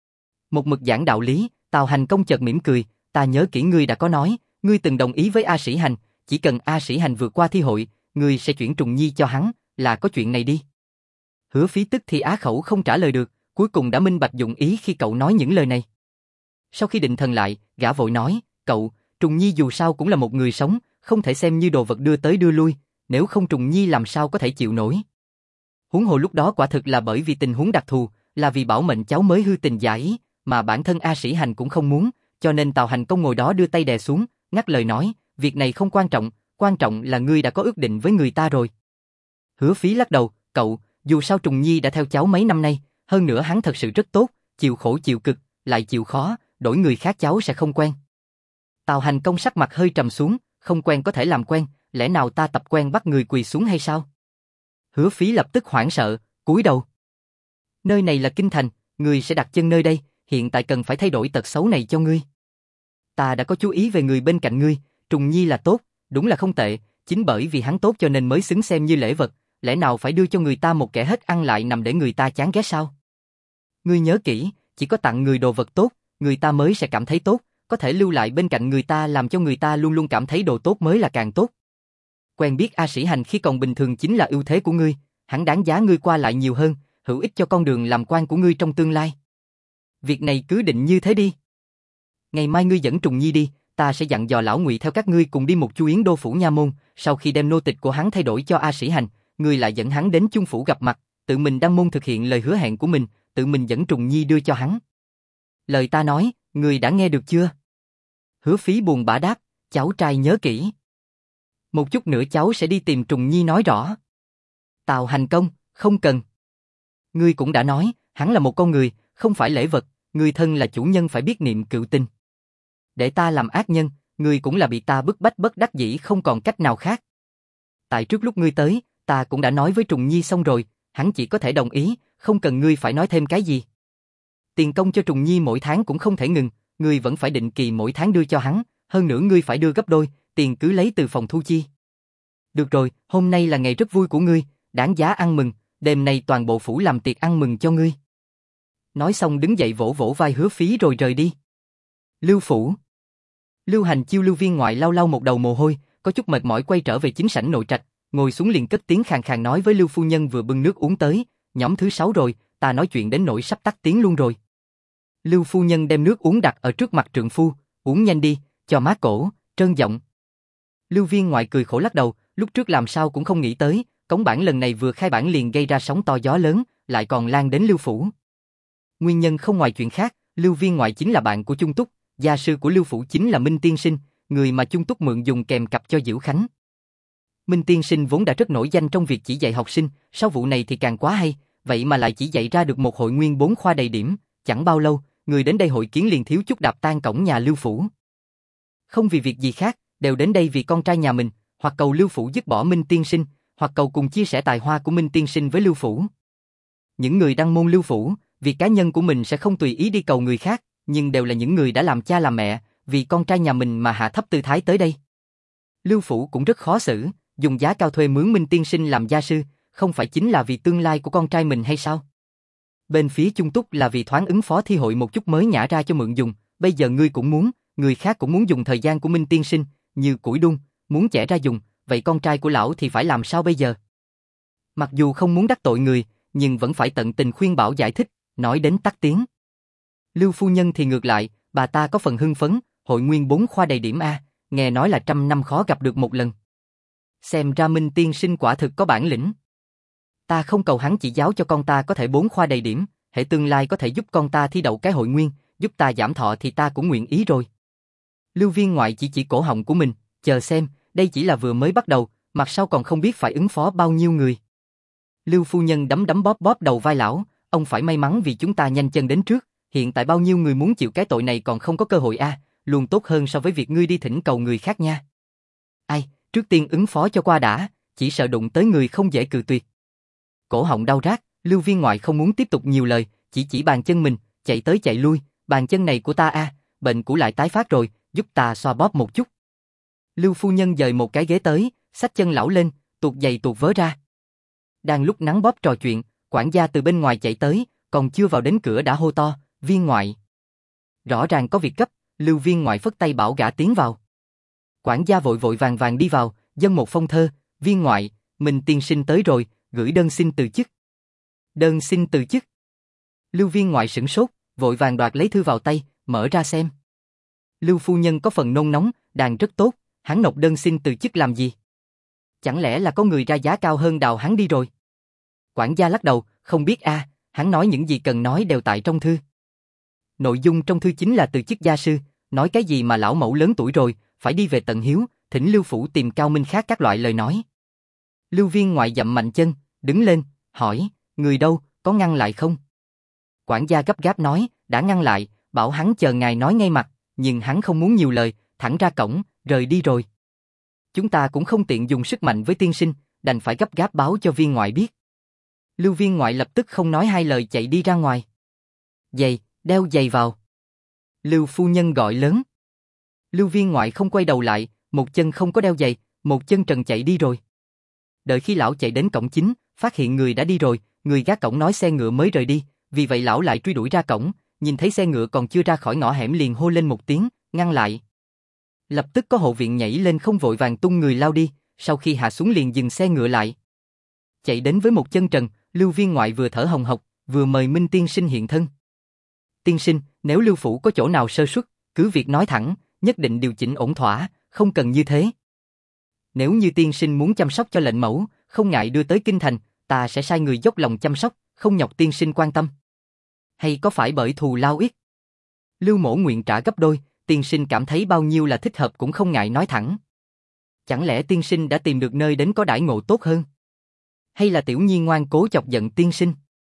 Một mực giảng đạo lý, Tào Hành Công chợt mỉm cười, ta nhớ kỹ ngươi đã có nói, ngươi từng đồng ý với A Sĩ Hành, chỉ cần A Sĩ Hành vượt qua thi hội, ngươi sẽ chuyển Trùng Nhi cho hắn, là có chuyện này đi. Hứa Phí tức thì á khẩu không trả lời được, cuối cùng đã minh bạch dụng ý khi cậu nói những lời này. Sau khi định thần lại, gã vội nói, cậu, Trùng Nhi dù sao cũng là một người sống, không thể xem như đồ vật đưa tới đưa lui, nếu không Trùng Nhi làm sao có thể chịu nổi. Huống hồ lúc đó quả thực là bởi vì tình huống đặc thù, là vì bảo mệnh cháu mới hư tình giả ý, mà bản thân A Sĩ Hành cũng không muốn, cho nên Tào Hành Công ngồi đó đưa tay đè xuống, ngắt lời nói, việc này không quan trọng là ngươi đã có ước định với người ta rồi. Hứa Phí lắc đầu, cậu, dù sao Trùng Nhi đã theo cháu mấy năm nay, hơn nữa hắn thật sự rất tốt, chịu khổ chịu cực, lại chịu khó, đổi người khác cháu sẽ không quen. Tào Hành Công sắc mặt hơi trầm xuống, không quen có thể làm quen, lẽ nào ta tập quen bắt người quỳ xuống hay sao? Hứa Phí lập tức hoảng sợ, cúi đầu. Nơi này là kinh thành, ngươi sẽ đặt chân nơi đây, hiện tại cần phải thay đổi tật xấu này cho ngươi. Ta đã có chú ý về người bên cạnh ngươi, Trùng Nhi là tốt, đúng là không tệ, chính bởi vì hắn tốt cho nên mới xứng xem như lễ vật, lẽ nào phải đưa cho người ta một kẻ hết ăn lại nằm để người ta chán ghét sao? Ngươi nhớ kỹ, chỉ có tặng người đồ vật tốt, người ta mới sẽ cảm thấy tốt, có thể lưu lại bên cạnh người ta làm cho người ta luôn luôn cảm thấy đồ tốt mới là càng tốt. Quen biết A Sĩ Hành khi còn bình thường chính là ưu thế của ngươi, hắn đáng giá ngươi qua lại nhiều hơn, hữu ích cho con đường làm quan của ngươi trong tương lai. Việc này cứ định như thế đi. Ngày mai ngươi dẫn Trùng Nhi đi, ta sẽ dặn dò lão Ngụy theo các ngươi cùng đi một chu Yến Đô phủ nha môn, sau khi đem nô tịch của hắn thay đổi cho A Sĩ Hành, ngươi lại dẫn hắn đến Chung phủ gặp mặt, tự mình đăng môn thực hiện lời hứa hẹn của mình, tự mình dẫn Trùng Nhi đưa cho hắn. Lời ta nói, ngươi đã nghe được chưa? Hứa Phí buồn bã đáp, cháu trai nhớ kỹ. Một chút nữa cháu sẽ đi tìm Trùng Nhi nói rõ. Tào Hành Công, không cần. Ngươi cũng đã nói, hắn là một con người, không phải lễ vật, ngươi thân là chủ nhân phải biết niệm cựu tình. Để ta làm ác nhân, ngươi cũng là bị ta bức bách bất đắc dĩ không còn cách nào khác. Tại trước lúc ngươi tới, ta cũng đã nói với Trùng Nhi xong rồi, hắn chỉ có thể đồng ý, không cần ngươi phải nói thêm cái gì. Tiền công cho Trùng Nhi mỗi tháng cũng không thể ngừng, ngươi vẫn phải định kỳ mỗi tháng đưa cho hắn, hơn nữa ngươi phải đưa gấp đôi, tiền cứ lấy từ phòng thu chi. Được rồi, hôm nay là ngày rất vui của ngươi, đáng giá ăn mừng, đêm nay toàn bộ phủ làm tiệc ăn mừng cho ngươi. Nói xong đứng dậy vỗ vỗ vai Hứa Phí rồi rời đi. Lưu phủ. Lưu Hành Chiêu Lưu Viên ngoại lau lau một đầu mồ hôi, có chút mệt mỏi quay trở về chính sảnh nội trạch, ngồi xuống liền cất tiếng khàn khàn nói với Lưu phu nhân vừa bưng nước uống tới, nhóm thứ 6 rồi, ta nói chuyện đến nỗi sắp tắt tiếng luôn rồi. Lưu phu nhân đem nước uống đặt ở trước mặt trượng phu, uống nhanh đi, cho mát cổ, trơn giọng. Lưu Viên ngoại cười khổ lắc đầu, lúc trước làm sao cũng không nghĩ tới, cống bản lần này vừa khai bản liền gây ra sóng to gió lớn, lại còn lan đến Lưu phủ. Nguyên nhân không ngoài chuyện khác, Lưu Viên ngoại chính là bạn của Chung Túc, gia sư của Lưu phủ chính là Minh Tiên Sinh, người mà Chung Túc mượn dùng kèm cặp cho Diễu Khánh. Minh Tiên Sinh vốn đã rất nổi danh trong việc chỉ dạy học sinh, sau vụ này thì càng quá hay, vậy mà lại chỉ dạy ra được một hội nguyên 4 khoa đầy điểm, chẳng bao lâu, người đến đây hội kiến liền thiếu chút đạp tan cổng nhà Lưu phủ. Không vì việc gì khác, đều đến đây vì con trai nhà mình, hoặc cầu Lưu phủ dứt bỏ Minh Tiên Sinh, hoặc cầu cùng chia sẻ tài hoa của Minh Tiên Sinh với Lưu phủ. Những người đăng môn Lưu phủ, việc cá nhân của mình sẽ không tùy ý đi cầu người khác, nhưng đều là những người đã làm cha làm mẹ, vì con trai nhà mình mà hạ thấp tư thái tới đây. Lưu phủ cũng rất khó xử, dùng giá cao thuê mướn Minh Tiên Sinh làm gia sư, không phải chính là vì tương lai của con trai mình hay sao? Bên phía Chung Túc là vì thoáng ứng phó thi hội một chút mới nhả ra cho mượn dùng, bây giờ ngươi cũng muốn, người khác cũng muốn dùng thời gian của Minh Tiên Sinh, như củi đun, muốn chẻ ra dùng, vậy con trai của lão thì phải làm sao bây giờ? Mặc dù không muốn đắc tội người, nhưng vẫn phải tận tình khuyên bảo giải thích, nói đến tắt tiếng. Lưu phu nhân thì ngược lại, bà ta có phần hưng phấn, hội nguyên 4 khoa đầy điểm A, nghe nói là 100 năm khó gặp được một lần. Xem ra Minh Tiên Sinh quả thực có bản lĩnh. Ta không cầu hắn chỉ giáo cho con ta có thể 4 khoa đầy điểm, hệ tương lai có thể giúp con ta thi đậu cái hội nguyên, giúp ta giảm thọ thì ta cũng nguyện ý rồi. Lưu Viên ngoại chỉ cổ họng của mình, chờ xem, đây chỉ là vừa mới bắt đầu, mặt sau còn không biết phải ứng phó bao nhiêu người. Lưu phu nhân đấm đấm bóp bóp đầu vai lão, ông phải may mắn vì chúng ta nhanh chân đến trước, hiện tại bao nhiêu người muốn chịu cái tội này còn không có cơ hội a, luôn tốt hơn so với việc ngươi đi thỉnh cầu người khác nha. Ai, trước tiên ứng phó cho qua đã, chỉ sợ đụng tới người không dễ cự tuyệt. Cổ họng đau rát, Lưu Viên ngoại không muốn tiếp tục nhiều lời, chỉ bàn chân mình, chạy tới chạy lui, bàn chân này của ta a, bệnh cũ lại tái phát rồi, giúp ta xoa bóp một chút. Lưu phu nhân dời một cái ghế tới, xách chân lão lên, tuột giày tuột vớ ra. Đang lúc nắng bóp trò chuyện, quản gia từ bên ngoài chạy tới, còn chưa vào đến cửa đã hô to, Viên ngoại. Rõ ràng có việc gấp, Lưu Viên ngoại phất tay bảo gã tiến vào. Quản gia vội vội vàng vàng đi vào, dâng một phong thơ, Viên ngoại, Minh Tiên Sinh tới rồi, gửi đơn xin từ chức. Đơn xin từ chức. Lưu Viên ngoại sửng sốt, vội vàng đoạt lấy thư vào tay, mở ra xem. Lưu phu nhân có phần nôn nóng, đàn rất tốt, hắn nộp đơn xin từ chức làm gì? Chẳng lẽ là có người ra giá cao hơn đào hắn đi rồi? Quản gia lắc đầu, không biết hắn nói những gì cần nói đều tại trong thư. Nội dung trong thư chính là từ chức gia sư, nói cái gì mà lão mẫu lớn tuổi rồi, phải đi về tận hiếu, thỉnh Lưu phủ tìm cao minh khác các loại lời nói. Lưu Viên Ngoại dậm mạnh chân, đứng lên, hỏi, người đâu, có ngăn lại không? Quản gia gấp gáp nói, đã ngăn lại, bảo hắn chờ ngài nói ngay mặt, nhưng hắn không muốn nhiều lời, thẳng ra cổng, rời đi rồi. Chúng ta cũng không tiện dùng sức mạnh với tiên sinh, đành phải gấp gáp báo cho Viên Ngoại biết. Lưu Viên Ngoại lập tức không nói hai lời chạy đi ra ngoài. Giày, đeo giày vào. Lưu phu nhân gọi lớn. Lưu Viên Ngoại không quay đầu lại, một chân không có đeo giày, một chân trần chạy đi rồi. Đợi khi lão chạy đến cổng chính, phát hiện người đã đi rồi, người gác cổng nói xe ngựa mới rời đi, vì vậy lão lại truy đuổi ra cổng, nhìn thấy xe ngựa còn chưa ra khỏi ngõ hẻm liền hô lên một tiếng, ngăn lại. Lập tức có hộ viện nhảy lên không vội vàng tung người lao đi, sau khi hạ xuống liền dừng xe ngựa lại. Chạy đến với một chân trần, Lưu Viên Ngoại vừa thở hồng hộc, vừa mời Minh tiên sinh hiện thân. Tiên sinh, nếu Lưu phủ có chỗ nào sơ suất, cứ việc nói thẳng, nhất định điều chỉnh ổn thỏa, không cần như thế. Nếu như tiên sinh muốn chăm sóc cho lệnh mẫu, không ngại đưa tới kinh thành, ta sẽ sai người dốc lòng chăm sóc, không nhọc tiên sinh quan tâm. Hay có phải bởi thù lao ít? Lưu mỗ nguyện trả gấp đôi, tiên sinh cảm thấy bao nhiêu là thích hợp cũng không ngại nói thẳng. Chẳng lẽ tiên sinh đã tìm được nơi đến có đãi ngộ tốt hơn? Hay là tiểu nhi ngoan cố chọc giận tiên sinh?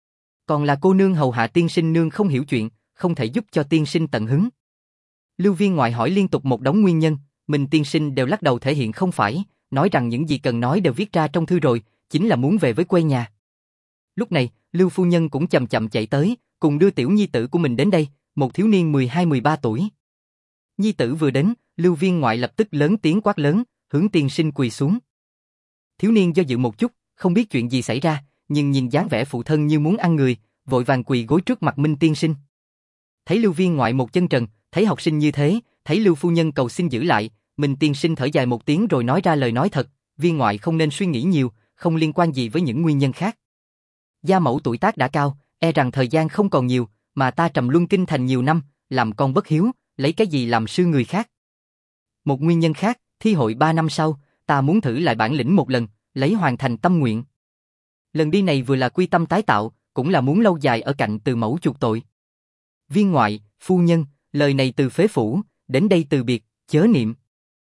Còn là cô nương hầu hạ tiên sinh nương không hiểu chuyện, không thể giúp cho tiên sinh tận hứng. Lưu Viên Ngoại hỏi liên tục một đống nguyên nhân, Minh tiên sinh đều lắc đầu thể hiện không phải, nói rằng những gì cần nói đều viết ra trong thư rồi, chính là muốn về với quê nhà. Lúc này, Lưu phu nhân cũng chậm chậm chạy tới, cùng đưa tiểu nhi tử của mình đến đây, một thiếu niên 12-13 tuổi. Nhi tử vừa đến, Lưu Viên Ngoại lập tức lớn tiếng quát lớn, hướng tiên sinh quỳ xuống. Thiếu niên do dự một chút, không biết chuyện gì xảy ra, nhưng nhìn dáng vẻ phụ thân như muốn ăn người, vội vàng quỳ gối trước mặt Minh tiên sinh. Thấy Lưu Viên Ngoại một chân trần, thấy học sinh như thế, thấy Lưu phu nhân cầu xin giữ lại, Minh tiên sinh thở dài một tiếng rồi nói ra lời nói thật, Viên Ngoại không nên suy nghĩ nhiều, không liên quan gì với những nguyên nhân khác. Gia mẫu tuổi tác đã cao, e rằng thời gian không còn nhiều, mà ta trầm luân kinh thành nhiều năm, làm con bất hiếu, lấy cái gì làm sư người khác. Một nguyên nhân khác, thi hội 3 năm sau, ta muốn thử lại bản lĩnh một lần, lấy hoàn thành tâm nguyện. Lần đi này vừa là quy tâm tái tạo, cũng là muốn lâu dài ở cạnh Từ mẫu chuộc tội. Viên Ngoại, phu nhân, lời này từ phế phủ, đến đây từ biệt, chớ niệm.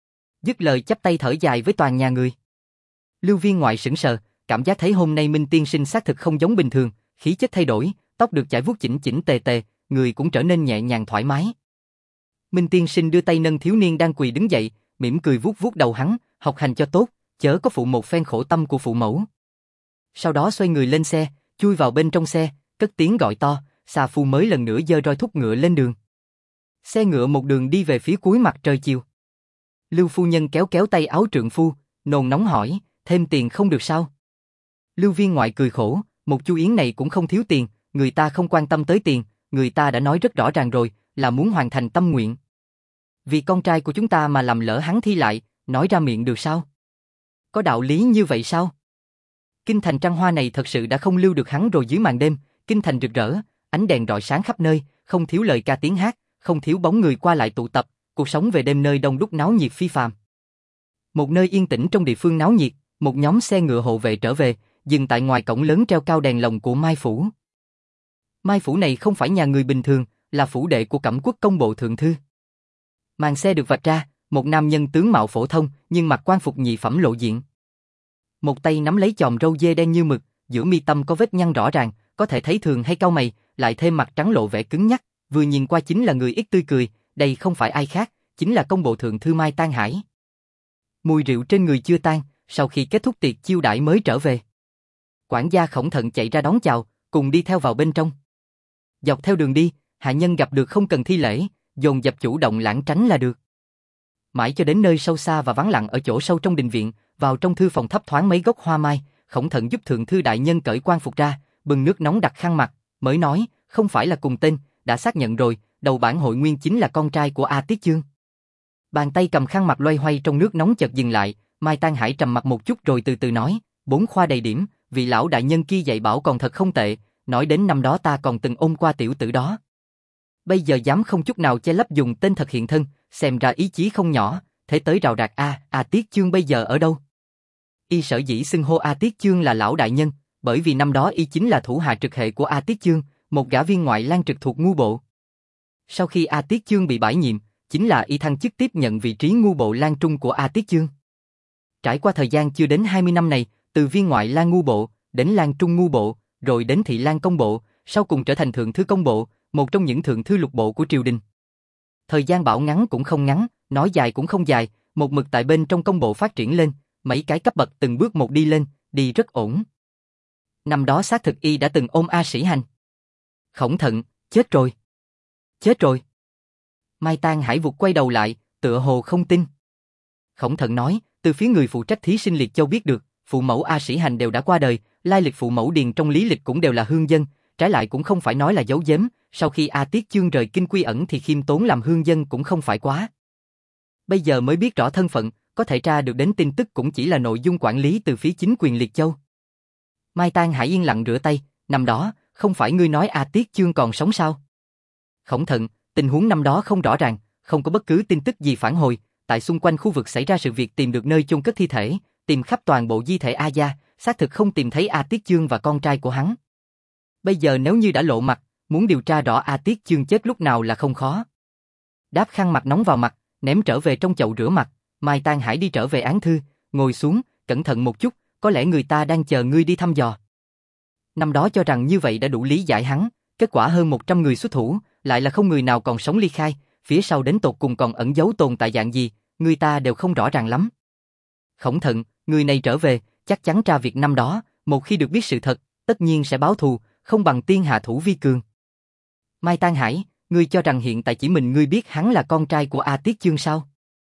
Dứt lời chắp tay thở dài với toàn nhà người. Lưu Viên Ngoại sững sờ, cảm giác thấy hôm nay Minh tiên sinh xác thực không giống bình thường, khí chất thay đổi, tóc được chải vuốt chỉnh chỉnh tề tề, người cũng trở nên nhẹ nhàng thoải mái. Minh tiên sinh đưa tay nâng thiếu niên đang quỳ đứng dậy, mỉm cười vuốt vuốt đầu hắn, học hành cho tốt, chớ có phụ một phen khổ tâm của phụ mẫu. Sau đó xoay người lên xe, chui vào bên trong xe, cất tiếng gọi to, xà phu mới lần nữa giơ roi thúc ngựa lên đường. Xe ngựa một đường đi về phía cuối mặt trời chiều. Lưu phu nhân kéo kéo tay áo trượng phu, nôn nóng hỏi, thêm tiền không được sao? Lưu Viên Ngoại cười khổ, một Chu Yến này cũng không thiếu tiền, người ta không quan tâm tới tiền, người ta đã nói rất rõ ràng rồi, là muốn hoàn thành tâm nguyện. Vì con trai của chúng ta mà làm lỡ hắn thi lại, nói ra miệng được sao? Có đạo lý như vậy sao? Kinh thành trăng hoa này thật sự đã không lưu được hắn rồi. Dưới màn đêm, kinh thành rực rỡ, ánh đèn rọi sáng khắp nơi, không thiếu lời ca tiếng hát, không thiếu bóng người qua lại tụ tập, cuộc sống về đêm nơi đông đúc náo nhiệt phi phàm. Một nơi yên tĩnh trong địa phương náo nhiệt, một nhóm xe ngựa hộ vệ trở về, dừng tại ngoài cổng lớn treo cao đèn lồng của Mai phủ. Mai phủ này không phải nhà người bình thường, là phủ đệ của Cẩm Quốc công bộ thượng thư. Màn xe được vạch ra, một nam nhân tướng mạo phổ thông, nhưng mặc quan phục nhị phẩm lộ diện. Một tay nắm lấy chòm râu dê đen như mực, giữa mi tâm có vết nhăn rõ ràng, có thể thấy thường hay cau mày, lại thêm mặt trắng lộ vẻ cứng nhắc, vừa nhìn qua chính là người ít tươi cười, đây không phải ai khác, chính là công bộ thượng thư Mai Tan Hải. Mùi rượu trên người chưa tan, sau khi kết thúc tiệc chiêu đãi mới trở về. Quản gia Khổng Thận chạy ra đón chào, cùng đi theo vào bên trong. Dọc theo đường đi, hạ nhân gặp được không cần thi lễ, dồn dập chủ động lảng tránh là được. Mãi cho đến nơi sâu xa và vắng lặng ở chỗ sâu trong đình viện, vào trong thư phòng thấp thoáng mấy gốc hoa mai, Khổng Thận giúp thượng thư đại nhân cởi quan phục ra, bưng nước nóng đặt khăn mặt, mới nói, không phải là cùng tên, đã xác nhận rồi, đầu bản hội nguyên chính là con trai của A Tiết Chương. Bàn tay cầm khăn mặt loay hoay trong nước nóng chợt dừng lại, Mai Tan Hải trầm mặt một chút rồi từ từ nói, 4 khoa đầy điểm, vị lão đại nhân kia dạy bảo còn thật không tệ, nói đến năm đó ta còn từng ôm qua tiểu tử đó. Bây giờ dám không chút nào che lấp dùng tên thật hiện thân, xem ra ý chí không nhỏ, thế tới rào rạc A Tiết Chương bây giờ ở đâu? Y sở dĩ xưng hô A Tiết Chương là lão đại nhân, bởi vì năm đó y chính là thủ hạ trực hệ của A Tiết Chương, một gã viên ngoại lang trực thuộc ngu bộ. Sau khi A Tiết Chương bị bãi nhiệm, chính là y thăng chức tiếp nhận vị trí ngu bộ lang trung của A Tiết Chương. Trải qua thời gian chưa đến 20 năm này, từ viên ngoại lang ngu bộ, đến lang trung ngu bộ, rồi đến thị lang công bộ, sau cùng trở thành thượng thư công bộ, một trong những thượng thư lục bộ của triều đình. Thời gian bảo ngắn cũng không ngắn, nói dài cũng không dài, một mực tại bên trong công bộ phát triển lên, mấy cái cấp bậc từng bước một đi lên, đi rất ổn. Năm đó xác thực y đã từng ôm A Sĩ Hành. Khổng Thận, chết rồi. Chết rồi. Mai Tang Hải vụt quay đầu lại, tựa hồ không tin. Khổng Thận nói, từ phía người phụ trách thí sinh Liệt Châu biết được, phụ mẫu A Sĩ Hành đều đã qua đời, lai lịch phụ mẫu điền trong lý lịch cũng đều là hương dân, trái lại cũng không phải nói là giấu giếm, sau khi A Tiết Chương rời kinh quy ẩn thì khiêm tốn làm hương dân cũng không phải quá. Bây giờ mới biết rõ thân phận, có thể tra được đến tin tức cũng chỉ là nội dung quản lý từ phía chính quyền Liệt Châu. Mai Tang Hải yên lặng rửa tay, năm đó, không phải ngươi nói A Tiết Chương còn sống sao? Khổng Thận, tình huống năm đó không rõ ràng, không có bất cứ tin tức gì phản hồi, tại xung quanh khu vực xảy ra sự việc tìm được nơi chôn cất thi thể, tìm khắp toàn bộ di thể A gia, xác thực không tìm thấy A Tiết Chương và con trai của hắn. Bây giờ nếu như đã lộ mặt, muốn điều tra rõ A Tiết Chương chết lúc nào là không khó. Đáp khăn mặt nóng vào mặt, ném trở về trong chậu rửa mặt, Mai Tang Hải đi trở về án thư, ngồi xuống, cẩn thận một chút, có lẽ người ta đang chờ ngươi đi thăm dò. Năm đó cho rằng như vậy đã đủ lý giải hắn, kết quả hơn 100 người xuất thủ, lại là không người nào còn sống ly khai, phía sau đến tột cùng còn ẩn giấu tồn tại dạng gì, người ta đều không rõ ràng lắm. Khổng Thận, người này trở về, chắc chắn tra việc năm đó, một khi được biết sự thật, tất nhiên sẽ báo thù, không bằng tiên hạ thủ vi cường. Mai Tang Hải, ngươi cho rằng hiện tại chỉ mình ngươi biết hắn là con trai của A Tiết Chương sao?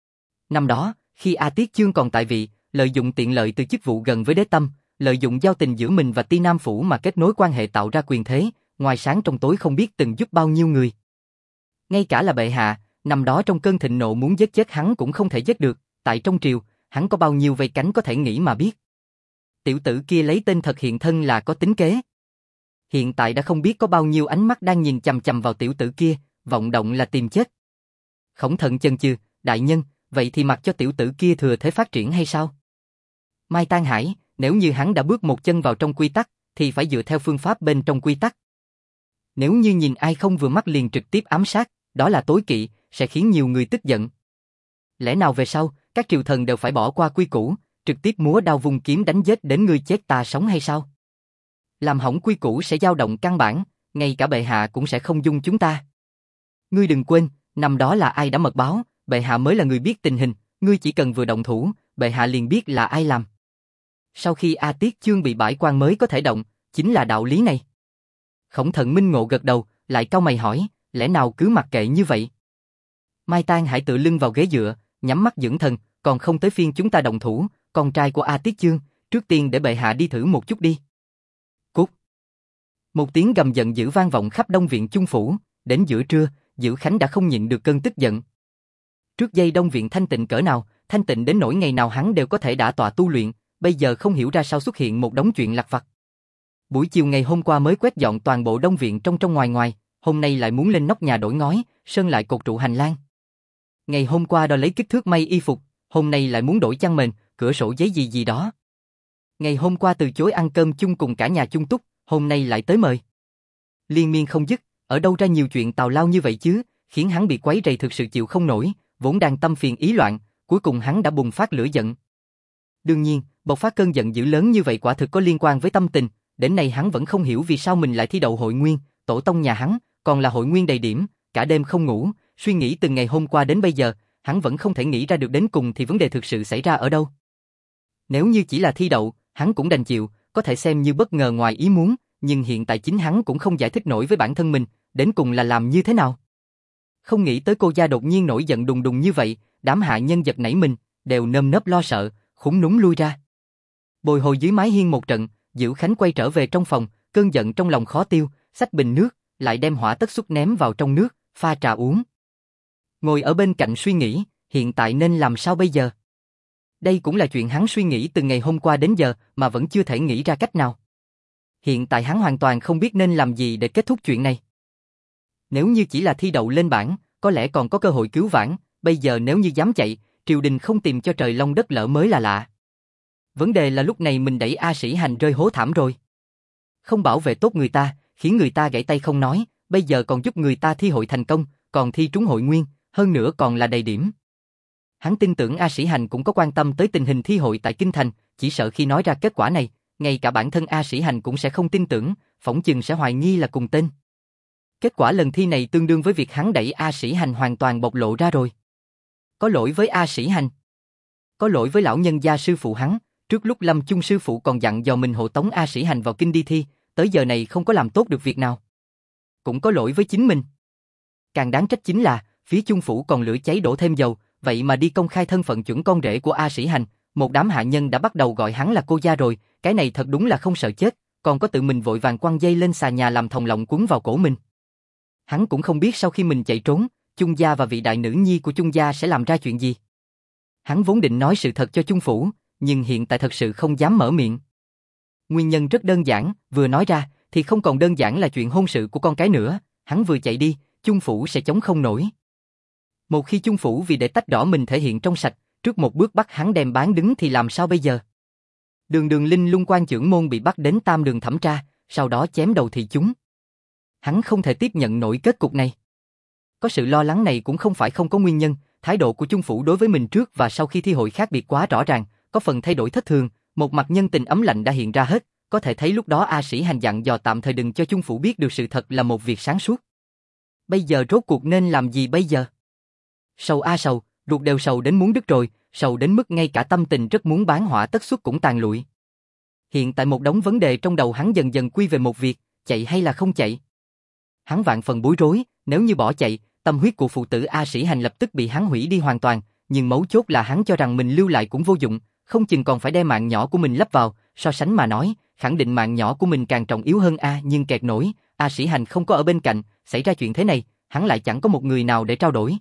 Năm đó, khi A Tiết Chương còn tại vị, lợi dụng tiện lợi từ chức vụ gần với đế tâm, lợi dụng giao tình giữa mình và Ti Nam Phủ mà kết nối quan hệ tạo ra quyền thế, ngoài sáng trong tối không biết từng giúp bao nhiêu người. Ngay cả là bệ hạ, năm đó trong cơn thịnh nộ muốn giết chết hắn cũng không thể giết được, tại trong triều, hắn có bao nhiêu vây cánh có thể nghĩ mà biết. Tiểu tử kia lấy tên thật hiện thân là có tính kế. Hiện tại đã không biết có bao nhiêu ánh mắt đang nhìn chằm chằm vào tiểu tử kia, vọng động là tìm chết. Khổng Thận chần chừ, đại nhân, vậy thì mặc cho tiểu tử kia thừa thế phát triển hay sao? Mai Tang Hải, nếu như hắn đã bước một chân vào trong quy tắc, thì phải dựa theo phương pháp bên trong quy tắc. Nếu như nhìn ai không vừa mắt liền trực tiếp ám sát, đó là tối kỵ, sẽ khiến nhiều người tức giận. Lẽ nào về sau, các triều thần đều phải bỏ qua quy củ, trực tiếp múa đao vung kiếm đánh giết đến ngươi chết ta sống hay sao? Làm hỏng quy củ sẽ dao động căn bản, ngay cả bệ hạ cũng sẽ không dung chúng ta. Ngươi đừng quên, năm đó là ai đã mật báo, bệ hạ mới là người biết tình hình, ngươi chỉ cần vừa động thủ, bệ hạ liền biết là ai làm. Sau khi A Tiết Chương bị bãi quan mới có thể động, chính là đạo lý này. Khổng Thận minh ngộ gật đầu, lại cau mày hỏi, lẽ nào cứ mặc kệ như vậy? Mai Tang Hải tựa lưng vào ghế dựa, nhắm mắt dưỡng thần, còn không tới phiên chúng ta động thủ, con trai của A Tiết Chương, trước tiên để bệ hạ đi thử một chút đi. Cút. Một tiếng gầm giận dữ vang vọng khắp Đông Viện Chung Phủ, đến giữa trưa, Dữ Khánh đã không nhịn được cơn tức giận. Trước đây Đông Viện thanh tịnh cỡ nào, thanh tịnh đến nỗi ngày nào hắn đều có thể đả tọa tu luyện, bây giờ không hiểu ra sao xuất hiện một đống chuyện lặt vặt. Buổi chiều ngày hôm qua mới quét dọn toàn bộ Đông Viện trong trong ngoài ngoài, hôm nay lại muốn lên nóc nhà đổi ngói, sơn lại cột trụ hành lang. Ngày hôm qua đo lấy kích thước may y phục, hôm nay lại muốn đổi chăn mền, cửa sổ giấy gì gì đó. Ngày hôm qua từ chối ăn cơm chung cùng cả nhà chung túc, hôm nay lại tới mời. Liên miên không dứt, ở đâu ra nhiều chuyện tào lao như vậy chứ, khiến hắn bị quấy rầy thực sự chịu không nổi, vốn đang tâm phiền ý loạn, cuối cùng hắn đã bùng phát lửa giận. Đương nhiên, bộc phát cơn giận dữ lớn như vậy quả thực có liên quan với tâm tình, đến nay hắn vẫn không hiểu vì sao mình lại thi đậu hội nguyên, tổ tông nhà hắn, còn là hội nguyên đầy điểm, cả đêm không ngủ, suy nghĩ từ ngày hôm qua đến bây giờ, hắn vẫn không thể nghĩ ra được đến cùng thì vấn đề thực sự xảy ra ở đâu. Nếu như chỉ là thi đậu, hắn cũng đành chịu, có thể xem như bất ngờ ngoài ý muốn, nhưng hiện tại chính hắn cũng không giải thích nổi với bản thân mình, đến cùng là làm như thế nào. Không nghĩ tới cô gia đột nhiên nổi giận đùng đùng như vậy, đám hạ nhân giật nảy mình, đều nơm nớp lo sợ, khúm núm lui ra. Bồi hồi dưới mái hiên một trận, Dữ Khánh quay trở về trong phòng, cơn giận trong lòng khó tiêu, xách bình nước, lại đem hỏa tất xúc ném vào trong nước, pha trà uống. Ngồi ở bên cạnh suy nghĩ, hiện tại nên làm sao bây giờ? Đây cũng là chuyện hắn suy nghĩ từ ngày hôm qua đến giờ mà vẫn chưa thể nghĩ ra cách nào. Hiện tại hắn hoàn toàn không biết nên làm gì để kết thúc chuyện này. Nếu như chỉ là thi đậu lên bảng, có lẽ còn có cơ hội cứu vãn, bây giờ nếu như dám chạy, triều đình không tìm cho trời long đất lở mới là lạ. Vấn đề là lúc này mình đẩy A Sĩ Hành rơi hố thảm rồi. Không bảo vệ tốt người ta, khiến người ta gãy tay không nói, bây giờ còn giúp người ta thi hội thành công, còn thi trúng hội nguyên, hơn nữa còn là đầy điểm. Hắn tin tưởng A Sĩ Hành cũng có quan tâm tới tình hình thi hội tại Kinh Thành, chỉ sợ khi nói ra kết quả này, ngay cả bản thân A Sĩ Hành cũng sẽ không tin tưởng, phỏng chừng sẽ hoài nghi là cùng tên. Kết quả lần thi này tương đương với việc hắn đẩy A Sĩ Hành hoàn toàn bộc lộ ra rồi. Có lỗi với A Sĩ Hành. Có lỗi với lão nhân gia sư phụ hắn, trước lúc lâm chung sư phụ còn dặn dò mình hộ tống A Sĩ Hành vào kinh đi thi, tới giờ này không có làm tốt được việc nào. Cũng có lỗi với chính mình. Càng đáng trách chính là, phía chung phủ còn lửa cháy đổ thêm dầu, vậy mà đi công khai thân phận chuẩn con rể của A Sĩ Hành, một đám hạ nhân đã bắt đầu gọi hắn là cô gia rồi, cái này thật đúng là không sợ chết, còn có tự mình vội vàng quăng dây lên xà nhà làm thòng lọng cuốn vào cổ mình. Hắn cũng không biết sau khi mình chạy trốn, Chung gia và vị đại nữ nhi của Chung gia sẽ làm ra chuyện gì. Hắn vốn định nói sự thật cho Chung phủ, nhưng hiện tại thật sự không dám mở miệng. Nguyên nhân rất đơn giản, vừa nói ra thì không còn đơn giản là chuyện hôn sự của con cái nữa, hắn vừa chạy đi, Chung phủ sẽ chống không nổi. Một khi Chung phủ vì để tách đỏ mình thể hiện trong sạch, trước một bước bắt hắn đem bán đứng thì làm sao bây giờ? Đường Đường Linh Lung quan chưởng môn bị bắt đến Tam Đường thẩm tra, sau đó chém đầu thị chúng. Hắn không thể tiếp nhận nổi kết cục này. Có sự lo lắng này cũng không phải không có nguyên nhân, thái độ của Chung phủ đối với mình trước và sau khi thi hội khác biệt quá rõ ràng, có phần thay đổi thất thường, một mặt nhân tình ấm lạnh đã hiện ra hết, có thể thấy lúc đó A Sĩ Hành dặn dò tạm thời đừng cho Chung phủ biết được sự thật là một việc sáng suốt. Bây giờ rốt cuộc nên làm gì bây giờ? Sầu a sầu, ruột đều sầu đến muốn đứt rồi, sầu đến mức ngay cả tâm tình rất muốn bán hỏa tất xuất cũng tàn lụi. Hiện tại một đống vấn đề trong đầu hắn dần dần quy về một việc, chạy hay là không chạy. Hắn vạn phần bối rối, nếu như bỏ chạy, tâm huyết của phụ tử A Sĩ Hành lập tức bị hắn hủy đi hoàn toàn, nhưng mấu chốt là hắn cho rằng mình lưu lại cũng vô dụng, không chừng còn phải đem mạng nhỏ của mình lắp vào, so sánh mà nói, khẳng định mạng nhỏ của mình càng trọng yếu hơn nhưng kẹt nổi, A Sĩ Hành không có ở bên cạnh, xảy ra chuyện thế này, hắn lại chẳng có một người nào để trao đổi.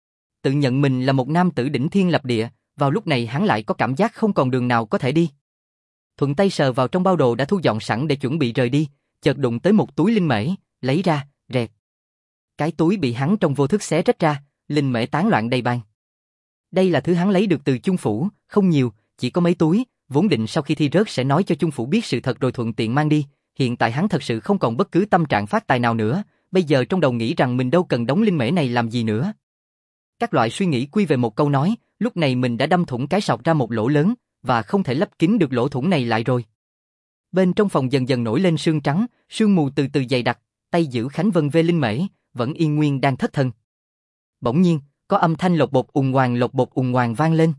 Tự nhận mình là một nam tử đỉnh thiên lập địa, vào lúc này hắn lại có cảm giác không còn đường nào có thể đi. Thuận tay sờ vào trong bao đồ đã thu dọn sẵn để chuẩn bị rời đi, chợt đụng tới một túi linh mễ, lấy ra, rẹt. Cái túi bị hắn trong vô thức xé rách ra, linh mễ tán loạn đầy bàn. Đây là thứ hắn lấy được từ Chung phủ, không nhiều, chỉ có mấy túi, vốn định sau khi thi rớt sẽ nói cho Chung phủ biết sự thật rồi thuận tiện mang đi, hiện tại hắn thật sự không còn bất cứ tâm trạng phát tài nào nữa, bây giờ trong đầu nghĩ rằng mình đâu cần đống linh mễ này làm gì nữa. Các loại suy nghĩ quy về một câu nói, lúc này mình đã đâm thủng cái sọt ra một lỗ lớn, và không thể lấp kín được lỗ thủng này lại rồi. Bên trong phòng dần dần nổi lên sương trắng, sương mù từ từ dày đặc, tay giữ Khánh Vân vê linh mễ, vẫn yên nguyên đang thất thần. Bỗng nhiên, có âm thanh lột bột ùng hoàng vang lên.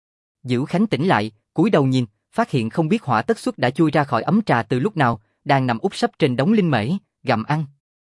Giữ Khánh tỉnh lại, cúi đầu nhìn, phát hiện không biết hỏa tất xuất đã chui ra khỏi ấm trà từ lúc nào, đang nằm úp sấp trên đống linh mễ, gặm ăn.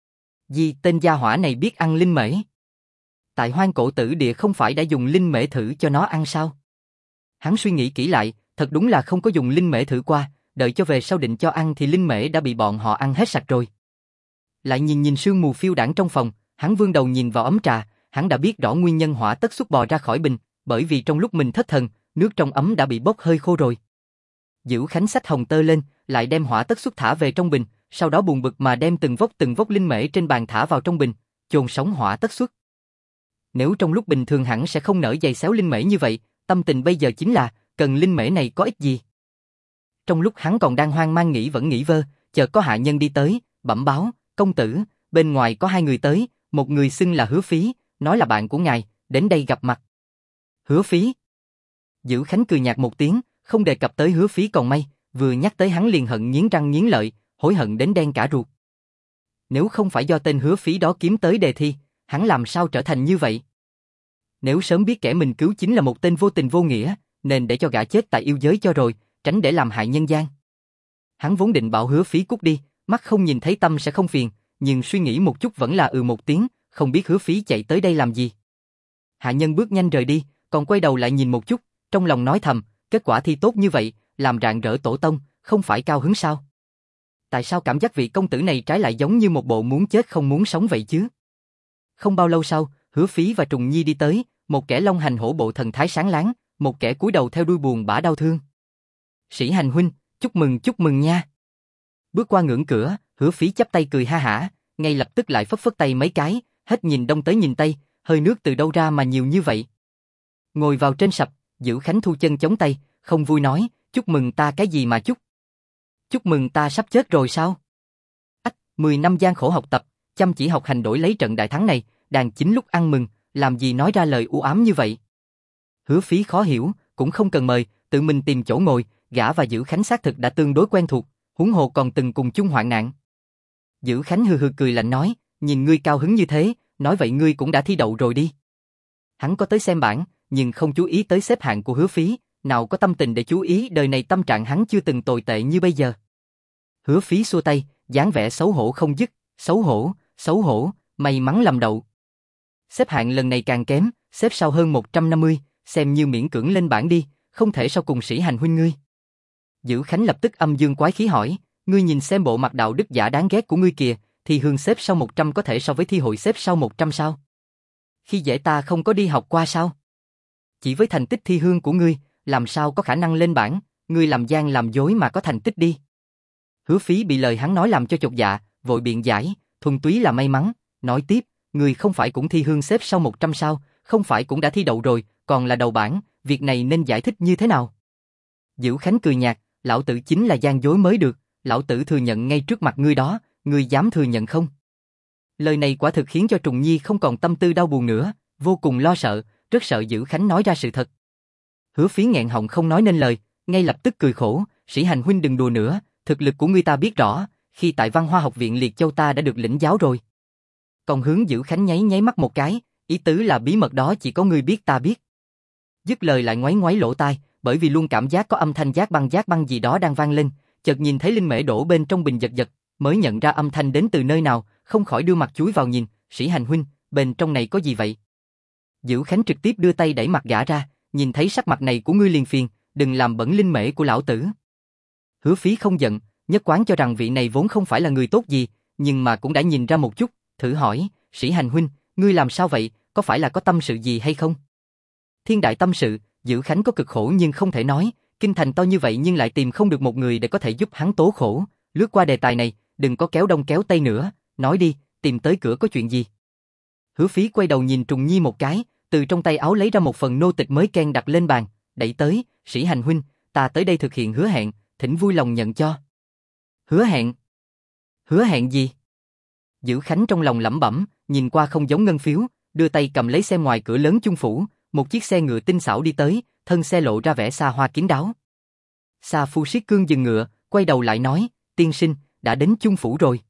Tên gia hỏa này biết ăn linh mễ. Tại Hoang Cổ Tử Địa không phải đã dùng linh mễ thử cho nó ăn sao? Hắn suy nghĩ kỹ lại, thật đúng là không có dùng linh mễ thử qua, đợi cho về sau định cho ăn thì linh mễ đã bị bọn họ ăn hết sạch rồi. Lại nhìn sương mù phiêu đãng trong phòng, hắn vươn đầu nhìn vào ấm trà, hắn đã biết rõ nguyên nhân hỏa tất xuất bò ra khỏi bình, bởi vì trong lúc mình thất thần, nước trong ấm đã bị bốc hơi khô rồi. Giữ Khánh xách hồng tơ lên, lại đem hỏa tất xuất thả về trong bình, sau đó buồn bực mà đem từng vốc linh mễ trên bàn thả vào trong bình, chôn sống hỏa tất xuất. Nếu trong lúc bình thường hẳn sẽ không nỡ giày xéo linh mễ như vậy, tâm tình bây giờ chính là, cần linh mễ này có ích gì. Trong lúc hắn còn đang hoang mang nghĩ vơ, chợt có hạ nhân đi tới, bẩm báo, công tử, bên ngoài có hai người tới, một người xưng là Hứa Phí, nói là bạn của ngài, đến đây gặp mặt. Hứa Phí. Giữ Khánh cười nhạt một tiếng, không đề cập tới Hứa Phí còn may, vừa nhắc tới hắn liền hận nghiến răng nghiến lợi, hối hận đến đen cả ruột. Nếu không phải do tên Hứa Phí đó kiếm tới đề thi, hắn làm sao trở thành như vậy? Nếu sớm biết kẻ mình cứu chính là một tên vô tình vô nghĩa, nên để cho gã chết tại yêu giới cho rồi, tránh để làm hại nhân gian. Hắn vốn định bảo Hứa Phí cút đi, mắt không nhìn thấy tâm sẽ không phiền, nhưng suy nghĩ một chút vẫn là một tiếng, không biết Hứa Phí chạy tới đây làm gì. Hạ nhân bước nhanh rời đi, còn quay đầu lại nhìn một chút, trong lòng nói thầm, kết quả thi tốt như vậy, làm rạng rỡ tổ tông, không phải cao hứng sao? Tại sao cảm giác vị công tử này trái lại giống như một bộ muốn chết không muốn sống vậy chứ? Không bao lâu sau, Hứa Phí và Trùng Nhi đi tới, một kẻ long hành hổ bộ thần thái sáng láng, một kẻ cúi đầu theo đuôi buồn bã đau thương. Sĩ Hành huynh, chúc mừng nha. Bước qua ngưỡng cửa, Hứa Phí chắp tay cười ha hả, ngay lập tức lại phất tay mấy cái, hết nhìn đông tới nhìn tây, hơi nước từ đâu ra mà nhiều như vậy? Ngồi vào trên sập, Dữ Khánh thu chân chống tay, không vui nói, chúc mừng ta cái gì mà chúc? Chúc mừng ta sắp chết rồi sao? 10 năm gian khổ học tập, chăm chỉ học hành đổi lấy trận đại thắng này, đàn chính lúc ăn mừng, làm gì nói ra lời u ám như vậy? Hứa Phí khó hiểu, cũng không cần mời, tự mình tìm chỗ ngồi, gã và Dữ Khánh xác thực đã tương đối quen thuộc, huống hồ còn từng cùng chung hoạn nạn. Dữ Khánh hừ hừ cười lạnh nói, nhìn ngươi cao hứng như thế, nói vậy ngươi cũng đã thi đậu rồi đi. Hắn có tới xem bảng, nhưng không chú ý tới xếp hạng của Hứa Phí, nào có tâm tình để chú ý, đời này tâm trạng hắn chưa từng tồi tệ như bây giờ. Hứa Phí xua tay, dáng vẻ xấu hổ không dứt, xấu hổ, may mắn làm đậu. Xếp hạng lần này càng kém, xếp sau hơn 150, xem như miễn cưỡng lên bảng đi, không thể sau cùng Sĩ Hành huynh ngươi. Dữ Khánh lập tức âm dương quái khí hỏi, ngươi nhìn xem bộ mặt đạo đức giả đáng ghét của ngươi kìa, thi hương xếp sau 100 có thể so với thi hội xếp sau 100 sao? Khi dễ ta không có đi học qua sao? Chỉ với thành tích thi hương của ngươi, làm sao có khả năng lên bảng, ngươi làm gian làm dối mà có thành tích đi. Hứa Phí bị lời hắn nói làm cho chột dạ, vội biện giải, thuần túy là may mắn, nói tiếp, ngươi không phải cũng thi hương xếp sau 100 sao, không phải cũng đã thi đậu rồi, còn là đầu bảng, việc này nên giải thích như thế nào? Dữ Khánh cười nhạt, lão tử chính là gian dối mới được, lão tử thừa nhận ngay trước mặt ngươi đó, ngươi dám thừa nhận không? Lời này quả thực khiến cho Trùng Nhi không còn tâm tư đau buồn nữa, vô cùng lo sợ, rất sợ Dữ Khánh nói ra sự thật. Hứa Phí nghẹn họng không nói nên lời, ngay lập tức cười khổ, Sĩ Hành huynh đừng đùa nữa, thực lực của ngươi ta biết rõ, khi tại Văn Hoa học viện Liệt Châu ta đã được lĩnh giáo rồi. Còn hướng Dữ Khánh nháy nháy mắt một cái, ý tứ là bí mật đó chỉ có ngươi biết ta biết. Dứt lời lại ngoáy ngoáy lỗ tai, bởi vì luôn cảm giác có âm thanh giác băng gì đó đang vang lên, chợt nhìn thấy linh mễ đổ bên trong bình giật giật, mới nhận ra âm thanh đến từ nơi nào, không khỏi đưa mặt chúi vào nhìn, Sĩ Hành huynh, bên trong này có gì vậy? Dữ Khánh trực tiếp đưa tay đẩy mặt gã ra, nhìn thấy sắc mặt này của ngươi liền phiền, đừng làm bẩn linh mễ của lão tử. Hứa Phí không giận, nhất quán cho rằng vị này vốn không phải là người tốt gì, nhưng mà cũng đã nhìn ra một chút, thử hỏi, Sĩ Hành huynh, ngươi làm sao vậy, có phải là có tâm sự gì hay không? Thiên đại tâm sự, Dữ Khánh có cực khổ nhưng không thể nói, kinh thành to như vậy nhưng lại tìm không được một người để có thể giúp hắn tố khổ, lướt qua đề tài này, đừng có kéo đông kéo tây nữa, nói đi, tìm tới cửa có chuyện gì? Hứa Phí quay đầu nhìn Trùng Nhi một cái, từ trong tay áo lấy ra một phần nô tịch mới ken đặt lên bàn, đẩy tới, Sĩ Hành huynh, ta tới đây thực hiện hứa hẹn, thỉnh vui lòng nhận cho. Hứa hẹn? Hứa hẹn gì? Dữ Khánh trong lòng lẩm bẩm, nhìn qua không giống ngân phiếu, đưa tay cầm lấy xem ngoài cửa lớn Chung phủ, một chiếc xe ngựa tinh xảo đi tới, thân xe lộ ra vẻ xa hoa kín đáo. Sa Phu siết cương dừng ngựa, quay đầu lại nói, tiên sinh, đã đến Chung phủ rồi.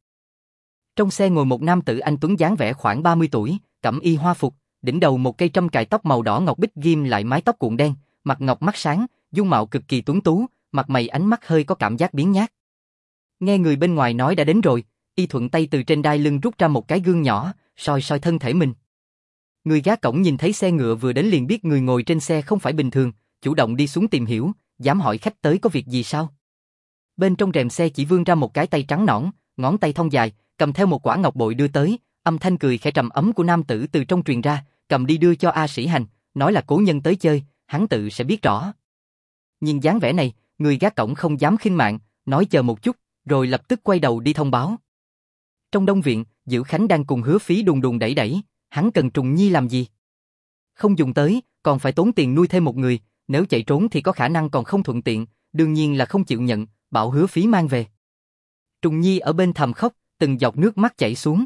Trong xe ngồi một nam tử anh tuấn dáng vẻ khoảng 30 tuổi, cẩm y hoa phục, đỉnh đầu một cây trâm cài tóc màu đỏ ngọc bích ghim lại mái tóc cuộn đen, mặt ngọc mắt sáng, dung mạo cực kỳ tuấn tú, mặt mày ánh mắt hơi có cảm giác biếng nhác. Nghe người bên ngoài nói đã đến rồi, y thuận tay từ trên đai lưng rút ra một cái gương nhỏ, soi soi thân thể mình. Người gác cổng nhìn thấy xe ngựa vừa đến liền biết người ngồi trên xe không phải bình thường, chủ động đi xuống tìm hiểu, dám hỏi khách tới có việc gì sao? Bên trong rèm xe chỉ vươn ra một cái tay trắng nõn, ngón tay thon dài, cầm theo một quả ngọc bội đưa tới, âm thanh cười khẽ trầm ấm của nam tử từ trong truyền ra, cầm đi đưa cho A Sĩ Hành, nói là cố nhân tới chơi, hắn tự sẽ biết rõ. Nhìn dáng vẻ này, người gác cổng không dám khinh mạng, nói chờ một chút, rồi lập tức quay đầu đi thông báo. Trong đông viện, Dữ Khánh đang cùng Hứa Phí đùng đùng đẩy đẩy, hắn cần Trùng Nhi làm gì? Không dùng tới, còn phải tốn tiền nuôi thêm một người, nếu chạy trốn thì có khả năng còn không thuận tiện, đương nhiên là không chịu nhận, bảo Hứa Phí mang về. Trùng Nhi ở bên thầm khóc, từng giọt nước mắt chảy xuống.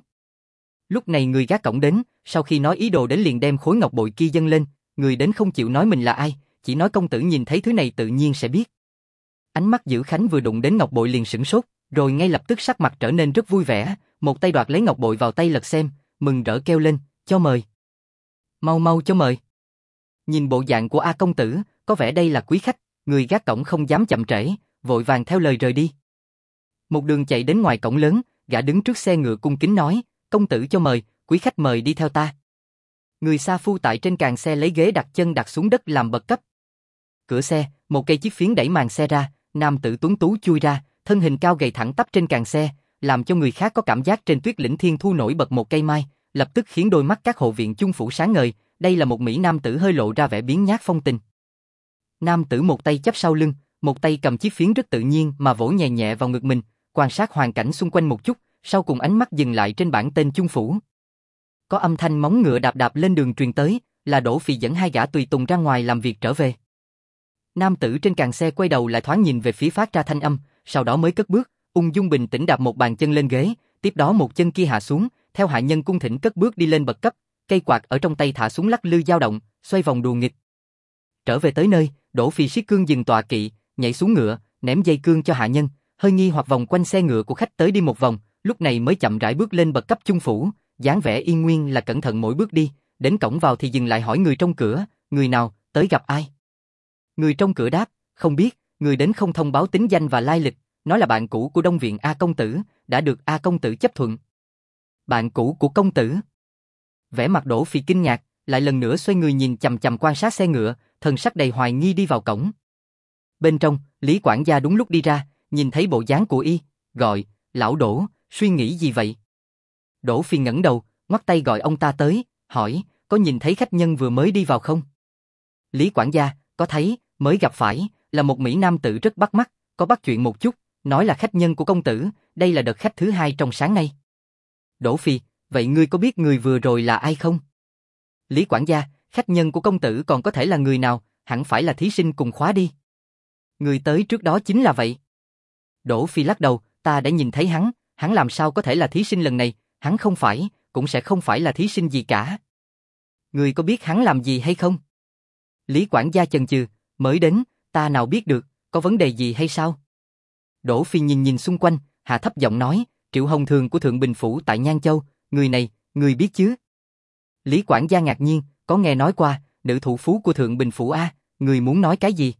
Lúc này người gác cổng đến, sau khi nói ý đồ đến liền đem khối ngọc bội kia dâng lên, người đến không chịu nói mình là ai, chỉ nói công tử nhìn thấy thứ này tự nhiên sẽ biết. Ánh mắt Dữ Khánh vừa đụng đến ngọc bội liền sửng sốt, rồi ngay lập tức sắc mặt trở nên rất vui vẻ, một tay đoạt lấy ngọc bội vào tay lật xem, mừng rỡ kêu lên, cho mời. Mau mau cho mời. Nhìn bộ dạng của A công tử, có vẻ đây là quý khách, người gác cổng không dám chậm trễ, vội vàng theo lời rời đi. Một đường chạy đến ngoài cổng lớn, gã đứng trước xe ngựa cung kính nói, công tử cho mời, quý khách mời đi theo ta. Người Sa Phu tại trên càng xe lấy ghế đặt chân đặt xuống đất làm bậc cấp. Cửa xe, một cây chiếc phiến đẩy màn xe ra, nam tử tuấn tú chui ra, thân hình cao gầy thẳng tắp trên càng xe, làm cho người khác có cảm giác trên tuyết lĩnh thiên thu nổi bật một cây mai, lập tức khiến đôi mắt các hộ viện Chung phủ sáng ngời, đây là một mỹ nam tử hơi lộ ra vẻ biếng nhác phong tình. Nam tử một tay chắp sau lưng, một tay cầm chiếc phiến rất tự nhiên mà vỗ nhẹ nhẹ vào ngực mình, quan sát hoàn cảnh xung quanh một chút, sau cùng ánh mắt dừng lại trên bảng tên Chung phủ. Có âm thanh móng ngựa đạp đạp lên đường truyền tới, là Đỗ Phì dẫn hai gã tùy tùng ra ngoài làm việc trở về. Nam tử trên càng xe quay đầu lại thoáng nhìn về phía phát ra thanh âm, sau đó mới cất bước, ung dung bình tĩnh đạp một bàn chân lên ghế, tiếp đó một chân kia hạ xuống, theo hạ nhân cung thỉnh cất bước đi lên bậc cấp, cây quạt ở trong tay thả xuống lắc lư dao động, xoay vòng đùa nghịch. Trở về tới nơi, Đỗ Phì siết cương dừng tọa kỵ, nhảy xuống ngựa, ném dây cương cho hạ nhân, hơi nghi hoặc vòng quanh xe ngựa của khách tới đi một vòng, lúc này mới chậm rãi bước lên bậc cấp chung phủ, dáng vẻ yên nguyên là cẩn thận mỗi bước đi, đến cổng vào thì dừng lại hỏi người trong cửa, người nào, tới gặp ai? Người trong cửa đáp, không biết, người đến không thông báo tính danh và lai lịch, nói là bạn cũ của Đông Viện A công tử, đã được A công tử chấp thuận. Bạn cũ của công tử? Vẻ mặt Đỗ Phì kinh ngạc, lại lần nữa xoay người nhìn chằm chằm quan sát xe ngựa, thần sắc đầy hoài nghi đi vào cổng. Bên trong, Lý quản gia đúng lúc đi ra, nhìn thấy bộ dáng của y, gọi, lão Đỗ, suy nghĩ gì vậy? Đỗ Phì ngẩng đầu, ngoắc tay gọi ông ta tới, hỏi, có nhìn thấy khách nhân vừa mới đi vào không? Lý quản gia, có thấy, mới gặp phải, là một mỹ nam tử rất bắt mắt, có bắt chuyện một chút, nói là khách nhân của công tử, đây là đợt khách thứ hai trong sáng nay. Đỗ Phì, vậy ngươi có biết người vừa rồi là ai không? Lý quản gia, khách nhân của công tử còn có thể là người nào, hẳn phải là thí sinh cùng khóa đi. Người tới trước đó chính là vậy. Đỗ Phì lắc đầu, ta đã nhìn thấy hắn làm sao có thể là thí sinh lần này, hắn không phải, cũng sẽ không phải là thí sinh gì cả. Người có biết hắn làm gì hay không? Lý quản gia chần chừ, mới đến, ta nào biết được, có vấn đề gì hay sao? Đỗ Phì nhìn xung quanh, hạ thấp giọng nói, Triệu Hồng Thường của Thượng Bình Phủ tại Nhan Châu, người này, người biết chứ? Lý quản gia ngạc nhiên, có nghe nói qua, nữ thủ phú của Thượng Bình Phủ a, người muốn nói cái gì?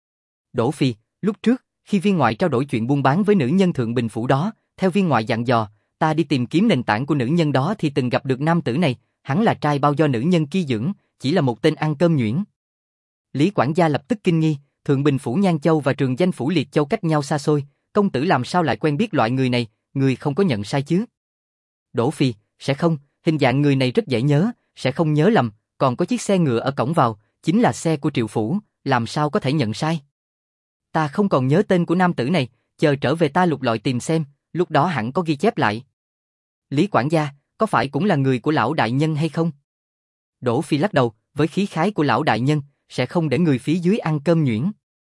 Đỗ Phì, lúc trước, khi viên ngoại trao đổi chuyện buôn bán với nữ nhân Thượng Bình Phủ đó, theo viên ngoại dặn dò, ta đi tìm kiếm nền tảng của nữ nhân đó thì từng gặp được nam tử này, hắn là trai bao do nữ nhân kia dưỡng, chỉ là một tên ăn cơm nhuyễn. Lý quản gia lập tức kinh nghi, Thượng Bình Phủ Nhan Châu và Trường Danh Phủ Liệt Châu cách nhau xa xôi, công tử làm sao lại quen biết loại người này, người không có nhận sai chứ? Đỗ Phì, sẽ không, hình dạng người này rất dễ nhớ, sẽ không nhớ lầm, còn có chiếc xe ngựa ở cổng vào, chính là xe của Triệu Phủ, làm sao có thể nhận sai? Ta không còn nhớ tên của nam tử này, chờ trở về ta lục lọi tìm xem, lúc đó hẳn có ghi chép lại. Lý quản gia, có phải cũng là người của lão đại nhân hay không? Đỗ Phì lắc đầu, với khí khái của lão đại nhân, sẽ không để người phía dưới ăn cơm nhuyễn.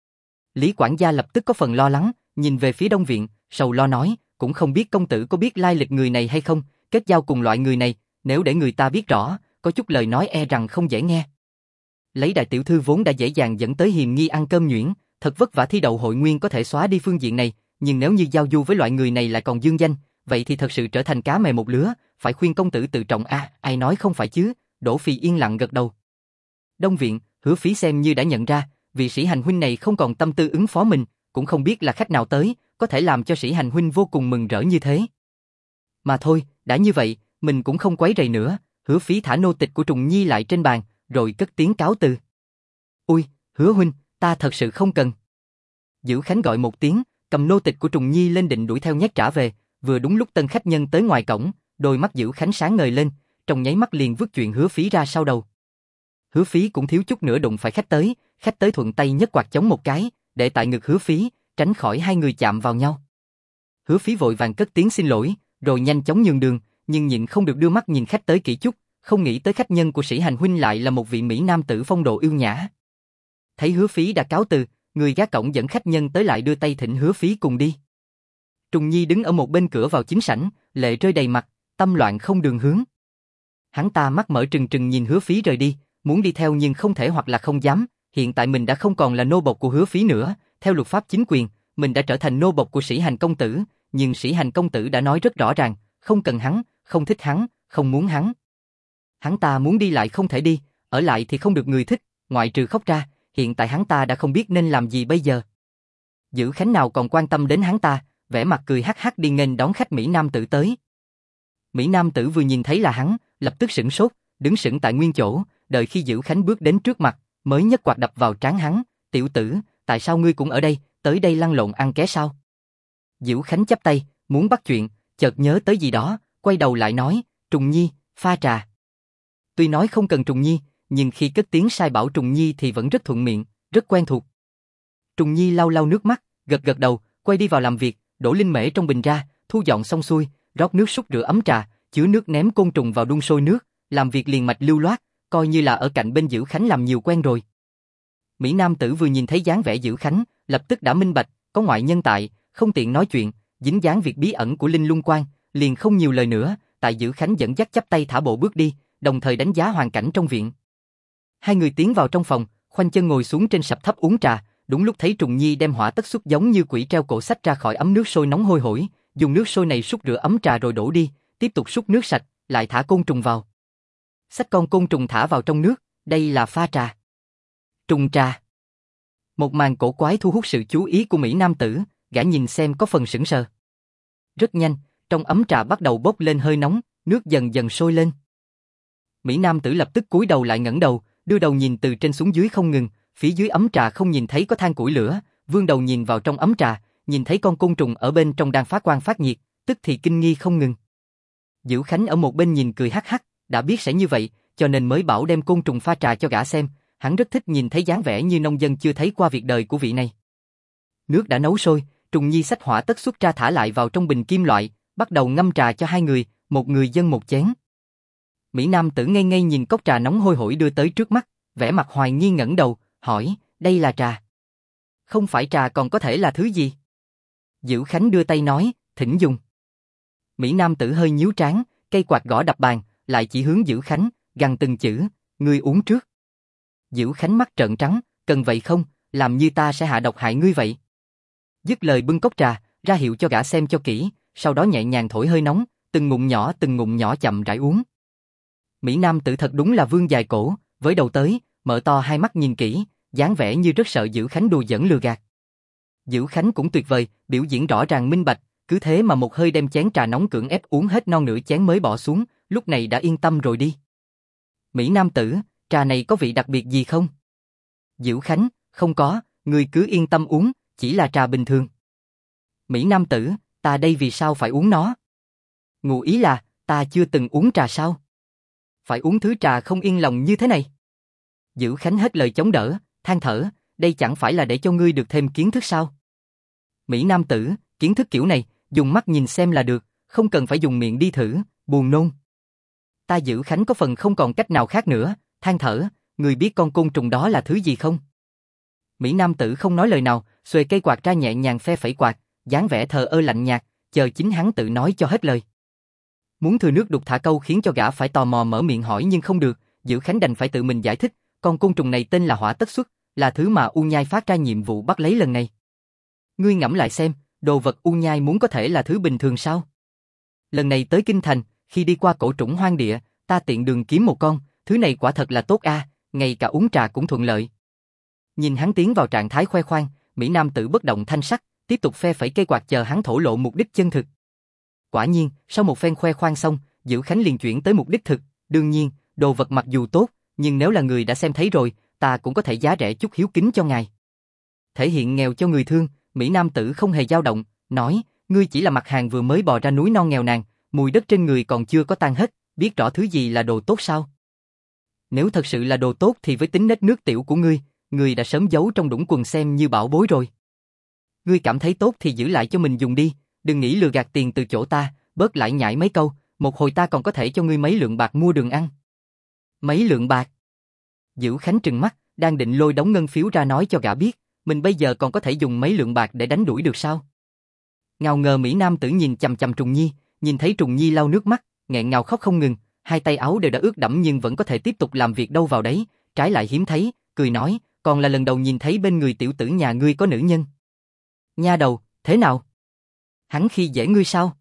Lý quản gia lập tức có phần lo lắng, nhìn về phía Đông Viện, sầu lo nói, cũng không biết công tử có biết lai lịch người này hay không, kết giao cùng loại người này, nếu để người ta biết rõ, có chút lời nói e rằng không dễ nghe. Lấy đại tiểu thư vốn đã dễ dàng dẫn tới hiềm nghi ăn cơm nhuyễn, thật vất vả thi đậu hội nguyên có thể xóa đi phương diện này, nhưng nếu như giao du với loại người này lại còn dương danh, vậy thì thật sự trở thành cá mè một lứa, phải khuyên công tử tự trọng a, ai nói không phải chứ? Đỗ Phì yên lặng gật đầu. Đông Viện, Hứa Phí xem như đã nhận ra, vị sĩ hành huynh này không còn tâm tư ứng phó mình, cũng không biết là khách nào tới, có thể làm cho sĩ hành huynh vô cùng mừng rỡ như thế. Mà thôi, đã như vậy, mình cũng không quấy rầy nữa. Hứa Phí thả nô tịch của Trùng Nhi lại trên bàn, rồi cất tiếng cáo từ. Ui, Hứa huynh, ta thật sự không cần. Dữ Khánh gọi một tiếng, cầm nô tịch của Trùng Nhi lên định đuổi theo nhét trả về, vừa đúng lúc tân khách nhân tới ngoài cổng, đôi mắt Dữ Khánh sáng ngời lên, trong nháy mắt liền vứt chuyện Hứa Phí ra sau đầu. Hứa Phí cũng thiếu chút nữa đụng phải khách tới thuận tay nhấc quạt chống một cái, để tại ngực Hứa Phí, tránh khỏi hai người chạm vào nhau. Hứa Phí vội vàng cất tiếng xin lỗi, rồi nhanh chóng nhường đường, nhưng nhịn không được đưa mắt nhìn khách tới kỹ chút, không nghĩ tới khách nhân của sĩ hành huynh lại là một vị mỹ nam tử phong độ yêu nhã. Thấy Hứa Phí đã cáo từ, người gác cổng dẫn khách nhân tới lại đưa tay thỉnh Hứa Phí cùng đi. Trùng Nhi đứng ở một bên cửa vào chính sảnh, lệ rơi đầy mặt, tâm loạn không đường hướng. Hắn ta mắt mở trừng trừng nhìn Hứa Phí rời đi, muốn đi theo nhưng không thể hoặc là không dám, hiện tại mình đã không còn là nô bộc của Hứa Phí nữa, theo luật pháp chính quyền, mình đã trở thành nô bộc của sĩ hành công tử, nhưng sĩ hành công tử đã nói rất rõ ràng, không cần hắn, không thích hắn, không muốn hắn. Hắn ta muốn đi lại không thể đi, ở lại thì không được người thích, ngoại trừ khóc ra, hiện tại hắn ta đã không biết nên làm gì bây giờ. Dữ Khánh nào còn quan tâm đến hắn ta, vẻ mặt cười hắc hắc đi nghênh đón khách Mỹ Nam tử tới. Mỹ Nam tử vừa nhìn thấy là hắn, lập tức sửng sốt, đứng sững tại nguyên chỗ, đợi khi Dữ Khánh bước đến trước mặt, mới nhấc quạt đập vào trán hắn, tiểu tử, tại sao ngươi cũng ở đây, tới đây lăn lộn ăn ké sao? Dữ Khánh chắp tay, muốn bắt chuyện, chợt nhớ tới gì đó, quay đầu lại nói, Trùng Nhi, pha trà. Tuy nói không cần Trùng Nhi, nhưng khi cất tiếng sai bảo Trùng Nhi thì vẫn rất thuận miệng, rất quen thuộc. Trùng Nhi lau lau nước mắt, gật gật đầu, quay đi vào làm việc, đổ linh mễ trong bình ra, thu dọn xong xuôi, rót nước súc rửa ấm trà, chứa nước ném côn trùng vào đun sôi nước, làm việc liền mạch lưu loát, coi như là ở cạnh bên Dữ Khánh làm nhiều quen rồi. Mỹ nam tử vừa nhìn thấy dáng vẻ Dữ Khánh, lập tức đã minh bạch, có ngoại nhân tại, không tiện nói chuyện, dính dáng việc bí ẩn của Linh Lung Quan, liền không nhiều lời nữa, tại Dữ Khánh dẫn dắt chắp tay thả bộ bước đi, đồng thời đánh giá hoàn cảnh trong viện. Hai người tiến vào trong phòng, khoanh chân ngồi xuống trên sập thấp uống trà, đúng lúc thấy Trùng Nhi đem hỏa tất xuất giống như quỷ treo cổ xách ra khỏi ấm nước sôi nóng hôi hổi, dùng nước sôi này súc rửa ấm trà rồi đổ đi, tiếp tục súc nước sạch, lại thả côn trùng vào. Xách con côn trùng thả vào trong nước, đây là pha trà. Trùng trà. Một màn cổ quái thu hút sự chú ý của Mỹ nam tử, gã nhìn xem có phần sững sờ. Rất nhanh, trong ấm trà bắt đầu bốc lên hơi nóng, nước dần dần sôi lên. Mỹ nam tử lập tức cúi đầu lại ngẩng đầu, đưa đầu nhìn từ trên xuống dưới không ngừng, phía dưới ấm trà không nhìn thấy có than củi lửa, vươn đầu nhìn vào trong ấm trà, nhìn thấy con côn trùng ở bên trong đang phát quang phát nhiệt, tức thì kinh nghi không ngừng. Dữ Khánh ở một bên nhìn cười hắc hắc, đã biết sẽ như vậy, cho nên mới bảo đem côn trùng pha trà cho gã xem, hắn rất thích nhìn thấy dáng vẻ như nông dân chưa thấy qua việc đời của vị này. Nước đã nấu sôi, Trùng Nhi xách hỏa tất xuất ra thả lại vào trong bình kim loại, bắt đầu ngâm trà cho hai người, một người dâng một chén. Mỹ nam tử ngây ngây nhìn cốc trà nóng hôi hổi đưa tới trước mắt, vẻ mặt hoài nghi ngẩng đầu, hỏi, đây là trà? Không phải trà còn có thể là thứ gì? Dữ Khánh đưa tay nói, thỉnh dùng. Mỹ nam tử hơi nhíu trán, cây quạt gõ đập bàn, lại chỉ hướng Dữ Khánh, gằn từng chữ, ngươi uống trước. Dữ Khánh mắt trợn trắng, cần vậy không, làm như ta sẽ hạ độc hại ngươi vậy. Dứt lời bưng cốc trà, ra hiệu cho gã xem cho kỹ, sau đó nhẹ nhàng thổi hơi nóng, từng ngụm nhỏ chậm rãi uống. Mỹ nam tử thật đúng là vương dài cổ, với đầu tới, mở to hai mắt nhìn kỹ, dáng vẻ như rất sợ Dữ Khánh đùa giỡn lừa gạt. Dữ Khánh cũng tuyệt vời, biểu diễn rõ ràng minh bạch, cứ thế mà một hơi đem chén trà nóng cưỡng ép uống hết non nửa chén mới bỏ xuống, lúc này đã yên tâm rồi đi. Mỹ nam tử, trà này có vị đặc biệt gì không? Dữ Khánh, không có, ngươi cứ yên tâm uống, chỉ là trà bình thường. Mỹ nam tử, ta đây vì sao phải uống nó? Ngụ ý là, ta chưa từng uống trà sao? Phải uống thứ trà không yên lòng như thế này. Dữ Khánh hết lời chống đỡ, than thở, đây chẳng phải là để cho ngươi được thêm kiến thức sao? Mỹ nam tử, kiến thức kiểu này, dùng mắt nhìn xem là được, không cần phải dùng miệng đi thử, buồn nôn. Ta Dữ Khánh có phần không còn cách nào khác nữa, than thở, ngươi biết con côn trùng đó là thứ gì không? Mỹ nam tử không nói lời nào, xuề cây quạt ra nhẹ nhàng phe phẩy quạt, dáng vẻ thờ ơ lạnh nhạt, chờ chính hắn tự nói cho hết lời. Muốn thừa nước đục thả câu khiến cho gã phải tò mò mở miệng hỏi nhưng không được, Dữ Khánh đành phải tự mình giải thích, con côn trùng này tên là hỏa tất xuất, là thứ mà U Nhai phát ra nhiệm vụ bắt lấy lần này. Ngươi ngẫm lại xem, đồ vật U Nhai muốn có thể là thứ bình thường sao? Lần này tới Kinh Thành, khi đi qua cổ trũng hoang địa, ta tiện đường kiếm một con, thứ này quả thật là tốt a, ngay cả uống trà cũng thuận lợi. Nhìn hắn tiến vào trạng thái khoe khoang, Mỹ nam tử bất động thanh sắc, tiếp tục phe phẩy cây quạt chờ hắn thổ lộ mục đích chân thực. Quả nhiên, sau một phen khoe khoang xong, Dữ Khánh liền chuyển tới mục đích thực, đương nhiên, đồ vật mặc dù tốt, nhưng nếu là người đã xem thấy rồi, ta cũng có thể giá rẻ chút hiếu kính cho ngài. Thể hiện nghèo cho người thương, Mỹ nam tử không hề dao động, nói, ngươi chỉ là mặt hàng vừa mới bò ra núi non nghèo nàn, mùi đất trên người còn chưa có tan hết, biết rõ thứ gì là đồ tốt sao? Nếu thật sự là đồ tốt thì với tính nết nước tiểu của ngươi đã sớm giấu trong đũng quần xem như bảo bối rồi. Ngươi cảm thấy tốt thì giữ lại cho mình dùng đi, đừng nghĩ lừa gạt tiền từ chỗ ta, bớt lại nhại mấy câu, một hồi ta còn có thể cho ngươi mấy lượng bạc mua đường ăn. Mấy lượng bạc? Dữ Khánh trừng mắt, đang định lôi đống ngân phiếu ra nói cho gã biết, mình bây giờ còn có thể dùng mấy lượng bạc để đánh đuổi được sao? Ngào ngờ Mỹ nam tử nhìn chằm chằm Trùng Nhi, nhìn thấy Trùng Nhi lau nước mắt, nghẹn ngào khóc không ngừng, hai tay áo đều đã ướt đẫm nhưng vẫn có thể tiếp tục làm việc đâu vào đấy, trái lại hiếm thấy, cười nói, còn là lần đầu nhìn thấy bên người tiểu tử nhà ngươi có nữ nhân. Nha đầu, thế nào? Hắn khi dễ ngươi sao?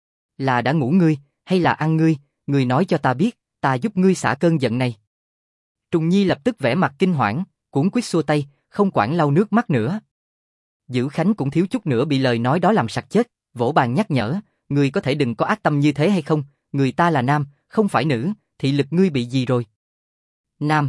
Là đã ngủ ngươi, hay là ăn ngươi, ngươi nói cho ta biết, ta giúp ngươi xả cơn giận này. Trùng Nhi lập tức vẻ mặt kinh hoảng, cuống quýt xua tay, không quản lau nước mắt nữa. Dữ Khánh cũng thiếu chút nữa bị lời nói đó làm sặc chết, vỗ bàn nhắc nhở, ngươi có thể đừng có ác tâm như thế hay không, người ta là nam, không phải nữ, thị lực ngươi bị gì rồi? Nam.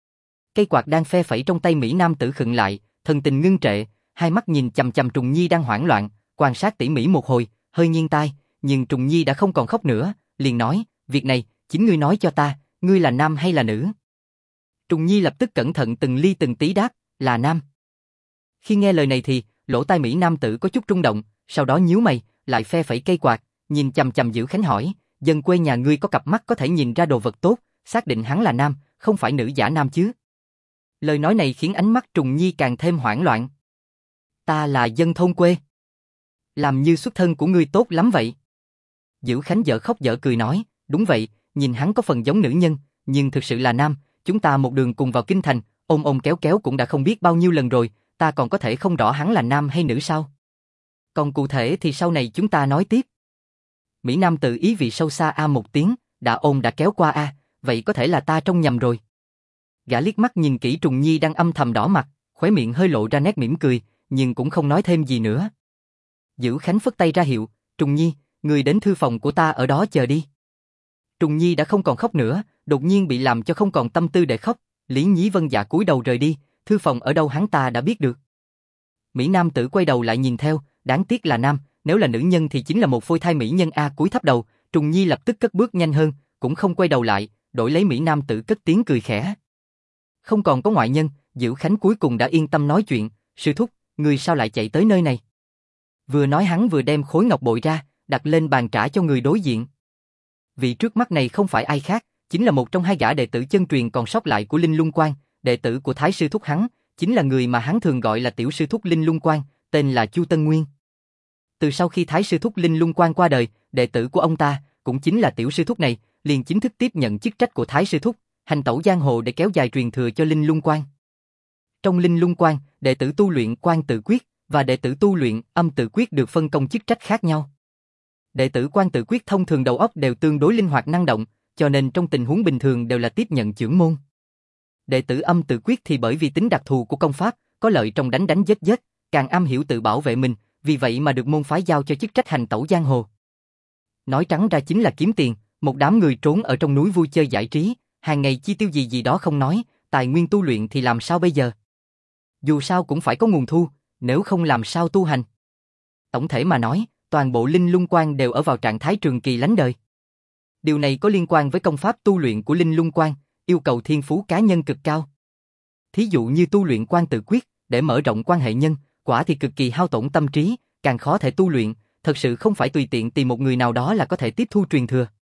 Cây quạt đang phe phẩy trong tay Mỹ nam tử khựng lại, thần tình ngưng trệ, hai mắt nhìn chằm chằm Trùng Nhi đang hoảng loạn, quan sát tỉ mỉ một hồi, hơi nghiêng tai, nhưng Trùng Nhi đã không còn khóc nữa, liền nói, việc này, chính ngươi nói cho ta, ngươi là nam hay là nữ? Trùng Nhi lập tức cẩn thận từng ly từng tí đáp, là nam. Khi nghe lời này thì, lỗ tai Mỹ nam tử có chút rung động, sau đó nhíu mày, lại phe phẩy cây quạt, nhìn chằm chằm Dữ Khánh hỏi, dân quê nhà ngươi có cặp mắt có thể nhìn ra đồ vật tốt, xác định hắn là nam, không phải nữ giả nam chứ. Lời nói này khiến ánh mắt Trùng Nhi càng thêm hoảng loạn. Ta là dân thôn quê. Làm như xuất thân của ngươi tốt lắm vậy. Dữ Khánh dở khóc dở cười nói, đúng vậy, nhìn hắn có phần giống nữ nhân, nhưng thực sự là nam, chúng ta một đường cùng vào kinh thành, ôm ôm kéo kéo cũng đã không biết bao nhiêu lần rồi, ta còn có thể không rõ hắn là nam hay nữ sao? Còn cụ thể thì sau này chúng ta nói tiếp. Mỹ Nam tự ý vị sâu xa a một tiếng, đã ôm đã kéo qua a, vậy có thể là ta trông nhầm rồi. Gã liếc mắt nhìn kỹ Trùng Nhi đang âm thầm đỏ mặt, khóe miệng hơi lộ ra nét mỉm cười, nhưng cũng không nói thêm gì nữa. Dữ Khánh phất tay ra hiệu, Trùng Nhi, người đến thư phòng của ta ở đó chờ đi. Trùng Nhi đã không còn khóc nữa, đột nhiên bị làm cho không còn tâm tư để khóc, Lý Nhí Vân dạ cúi đầu rời đi, thư phòng ở đâu hắn ta đã biết được. Mỹ Nam tử quay đầu lại nhìn theo, đáng tiếc là nam, nếu là nữ nhân thì chính là một phôi thai mỹ nhân a, cúi thấp đầu, Trùng Nhi lập tức cất bước nhanh hơn, cũng không quay đầu lại, đổi lấy Mỹ Nam tử cất tiếng cười khẽ. Không còn có ngoại nhân, Dữ Khánh cuối cùng đã yên tâm nói chuyện, sư thúc, người sao lại chạy tới nơi này? Vừa nói hắn vừa đem khối ngọc bội ra, đặt lên bàn trả cho người đối diện. Vị trước mắt này không phải ai khác, chính là một trong hai gã đệ tử chân truyền còn sót lại của Linh Lung Quan, đệ tử của Thái sư thúc hắn, chính là người mà hắn thường gọi là tiểu sư thúc Linh Lung Quan, tên là Chu Tân Nguyên. Từ sau khi Thái sư thúc Linh Lung Quan qua đời, đệ tử của ông ta, cũng chính là tiểu sư thúc này, liền chính thức tiếp nhận chức trách của Thái sư thúc, hành tẩu giang hồ để kéo dài truyền thừa cho Linh Lung Quan. Trong Linh Lung Quan, đệ tử tu luyện Quan Tự Quyết và đệ tử tu luyện Âm Tự Quyết được phân công chức trách khác nhau. Đệ tử Quan Tự Quyết thông thường đầu óc đều tương đối linh hoạt năng động, cho nên trong tình huống bình thường đều là tiếp nhận chưởng môn. Đệ tử Âm Tự Quyết thì bởi vì tính đặc thù của công pháp, có lợi trong đánh đánh giết giết, càng am hiểu tự bảo vệ mình, vì vậy mà được môn phái giao cho chức trách hành tẩu giang hồ. Nói trắng ra chính là kiếm tiền, một đám người trốn ở trong núi vui chơi giải trí, hàng ngày chi tiêu gì gì đó không nói, tài nguyên tu luyện thì làm sao bây giờ? Dù sao cũng phải có nguồn thu, nếu không làm sao tu hành. Tổng thể mà nói, toàn bộ Linh Lung Quan đều ở vào trạng thái trường kỳ lánh đời. Điều này có liên quan với công pháp tu luyện của Linh Lung Quan, yêu cầu thiên phú cá nhân cực cao. Thí dụ như tu luyện Quan Tự Quyết, để mở rộng quan hệ nhân, quả thì cực kỳ hao tổn tâm trí, càng khó thể tu luyện, thật sự không phải tùy tiện tìm một người nào đó là có thể tiếp thu truyền thừa.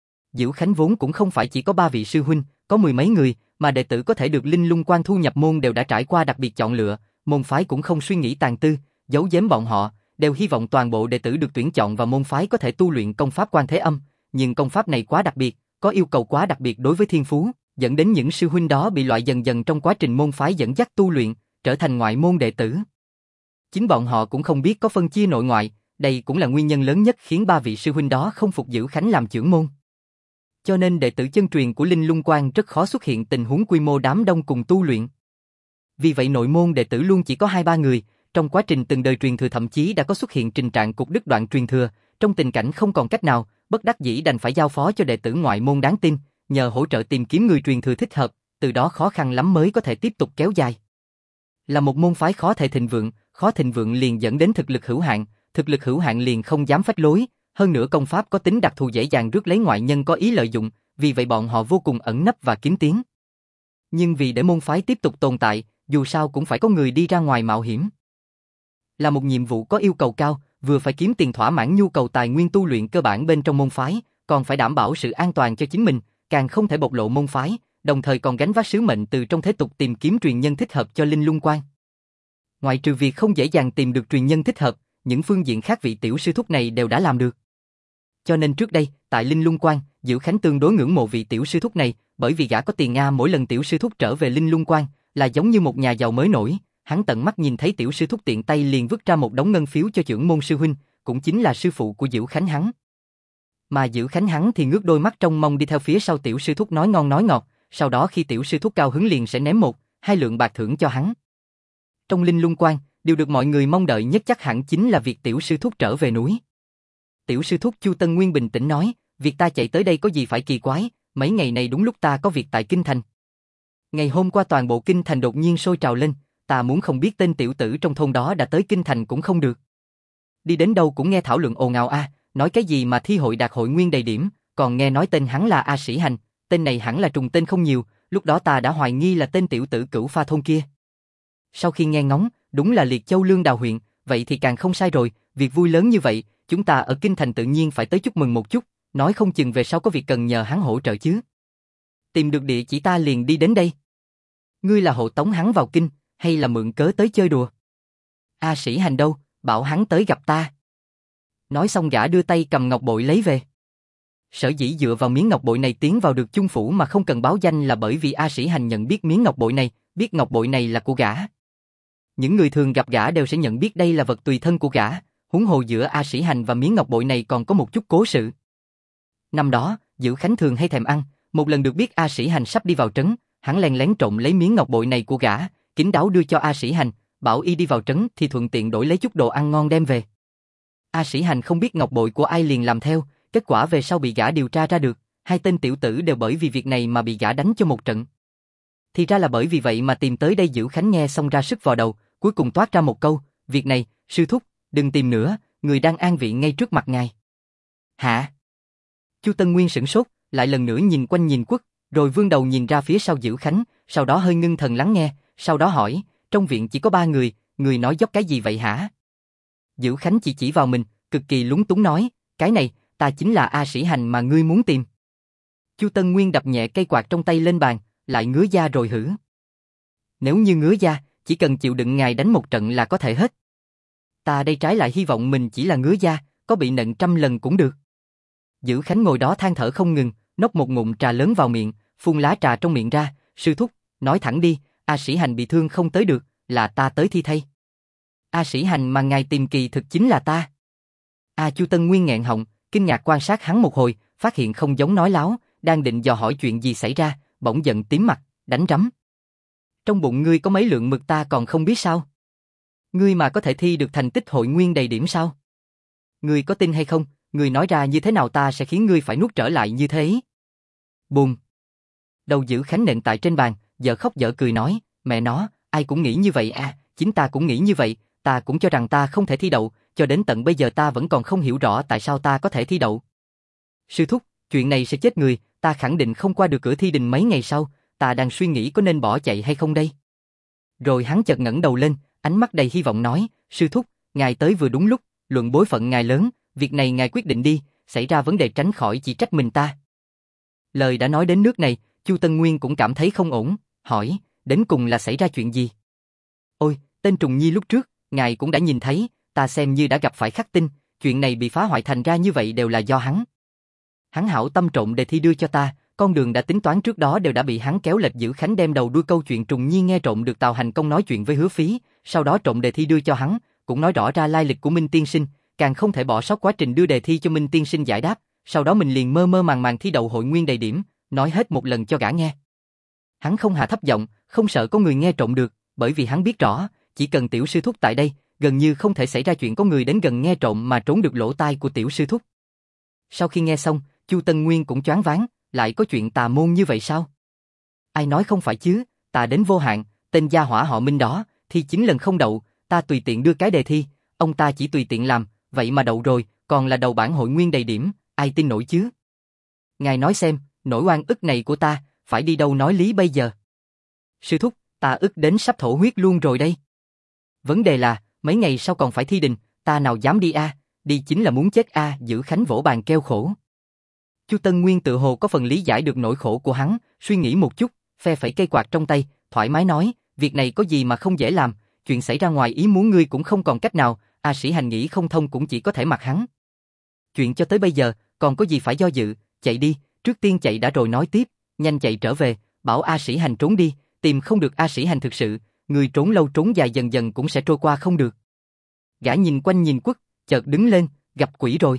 Dữ Khánh vốn cũng không phải chỉ có 3 vị sư huynh, có mười mấy người, mà đệ tử có thể được Linh Lung Quan thu nhập môn đều đã trải qua đặc biệt chọn lựa, môn phái cũng không suy nghĩ tàn tư, giấu giếm bọn họ, đều hy vọng toàn bộ đệ tử được tuyển chọn và môn phái có thể tu luyện công pháp Quan Thế Âm, nhưng công pháp này quá đặc biệt, có yêu cầu quá đặc biệt đối với thiên phú, dẫn đến những sư huynh đó bị loại dần dần trong quá trình môn phái dẫn dắt tu luyện, trở thành ngoại môn đệ tử. Chính bọn họ cũng không biết có phân chia nội ngoại, đây cũng là nguyên nhân lớn nhất khiến 3 vị sư huynh đó không phục Dữ Khánh làm trưởng môn. Cho nên đệ tử chân truyền của Linh Lung Quan rất khó xuất hiện tình huống quy mô đám đông cùng tu luyện. Vì vậy nội môn đệ tử luôn chỉ có 2-3 người, trong quá trình từng đời truyền thừa thậm chí đã có xuất hiện tình trạng cục đứt đoạn truyền thừa, trong tình cảnh không còn cách nào, bất đắc dĩ đành phải giao phó cho đệ tử ngoại môn đáng tin, nhờ hỗ trợ tìm kiếm người truyền thừa thích hợp, từ đó khó khăn lắm mới có thể tiếp tục kéo dài. Là một môn phái khó thể thịnh vượng, khó thịnh vượng liền dẫn đến thực lực hữu hạn, thực lực hữu hạn liền không dám phách lối, hơn nữa công pháp có tính đặc thù dễ dàng rước lấy ngoại nhân có ý lợi dụng, vì vậy bọn họ vô cùng ẩn nấp và kín tiếng. Nhưng vì để môn phái tiếp tục tồn tại, dù sao cũng phải có người đi ra ngoài mạo hiểm. Là một nhiệm vụ có yêu cầu cao, vừa phải kiếm tiền thỏa mãn nhu cầu tài nguyên tu luyện cơ bản bên trong môn phái, còn phải đảm bảo sự an toàn cho chính mình, càng không thể bộc lộ môn phái, đồng thời còn gánh vác sứ mệnh từ trong thế tục tìm kiếm truyền nhân thích hợp cho Linh Lung Quan. Ngoại trừ việc không dễ dàng tìm được truyền nhân thích hợp, những phương diện khác vị tiểu sư thúc này đều đã làm được. Cho nên trước đây, tại Linh Lung Quan, Dữ Khánh tương đối ngưỡng mộ vị tiểu sư thúc này, bởi vì gã có tiền Nga, mỗi lần tiểu sư thúc trở về Linh Lung Quan, là giống như một nhà giàu mới nổi, hắn tận mắt nhìn thấy tiểu sư thúc tiện tay liền vứt ra một đống ngân phiếu cho trưởng môn sư huynh, cũng chính là sư phụ của Dữ Khánh hắn. Mà Dữ Khánh hắn thì ngước đôi mắt trông mong đi theo phía sau tiểu sư thúc nói ngon nói ngọt, sau đó khi tiểu sư thúc cao hứng liền sẽ ném 1-2 lượng bạc thưởng cho hắn. Trong Linh Lung Quan, điều được mọi người mong đợi nhất chắc hẳn chính là việc tiểu sư thúc trở về núi. Tiểu sư thúc Chu Tân Nguyên bình tĩnh nói, việc ta chạy tới đây có gì phải kỳ quái, mấy ngày này đúng lúc ta có việc tại Kinh Thành. Ngày hôm qua toàn bộ Kinh Thành đột nhiên sôi trào lên, ta muốn không biết tên tiểu tử trong thôn đó đã tới Kinh Thành cũng không được. Đi đến đâu cũng nghe thảo luận ồn ào nói cái gì mà thi hội đạt hội nguyên đầy điểm, còn nghe nói tên hắn là A Sĩ Hành, tên này hẳn là trùng tên không nhiều, lúc đó ta đã hoài nghi là tên tiểu tử Cửu Pha thôn kia. Sau khi nghe ngóng, đúng là Liệt Châu Lương Đào huyện, vậy thì càng không sai rồi, việc vui lớn như vậy, chúng ta ở Kinh Thành tự nhiên phải tới chúc mừng một chút, nói không chừng về sau có việc cần nhờ hắn hỗ trợ chứ. tìm được địa chỉ ta liền đi đến đây. Ngươi là hộ tống hắn vào kinh, hay là mượn cớ tới chơi đùa? A Sĩ Hành đâu, bảo hắn tới gặp ta. Nói xong gã đưa tay cầm ngọc bội lấy về. Sở dĩ dựa vào miếng ngọc bội này tiến vào được Chung phủ mà không cần báo danh là bởi vì A Sĩ Hành nhận biết miếng ngọc bội này, biết ngọc bội này là của gã. Những người thường gặp gã đều sẽ nhận biết đây là vật tùy thân của gã, huống hồ giữa A Sĩ Hành và miếng ngọc bội này còn có một chút cố sự. Năm đó, Dữ Khánh thường hay thèm ăn, một lần được biết A Sĩ Hành sắp đi vào trấn, hắn lén lén trộm lấy miếng ngọc bội này của gã, kín đáo đưa cho A Sĩ Hành, bảo y đi vào trấn thì thuận tiện đổi lấy chút đồ ăn ngon đem về. A Sĩ Hành không biết ngọc bội của ai liền làm theo, kết quả về sau bị gã điều tra ra được, hai tên tiểu tử đều bởi vì việc này mà bị gã đánh cho một trận. Thì ra là bởi vì vậy mà tìm tới đây. Dữ Khánh nghe xong ra sức vào đầu, cuối cùng toát ra một câu, việc này, sư thúc, đừng tìm nữa, người đang an vị ngay trước mặt ngài. Hả? Chu Tân Nguyên sửng sốt, lại lần nữa nhìn quanh nhìn quất, rồi vươn đầu nhìn ra phía sau Dữ Khánh, sau đó hơi ngưng thần lắng nghe, sau đó hỏi, trong viện chỉ có 3 người, người nói dốc cái gì vậy hả? Dữ Khánh chỉ vào mình, cực kỳ lúng túng nói, cái này, ta chính là A Sĩ Hành mà ngươi muốn tìm. Chu Tân Nguyên đập nhẹ cây quạt trong tay lên bàn, lại ngứa da rồi hử. Nếu như ngứa da, chỉ cần chịu đựng ngài đánh một trận là có thể hết. Ta đây trái lại hy vọng mình chỉ là ngứa da, có bị nện 100 lần cũng được. Dữ Khánh ngồi đó than thở không ngừng, nốc một ngụm trà lớn vào miệng, phun lá trà trong miệng ra, sư thúc, nói thẳng đi, A Sĩ Hành bị thương không tới được, là ta tới thi thay. A Sĩ Hành mà ngài tìm kỳ thực chính là ta. Chu Tân Nguyên nghẹn họng, kinh ngạc quan sát hắn một hồi, phát hiện không giống nói láo, đang định dò hỏi chuyện gì xảy ra, bỗng giận tím mặt, đánh rắm. Trong bụng ngươi có mấy lượng mực ta còn không biết sao? Ngươi mà có thể thi được thành tích hội nguyên đầy điểm sao? Ngươi có tin hay không, ngươi nói ra như thế nào ta sẽ khiến ngươi phải nuốt trở lại như thế. Bùm. Đầu Dữ Khánh nện tại trên bàn, dở khóc dở cười nói, mẹ nó, ai cũng nghĩ như vậy à, chính ta cũng nghĩ như vậy, ta cũng cho rằng ta không thể thi đậu, cho đến tận bây giờ ta vẫn còn không hiểu rõ tại sao ta có thể thi đậu. Sư thúc, chuyện này sẽ chết người, ta khẳng định không qua được cửa thi đình mấy ngày sau, ta đang suy nghĩ có nên bỏ chạy hay không đây. Rồi hắn chợt ngẩng đầu lên, ánh mắt đầy hy vọng nói, sư thúc, ngài tới vừa đúng lúc, luận bối phận ngài lớn, việc này ngài quyết định đi, xảy ra vấn đề tránh khỏi chỉ trách mình ta. Lời đã nói đến nước này, Chu Tân Nguyên cũng cảm thấy không ổn, hỏi, đến cùng là xảy ra chuyện gì? Ôi, tên Trùng Nhi lúc trước, ngài cũng đã nhìn thấy, ta xem như đã gặp phải khắc tinh, chuyện này bị phá hoại thành ra như vậy đều là do hắn. Hắn hảo tâm trộn đề thi đưa cho ta, con đường đã tính toán trước đó đều đã bị hắn kéo lệch. Dữ Khánh đem đầu đuôi câu chuyện Trùng Nhi nghe trộm được Tào Hành Công nói chuyện với Hứa Phí, sau đó trộn đề thi đưa cho hắn, cũng nói rõ ra lai lịch của Minh Tiên Sinh, càng không thể bỏ sót quá trình đưa đề thi cho Minh Tiên Sinh giải đáp, sau đó mình liền mơ mơ màng màng thi đậu hội nguyên đầy điểm, nói hết một lần cho gã nghe. Hắn không hạ thấp giọng, không sợ có người nghe trộm được, bởi vì hắn biết rõ, chỉ cần tiểu sư thúc tại đây, gần như không thể xảy ra chuyện có người đến gần nghe trộm mà trốn được lỗ tai của tiểu sư thúc. Sau khi nghe xong, Chu Tân Nguyên cũng choáng váng, lại có chuyện tà môn như vậy sao? Ai nói không phải chứ, tà đến vô hạn, tên gia hỏa họ Minh đó, thi 9 lần không đậu, ta tùy tiện đưa cái đề thi, ông ta chỉ tùy tiện làm, vậy mà đậu rồi, còn là đầu bảng hội nguyên đầy điểm, ai tin nổi chứ? Ngài nói xem, nỗi oan ức này của ta, phải đi đâu nói lý bây giờ? Sư thúc, ta ức đến sắp thổ huyết luôn rồi đây. Vấn đề là, mấy ngày sau còn phải thi đình, ta nào dám đi a, đi chính là muốn chết a. Dữ Khánh vỗ bàn kêu khổ. Chu Tân Nguyên tự hồ có phần lý giải được nỗi khổ của hắn, suy nghĩ một chút, phe phẩy cây quạt trong tay, thoải mái nói, việc này có gì mà không dễ làm, chuyện xảy ra ngoài ý muốn ngươi cũng không còn cách nào, A Sĩ Hành nghĩ không thông cũng chỉ có thể mặc hắn. Chuyện cho tới bây giờ, còn có gì phải do dự, chạy đi, trước tiên chạy đã rồi nói tiếp, nhanh chạy trở về, bảo A Sĩ Hành trốn đi, tìm không được A Sĩ Hành thực sự, người trốn lâu trốn dài dần dần cũng sẽ trôi qua không được. Gã nhìn quanh nhìn quất, chợt đứng lên, gặp quỷ rồi.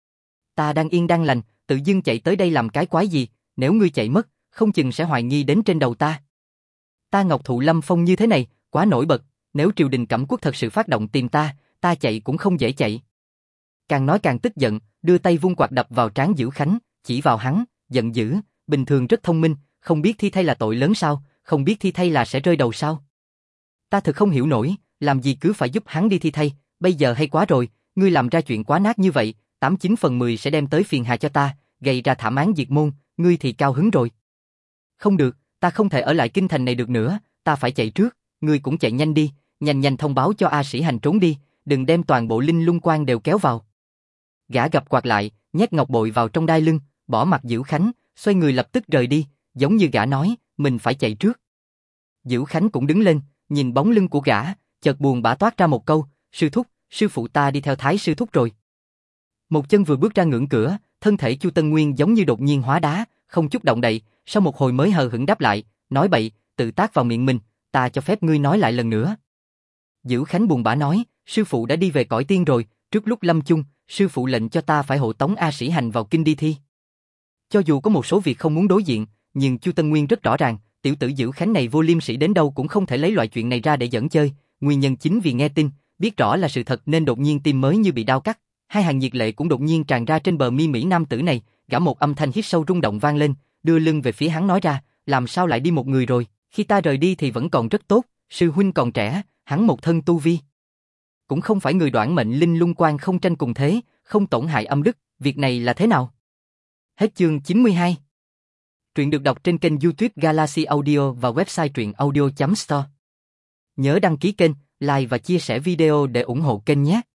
Ta đang yên đang lành, tự dưng chạy tới đây làm cái quái gì, nếu ngươi chạy mất, không chừng sẽ hoài nghi đến trên đầu ta. Ta Ngọc Thụ Lâm Phong như thế này, quá nổi bật, nếu triều đình Cẩm Quốc thật sự phát động tìm ta chạy cũng không dễ chạy. Càng nói càng tức giận, đưa tay vung quạt đập vào trán Dữ Khánh, chỉ vào hắn, giận dữ, bình thường rất thông minh, không biết thi thay là tội lớn sao, không biết thi thay là sẽ rơi đầu sao. Ta thực không hiểu nổi, làm gì cứ phải giúp hắn đi thi thay, bây giờ hay quá rồi, ngươi làm ra chuyện quá nát như vậy, 89 phần 10 sẽ đem tới phiền hà cho ta, gây ra thảm án diệt môn, ngươi thì cao hứng rồi. Không được, ta không thể ở lại kinh thành này được nữa, ta phải chạy trước, ngươi cũng chạy nhanh đi, nhanh thông báo cho A Sĩ Hành trốn đi, đừng đem toàn bộ Linh Lung Quan đều kéo vào. Gã gặp quạt lại, nhét ngọc bội vào trong đai lưng, bỏ mặt Dữ Khánh, xoay người lập tức rời đi, giống như gã nói, mình phải chạy trước. Dữ Khánh cũng đứng lên, nhìn bóng lưng của gã, chợt buồn bã toát ra một câu, sư thúc, sư phụ ta đi theo Thái sư thúc rồi. Một chân vừa bước ra ngưỡng cửa, thân thể Chu Tân Nguyên giống như đột nhiên hóa đá, không chút động đậy, sau một hồi mới hờ hững đáp lại, nói bậy, tự tác vào miệng mình, ta cho phép ngươi nói lại lần nữa. Dữ Khánh buồn bã nói, sư phụ đã đi về cõi tiên rồi, trước lúc lâm chung, sư phụ lệnh cho ta phải hộ tống A Sĩ Hành vào kinh đi thi. Cho dù có một số việc không muốn đối diện, nhưng Chu Tân Nguyên rất rõ ràng, tiểu tử Dữ Khánh này vô liêm sỉ đến đâu cũng không thể lấy loại chuyện này ra để giỡn chơi, nguyên nhân chính vì nghe tin, biết rõ là sự thật nên đột nhiên tim mới như bị đau cắt, hai hàng nhiệt lệ cũng đột nhiên tràn ra trên bờ mi mỹ nam tử này, gã một âm thanh hít sâu rung động vang lên, đưa lưng về phía hắn nói ra, làm sao lại đi một người rồi, khi ta rời đi thì vẫn còn rất tốt, sư huynh còn trẻ, hắn một thân tu vi. Cũng không phải người đoản mệnh linh lung quan không tranh cùng thế, không tổn hại âm đức, việc này là thế nào? Hết chương 92. Truyện được đọc trên kênh YouTube Galaxy Audio và website truyệnaudio.store. Nhớ đăng ký kênh, like và chia sẻ video để ủng hộ kênh nhé.